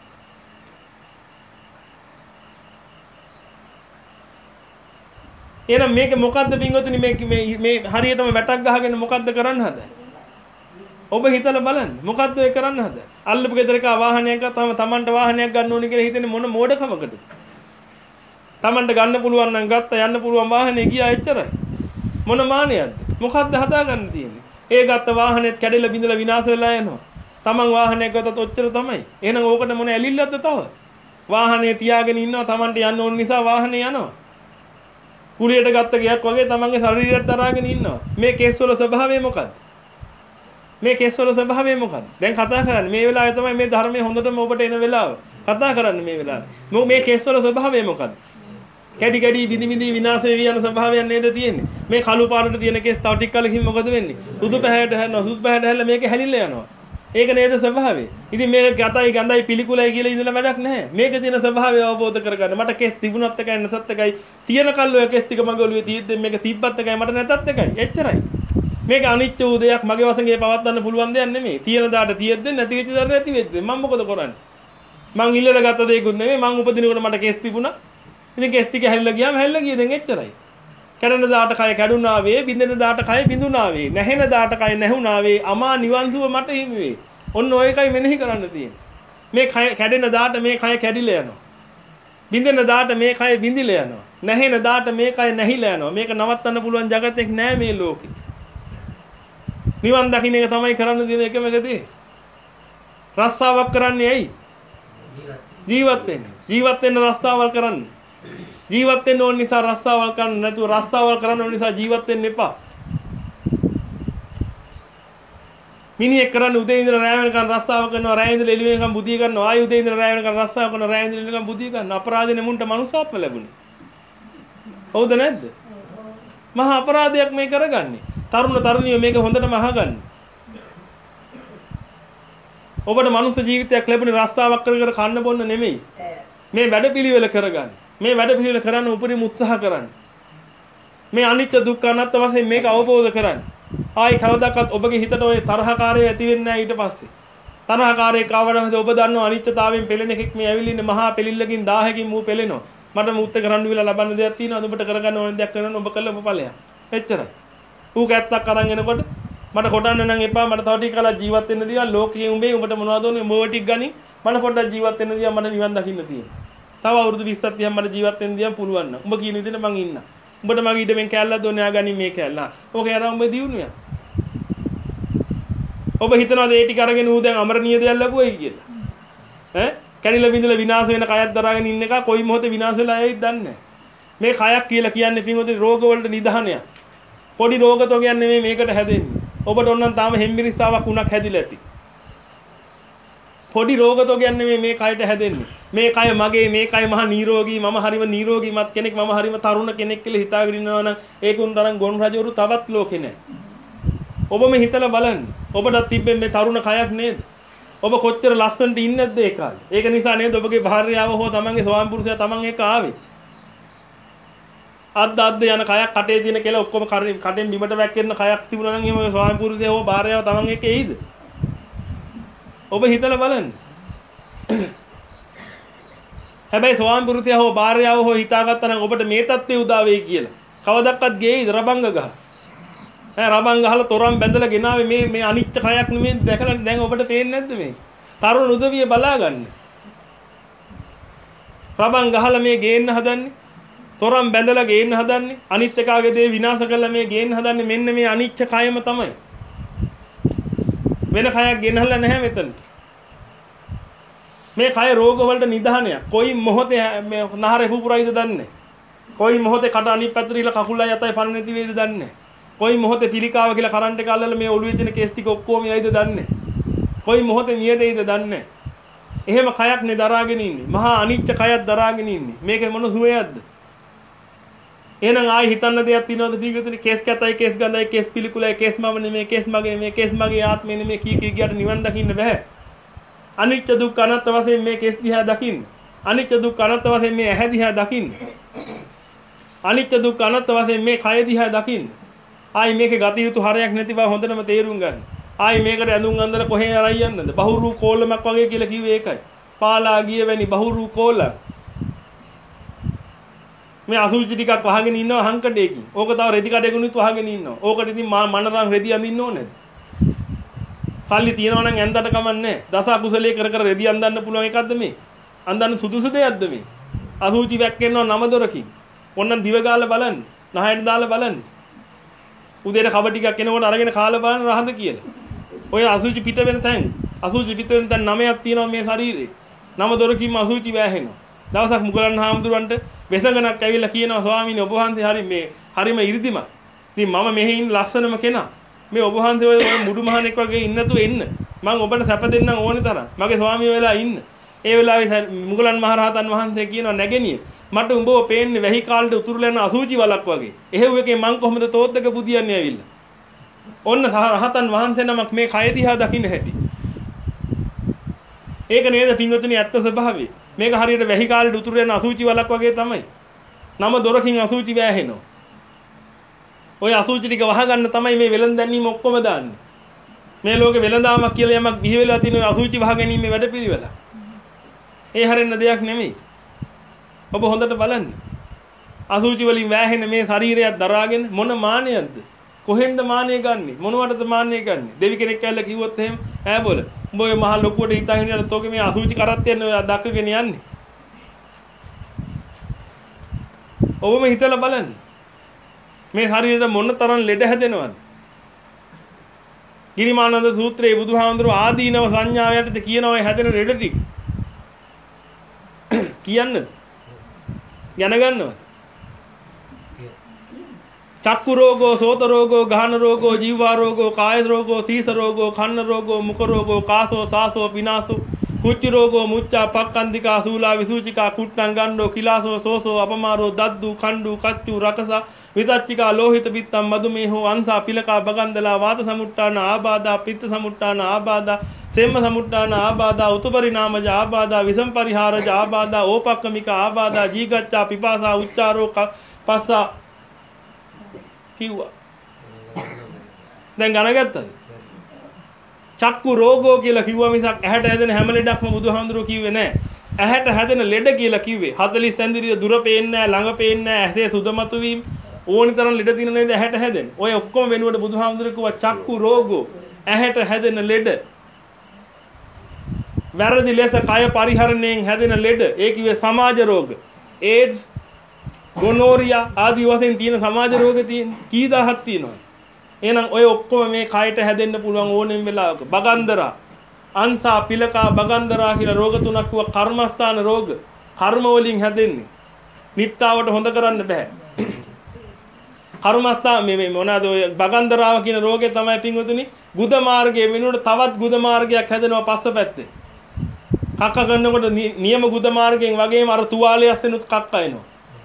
[SPEAKER 1] එහෙනම් මේක මොකද්ද පින්වතුනි මේ මේ මේ හරියටම වැටක් ගහගෙන මොකද්ද කරන්න හදන්නේ? ඔබ හිතලා බලන්න. මොකද්ද ඒ කරන්න හදන්නේ? අල්ලපු ගෙදරක වාහනයක් ගත්තාම Tamanට වාහනයක් ගන්න ඕනේ කියලා හිතන්නේ මොන මෝඩකමකටද? Tamanට ගන්න පුළුවන් නම් ගත්තා යන්න පුළුවන් වාහනේ ගියා එච්චරයි. මොන මානියක්ද? මොකද්ද හදාගන්න තියෙන්නේ? ඒ ගත්ත වාහනේත් කැඩිලා බිඳලා විනාශ වෙලා යනවා. Taman වාහනයක් ගත්තත් ඔච්චර තමයි. එහෙනම් ඕකට මොන ඇලිල්ලක්ද තව? වාහනේ තියාගෙන ඉන්නවා Tamanට යන්න ඕන නිසා වාහනේ යනවා. කුලියට ගත්ත ගයක් වගේ තමන්ගේ ශරීරයත් තරාගෙන ඉන්නවා. මේ කේස් වල ස්වභාවය මොකද්ද? මේ කේස් වල ස්වභාවය මොකද්ද? දැන් කතා කරන්නේ මේ වෙලාවේ තමයි මේ ධර්මයේ හොඳටම ඔබට එන වෙලාව. කතා කරන්නේ මේ වෙලාවේ. මේ කේස් වල ස්වභාවය මොකද්ද? කැඩි කැඩි බිඳි බිඳි විනාශ වෙවි යන ස්වභාවයක් නේද තියෙන්නේ. මේ කළු පාටට තියෙන කේස් තව ටික කලකින් මොකද වෙන්නේ? සුදු පැහැයට හැරෙනවා. සුදු පැහැයට හැරලා මේක හැලිලා යනවා. ඒක නේද ස්වභාවය. ඉතින් මේක ගතයි ගඳයි පිළිකුලයි කියලා ඉඳලා වැඩක් නැහැ. මේක තියෙන ස්වභාවය අවබෝධ කරගන්න. මට කෙස් තිබුණත් එකයි නැතත් එකයි. තියෙන කල්ලෝ ඒ කෙස් ටික මගේ ඔළුවේ තියෙද්දි මේක තිබ්බත් එකයි මට නැතත් එකයි. එච්චරයි. මේක අනිත්‍ය වූ දෙයක් මගේ වශයෙන් පවත්වන්න පුළුවන් දෙයක් නෙමෙයි. තියෙන දාට තියෙද්දි නැති වෙච්ච දාට නැති වෙද්දි මම මොකද කරන්නේ? මං ඉල්ලලා ගත්ත දෙයක්ුත් නෙමෙයි. මං උපදිනකොට මට කෙස් තිබුණා. ඉතින් කෙස් ටික හැලිලා ගියාම හැලිලා ගියේ දැන් එච්චරයි. කැඩෙන දාට කය කැඩුනා වේ, බින්දෙන දාට කය බිඳුනා වේ, නැහෙන දාට කය නැහුණා වේ, අමා නිවන් සුව මට හිමි වේ. ඔන්න ඔයකයි මෙනෙහි කරන්න තියෙන්නේ. මේ කය කැඩෙන දාට මේ කය කැඩිලා යනවා. බින්දෙන දාට මේ කය බිඳිලා යනවා. නැහෙන දාට මේ කය නැහිලා යනවා. මේක නවත්තන්න පුළුවන් జగතෙක් නෑ මේ ලෝකේ. නිවන් දකින්න එක තමයි කරන්න තියෙන එකම එක දේ. රස්සාවක් කරන්නේ ඇයි? ජීවත් වෙන්න. ජීවත් වෙන්න රස්සාවල් කරන්න. ජීවත් වෙන්න ඕන නිසා රස්සාවල් කරන්න නැතුව රස්සාවල් කරන්න ඕන නිසා ජීවත් වෙන්න එපා. මිනිහෙක් කරන්නේ උදේ ඉඳලා රැය වෙනකන් රස්සාව කරනවා, රැය ඉඳලා එළි වෙනකන් බුදිය කරනවා, ආයෙ උදේ ඉඳලා රැය වෙනකන් රස්සාව කරනවා, රැය ඉඳලා එළි වෙනකන් බුදිය කරනවා. අපරාධනේ මුන්ට මනුස්සාත්ම ලැබුණේ. හවුද නැද්ද? මහා අපරාධයක් මේ කරගන්නේ. තරුණ තරුණියෝ මේක හොඳටම අහගන්න. ඔබට මනුස්ස ජීවිතයක් ලැබුණේ රස්සාවක් කර කර කන්න බොන්න නෙමෙයි. මේ වැඩපිළිවෙල කරගන්න. මේ වැඩපිළිවෙල කරන්න උපරිම උත්සාහ කරන්න. මේ අනිත්‍ය දුක්ඛ අනාත්ම වශයෙන් මේක අවබෝධ කරගන්න. ආයි කවදාකවත් ඔබගේ හිතට ওই තරහකාරය ඇති වෙන්නේ නැහැ ඊට පස්සේ. තරහකාරයෙක් ආවම ඔබ දන්නවා අනිත්‍යතාවයෙන් පෙළෙන එකෙක් මේ ඇවිල්ලා ඉන්නේ මහා පෙලිල්ලකින් දාහකින් මූ පෙළෙනවා. මට මුත් එක රණ්ඩු වෙලා ලබන්න දෙයක් තියෙනවා. ඔබට කරගන්න ඕන දෙයක් කරන්න ඔබ කළ ඔබ ඵලයක්. එච්චරයි. ඌ කැත්තක් අරන් එනකොට මට කොටන්න නම් එපා. මට තව ටික කලක් ජීවත් වෙන්න දිවා. ලෝකයේ උඹේ උඹට මොනවද ඕනේ? උඹ ටික ගනි. මට පොඩ්ඩක් ජීවත් වෙන්න දිවා. මට නිවන් දකින්න තියෙනවා. තව අවුරුදු විස්සක් තියම් මට ජීවත් වෙන්න දිවා පුළුවන් නම්. උඹ කියන විදිහට මං ඉන්නම්. උඹට මගේ ඊටෙන් කැල්ලක් දුන්නේ ආගනි මේ කැල්ල. ඕකේ අර උඹ දිනුනියා. ඔබ හිතනවාද ඒ ටික අරගෙන ඌ දැන් අමරණීය දෙයක් ලැබුවයි කියලා? ඈ කැඩිලා බිඳලා විනාශ වෙන කයක් දරාගෙන ඉන්න එක කොයි මොහොතේ විනාශ වෙලා යයිද දන්නේ නැහැ. මේ කයක් කියලා කියන්නේ පින්වතුනි රෝග වලට නිදහනයක්. පොඩි රෝග තෝ කියන්නේ නෙමෙයි මේකට හැදෙන්නේ. ඔබට ඕනනම් තාම හෙම්බිරිස්සාවක් උණක් හැදිලා ඇති. පොඩි රෝගතෝ කියන්නේ මේ මේ කයට හැදෙන්නේ. මේ කය මගේ, මේ කය මහා නිරෝගී, මම හරිම නිරෝගීමත් කෙනෙක්, මම හරිම තරුණ කෙනෙක් කියලා හිතාගෙන ඉන්නවා නම් ඒකුන් තරම් ගොන් රජවරු තවත් ලෝකේ නැහැ. ඔබම හිතලා බලන්න. ඔබටත් තිබ්බේ මේ තරුණ කයක් නේද? ඔබ කොච්චර ලස්සනට ඉන්නේ නැද්ද ඒ කාලේ? ඒක නිසා නේද ඔබගේ භාර්යාව හෝ තමන්ගේ ස්වාමි පුරුෂයා තමන් එක්ක ආවේ. අද්ද අද්ද යන කයක් කටේ තියෙන කියලා ඔක්කොම කටෙන් බිමට වැක්කෙන කයක් තිබුණා නම් එහෙම ස්වාමි පුරුෂයා හෝ භාර්යාව තමන් එක්ක එයිද? ඔබ හිතලා බලන්න. හැබැයි ස්වාමි පුරුෂයා හෝ භාර්යාව හෝ හිතාගත්තා නම් ඔබට මේ தත්ත්වය උදා වෙයි කියලා. කවදක්වත් ගේයිද රබංග ගහ? ඈ රබං ගහලා තොරන් බැඳලා ගෙනාවේ මේ මේ අනිච්ච කයක් නෙමෙයි දැකලා දැන් ඔබට පේන්නේ නැද්ද මේ? තරුණ උදවිය බලා ගන්න. රබං ගහලා මේ ගේන්න හදන්නේ. තොරන් බැඳලා ගේන්න හදන්නේ. අනිත් එකාගේ දේ විනාශ කරලා මේ ගේන්න හදන්නේ. මෙන්න මේ අනිච්ච කයම තමයි. වෙන කයක් ගෙනහලා නැහැ මෙතන. මේ කය රෝග වලට නිදහනයක්. කොයි මොහොතේ මේ නහරේ පුපුරයිද දන්නේ. කොයි මොහොතේ කට අනිත් පැත්තට ඉල කකුලයි යතයි පණ නැති වේද දන්නේ. කොයි මොහොතේ පිළිකාව කියලා කරන්ට් එක අල්ලලා මේ ඔළුවේ තියෙන කෙස් ටික ඔක්කොම යයිද දන්නේ. කොයි මොහොතේ මියදෙයිද දන්නේ. එහෙම කයක් නේ දරාගෙන ඉන්නේ. මහා අනිච්ච කයක් දරාගෙන ඉන්නේ. මේකේ මොන සුවයක්ද? එහෙනම් ආයි හිතන්න දෙයක් තියනවද පිටුතුනි? කෙස් කැතයි, කෙස් ගඳයි, කෙස් පිළිකුලයි, කෙස් මම නෙමෙයි, කෙස් මගේ නෙමෙයි, කෙස් මගේ ආත්මෙ නෙමෙයි කී කී ගියට නිවන් දකින්න බෑ. අනිච්ච දුක්ඛ අනාත්ම වශයෙන් මේ කෙස් දිහා දකින්න. අනිච්ච දුක්ඛ අනාත්ම වශයෙන් මේ ඇහැ දිහා දකින්න. අනිච්ච දුක්ඛ අනාත්ම වශයෙන් මේ කය දිහා දකින්න. ආයි මේකේ ගති යුතු හරයක් නැති බව හොඳටම තේරුම් ගන්න. ආයි මේකට ඇඳුම් අඳලා කොහේ අරයි යන්නද? බහුරු කෝලමක් වගේ කියලා කිව්වේ ඒකයි. පාලා ගිය වැනි බහුරු කෝල. මේ අසුචි ටිකක් වහගෙන ඉන්නවා හංකඩේකින්. ඕක තව රෙදි කඩේකුනුත් වහගෙන ඉන්නවා. ඕකට ඉතින් මනරම් රෙදි අඳින්න ඕනේද? සල්ලි තියනවා නම් ඇඳට කමන්නේ. දස අකුසලයේ කර කර රෙදි අඳන්න පුළුවන් එකක්ද මේ? අඳන්න සුදුසු දෙයක්ද මේ? අසුචි වැක්කෙනවා නම දොරකින්. ඕන්නම් දිව ගාලා බලන්න. නහයට දාලා බලන්න. උදේට කබ ටිකක් කෙනකොට අරගෙන කාලා බලන්න රහද කියලා. ඔය අසුචි පිට වෙන තැන් අසුචි පිට වෙන තැන් නමයක් තියෙනවා මේ ශරීරේ. නම දොරකින්ම අසුචි වැහෙනවා. දවසක් මුගලන් හාමුදුරන්ට වෙසඟනක් ඇවිල්ලා කියනවා ස්වාමීනි ඔබ වහන්සේ හරි මේ හරිම 이르දිමත්. ඉතින් මම මෙහි ඉන්න ලස්සනම කෙනා. මේ ඔබ වහන්සේ ඔය මුඩු මහණෙක් වගේ ඉන්නතු එන්න. මම ඔබට සැප දෙන්නම් ඕනේ තරම්. මගේ ස්වාමියා වෙලා ඉන්න. ඒ වෙලාවේ මුගලන් මහරහතන් වහන්සේ කියනවා නැගෙනිය මට උඹව පේන්නේ වැහි කාලේට උතුරුලා යන අසූචි වලක් වගේ. එහෙව් එකේ මං කොහොමද තෝත්තක පුදියන්නේ ඇවිල්ලා. ඔන්න රහතන් වහන්සේ නමක් මේ කය දිහා දකින්න හැටි. ඒක නේද පින්වතුනි ඇත්ත ස්වභාවය. මේක හරියට වැහි කාලේට උතුරුලා යන අසූචි වලක් වගේ තමයි. නම දොරකින් අසූචි වැහෙනවා. ඔය අසූචි ටික වහගන්න තමයි මේ වෙලඳ දැන්නීම ඔක්කොම දාන්නේ. මේ ලෝකේ වෙලඳාමක් කියලා යමක් බිහි වෙලා තියෙන අසූචි වහගැනීමේ වැඩපිළිවෙල. ඒ හරින්න දෙයක් නෙමෙයි. ඔබ හොඳට බලන්න. අසූචි වලින් වැහෙන මේ ශරීරයක් දරාගෙන මොන මාන්නයක්ද? කොහෙන්ද මාන්නය ගන්නෙ? මොනවටද මාන්නය ගන්නෙ? දෙවි කෙනෙක් ඇවිල්ලා කිව්වොත් එහෙම ඈ බෝල. උඹ ඔය මහ ලොකුවට හිතාගෙන යන තෝගේ මේ අසූචි කරත් යන්නේ ඔය දක්කගෙන යන්නේ. ඔබම හිතලා බලන්න. මේ ශරීරෙට මොන තරම් ලෙඩ හැදෙනවද? ගිරිමානන්ද සූත්‍රයේ බුදුහාමුදුරුවෝ ආදීනව සංඥාවයටද කියනවා හැදෙන ලෙඩ ටික. කියන්නද? දැනගන්නවද? චක්කු රෝගෝ, සෝත රෝගෝ, ගාහන රෝගෝ, ජීවා රෝගෝ, කාය රෝගෝ, සීස රෝගෝ, කන්න රෝගෝ, මුඛ රෝගෝ, කාසෝ, සාසෝ, පිනාසෝ, කුච්චි රෝගෝ, මුච්චා, පක්කන්දිකා, සූලා, විසූචිකා, කුට්ටං ගණ්ඩෝ, කිලාසෝ, සෝසෝ, අපමාරෝ, දද්දු, කණ්ඩු, කච්චු, රකසා, විතච්චිකා, ලෝහිත පිත්තම්, මදුමේහෝ, අංසා, පිලකා, බගන්දලා, වාත සමුට්ටාන ආබාධා, පිත්ත සමුට්ටාන ආබාධා, සෙම්ම සමුට්ටාන ආබාධා, උතුපරිණාමජ ආබාධා, විසම් පරිහාරජ ආබාධා, ඕපක්කමික ආබාධා, ජීගච්ඡා, පිපාසා, උච්චාරෝ, පස්සා කිව්වා. දැන් ගණගත්තද? චක්කු රෝගෝ කියලා කිව්වා මිසක් ඇහැට හැදෙන හැම ලෙඩක්ම බුදුහාමුදුරුවෝ කිව්වේ නැහැ. ඇහැට හැදෙන ලෙඩ කියලා කිව්වේ හතළිස් සැන්දිරිය දුර පේන්නේ නැහැ, ළඟ පේන්නේ නැහැ, ඇසේ සුදමතු වීම ඕනි තරම් ලෙඩ තියෙන නේද ඇහැට හැදෙන. ඔය ඔක්කොම වෙනුවට බුදුහාමුදුරුවෝ කිව්වා චක්කු රෝගෝ ඇහැට හැදෙන ලෙඩ. වැරදි ලෙස කය පරිහරණයෙන් හැදෙන ලෙඩ. ඒ කිව්වේ සමාජ රෝග. ඒඩ්ස්, ගොනෝරියා ආදී වශයෙන් තියෙන සමාජ රෝග තියෙන කී දහයක් තියෙනවා. එහෙනම් ඔය ඔක්කොම මේ කයට හැදෙන්න පුළුවන් ඕනෙම වෙලාවක. බගන්දරා, අංසා, පිලකා, බගන්දරා කියලා රෝග තුනක් කිව්වා. කර්මස්ථාන රෝග. කර්ම වලින් හැදෙන්නේ. නිත්තාවට හොඳ කරන්න බෑ. කර්මස්ථා මේ මේ මොනවාද ඔය බගන්දරාව කියන රෝගේ තමයි පින්වතුනි ගුද මාර්ගයේ වෙනුවට තවත් ගුද මාර්ගයක් හැදෙනවා පස්ස පැත්තේ. කක්ක කරනකොට නියම ගුද මාර්ගයෙන් වගේම අර තුවාලේ අස්සෙනුත් කක්ක එනවා.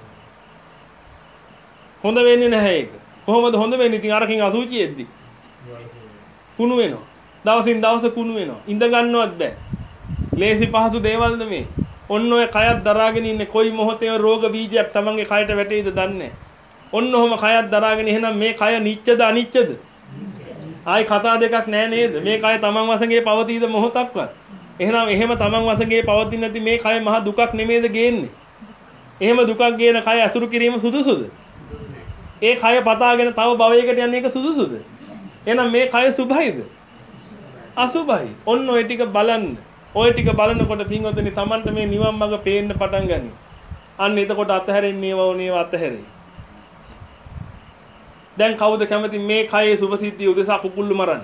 [SPEAKER 1] හොඳ වෙන්නේ නැහැ ඒක. කොහොමද හොඳ වෙන්නේ? ඉතින් අරකින් අසුචි එද්දි කුණු වෙනවා. දවසින් දවස කුණු වෙනවා. ඉඳ ගන්නවත් බෑ. ලේසි පහසු දේවල්ද මේ? ඔන්න ඔය කයත් දරාගෙන ඉන්නේ කොයි මොහොතේ රෝග බීජයක් තමන්ගේ කයට වැටෙයිද දන්නේ නැහැ. ඔන්න ඔහම කයත් දරාගෙන එහෙනම් මේ කය නිච්චද අනිච්චද? ආයි කතා දෙකක් නෑ නේද? මේ කය තමන් වශයෙන් පවතීද මොහොතක්වත්? එහෙනම් එහෙම තමන් වශයෙන් පවතින්නේ නැති මේ කය මහ දුකක් නෙමේද ගේන්නේ? එහෙම දුකක් ගේන කය අසුරු කිරීම සුදුසුද? ඒ කය පතාගෙන තව භවයකට යන්නේ ඒක සුදුසුද? එහෙනම් මේ කය සුභයිද? අසුභයි. ඔන්න ඔය ටික බලන්න. ඔය ටික බලනකොට පින්වතුනි Tamanට මේ නිවන් මඟ පේන්න පටන් ගනී. අන්න එතකොට අතහැරෙන්නේ වෝනේව අතහැරෙයි. දැන් කවුද කැමති මේ කයේ සුභසිද්ධිය උදෙසා කුකුල්ලු මරන්න?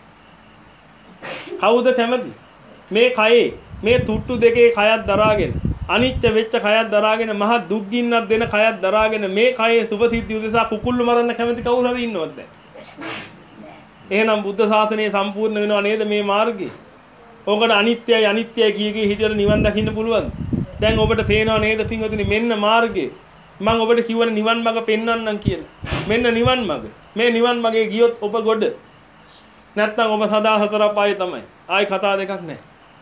[SPEAKER 1] කවුද කැමති? මේ කයේ මේ තුට්ටු දෙකේ කයත් දරාගෙන අනිච්ච වෙච්ච කයත් දරාගෙන මහ දුක් ගින්නක් දෙන කයත් දරාගෙන මේ කයේ සුභසිද්ධිය උදෙසා කුකුල්ලු මරන්න කැමති කවුරු හරි ඉන්නවද දැන්? එහෙනම් බුද්ධ ශාසනය සම්පූර්ණ වෙනව නේද මේ මාර්ගේ? ඔකට අනිත්‍යයි අනිත්‍යයි කිය කී හිටියට නිවන් දකින්න පුළුවන්ද? දැන් ඔබට පේනව නේද පින්වතුනි මෙන්න මාර්ගේ. මම ඔබට කිව්වනේ නිවන් මඟ පෙන්වන්නම් කියලා. මෙන්න නිවන් මඟ. මේ නිවන් මගේ ගියොත් ඔබ ගොඩ. නැත්නම් ඔබ සදා සතර අපායේ තමයි. ආයි කතා දෙකක් නැහැ.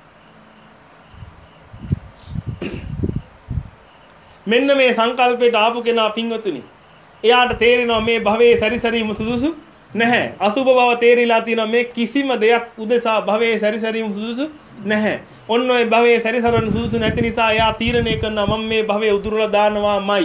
[SPEAKER 1] මෙන්න මේ සංකල්පයට ආපු කෙනා පින්වතුනි. එයාට තේරෙනවා මේ භවයේ සැරිසැරීම සුදුසු නැහැ. අසුභ බව තේරිලා තියෙනවා මේ කිසිම දෙයක් උදෙසා භවයේ සැරිසැරීම සුදුසු නැහැ. ඔන්න ඔය භවයේ සැරිසරන සුදුසු නැති නිසා එයා තීරණය කරනවා මම මේ භවයේ උදුරලා දානවාමයි.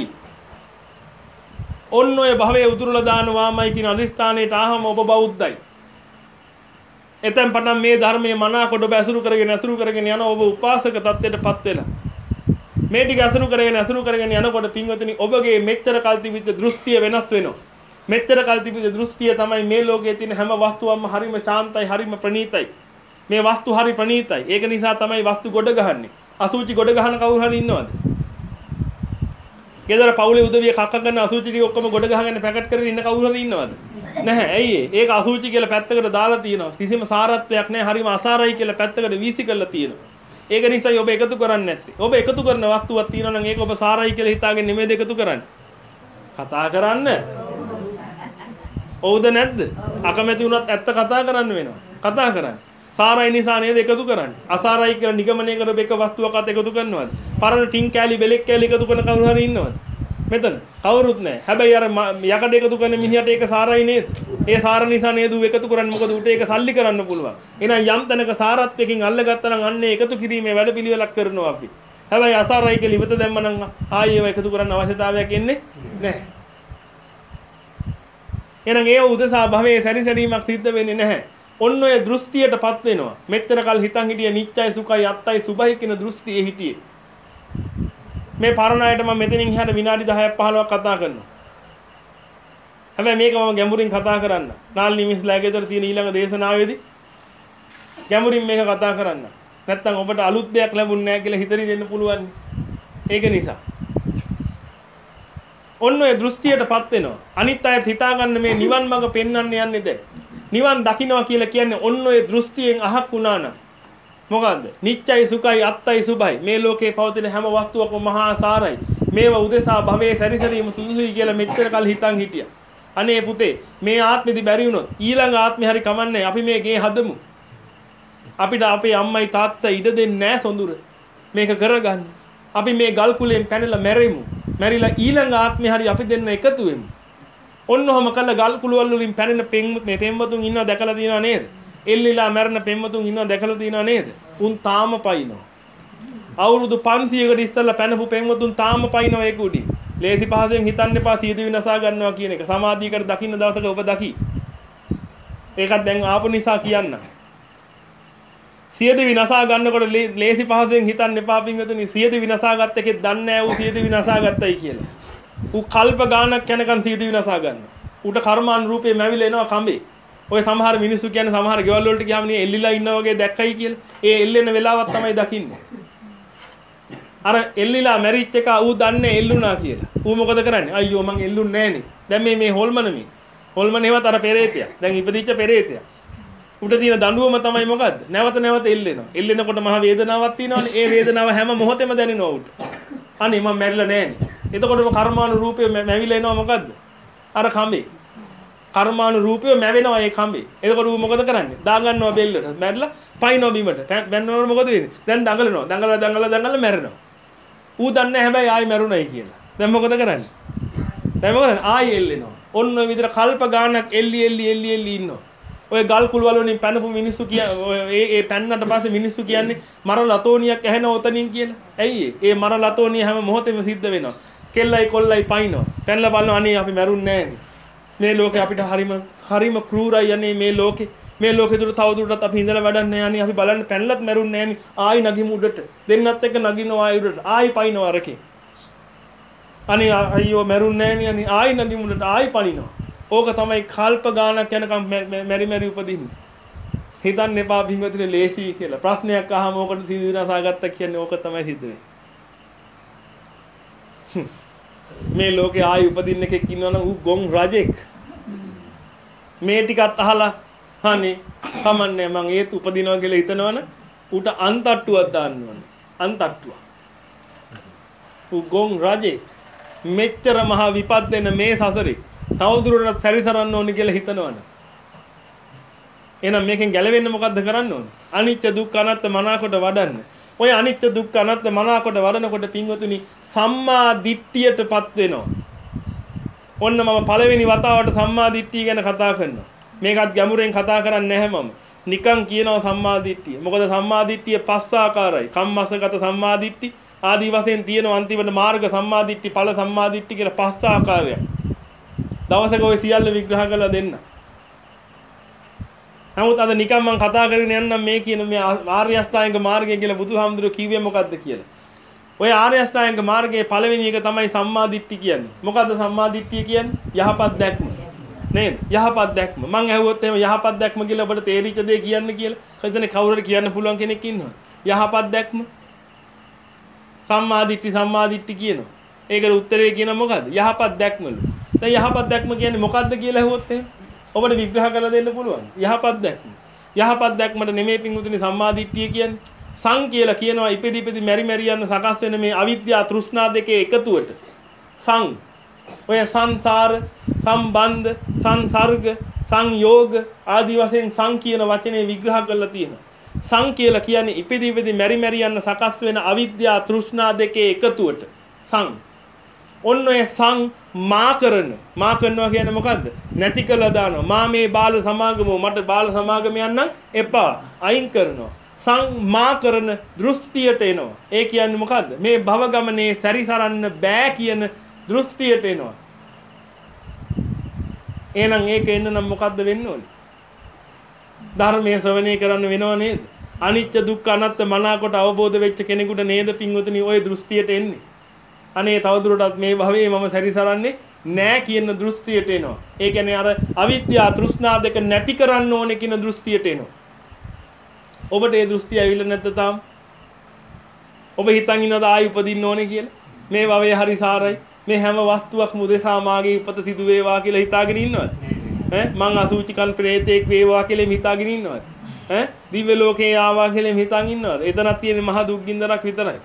[SPEAKER 1] ඔන්න ඔය භවයේ උදුරලා දානවාමයි කියන අදිස්ථානයට ආවම ඔබ බෞද්ධයි. එතෙන් පටන් මේ ධර්මයේ මනාකොට ඔබ අසුරු කරගෙන අසුරු කරගෙන යන ඔබ උපාසක තත්ත්වයටපත් වෙලා. මේ ටික අසුරු කරගෙන අසුරු කරගෙන යනකොට පින්වතුනි ඔබගේ මෙච්චර කල් තිබිච්ච දෘෂ්ටිය වෙනස් වෙනවා. මෙච්චර කල් තිබිච්ච දෘෂ්ටිය තමයි මේ ලෝකයේ තියෙන හැම වස්තුවක්ම හරිම ශාන්තයි හරිම ප්‍රණීතයි. මේ වස්තු හරි ප්‍රණීතයි. ඒක නිසා තමයි වස්තු ගොඩ ගහන්නේ. අසුචි ගොඩ ගහන කවුරු හරි ඉන්නවද? ගෙදර පවුලේ උදවිය කක්ක කරන අසුචි ටික ඔක්කොම ගොඩ ගහගෙන පැකට් කරගෙන ඉන්න කවුරු හරි ඉන්නවද? නැහැ. ඇයි ඒ? ඒක අසුචි කියලා පැත්තකට දාලා තියෙනවා. කිසිම සාරත්වයක් නැහැ. හරිම අසාරයි කියලා පැත්තකට වීසි කරලා තියෙනවා. ඒක නිසායි ඔබ එකතු කරන්නේ නැත්තේ. ඔබ එකතු කරන වස්තුවක් තියෙනවා නම් ඒක ඔබ සාරයි කියලා හිතාගෙන නෙමෙයිද එකතු කරන්නේ. කතා කරන්න. ඔව්ද නැද්ද? අකමැති වුණත් ඇත්ත කතා කරන්න වෙනවා. කතා කරන්න. සාරයි නිසා නේද එකතු කරන්නේ. අසාරයි කියලා නිගමනය කරපු එක වස්තුවක්වත් එකතු කරනවද? පරණ ටින් කෑලි බෙලෙක් කෑලි එකතු කරන කවුරු හරි ඉන්නවද? මෙතන කවුරුත් නැහැ. හැබැයි අර යකඩ එකතු කරන මිනිහට ඒක සාරයි නේද? ඒ සාර නිසා නේද ඌ එකතු කරන්නේ. මොකද ඌට ඒක සල්ලි කරන්න පුළුවන්. එහෙනම් යම් තැනක සාරත්වයකින් අල්ලගත්තා නම් අන්නේ එකතු කිරීමේ වැඩපිළිවෙලක් කරනවා අපි. හැබැයි අසාරයි කියලා ඉවත දැම්ම නම් ආයෙ ඒව එකතු කරන්න අවශ්‍යතාවයක් එන්නේ නැහැ. එහෙනම් ඒ උදෙසා භවයේ සැරිසැරීමක් සිද්ධ වෙන්නේ නැහැ. ඔන්න ඔය දෘෂ්ටියටපත් වෙනවා. මෙච්චර කල් හිතන් හිටියේ නිච්චයි සුඛයි අත්තයි සුභයි කියන දෘෂ්ටියේ හිටියේ. මේ පරණයට මම මෙතනින් එහාට විනාඩි දහයක් පහළොවක් කතා කරනවා. හැබැයි මේක මම ගැඹුරින් කතා කරන්න. නාල්නි මිස්ලා ගෙදර තියෙන ඊළඟ දේශනාවේදී ගැඹුරින් මේක කතා කරන්න. නැත්තම් ඔබට අලුත් දෙයක් ලැබුණ නැහැ කියලා හිතරින් දෙන්න පුළුවන්. ඒක නිසා. ඔන්න ඔය දෘෂ්ටියටපත් වෙනවා. අනිත් අයත් හිතා ගන්න මේ නිවන් මඟ පෙන්වන්න යන්නේ දැන්. නිවන් දකින්නවා කියලා කියන්නේ ඔන්න ඔය දෘෂ්ටියෙන් අහක් වුණා නම් මොකද්ද? නිච්චයි සුඛයි අත්තයි සුභයි. මේ ලෝකේ පවතින හැම වස්තුවකම මහා සාරයි. මේවා උදෙසා භවයේ සැරිසරීම සුදුසුයි කියලා මෙච්චර කල් හිතන් හිටියා. අනේ පුතේ මේ ආත්මෙදි බැරි වුණොත් ඊළඟ ආත්මේ හරි කමන්නේ අපි මේ ගේ හදමු. අපිට අපේ අම්මයි තාත්තා ඉඩ දෙන්නේ නැහැ සොඳුර. මේක කරගන්න. අපි මේ ගල් කුලෙන් පැනලා මැරෙමු. මැරිලා ඊළඟ ආත්මේ හරි අපි දෙන්න එකතු වෙමු. ඔන්න ඔහම කළා ගල් කුලවල වලින් පැනෙන මේ පෙම්වතුන් ඉන්නව දැකලා තියෙනව නේද? එල්ලිලා මැරෙන පෙම්වතුන් ඉන්නව දැකලා තියෙනව නේද? උන් තාම පයින්නවා. අවුරුදු පන්සීයකට ඉස්සෙල්ලා පැනපු පෙම්වතුන් තාම පයින්නවා ඒක උඩින්. ලේසි පහසෙන් හිතන්න එපා සියදිවි විනාශා ගන්නවා කියන එක. සමාධියකට දකින්න දවසක ඔබ දකි. ඒකත් දැන් ආපු නිසා කියන්න. සියදිවි විනාශා ගන්නකොට ලේසි පහසෙන් හිතන්න එපා පින්වතුනි සියදිවි විනාශා ගත්ත එකෙත් දන්නේ නැහැ ඌ සියදිවි විනාශා ගත්තයි කියලා. ඌ කල්ප ගානක් යනකම් සියදිවි විනාශා ගන්නවා. ඌට කර්මානුරූපේ මැවිලා එනවා කඹේ. ඔය සමහර මිනිස්සු කියන්නේ සමහර ගෙවල් වලට ගියාම නේ එල්ලිලා ඉන්නා වගේ දැක්කයි කියලා. ඒ එල්ලෙන වෙලාවක් තමයි දකින්නේ. අර එල්ලිලා මැරිච් එක ඌ දන්නේ එල්ලුණා කියලා. ඌ මොකද කරන්නේ? අයියෝ මං එල්ලුන්නේ නෑනේ. දැන් මේ මේ හොල්මන මේ. හොල්මන හේවත් අර පෙරේතයා. දැන් ඉපදිච්ච පෙරේතයා. උට තියෙන දඬුවම තමයි මොකද්ද? නැවත නැවත එල්ලෙනවා. එල්ලෙනකොට මහ වේදනාවක් තියෙනවනේ. ඒ වේදනාව හැම මොහොතෙම දැනෙනවා උට. අනේ මම මැරිලා නෑනේ. එතකොටම කර්මානු රූපේ මැවිලා එනවා මොකද්ද? අර කඹේ. කර්මානු රූපේ මැවෙනවා ඒ කඹේ. එතකොට ඌ මොකද කරන්නේ? දා ගන්නවා බෙල්ලට. මැරිලා පයින්නවා බිමට. බැන්නකොට මොකද වෙන්නේ? දැන් දඟලනවා. දඟලලා දඟලලා දඟලලා මැරෙනවා. ඌ දන්නේ හැබැයි ආයි මැරුණයි කියලා. දැන් මොකද කරන්නේ? දැන් මොකද කරන්නේ? ආයි එල්ලෙනවා. ඔන්න ඔය විදිහට කල්ප ගානක් එල්ලි එල්ලි එල්ලි එල්ලි ඉන්නවා. ඔය ගල් කුළු වලින් පැනපු මිනිස්සු කිය ඒ ඒ පැන්නට පස්සේ මිනිස්සු කියන්නේ මර ලතෝනියක් ඇහෙන ඔතනින් කියලා. ඇයි ඒ මර ලතෝනිය හැම මොහොතෙම සිද්ධ වෙනවා. කෙල්ලයි කොල්ලයි පයින්නවා. පැනලා බලනවා අනේ අපි මැරුන්නේ නැහැ. මේ ලෝකේ අපිට හරිම හරිම ක්‍රූරයි යන්නේ මේ ලෝකේ. මේ ලෝකේ දුර තව දුරටත් අපි ඉඳලා වැඩක් නැහැ යන්නේ. අපි බලන්න පැනලත් මැරුන්නේ නැහැ නේ. ආයි නගිමු උඩට. දෙන්නත් එක්ක නගිනවා ආයි උඩට. ආයි පයින්නවා අරකේ. අනේ අයියෝ මැරුන්නේ නැහැ නේ. ආයි නගිමු උඩට ආයි පනිනවා. ඕක තමයි කල්ප ගානක් යනකම් මෙරි මෙරි උපදින්නේ. හිතන්න එපා පින්වතුනි ලේසි කියලා. ප්‍රශ්නයක් අහම ඕකට සිදුනසාගත්තා කියන්නේ ඕක තමයි සිද්ධ වෙන්නේ. මේ ලෝකේ ආයි උපදින්න එකෙක් ඉන්නවනම් ඌ ගොන් රජෙක්. මේ ටිකත් අහලා අනේ කමන්නේ මං ඒත් උපදිනවා කියලා හිතනවනේ ඌට අන්තට්ටුවක් දාන්න ඕනේ. අන්තට්ටුව. ඌ ගොන් රජෙක්. මෙච්චර මහ විපත් දෙන මේ සසරේ තවදුරටත් සැරිසරන්න ඕනේ කියලා හිතනවනේ. එහෙනම් මේකෙන් ගැලවෙන්න මොකද්ද කරන්න ඕනේ? අනිත්‍ය දුක්ඛ අනාත්ම මනාකොට වඩන්න. ඔය අනිත්‍ය දුක්ඛ අනාත්ම මනාකොට වඩනකොට පින්වතුනි සම්මා දිට්ඨියටපත් වෙනවා. ඔන්න මම පළවෙනි වතාවට සම්මා දිට්ඨිය ගැන කතා කරනවා. මේකත් ගැඹුරෙන් කතා කරන්නේ නැහැ මම. නිකන් කියනවා සම්මා දිට්ඨිය. මොකද සම්මා දිට්ඨිය පස් ආකාරයි. කම්මස්සගත සම්මා දිට්ඨි ආදී වශයෙන් තියෙන අන්තිමට මාර්ග සම්මා දිට්ඨි ඵල සම්මා දිට්ඨි කියලා පස් ආකාරයක්. දවසක ඔය සියල්ල විග්‍රහ කරලා දෙන්න. නමුත් අද නිකන් මම කතා කරගෙන යන්නම් මේ කියන මේ ආර්ය අෂ්ටාංගික මාර්ගය කියලා බුදුහාමුදුරුවෝ කිව්වේ මොකද්ද කියලා. ඔය ආර්ය අෂ්ටාංගික මාර්ගයේ පළවෙනි එක තමයි සම්මා දිට්ඨි කියන්නේ. මොකද්ද සම්මා දිට්ඨිය කියන්නේ? යහපත් දැක්ම. නේද? යහපත් දැක්ම. මං ඇහුවොත් එහෙම යහපත් දැක්ම කියලා ඔබට තේරිච්ච දේ කියන්න කියලා. හිතන්නේ කවුරුහරි කියන්න පුළුවන් කෙනෙක් ඉන්නවද? යහපත් දැක්ම. සම්මා දිට්ඨි සම්මා දිට්ඨි කියනවා. ඒකට උත්තරේ කියන මොකද්ද? යහපත් දැක්මලු. දැන් යහපත් දැක්ම කියන්නේ මොකද්ද කියලා ඇහුවොත් එහෙම ඔබට විග්‍රහ කරලා දෙන්න පුළුවන්. යහපත් දැක්ම. යහපත් දැක්මට නෙමෙයි පින්වතුනි සම්මා දිට්ඨිය කියන්නේ. සං කියලා කියනවා ඉපදි ඉපදි මෙරි මෙරි යන සකස් වෙන මේ අවිද්‍යාව තෘෂ්ණා දෙකේ එකතුවට. සං. ඔය සංසාර, සම්බන්ධ, සංසර්ග, සංයෝග ආදී වශයෙන් සං කියන වචනේ විග්‍රහ කරලා තියෙනවා. සං කියලා කියන්නේ ඉපදි ඉපදි මෙරි මෙරි යන සකස් වෙන අවිද්‍යාව තෘෂ්ණා දෙකේ එකතුවට. සං. ඔන්න ඔය සං මා කරන මා කරනවා කියන්නේ මොකද්ද? නැති කළා දානවා. මා මේ බාල සමාගම මට බාල සමාගම යන්න එපා. අයින් කරනවා. සං මා කරන දෘෂ්ටියට එනවා. ඒ කියන්නේ මොකද්ද? මේ භව ගමනේ සැරිසරන්න බෑ කියන දෘෂ්ටියට එනවා. එහෙනම් ඒක එන්න නම් මොකද්ද වෙන්න ඕනේ? ධර්මයේ ශ්‍රවණය කරන්න වෙනව නේද? අනිත්‍ය දුක්ඛ අනාත්ම මනාකොට අවබෝධ වෙච්ච කෙනෙකුට නේද පින්වතුනි ওই දෘෂ්ටියට එන්නේ. අනේ තවදුරටත් මේ භවයේ මම සැරිසරන්නේ නෑ කියන දෘෂ්ටියට එනවා. ඒ කියන්නේ අර අවිද්‍යාව තෘෂ්ණා දෙක නැති කරන්න ඕනේ කියන දෘෂ්ටියට එනවා. ඔබට ඒ දෘෂ්ටිය ඇවිල්ලා නැත්නම් තාම ඔබ හිතන් ඉන්නවද ආයි උපදින්න ඕනේ කියලා? මේ භවයේ හරි සාරයි. මේ හැම වස්තුවක්ම උදෙසා මාගේ උපත සිදු වේවා කියලා හිතාගෙන ඉන්නවද? ඈ මං අසුචිකන් ප්‍රේතෙක් වේවා කියලා හිතාගෙන ඉන්නවද? ඈ දිව්‍ය ලෝකේ ආවා කියලා හිතන් ඉන්නවද? එතනක් තියෙන මහ දුක් ගින්දරක් විතරයි.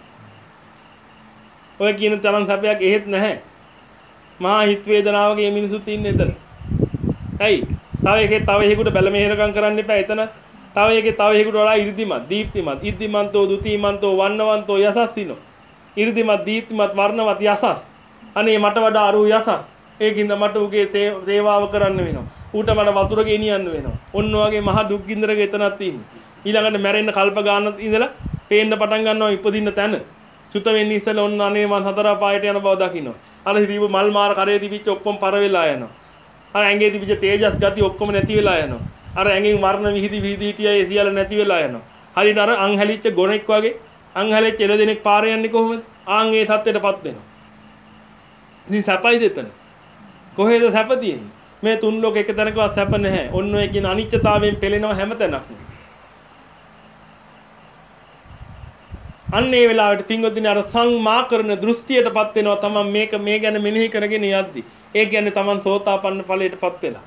[SPEAKER 1] ඔය කියන තරම් සැපයක් එහෙත් නැහැ. මහා හිත වේදනාවක මේ මිනිසුත් ඉන්නේ එතන. ඇයි? තව එකේ තව එකෙකුට බැල මෙහෙරකම් කරන්න එපා එතන. තව එකේ තව එකෙකුට වඩා 이르දිමත්, දීප්තිමත්, ඉද්දිමන්තෝ, දුතිමන්තෝ, වන්නවන්තෝ යසස්සිනෝ. 이르දිමත්, දීප්තිමත්, වර්ණවත් යසස්. අනේ මට වඩා අරු යසස්. ඒකින්ද මට උගේ තේවාව කරන්න වෙනවා. ඌට මට වතුර ගෙනියන්න වෙනවා. ඔන්න ඔයගේ මහා දුක් ගින්දරක එතනක් තියෙන්නේ. ඊළඟට මැරෙන්න කල්ප ගානක් ඉඳලා පේන්න පටන් ගන්නවා ඉපදින්න තැන. සුත වෙන්නේ ඉස්සෙල්ලා ඔන්න අනේ මං හතර පායට යන බව දකින්නවා. අර හිතීව මල් මාර කරේ තිබිච්ච ඔක්කොම පර වෙලා යනවා. අර ඇඟේ තිබිච්ච තේජස් ගති ඔක්කොම නැති වෙලා යනවා. අර ඇඟෙන් වර්ණ විහිදි විහිදි හිටියා ඒ සියල්ල නැති වෙලා යනවා. හරියට අර අං හැලිච්ච ගොනෙක් වගේ අං හැලිච්ච එළ දෙනෙක් පාරේ යන්නේ කොහොමද? ආන් ඒ සත්‍යයටපත් වෙනවා. ඉතින් සැපයිද එතන? කොහෙද සැප තියෙන්නේ? මේ තුන් ලෝක එක තැනකවත් සැප නැහැ. ඔන්න ඔය කියන අනිත්‍යතාවයෙන් පෙළෙනවා හැම තැනක්ම. අන්න ඒ වෙලාවට පින්වතුනි අර සංමා කරන දෘෂ්ටියටපත් වෙනවා තමන් මේක මේ ගැන මෙනෙහි කරගෙන යද්දි. ඒ කියන්නේ තමන් සෝතාපන්න ඵලයටපත් වෙලා.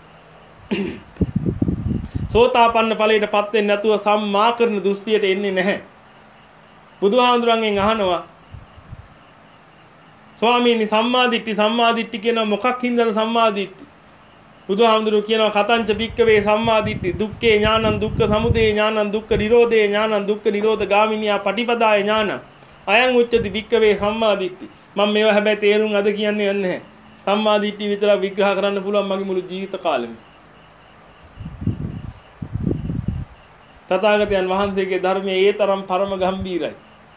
[SPEAKER 1] සෝතාපන්න ඵලයටපත් වෙන්නේ නැතුව සම්මා කරන දෘෂ්ටියට එන්නේ නැහැ. බුදුහාඳුරන්ගෙන් අහනවා ස්වාමීනි සම්මාදිට්ඨි සම්මාදිට්ඨි කියන මොකක් හින්දාද සම්මාදිට්ඨි? බුදුහාමුදුරුවෝ කියනවා කතංච පික්කවේ සම්මාදිට්ඨි දුක්ඛේ ඥානං දුක්ඛ සමුදය ඥානං දුක්ඛ නිරෝධේ ඥානං දුක්ඛ නිරෝධ ගාමිනියා පටිපදාය ඥානං අයං උච්චති පික්කවේ සම්මාදිට්ඨි. මම මේවා හැබැයි තේරුම් අද කියන්නේ නැහැ. සම්මාදිට්ඨි විතර විග්‍රහ කරන්න පුළුවන් මගේ මුළු ජීවිත කාලෙම. තථාගතයන් වහන්සේගේ ධර්මයේ ඒ තරම් පරම ගම්බීරයි.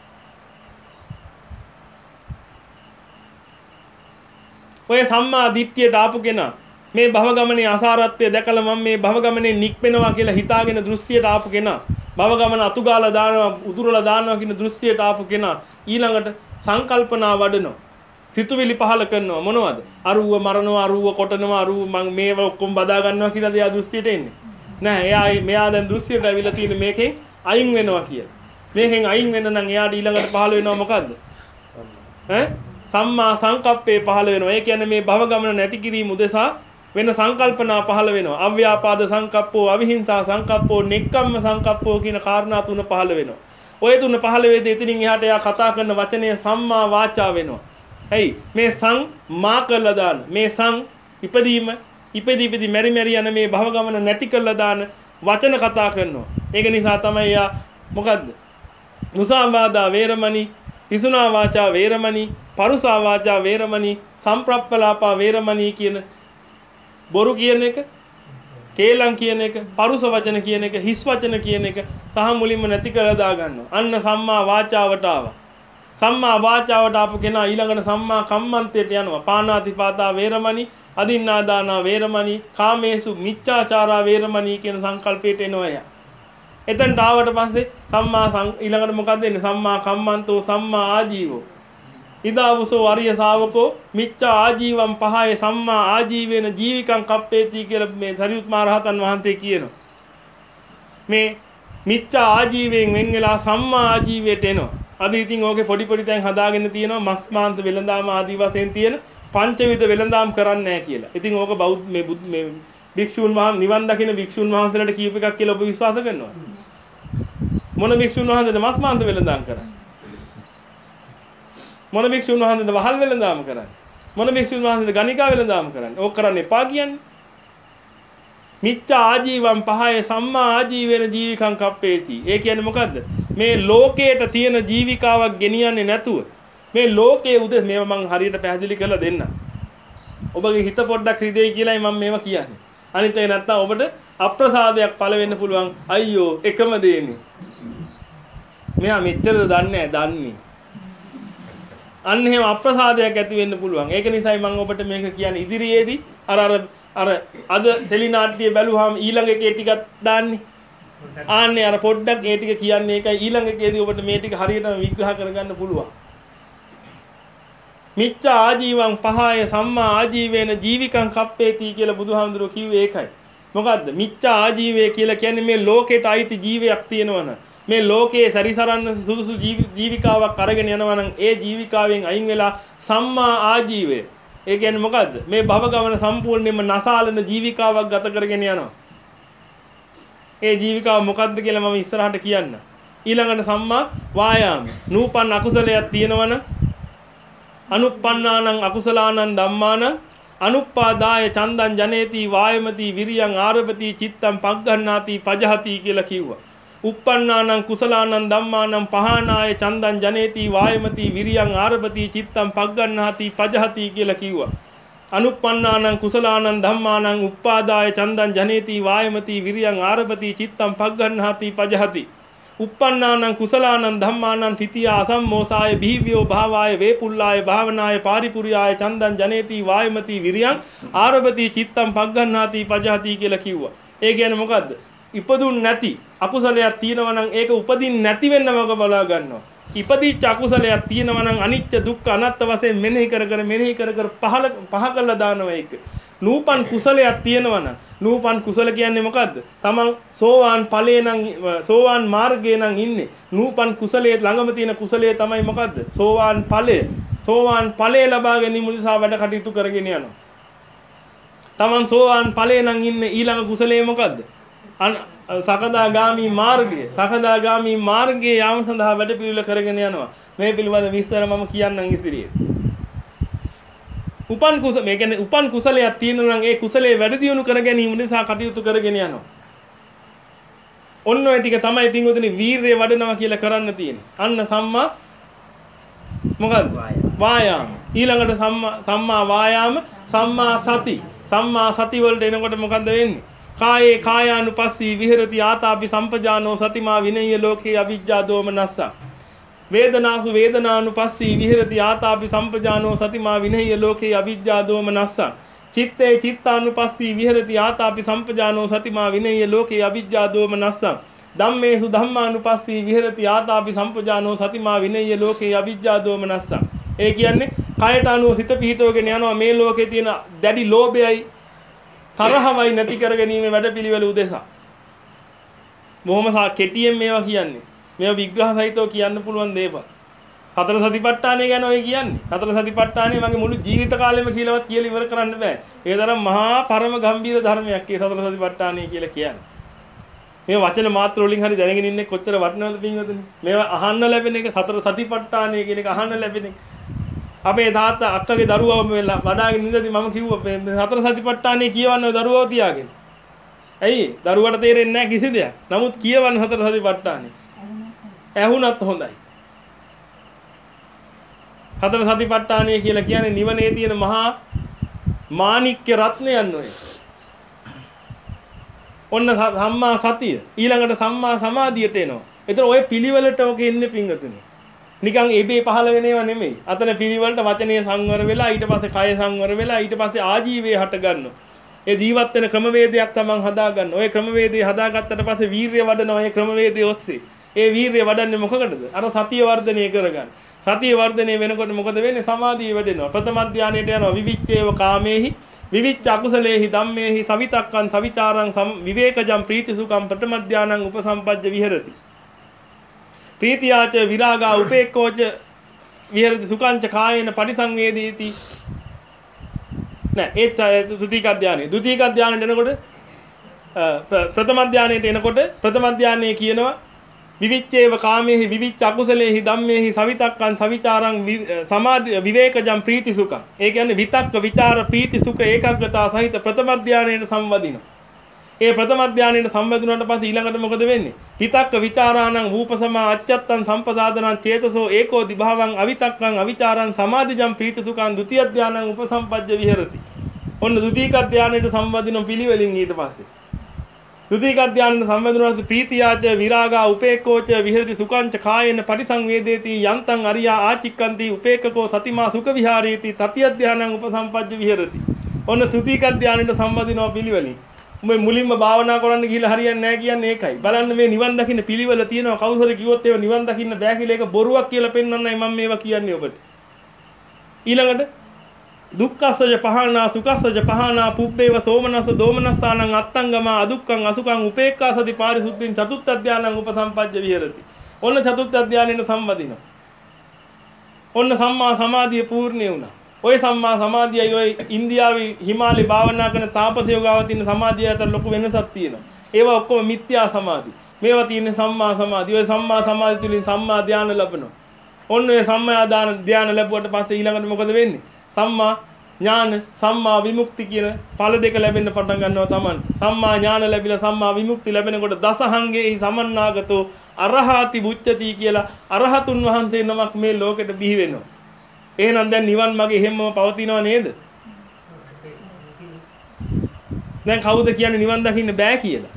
[SPEAKER 1] ඔය සම්මා දිට්ඨියට ආපු කෙනා මේ භව ගමනේ අසාරත්වය දැකලා මම මේ භව ගමනේ නික්මෙනවා කියලා හිතාගෙන දෘෂ්ටියට ආපු කෙනා භව ගමන අතුගාලා දානවා උදුරලා දානවා කියන දෘෂ්ටියට ආපු කෙනා ඊළඟට සංකල්පනා වඩනවා සිතුවිලි පහල කරනවා මොනවද අරුව මරනවා අරුව කොටනවා අරුව මම මේව ඔක්කොම බදා ගන්නවා කියලා එයා දෘෂ්ටියට එන්නේ නෑ එයා මෙයා දැන් දෘෂ්ටියට ඇවිල්ලා තියෙන මේකෙන් අයින් වෙනවා කියලා මේකෙන් අයින් වෙන්න නම් එයාට ඊළඟට පහල වෙනවා මොකද්ද ඈ සම්මා සංකප්පේ පහල වෙනවා ඒ කියන්නේ මේ භව ගමන නැති කිරීම උදෙසා වෙන සංකල්පනා පහල වෙනවා අව්‍යාපාද සංකප්පෝ අවිහිංසා සංකප්පෝ නෙක්ඛම්ම සංකප්පෝ කියන කාරණා තුන පහල වෙනවා ඔය තුන පහල වෙද්දී එතනින් එහාට එයා කතා කරන වචනය සම්මා වාචා වෙනවා ඇයි මේ සං මා කළා දාන මේ සං ඉපදීම ඉපදී ඉපදී මෙරි මෙරි යන මේ භව ගමන නැති කළා දාන වචන කතා කරනවා ඒක නිසා තමයි එයා මොකද්ද මුසාවාදා වේරමණී පිසුනා වාචා වේරමණී පරුසා වාචා වේරමණී සම්ප්‍රප්පලාපා වේරමණී කියන බොරු කියන එක කේලම් කියන එක පරුස වචන කියන එක හිස් වචන කියන එක සහ මුලින්ම නැති කරලා දා ගන්නවා අන්න සම්මා වාචාවට ආවා සම්මා වාචාවට ආපු කෙනා ඊළඟට සම්මා කම්මන්තයට යනවා පාණාතිපාතා වේරමණී අදින්නාදානා වේරමණී කාමේසු මිච්ඡාචාරා වේරමණී කියන සංකල්පයට එනවා එයා එතනට ආවට පස්සේ සම්මා ඊළඟට මොකක්ද එන්නේ සම්මා කම්මන්තෝ සම්මා ආජීවෝ ඉදාවුසෝ අරිය ශාවකෝ මිච්ඡා ආජීවම් පහය සම්මා ආජීවේන ජීවිකං කප්පේති කියලා මේ සරියුත් මහ රහතන් වහන්සේ කියනවා මේ මිච්ඡා ආජීවයෙන් වෙන් වෙලා සම්මා ආජීවයට එනවා අද ඉතින් ඕකේ පොඩි පොඩි තැන් හදාගෙන තියෙනවා මස් මාංශ වෙළඳාම ආදී වශයෙන් තියෙන පංචවිධ වෙළඳාම් කරන්නේ නැහැ කියලා. ඉතින් ඕක බෞද්ධ මේ මේ භික්ෂුන් වහන්සේ නිවන් දකින භික්ෂුන් වහන්සේලාට කියූප එකක් කියලා ඔබ විශ්වාස කරනවා. මොන භික්ෂුන් වහන්සේද මස් මාංශ වෙළඳාම් කරන්නේ? මොන භික්ෂුන් වහන්සේද වහල් වෙළඳාම් කරන්නේ? මොන භික්ෂුන් වහන්සේද ගණිකා වෙළඳාම් කරන්නේ? ඕක කරන්න එපා කියන්නේ. මිච්ඡා ආජීවම් පහය සම්මා ආජීවේන ජීවිකං කප්පේති. ඒ කියන්නේ මොකද්ද? මේ ලෝකයට තියෙන ජීවිකාවක් ගෙනියන්නේ නැතුව මේ ලෝකයේ උදේ මේව මම හරියට පැහැදිලි කරලා දෙන්න. ඔබගේ හිත පොඩ්ඩක් රිදෙයි කියලායි මම මේව කියන්නේ. අනිත් එක නැත්තම් ඔබට අප්‍රසාදයක් පළ වෙන්න පුළුවන්. අයියෝ එකම දෙන්නේ. මෙයා මෙච්චරද දන්නේ නැහැ දන්නේ. අන්න එහෙම අප්‍රසාදයක් ඇති වෙන්න පුළුවන්. ඒක නිසායි මම ඔබට මේක කියන්නේ ඉදිරියේදී අර අර අර අද ටෙලිනාට්‍ය බැලුවාම ඊළඟ එකේ ටිකක් දාන්නේ. ආන්නේ අර පොඩ්ඩක් ඒ ටික කියන්නේ ඒකයි ඊළඟ එකේදී ඔබට මේ ටික හරියටම විග්‍රහ කරගන්න පුළුවන්. මිච්ඡා ආජීවං පහය සම්මා ආජීවේන ජීවිකං කප්පේති කියලා බුදුහාමුදුරුවෝ කිව්වේ ඒකයි. මොකද්ද? මිච්ඡා ආජීවය කියලා කියන්නේ මේ ලෝකෙට අයිති ජීවයක් තියෙනවනම් මේ ලෝකයේ සැරිසරන්න සුදුසු ජීවිකාවක් අරගෙන යනවනම් ඒ ජීවිකාවෙන් අයින් වෙලා සම්මා ආජීවය. ඒ කියන්නේ මොකද්ද? මේ භව ගමන සම්පූර්ණයෙන්ම නසාලන ජීවිකාවක් ගත කරගෙන යනවා. ඒ ජීවිකාව මොකද්ද කියලා මම ඉස්සරහට කියන්න. ඊළඟට සම්මා වායාම. නූපන් අකුසලයක් තියෙනවනම් අනුප්පන්නානං අකුසලානං ධම්මානං අනුප්පාදාය චන්දං ජනේති වායමති විරියං ආරභති චිත්තං පග්ගණ්ණාති පජහති කියලා කිව්වා. uppannānaṁ කුසලානං ධම්මානං පහානාය චන්දං ජනේති වායමති විරියං ආරභති චිත්තං පග්ගණ්ණාති පජහති කියලා කිව්වා. අනුප්පන්නානං කුසලානං ධම්මානං උප්පාදාය චන්දං ජනේති වායමති විරියං ආරභති චිත්තං පග්ගණ්ණාති පජහති. uppannānaṁ කුසලානං ධම්මානං තිතියා අසම්මෝසාය බිහිව්‍යෝ භාවාය වේපුල්ලාය භාවනාය පාරිපුරියාය චන්දං ජනේති වායමති විරියං ආරභති චිත්තං පග්ගණ්ණාති පජහති කියලා කිව්වා. ඒ කියන්නේ මොකද්ද? ඉපදුන් නැති අකුසලයක් තියෙනවා නම් ඒක උපදින් නැති වෙන්න මොක බලා ගන්නවා. ඉපදිච්ච අකුසලයක් තියෙනවා නම් අනිත්‍ය දුක්ඛ අනාත්ම වශයෙන් මෙනෙහි කර කර මෙනෙහි කර කර පහල පහ කළා දානවා ඒක. නූපන් කුසලයක් තියෙනවා නම් නූපන් කුසල කියන්නේ මොකද්ද? තමන් සෝවාන් ඵලයේ නම් සෝවාන් මාර්ගයේ නම් ඉන්නේ. නූපන් කුසලයේ ළඟම තියෙන කුසලයේ තමයි මොකද්ද? සෝවාන් ඵලය. සෝවාන් ඵලය ලබා ගැනීම උදෙසා වැඩ කටයුතු කරගෙන යනවා. තමන් සෝවාන් ඵලයේ නම් ඉන්නේ ඊළඟ කුසලයේ මොකද්ද? සකදාගාමි මාර්ගය. සකදාගාමි මාර්ගයේ යාම සඳහා වැඩ පිළිවෙල කරගෙන යනවා. මේ පිළිබඳ විස්තර මම කියන්නම් ඉදිරියේ. උපන් කුසල මේ කියන්නේ උපන් කුසලයක් තියෙනවා නම් ඒ කුසලයේ වැඩි දියුණු කර ගැනීම නිසා කටයුතු කරගෙන යනවා. ඔන්න ඔය ටික තමයි පින්වතුනි වීරිය වඩනවා කියලා කරන්න තියෙන්නේ. අන්න සම්මා මොකද්ද? වායාම. ඊළඟට සම්මා සම්මා වායාම සම්මා සති. සම්මා සති වලට එනකොට මොකද්ද වෙන්නේ? කායේ කායානුපස්සී විහෙරති ආතාපි සම්පජානෝ සතිමා විනය්‍ය ලෝකේ අවිජ්ජා දෝමනස්ස. වේදනාසු වේදනානුපස්සී විහෙරති ආතාපි සම්පජානෝ සතිමා විනය්‍ය ලෝකේ අවිජ්ජා දෝමනස්ස. චිත්තේ චිත්තානුපස්සී විහෙරති ආතාපි සම්පජානෝ සතිමා විනය්‍ය ලෝකේ අවිජ්ජා දෝමනස්ස. ධම්මේසු ධම්මානුපස්සී විහෙරති ආතාපි සම්පජානෝ සතිමා විනය්‍ය ලෝකේ අවිජ්ජා දෝමනස්ස. ඒ කියන්නේ කයට අනුව සිත පිහිටවගෙන යනවා මේ ලෝකේ තියෙන දැඩි ලෝභයයි තරහවයි නැති කර ගැනීම වැඩපිළිවෙල උදෙසා. බොහොම කෙටියෙන් මේවා කියන්නේ. මේවා විග්‍රහ සහිතව කියන්න පුළුවන් දේවල්. හතර සතිපට්ඨානය ගැන ඔය කියන්නේ. හතර සතිපට්ඨානය මගේ මුළු ජීවිත කාලෙම කියලාවත් කියලා ඉවර කරන්න බෑ. ඒ තරම් මහා පරම ගම්බීර ධර්මයක් ඒ සතර සතිපට්ඨානය කියලා කියන්නේ. මේ වචන මාත්‍ර වලින් හරි දැනගෙන ඉන්නේ කොච්චර වටිනවද පින්වතුනි? මේවා අහන්න ලැබෙන එක සතර සතිපට්ඨානය කියන එක අහන්න ලැබෙන එක. අපේ තාත්තා අක්කගේ දරුවව මෙලා වඩාගෙන ඉඳදී මම කිව්වා සතර සතිපට්ඨානය කියවන්න ඔය දරුවව තියාගෙන. ඇයි? දරුවට තේරෙන්නේ නැහැ කිසි දෙයක්. නමුත් කියවන්න සතර සතිපට්ඨානය. ඇහුණත් හොඳයි. සතර සතිපට්ඨානය කියලා කියන්නේ නිවනේ තියෙන මහා මාණික්‍ය රත්නයන් ඔය. ඔන්න සම්මා සතිය ඊළඟට සම්මා සමාධියට එනවා. එතන ඔය පිළිවෙලට ඔක එන්නේ පිංගතුනේ. නිකන් එබේ පහළ වෙන ඒවා නෙමෙයි. අතන පිළිවෙලට වචනේ සංවර වෙලා ඊට පස්සේ කය සංවර වෙලා ඊට පස්සේ ආජීවයේ හට ගන්නවා. ඒ ජීවත් වෙන ක්‍රමවේදයක් තමන් හදා ගන්න. ඔය ක්‍රමවේදය හදාගත්තට පස්සේ වීරිය වඩනවා. ඒ ක්‍රමවේදය ඔස්සේ. ඒ වීරිය වඩන්නේ මොකකටද? අර සතිය වර්ධනය කරගන්න. සතිය වර්ධනය වෙනකොට මොකද වෙන්නේ? සමාධිය වැඩෙනවා. ප්‍රථම ධානයට යනවා. විවිච්ඡේව කාමේහි විවිච්ඡ අකුසලේහි ධම්මේහි සවිතක්කං සවිචාරං විවේකජම් ප්‍රීතිසුඛං ප්‍රථම ධානං උපසම්පජ්ජ විහෙරති. ප්‍රීතියාච විරාගා උපේක්ඛෝච විහෙරති සුඛංච කායේන පටිසංවේදීති. නෑ ඒ ද්විතීක ධානය. ද්විතීක ධානයට එනකොට ප්‍රථම ධානයට එනකොට ප්‍රථම ධානයේ කියනවා විවිච්ඡේව කාමේහි විවිච්ඡ අකුසලේහි ධම්මේහි සවිතක්කං සවිචාරං සමාධි විවේකජම් ප්‍රීතිසුඛං. ඒ කියන්නේ විතක්ක විචාර ප්‍රීතිසුඛ ඒකාග්‍රතාව සහිත ප්‍රථම ධානයට සම්වදිනවා. ඒ ප්‍රථම ධානයට සම්වැදුණාට පස්සේ ඊළඟට මොකද වෙන්නේ? හිතක්ක විචාරාණං රූපසමා අච්චත්තං සම්පසාදනං චේතසෝ ඒකෝ දිභාවං අවිතක්කං අවිචාරං සමාධිජම් ප්‍රීතිසුඛං ဒုတိ ය ධානං උපසම්පජ්ජ විහෙරති. ඔන්න ဒုတိ ය ධානයට සම්වදින පිළිවෙලින් ඊට පස්සේ ဒုတိ ය ධානයට සම්වැදුණාට ප්‍රීතියාච විරාගා උපේක්ඛෝච විහෙරති සුඛංච කායේන පටිසංවේදේති යන්තං අරියා ආචික්කන්ති උපේක්ඛකෝ සතිමා සුඛ විහාරේති තතිය ධානං උපසම්පජ්ජ විහෙරති. ඔන්න ဒုတိ ය ධානයට සම්වදිනවා පිළිවෙලින්. මේ මුලින්ම භාවනා කරන්න ගිහිල්ලා හරියන්නේ නැහැ කියන්නේ ඒකයි. බලන්න මේ නිවන් දකින්න පිළිවෙල තියෙනවා. කවුරු හරි කිව්වොත් ඒව නිවන් දකින්න බෑ කියලා ඒක බොරුවක් කියලා පෙන්වන්නයි මම මේවා කියන්නේ ඔබට. ඊළඟට දුක්ඛසජ පහනා සුඛසජ පහනා පුබ්බේව සෝමනස්ස දෝමනස්සානං අත්තංගම අදුක්ඛං අසුඛං උපේක්ඛා සති පාරිසුද්ධින් චතුත්ථ ධානං උපසම්පජ්ජ විහෙරති. ඔන්න චතුත්ථ ධානයෙන් සම්වදිනවා. ඔන්න සම්මා සමාධිය පූර්ණේ වුණා. ඔය සම්මා සමාධියයි ඔය ඉන්දියාවේ හිමාලේ භාවනා කරන තාපසයෝ ගාව තියෙන සමාධිය අතර ලොකු වෙනසක් තියෙනවා. ඒවා ඔක්කොම මිත්‍යා සමාධි. මේවා තියෙන්නේ සම්මා සමාධි. ඔය සම්මා සමාධි තුලින් සම්මා ධානය ලැබෙනවා. ඔන්න ඔය සම්මා ධානය ලැබුවට පස්සේ ඊළඟට මොකද වෙන්නේ? සම්මා ඥාන සම්මා විමුක්ති කියන ඵල දෙක ලැබෙන්න පටන් ගන්නවා තමයි. සම්මා ඥාන ලැබිලා සම්මා විමුක්ති ලැබෙනකොට දසහංගේහි සමන්නාගතෝ අරහාති බුච්චති කියලා අරහතුන් වහන්සේ නමක් මේ ලෝකෙට බිහි වෙනවා. එහෙනම් දැන් නිවන් මාගේ හැමම පවතිනව නේද? දැන් කවුද කියන්නේ නිවන් දකින්න බෑ කියලා?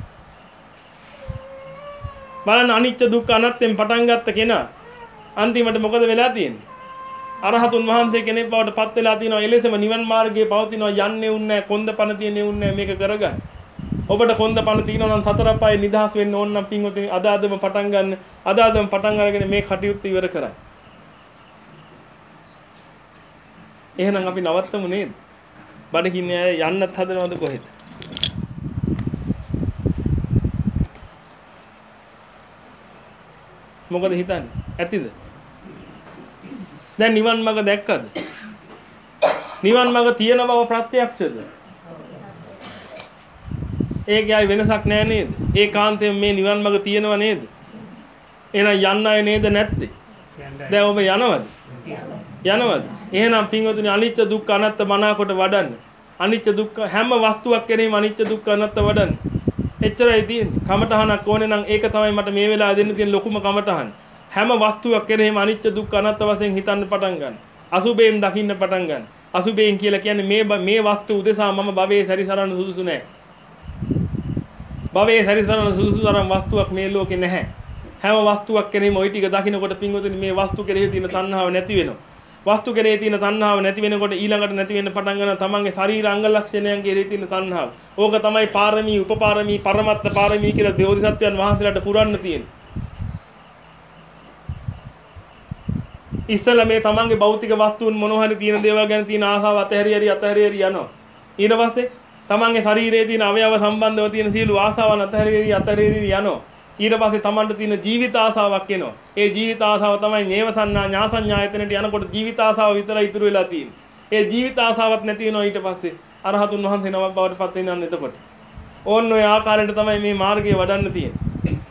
[SPEAKER 1] බලන්න අනිච්ච දුක්ඛ අනාත්මෙන් පටන් ගත්ත කෙනා අන්තිමට මොකද වෙලා තියෙන්නේ? අරහතුන් වහන්සේ කෙනෙක් බවට පත් වෙලා තිනවා. එලෙසම නිවන් මාර්ගයේ පවතිනවා. යන්නේ උන්නේ නැහැ. කොන්ද පණ තියෙන්නේ උන්නේ නැහැ. මේක කරගන්න. ඔබට කොන්ද පණ තියෙනවා නම් සතර පායේ නිදහස් වෙන්න ඕන නම් පින්වතුනි අද අදම පටන් ගන්න. අද අදම පටන් අරගෙන මේ කටයුත්ත ඉවර කරයි. එහෙනම් අපි නවත්තමු නේද? බඩගින්න අය යන්නත් හදනවද කොහෙද? මොකද හිතන්නේ? ඇතිද? දැන් නිවන් මඟ දැක්කද? නිවන් මඟ තියෙන බව ප්‍රත්‍යක්ෂද? ඒකයි ආයි වෙනසක් නෑ නේද? ඒකාන්තයෙන් මේ නිවන් මඟ තියෙනව නේද? එහෙනම් යන්න අය නේද නැත්තේ? දැන් ඔබ යනවද? යනවද? එහෙනම් පින්වතුනි අනිත්‍ය දුක්ඛ අනාත්ම මනාකොට වඩන්න. අනිත්‍ය දුක්ඛ හැම වස්තුවක් කෙරෙහිම අනිත්‍ය දුක්ඛ අනාත්ම වඩන්න. එච්චරයි තියෙන්නේ. කමඨහනක් ඕනේ නම් ඒක තමයි මට මේ වෙලාවේ දෙන්න තියෙන ලොකුම කමඨහන. හැම වස්තුවක් කෙරෙහිම අනිත්‍ය දුක්ඛ අනාත්ම වශයෙන් හිතන්න පටන් ගන්න. අසුබයෙන් දකින්න පටන් ගන්න. අසුබයෙන් කියලා කියන්නේ මේ මේ වස්තු උදෙසා මම භවයේ සැරිසරන්න සුදුසු නෑ. භවයේ සැරිසරන්න සුදුසු තරම් වස්තුවක් මේ ලෝකේ නැහැ. හැම වස්තුවක් කෙරෙහිම ওই ටික දකින්නකොට පින්වතුනි මේ වස්තු කෙරෙහි තියෙන තණ්හාව නැති වෙනවා. වස්තු කෙරෙහි තියෙන තණ්හාව නැති වෙනකොට ඊළඟට නැති වෙන්න පටන් ගන්නවා තමන්ගේ ශරීර අංග ලක්ෂණයන් කෙරෙහි තියෙන තණ්හාව. ඕක තමයි පාරමී, උපපාරමී, පරමත්ත පාරමී කියලා දෙවෝධිසත්වයන් වහන්සේලාට පුරන්න තියෙන්නේ. ඉස්සෙල්ලා මේ තමන්ගේ භෞතික වස්තුන් මොනවා හරි තියෙන දේවල් ගැන තියෙන ආසාව අතහැරි හරි අතහැරි හරි යනවා. ඊට පස්සේ තමන්ගේ ශරීරයේ තියෙන අවයව සම්බන්ධව තියෙන සියලු ආසාවන් අතහැරි හරි අතහැරි හරි යනවා. ඊට පස්සේ තමන්ට තියෙන ජීවිත ආසාවක් එනවා. ඒ ජීවිත ආසාව තමයි නේවසන්නා ඥාසඤ්ඤායතනට යනකොට ජීවිත ආසාව විතරයි ඉතුරු වෙලා තියෙන්නේ. ඒ ජීවිත ආසාවක් නැති වෙනවා ඊට පස්සේ අරහතුන් වහන්සේ නමක් බවට පත් වෙනවන්න එතකොට. ඕන්න ඔය ආකාරයට තමයි මේ මාර්ගය වඩන්න තියෙන්නේ.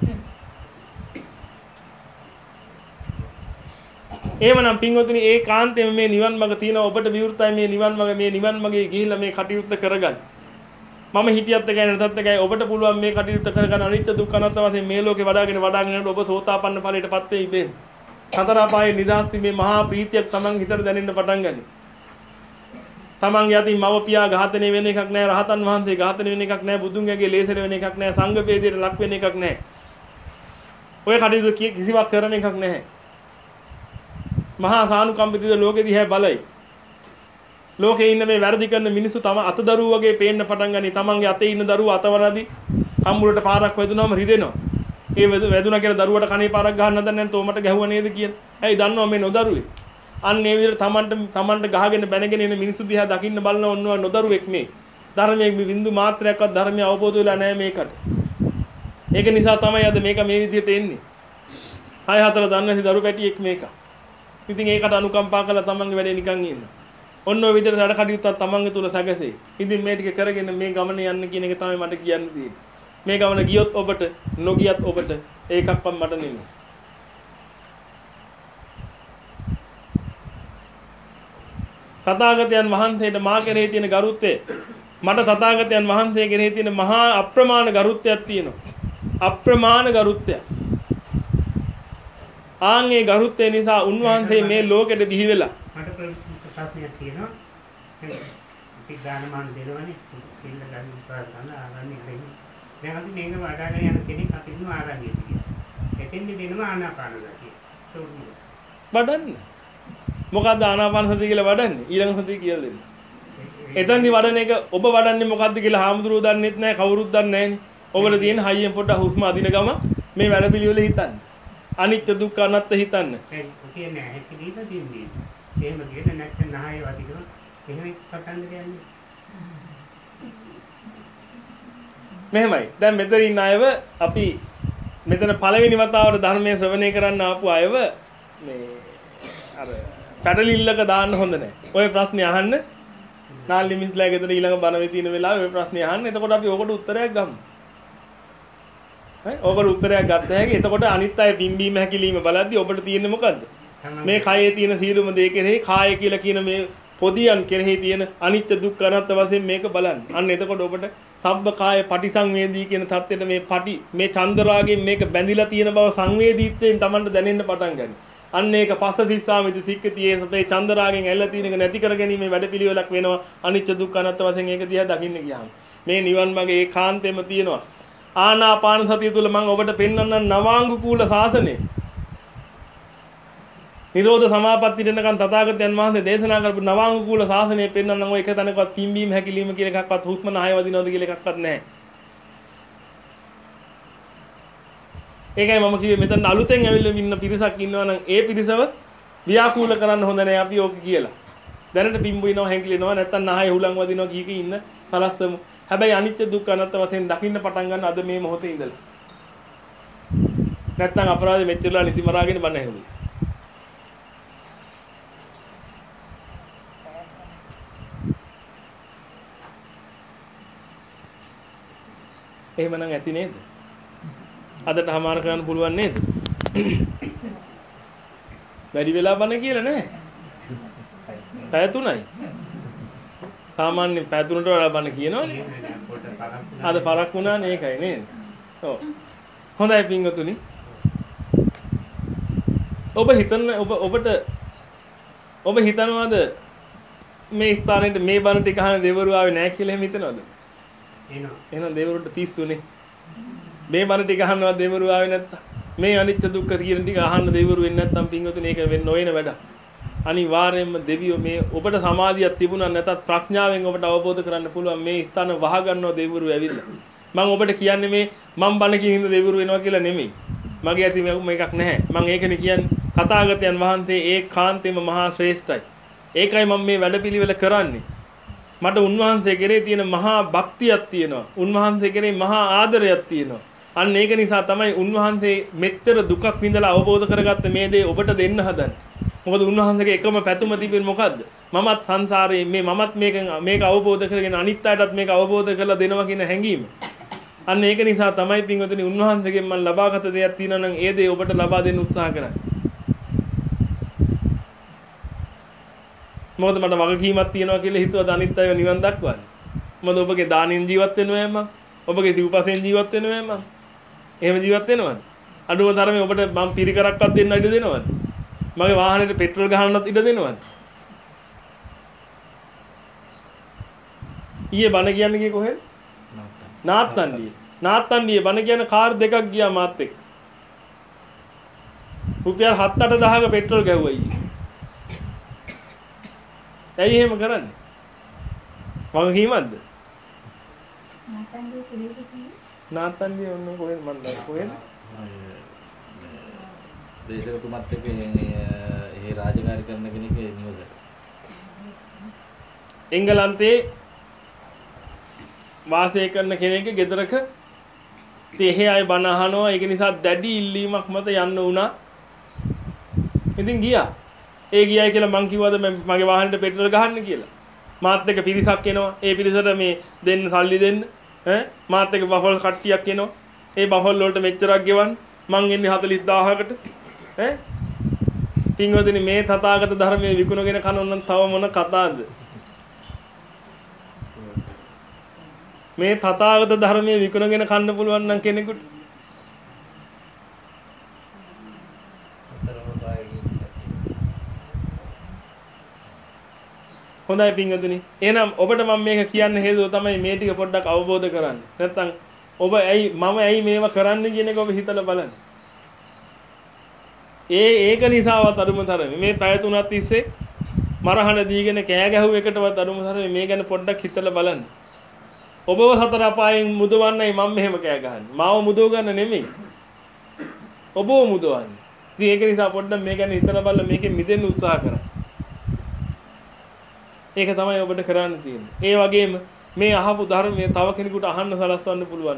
[SPEAKER 1] එහෙමනම් පින්වතුනි ඒකාන්තයෙන් මේ නිවන් මඟ තියෙනවා. ඔබට විවෘතයි මේ නිවන් මඟ. මේ නිවන් මඟේ ගිහිල්ලා මේ කටයුත්ත කරගන්න. මම හිතියත් එකයි නැතත් එකයි ඔබට පුළුවන් මේ කටයුත්ත කරගන්න. අනිත්‍ය දුක්ඛ අනාත්ම වශයෙන් මේ ලෝකේ වඩාගෙන වඩාගෙන යනකොට ඔබ සෝතාපන්න ඵලයටපත් වෙයි ඉබේම. සතර අපායේ නිදහස් මේ මහා ප්‍රීතියක් තමන් හිතට දැනෙන්න පටන් ගනී. තමන් යති මව පියා ඝාතනය වෙන එකක් නෑ. රහතන් වහන්සේ ඝාතනය වෙන එකක් නෑ. බුදුන්ගේ ලේසර වෙන එකක් නෑ. සංඝ වේදයට ලක් වෙන එකක් නෑ. ඔය කටයුතු කිසිවක් කරන එකක් නැහැ. මහා සානුකම්පිතද ලෝකෙ දිහා බලයි. ලෝකේ ඉන්න මේ වැරදි කරන මිනිස්සු තම අතදරුවෝ වගේ පේන්න පටන් ගනි. තමන්ගේ අතේ ඉන්න දරුවා අතවරදී කම්මුලට පාරක් වැදුනම රිදෙනවා. ඒ වැදුනා කියලා දරුවට කනේ පාරක් ගහන්න හදන්නේ නැත්නම් තෝමට ගැහුවා නේද කියලා. ඇයි දන්නව මේ නොදරුවේ. අන්න ඒ විදිහට තමන්ට තමන්ට ගහගෙන බැනගෙන ඉන්න මිනිස්සු දිහා දකින්න බලන ඔන්නවා නොදරුවෙක් මේ. ධර්මයේ බින්දු මාත්‍රයක්වත් ධර්මය අවබෝධ වෙලා නැහැ මේකට. ඒක නිසා තමයි අද මේක මේ විදිහට එන්නේ. හය හතර දන්නේ නැති දරු පැටියෙක් මේක. ඉතින් ඒකට අනුකම්පා කරලා තමන්ගේ වැඩේ නිකන් ඉන්න. ඔන්න ඔය විදිහට වැඩ කටයුත්තක් තමන්ගේ තුල සැකසෙයි. ඉතින් මේ ටික කරගෙන මේ ගමන යන්න කියන එක තමයි මට කියන්න තියෙන්නේ. මේ ගමන ගියොත් ඔබට නොගියත් ඔබට ඒකක්වත් මට නෙමෙයි. තථාගතයන් වහන්සේට මා කෙරෙහි තියෙන ගරුත්වය මට තථාගතයන් වහන්සේ කෙරෙහි තියෙන මහා අප්‍රමාණ ගරුත්වයක් තියෙනවා. අප්‍රමාණ ගරුත්වයක්. ආන්ගේ ගරුත්වය නිසා උන්වහන්සේ මේ ලෝකෙට බිහි වෙලා
[SPEAKER 2] මට ප්‍රශ්නයක් තියෙනවා. අපි දානමාන දෙනවනේ සිල් ගන්න උපකාරන ආරණ්‍ය දෙන්නේ. දැන් අපි මේක වඩාගෙන යන කෙනෙක් අපි දුන ආරණ්‍ය කියලා. එතෙන්දි දෙනවා ආනාපාන සතිය.
[SPEAKER 1] වඩන්න. මොකද්ද ආනාපාන සතිය කියලා වඩන්නේ? ඊළඟ සතිය කියලා දෙන්න. එතෙන්දි වඩන එක ඔබ වඩන්නේ මොකද්ද කියලා හාමුදුරුවෝ දන්නෙත් නැහැ කවුරුත් දන්නේ නැහැනේ. ඔබට තියෙන හයියෙන් පොඩ්ඩක් හුස්ම අදින ගම මේ වැඩ පිළිවෙල හිතන්න. අනිත්‍ය දුක්ඛ අනාත්ම හිතන්න.
[SPEAKER 2] ඒ කියන්නේ ඇහි දීලා තින්නේ. එහෙම කියන නැත්නම් නහය වදිනවා. එහෙම පටන් ගන්නේ.
[SPEAKER 1] මෙහෙමයි. දැන් මෙතන ඉන්න අයව අපි මෙතන පළවෙනි වතාවට ධර්මයේ ශ්‍රවණය කරන්න ආපු අයව මේ අර පැටලිල්ලක දාන්න හොඳ නැහැ. ඔය ප්‍රශ්නේ අහන්න. නාලි මිස්ලා ගෙදර ඊළඟ බණ වෙ තියෙන වෙලාවේ ඔය ප්‍රශ්නේ අහන්න. එතකොට අපි ඕකට උත්තරයක් ගමු. හරි? ඕකට උත්තරයක් ගත්ත හැකි. එතකොට අනිත් අය පිම්බීම හැකිලිම බලද්දි ඔබට තියෙන්නේ මොකද්ද? මේ කයේ තියෙන සීලුම දේ කෙරෙහි කාය කියලා කියන මේ පොදියන් කෙරෙහි තියෙන අනිත්‍ය දුක්ඛ අනාත්ම වශයෙන් මේක බලන්න. අන්න එතකොට ඔබට සබ්බ කාය පටිසංවේදී කියන தත්ත්වෙට මේ පටි මේ චන්දරාගෙන් මේක බැඳිලා තියෙන බව සංවේදීත්වයෙන් Tamanට දැනෙන්න පටන් ගන්නවා. අන්න ඒක පස්ස සිස්සාමිති සික්කතියේ මේ චන්දරාගෙන් ඇල්ල තියෙන එක නැති කර ගැනීම වැඩපිළිවෙලක් වෙනවා. අනිත්‍ය දුක්ඛ අනාත්ම වශයෙන් ඒක දිහා දකින්න ගියාම මේ නිවන් මාගේ ඒකාන්තෙම තියෙනවා. ආනාපාන සතිය තුල මම ඔබට පෙන්වන්නම් නවාංගුකූල ශාසනය. නිරෝධ සමාපatti දෙනකන් තථාගතයන් වහන්සේ දේශනා කරපු නවාංගුකූල ශාසනය පෙන්වන්නම් ඔය එක තැනකවත් පිම්බීම හැකිලිම කියලා එකක්වත් හුස්ම නහය වදිනවද කියලා එකක්වත් නැහැ. ඒකයි මම කිව්වේ මෙතන අලුතෙන් ඇවිල්ලා ඉන්න පිරිසක් ඉන්නවා නම් ඒ පිරිසව ව්‍යාකූල කරන්න හොඳ නැහැ අපි ඕක කියලා. දැනට පිම්බුිනවා හැංකිලිනවා නැත්තම් නහය හුලං වදිනවා කී කී ඉන්න සලස්සමු. හැබැයි අනිත්‍ය දුක්ඛ අනාත්ම වශයෙන් දකින්න පටන් ගන්න අද මේ මොහොතේ ඉඳලා. නැත්තම් අපරාධෙ මෙච්චරලා නිදි මරාගෙන බණ ඇහුවේ. එහෙමනම් ඇති නේද? අදට හමාර කරන්න පුළුවන් නේද? වැඩි වෙලා බණ කියලා නෑ. පැය තුනයි. සාමාන්‍ය පැය තුනට වඩා බණ කියනවනේ. අද පරක් වුණානේ ඒකයි නේද? ඔව්. හොඳයි පින්වතුනි. ඔබ හිතන ඔබ ඔබට ඔබ හිතනවාද මේ ස්ථානෙට මේ බණ ටික අහන දෙවරු ආවේ නෑ කියලා එහෙම හිතනවද?
[SPEAKER 2] එනවා.
[SPEAKER 1] එහෙනම් දෙවරුන්ට පිස්සුනේ. මේ බණ ටික අහනවා දෙවරු ආවේ නැත්තම් මේ අනිත්‍ය දුක්ඛ කියන ටික අහන්න දෙවරු වෙන්නේ නැත්තම් පින්වතුනි ඒක වෙන්න නොවන වැඩක්. අනිවාර්යයෙන්ම දෙවියෝ මේ ඔබට සමාධියක් තිබුණා නැතත් ප්‍රඥාවෙන් ඔබට අවබෝධ කරන්න පුළුවන් මේ ස්ථාන වහ ගන්නව දෙවිවරු ඇවිල්ලා. මම ඔබට කියන්නේ මේ මම බණ කියන හින්දා දෙවිවරු වෙනවා කියලා නෙමෙයි. මගේ ඇති මේකක් නැහැ. මම ඒකනේ කියන්නේ තථාගතයන් වහන්සේ ඒකාන්තයෙන්ම මහා ශ්‍රේෂ්ඨයි. ඒකයි මම මේ වැඩපිළිවෙල කරන්නේ. මට උන්වහන්සේ කෙරේ තියෙන මහා භක්තියක් තියෙනවා. උන්වහන්සේ කෙරේ මහා ආදරයක් තියෙනවා. අන්න ඒක නිසා තමයි උන්වහන්සේ මෙච්චර දුකක් විඳලා අවබෝධ කරගත්ත මේ දේ ඔබට දෙන්න හදන්නේ. මොකද උන්වහන්සේගේ එකම පැතුම තිබෙන්නේ මොකද්ද? මමත් සංසාරේ මේ මමත් මේක මේක අවබෝධ කරගෙන අනිත් අයටත් මේක අවබෝධ කරලා දෙනවා කියන හැඟීම. අන්න ඒක නිසා තමයි පින්වතුනි උන්වහන්සේගෙන් මම ලබාගත දෙයක් තියෙනවා නම් ඒ දේ ඔබට ලබා දෙන්න උත්සාහ කරන්නේ. මොකද මට වගකීමක් තියෙනවා කියලා හිතුවද අනිත් අයව නිවන් දක්වන්නේ. මොකද ඔබගේ දානෙන් ජීවත් වෙනවා මම. ඔබගේ සිව්පසෙන් ජීවත් වෙනවා මම. එහෙම ජීවත් වෙනවද? අඩුම තරමේ ඔබට මම පිරිකරක්වත් දෙන්න ඉඩ දෙනවද? මගේ වාහනේට පෙට්‍රල් ගහන්නත් ඉඩ දෙනවද? ඊයේ බණ කියන්නේ ගියේ කොහෙද? නාත්තන්ඩියේ. නාත්තන්ඩියේ බණ කියන කාර් දෙකක් ගියා මාත් එක්ක. රුපියල් හත් අට දහසක පෙට්‍රල් ගැහුවා ඊයේ. ඇයි එහෙම කරන්නේ? වගකීමක්ද?
[SPEAKER 3] නාත්තන්ඩියේ කොහෙද කියන්නේ?
[SPEAKER 1] නාත්තන්ඩියේ ඔන්න කොහෙද මන් දන්නේ කොහෙද?
[SPEAKER 4] දේශකතුමත් එක්ක ඒ රාජකාරී කරන කෙනෙක් නිවස.
[SPEAKER 1] එංගලන්තේ වාසය කරන කෙනෙක්ගේ ගෙදරක තේ අය බණ අහනවා. ඒක නිසා දැඩි ඉල්ලීමක් මත යන්න වුණා. ඉතින් ගියා. ඒ ගියයි කියලා මං කිව්වද මගේ වාහනේට පෙට්‍රල් ගහන්න කියලා. මාත් එක්ක පිරිසක් එනවා. ඒ පිරිසට මේ දෙන්න සල්ලි දෙන්න. ඈ මාත් එක්ක බෆල් කට්ටියක් එනවා. ඒ බෆල් වලට මෙච්චරක් ගෙවන්න. මං එන්නේ හතළිස් දාහකට. ඈ පින්වදිනේ මේ තථාගත ධර්මයේ විකුණගෙන කන ඕන තව මොන කතාවද? මේ තථාගත ධර්මයේ විකුණගෙන කන්න පුළුවන් නම් කෙනෙකුට හොඳයි පින්වදිනේ. එහෙනම් ඔබට මම මේක කියන්න හේතුව තමයි මේ ටික පොඩ්ඩක් අවබෝධ කරගන්න. නැත්තම් ඔබ ඇයි මම ඇයි මේව කරන්න කියන එක ඔබ හිතලා බලන්න. ඒ ඒක නිසාවත් අරුමතරම මේ පැය තුනක් තිස්සේ මරහන දීගෙන කෑ ගැහුව එකටවත් අරුමතරම මේ ගැන පොඩ්ඩක් හිතලා බලන්න. ඔබව සතර අපායෙන් මුදවන්නයි මම මෙහෙම කෑ ගහන්නේ. මාව මුදව ගන්න නෙමෙයි. ඔබව මුදවන්නේ. ඉතින් ඒක නිසා පොඩ්ඩක් මේ ගැන හිතලා බලලා මේකෙන් මිදෙන්න උත්සාහ කරන්න. ඒක තමයි ඔබට කරන්න තියෙන්නේ. ඒ වගේම මේ අහපු ධර්මයේ තව කෙනෙකුට අහන්න සලස්වන්න පුළුවන්.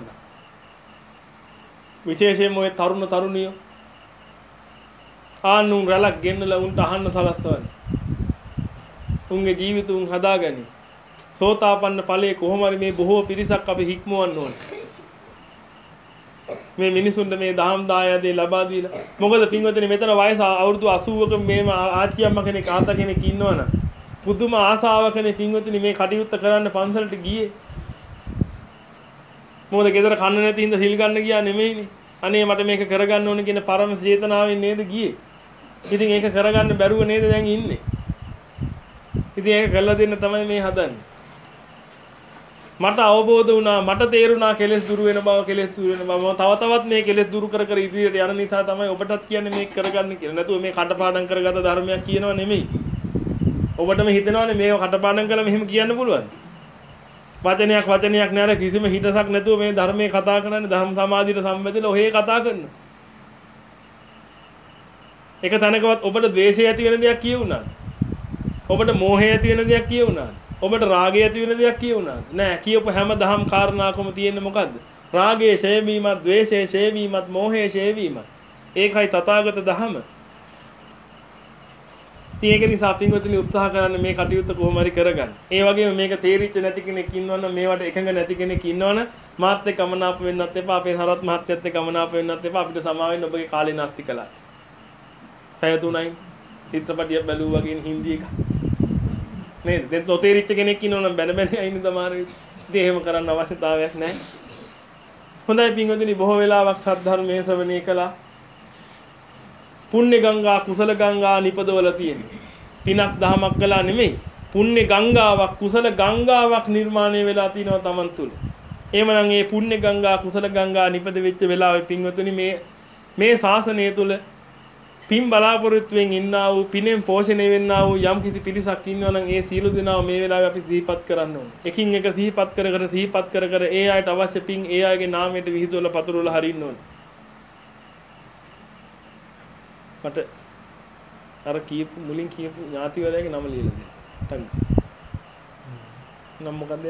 [SPEAKER 1] විශේෂයෙන්ම ඔය තරුණ තරුණියෝ ආනුන් රැලක් ගෙන්නලා උන්ට අහන්න සලස්වන්න. උන්ගේ ජීවිත උන් හදාගනි. සෝතාපන්න ඵලයේ කොහොම හරි මේ බොහෝ පිරිසක් අපි හික්මවන්න ඕනේ. මේ මිනිසුන්ට මේ දහම් දායාදේ ලබා දීලා. මොකද පින්වතුනි මෙතන වයස අවුරුදු අසූවක මේම ආච්චි අම්මා කෙනෙක් ආතා කෙනෙක් ඉන්නවනම් පුදුම ආසාවකනේ පින්වතුනි මේ කටයුත්ත කරන්න පන්සලට ගියේ. මොකද ගෙදර කන්න නැති හින්දා සිල් ගන්න ගියා නෙමෙයිනේ. අනේ මට මේක කරගන්න ඕනේ කියන පරම චේතනාවෙන් නේද ගියේ. ඉතින් ඒක කරගන්න බැරුව නේද දැන් ඉන්නේ. ඉතින් ඒක කරලා දෙන්න තමයි මේ හදන්නේ. මට අවබෝධ වුණා මට තේරුණා කෙලෙස් දුරු වෙන බව කෙලෙස් දුරු වෙන බව. මම තව තවත් මේ කෙලෙස් දුරු කර කර ඉදිරියට යන නිසා තමයි ඔබටත් කියන්නේ මේක කරගන්න කියලා. නැතුව මේ කටපාඩම් කරගත ධර්මයක් කියනව නෙමෙයි. ඔබටම හිතෙනවනේ මේව කටපාඩම් කරලා මෙහෙම කියන්න පුළුවන්. වචනයක් වචනයක් නෑර කිසිම හිතසක් නැතුව මේ ධර්මයේ කතා කරන්නේ ධර්ම සමාධියට සම්බන්ධලා ඔහේ කතා කරනවා. එක තැනකවත් ඔබට ද්වේෂය ඇති වෙන දෙයක් කියුණා. ඔබට මෝහය ඇති වෙන දෙයක් කියවුණාද? ඔබට රාගය ඇති වෙන දෙයක් කියවුණාද? නෑ. කියපු හැම දහම් කාරණාකම තියෙන්නේ මොකද්ද? රාගයේ ඡය වීමත්, ද්වේෂයේ ඡය වීමත්, මෝහයේ ඡය වීමත්. ඒකයි තථාගත දහම. ඒක නිසා පින්වතුනි උත්සාහ කරන්න මේ කටයුත්ත කොහොම හරි කරගන්න. ඒ වගේම මේක තේරිච්ච නැති කෙනෙක් ඉන්නවනම් මේවට එකඟ නැති කෙනෙක් ඉන්නවනම් මාත් එක්ක කමනාප වෙන්නත් එපා. අපේ සරත් මහත්තයත් එක්ක කමනාප වෙන්නත් එපා. අපිට සමා වෙන්න ඔබගේ කාලේ නාස්ති කළා. පැය තුනයි චිත්‍රපටිය බැලුවා වගේ හින්දි එක. නේද? දැන් තෝතේරිච්ච කෙනෙක් ඉන්නවනම් බැන බැන අයින් තමයි. ඉතින් එහෙම කරන්න අවශ්‍යතාවයක් නැහැ. හොඳයි පින්වතුනි බොහෝ වෙලාවක් සද්ධර්මයේ ශ්‍රවණය කළා. පුණ්‍ය ගංගා කුසල ගංගා නිපදවල තියෙනවා. පිනක් දහමක් කළා නෙමෙයි. පුණ්‍ය ගංගාවක් කුසල ගංගාවක් නිර්මාණය වෙලා තිනවා Taman තුල. එහෙමනම් මේ පුණ්‍ය ගංගා කුසල ගංගා නිපද වෙච්ච වෙලාවේ පින්වතුනි මේ මේ ශාසනය තුල පින් බලාපොරොත්තුෙන් ඉන්නා වූ පිනෙන් පෝෂණය වෙන්නා වූ යම් කිසි පිරිසක් ඉන්නවා නම් ඒ සීල දෙනාව මේ වෙලාවේ අපි සිහිපත් කරන්න ඕනේ. එකින් එක සිහිපත් කර කර සිහිපත් කර කර ඒ අයට අවශ්‍ය පින් ඒ අයගේ නාමයට විහිදුවලා පතුරවලා හරින්න ඕනේ. මට අර කියපු මුලින් කියපු ඥාතිවරයාගේ නම ලියලා දෙන්න. නම මොකද?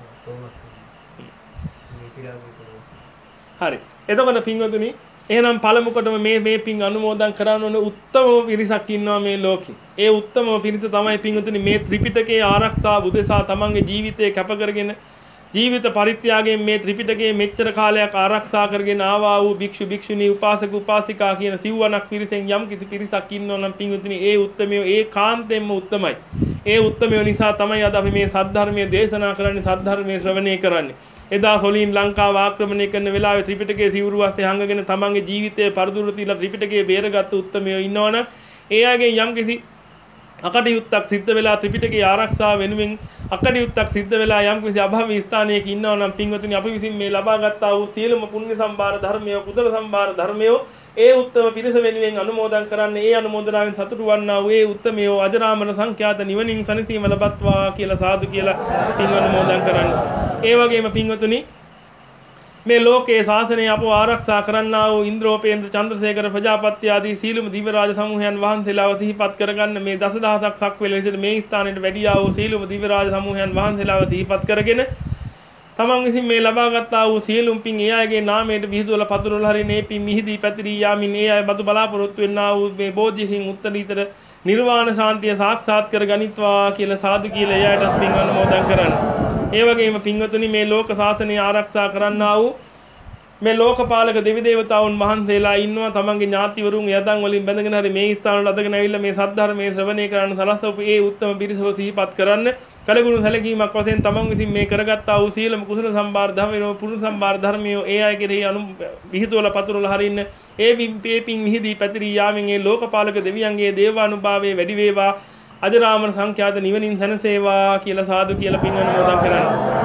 [SPEAKER 1] හරි. එතකොට පින්වතුනි එහෙනම් පළමුකොටම මේ මේ පින් අනුමෝදන් කරන්න ඕන උත්තම පිරිසක් ඉන්නවා මේ ලෝකේ. ඒ උත්තම පිරිස තමයි පින්වතුනි මේ ත්‍රිපිටකයේ ආරක්ෂාව උදෙසා තමන්ගේ ජීවිතේ කැප කරගෙන ජීවිත පරිත්‍යාගයෙන් මේ ත්‍රිපිටකයේ මෙච්චර කාලයක් ආරක්ෂා කරගෙන ආවා වූ භික්ෂු භික්ෂුණී උපාසක උපාසිකා කියන සිව්වණක් පිරිසෙන් යම් කිසි පිරිසක් ඉන්නවා නම් පින්වතුනි ඒ උත්තමයෝ ඒ කාන්තෙන්ම උත්තමයි. ඒ උත්තමයෝ නිසා තමයි අද අපි මේ සද්ධර්මයේ දේශනා කරන්නේ සද්ධර්මයේ ශ්‍රවණය කරන්නේ. එදා සොලින් ලංකාව ආක්‍රමණය කරන වෙලාවේ ත්‍රිපිටකයේ සිවුරු වස්සේ හංගගෙන තමන්ගේ ජීවිතේ පරදුරු තියලා ත්‍රිපිටකයේ බේරගත්තු උත්තමයෝ ඉන්නවනම් ඒ අයගෙන් යම්කිසි අකටයුත්තක් සිද්ධ වෙලා ත්‍රිපිටකයේ ආරක්ෂාව වෙනුවෙන් අකටයුත්තක් සිද්ධ වෙලා යම්කිසි අභව්‍ය ස්ථානයක ඉන්නවනම් පින්වතුනි අපි විසින් මේ ලබාගත්තා වූ සියලුම පුණ්‍ය සම්භාර ධර්මය කුසල සම්භාර ධර්මය ඒ උත්තම පිරිස වෙනුවෙන් අනුමෝදන් කරන්නේ ඒ අනුමෝදනාවෙන් සතුටු වන්නා වූ ඒ උත්තමයෝ අජරාමර සංඛ්‍යාත නිවනින් සනසීම ලබත්වා කියලා සාදු කියලා පින් අනුමෝදන් කරන්නේ. ඒ වගේම පින්වතුනි මේ ලෝකයේ ශාසනය අපව ආරක්ෂා කරන්නා වූ ඉන්ද්‍රෝපේන්ද්‍ර චන්ද්‍රසේකර ප්‍රජාපති ආදී සීලම දිව්‍ය රාජ සමූහයන් වහන්සේලාව සිහිපත් කරගන්න මේ දසදහසක් සක්වැල විසිට මේ ස්ථානයට වැඩියා වූ සීලම දිව්‍ය රාජ සමූහයන් වහන්සේලාව සිහිපත් කරගෙන තමන් විසින් මේ ලබාගත්තා වූ සියලුම් පින් ඒ අයගේ නාමයට විහිදුවලා පතුරවලා හරිනේ මේ පින් මිහිදී පැතිරී යාමින් ඒ අය බතු බලාපොරොත්තු වෙන්නා වූ මේ බෝධියකින් උත්තරීතර නිර්වාණ ශාන්තිය සාක්ෂාත් කර ගනිත්වා කියලා සාදු කියලා එයාටත් පින් අනුමෝදන් කරන්න. ඒ වගේම පින්වතුනි මේ ලෝක ශාසනය ආරක්ෂා කරන්නා වූ මේ ලෝකපාලක දෙවි දේවතාවුන් වහන්සේලා ඉන්නවා තමන්ගේ ඥාතිවරුන් යදන් වලින් බැඳගෙන හරි මේ ස්ථානවල අදගෙන ඇවිල්ලා මේ සද්ධර්මයේ ශ්‍රවණය කරන්න සලස්වපු ඒ උත්තම පිරිසව සිහිපත් කරන්න කලගුණ සැලකීමක් වශයෙන් තමන් විසින් මේ කරගත්තා වූ සීලම කුසල සම්භාර ධර්මයෝ පුරුණ සම්භාර ධර්මයෝ ඒ අය කෙරෙහි අනු විහිදුවලා පතුරවලා හරින්න ඒ මේ පින් මිහිදී පැතිරී යාමින් ඒ ලෝකපාලක දෙවියන්ගේ දේවානුභාවයේ වැඩි වේවා අජරාමර සංඛ්‍යාත නිවනින් සැනසේවා කියලා සාදු කියලා පින් අනුමෝදන් කරන්න.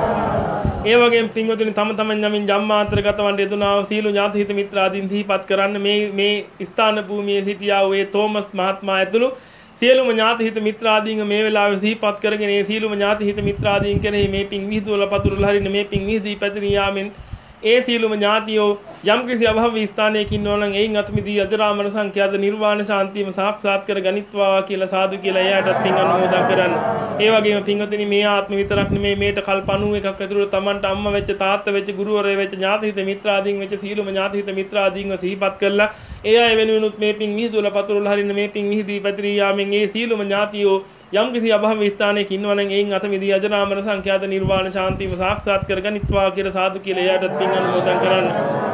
[SPEAKER 1] ඒ වගේම පින්වතුනි තම තමන් යමින් ජම්මාන්තරගත වන්ට යෙදුනා වූ සීල ඥාති හිත මිත්‍ර ආදීන් සිහිපත් කරන්න මේ මේ ස්ථාන භූමියේ සිටියා වූ ඒ තෝමස් මහත්මයා ඇතුළු සියලුම ඥාති හිත මිත්‍ර ආදීන් මේ වෙලාවේ සිහිපත් කරගෙන ඒ සියලුම ඥාති හිත මිත්‍ර ආදීන් කෙරෙහි මේ පින් විහිදුවලා පතුරලා හරින මේ පින් විහිදී පැතිරී යාමෙන් ඒ සියලුම ඥාතියෝ යම්කිසි අභව්‍ය ස්ථානයක ඉන්නවා නම් එයින් අත්මිදී අජරාමර සංඛ්‍යාත නිර්වාණ ශාන්තියම සාක්ෂාත් කර ගනිත්වා කියලා සාදු කියලා එයාටත් පින් අනුමෝදන් කරන්න. ඒ වගේම පින්වතුනි මේ ආත්ම විතරක් නෙමෙයි මේට කල්ප අනූවකක් ඇතුළත Tamanට අම්මා වෙච්ච තාත්තා වෙච්ච ගුරුවරයෙක් වෙච්ච ඥාති හිත මිත්‍ර ආදීන් වෙච්ච සියලුම ඥාති හිත මිත්‍ර ආදීන්ව සිහිපත් කරලා ඒ අය වෙනුවෙනුත් මේ පින් විහිදුවලා පතුරවලා හරින මේ පින් විහිදී පැතිරී යාමෙන් ඒ සියලුම ඥාතියෝ යම් කිසි අභව්‍ය ස්ථානයක ඉන්නවා නම් එයින් අත මිදී අජරාමර සංඛ්‍යාත නිර්වාණ ශාන්තියම සාක්ෂාත් කරගනිත්වා කියලා සාදු කියලා එයාටත් පින් අනුමෝදන් කරන්න.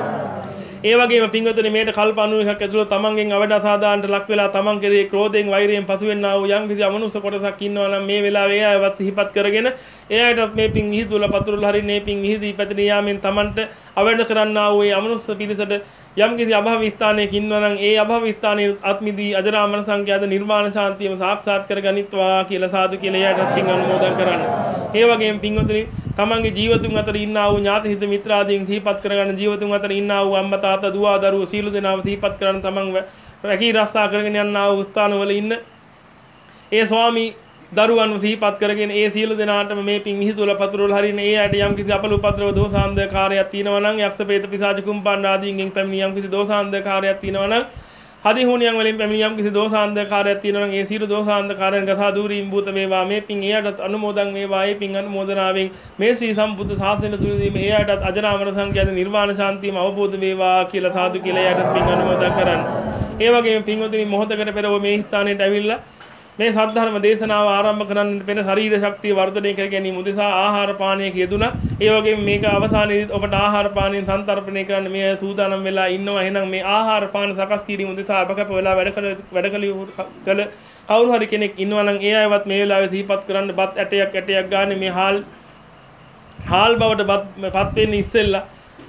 [SPEAKER 1] ඒ වගේම පින්වතුනි මේට කල්ප අනූවකක් ඇතුළත තමන්ගෙන් අවඩ අසාදානට ලක් වෙලා තමන් කෙරේ ක්‍රෝධයෙන් වෛරයෙන් පසු වෙන්නා වූ යම් කිසි අමනුෂ්‍ය කොටසක් ඉන්නවා නම් මේ වෙලාවේ ඒ අයවත් සිහිපත් කරගෙන ඒ අයටත් මේ පින් විහිදුවලා පතුරවලා හරින මේ පින් විහිදී පැතිරී යාමෙන් තමන්ට අවඩ කරන්නා වූ ඒ අමනුෂ්‍ය පිරිසට යම් කිසි අභව ස්ථානයක ඉන්නවා නම් ඒ අභව ස්ථානයේ අත්මිදී අජරාමර සංඛ්‍යාත නිර්වාණ ශාන්තියම සාක්ෂාත් කරගනිත්වා කියලා සාදු කියලා එයාටත් පින් අනුමෝදන් කරන්න. ඒ වගේම පින්වතුනි තමන්ගේ ජීවතුන් අතර ඉන්නා වූ ඥාති හිත මිත්‍ර ආදීන් සිහිපත් කරගන්න ජීවතුන් අතර ඉන්නා වූ අම්මා තාත්තා දුව දරුවෝ සීල දෙනාම සිහිපත් කරගන්න තමන් රැකී රක්ෂා කරගෙන යනා වූ ස්ථානවල ඉන්න ඒ ස්වාමී දරුවන් සිහිපත් කරගෙන ඒ සීල දෙනාටම මේ පින් විහිදුවලා පතුරවලා හරින ඒ අයට යම් කිසි අපල උපද්‍රව දෝසාන්දකාරයක් තියෙනවා නම් යක්ෂ ප්‍රේත පිසාච කුම්පණ්ඩ ආදීන්ගෙන් පැමිණි යම් කිසි දෝසාන්දකාරයක් තියෙනවා නම් හදි හුණියන් වලින් පැමිණියම් කිසි දෝෂාන්ධකාරයක් තියෙනවා නම් ඒ සියලු දෝෂාන්ධකාරයන් ගසා දුරීම් භූත වේවා මේ පින් එයටත් අනුමෝදන් වේවා ඒ පින් අනුමෝදනාවෙන් මේ ශ්‍රී සම්බුද්ධ ශාසනය තුලදී මේ එයටත් අජරාමර සංඛ්‍යාත නිර්වාණ ශාන්තියම අවබෝධ වේවා කියලා සාදු කියලා එයටත් පින් අනුමෝදන් කරන්න. ඒ වගේම පින්වතුනි මොහොතකට පෙරව මේ ස්ථානයට ඇවිල්ලා මේ සද්ධර්ම දේශනාව ආරම්භ කරන්න පෙර ශරීර ශක්තිය වර්ධනය කර ගැනීම උදෙසා ආහාර පානයක යෙදුණා. ඒ වගේම මේක අවසානයේදී ඔබට ආහාර පානයෙන් සන්තරපණය කරන්න මේ සූදානම් වෙලා ඉන්නවා. එහෙනම් මේ ආහාර පාන සකස් කිරීම උදෙසා අපකප වෙලා වැඩ කළ වැඩ කළ කවුරු හරි කෙනෙක් ඉන්නවා නම් ඒ අයවත් මේ වෙලාවේ සිහිපත් කරන්න බත් ඇටයක් ඇටයක් ගන්න මේ හාල් හාල් බවට පත් වෙන්න ඉස්සෙල්ලා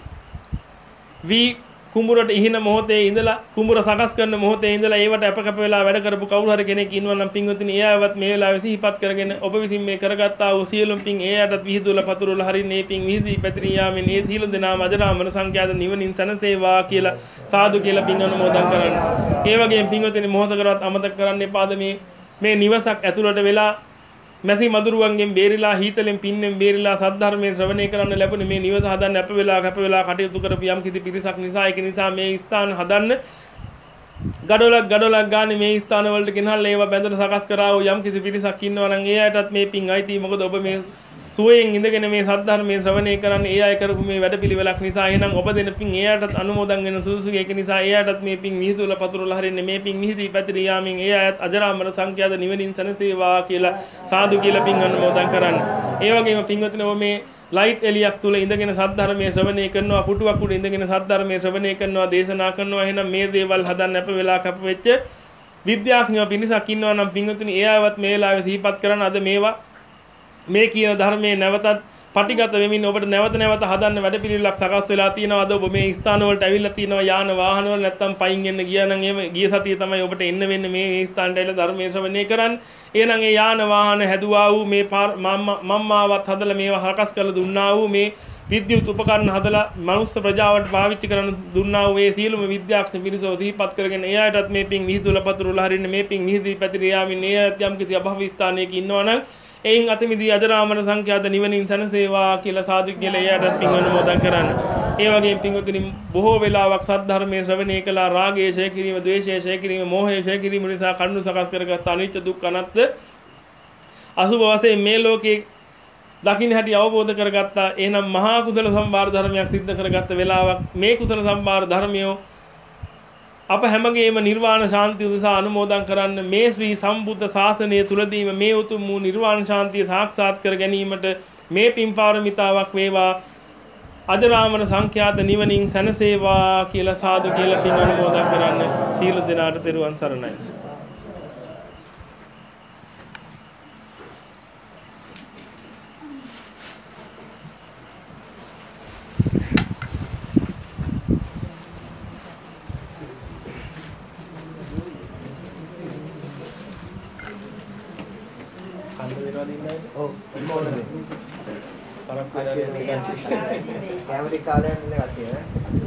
[SPEAKER 1] වී කුඹුරට ඉහින මොහොතේ ඉඳලා කුඹුර සකස් කරන මොහොතේ ඉඳලා ඒවට අපකප වෙලා වැඩ කරපු කවුරු හරි කෙනෙක් ඉන්නවා නම් පින්වතුනි ඒ අයවත් මේ වෙලාවේ සිහිපත් කරගෙන ඔබ විසින් මේ කරගත්තා වූ සියලුම පින් ඒ අයටත් විහිදුවලා පතුරවලා හරින් මේ පින් විහිදී පැතිරී යාමෙන් ඒ සියලු දෙනාම අජරාමර සංඛ්‍යාත නිවනින් සැනසේවා කියලා සාදු කියලා පින් අනුමෝදන් කරන්න. ඒ වගේම පින්වතුනි මොහොතකවත් අමතක කරන්න එපාද මේ මේ නිවසක් ඇතුළට වෙලා මැසි මදුරුවන්ගෙන් බේරිලා හීතලෙන් පින්නෙන් බේරිලා සද්ධර්මයේ ශ්‍රවණය කරන්න ලැබුණේ මේ නිවස හදන්න අප වෙලා කැප වෙලා කටයුතු කරපු යම් කිසි පිරිසක් නිසා ඒක නිසා මේ ස්ථාන හදන්න ගඩොලක් ගඩොලක් ගානේ මේ ස්ථාන වලට ගෙනහල්ලා ඒවා බැඳලා සකස් කරා වූ යම් කිසි පිරිසක් ඉන්නවා නම් ඒ අයටත් මේ පින් අයිති. මොකද ඔබ මේ සුවයෙන් ඉඳගෙන මේ සද්ධර්මයේ ශ්‍රවණය කරන්නේ ඒ අය කරපු මේ වැඩපිළිවෙලක් නිසා. එහෙනම් ඔබ දෙන පින් ඒ අයටත් අනුමෝදන් වෙන සුදුසුයි. ඒක නිසා ඒ අයටත් මේ පින් මිහිදුවලා පතුරවලා හරින්නේ මේ පින් මිහිදී පැතිරී යාමින් ඒ අයත් අජරාමර සංඛ්‍යාත නිවනින් සැනසේවා කියලා සාදු කියලා පින් අනුමෝදන් කරන්න. ඒ වගේම පින්වතුනි ඔබ මේ ලයිට් එලියක් තුල ඉඳගෙන සද්ධර්මයේ ශ්‍රවණය කරනවා, පුටුවක් උඩ ඉඳගෙන සද්ධර්මයේ ශ්‍රවණය කරනවා, දේශනා කරනවා. එහෙනම් මේ දේවල් හදන්න අප වෙලා කැප වෙච්ච විද්‍යාඥයෝ පිරිසක් ඉන්නවා නම් පින්වතුනි ඒ අයවත් මේ වෙලාවේ සිහිපත් කරන අද මේවා මේ කියන ධර්මයේ නැවතත් පටිගත වෙමින් ඔබට නැවත නැවත හදන්න වැඩපිළිවෙලක් සකස් වෙලා තියෙනවා. අද ඔබ මේ ස්ථාන වලට ඇවිල්ලා තියෙනවා යාන වාහන වල නැත්තම් පයින් එන්න ගියා නම් එහෙම ගිය සතියේ තමයි ඔබට එන්න වෙන්නේ මේ ස්ථානට ඇවිල්ලා ධර්මයේ ශ්‍රවණය කරන්න. එහෙනම් ඒ යාන වාහන හැදුවා වූ මේ මම්මාවත් හදලා මේවා හරකස් කරලා දුන්නා වූ මේ විද්‍යුත් උපකරණ හදලා මනුස්ස ප්‍රජාවට පාවිච්චි කරන දුන්නා වූ ඒ සියලුම විද්‍යාඥ පිරිසෝ සිහිපත් කරගෙන ඒ අයටත් මේ පින් විහිදුවලා පතුරවලා හරින්න මේ පින් විහිදී පැතිර යාමින් ඒ යම් කිසි අභව ස්ථානයක ඉන්නවනම් එයින් අතමිදී අජරාමර සංඛ්‍යාත නිවනින් සැනසේවා කියලා සාදු කියලා එයාටත් පින් අනුමෝදන් කරන්න. ඒ වගේම පින්වතුනි බොහෝ වෙලාවක් සද්ධර්මයේ ශ්‍රවණය කළා රාගය ඡය කිරීම, ද්වේෂය ඡය කිරීම, මෝහය ඡය කිරීම නිසා කරුණු සකස් කරගත් අනිත්‍ය දුක්ඛ අනාත්ම අසුභ වශයෙන් මේ ලෝකේ දකින්න හැටි අවබෝධ කරගත්තා. එහෙනම් මහා කුසල සම්භාර ධර්මයක් සිද්ධ කරගත්ත වෙලාවක් මේ කුසල සම්භාර ධර්මියෝ අප හැමගේම නිර්වාණ ශාන්තිය උදෙසා අනුමෝදන් කරන්න මේ ශ්‍රී සම්බුද්ධ ශාසනය තුලදීම මේ උතුම් වූ නිර්වාණ ශාන්තිය සාක්ෂාත් කර ගැනීමට මේ පින් පාරමිතාවක් වේවා. අජරාමර සංඛ්‍යාත නිවනින් සැනසේවා කියලා සාදු කියලා පින් අනුමෝදන් කරන්න. සීල දෙනාට තෙරුවන් සරණයි.
[SPEAKER 3] කැමරි කාලයක් ඉන්න කට්ටිය නේ.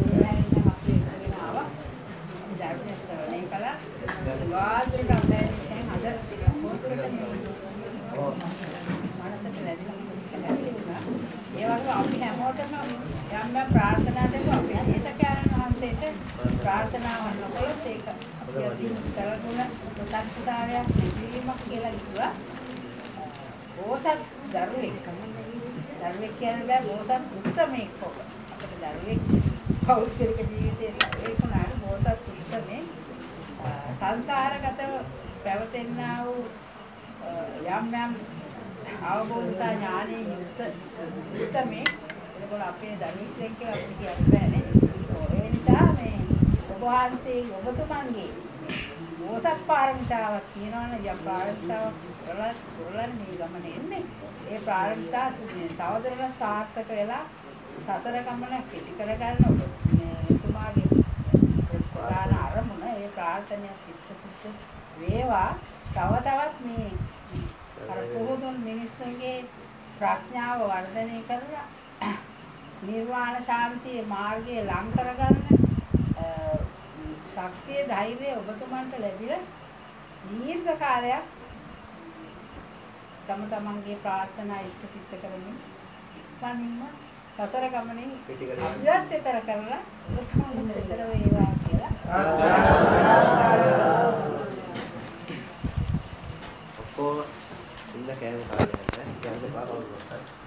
[SPEAKER 5] ඒ වගේ අපි හැමෝටම යම් යම් ප්‍රාර්ථනා දෙනවා. අපි හිතකයන් වහන්සේට ප්‍රාර්ථනාවක් නොකළොත් ඒක අපේ කරගුණ ප්‍රත්‍යක්ෂතාවයක් නැතිවීමක් කියලා කිව්වා. බෝසත් දරුවෙක් දරුවෙක් කියන්නේ බෑ බෝසත් උත්තමෙක් කොක. අපිට දරුවෙක් පෞද්ගලික ජීවිතේ ඒක නාර බෝසත් උත්තමේ සංසාරගතව පැවතෙනා වූ යම් යම් අවබෝධතා ඥානෙ යුක්ත උත්තමේ ඒකෝල අපේ දරුවෙක් කියලා අපිට කියන්න බෑනේ. ඒ නිසා මේ ඔබ වහන්සේ ඔබතුමන්ගේ බෝසත් පාරමිතාවක් තියෙනවනේ යම් පාරමිතාවක් කරලා කරලා මේ ගමන එන්නේ. ඒ පාරමිතා තවදුරටත් සාර්ථක වෙලා සසර ගමන කෙටි කරගන්න ඔබ මේ තුමාගේ ප්‍රධාන අරමුණ ඒ ප්‍රාර්ථනය සිත් වේවා. තව තවත් මේ අර පුහුදුන් මිනිස්සුන්ගේ ප්‍රඥාව වර්ධනය කරලා නිර්වාණ ශාන්තියේ මාර්ගය ලං කරගන්න ශක්තිය ධෛර්යය ඔබතුමන්ට ලැබිලා දීර්ඝ කාලයක් තම තමන්ගේ ප්‍රාර්ථනා ඉෂ්ට සිද්ධ කරමින් ඉක්මනින්ම සසර ගමනේ අභියත් ඊතර කරලා ඔබතුමන්ට ඊතර වේවා කියලා
[SPEAKER 3] ඔක්කොම ඉන්න කෑම කාලේ නැහැ. කෑම පාරවල්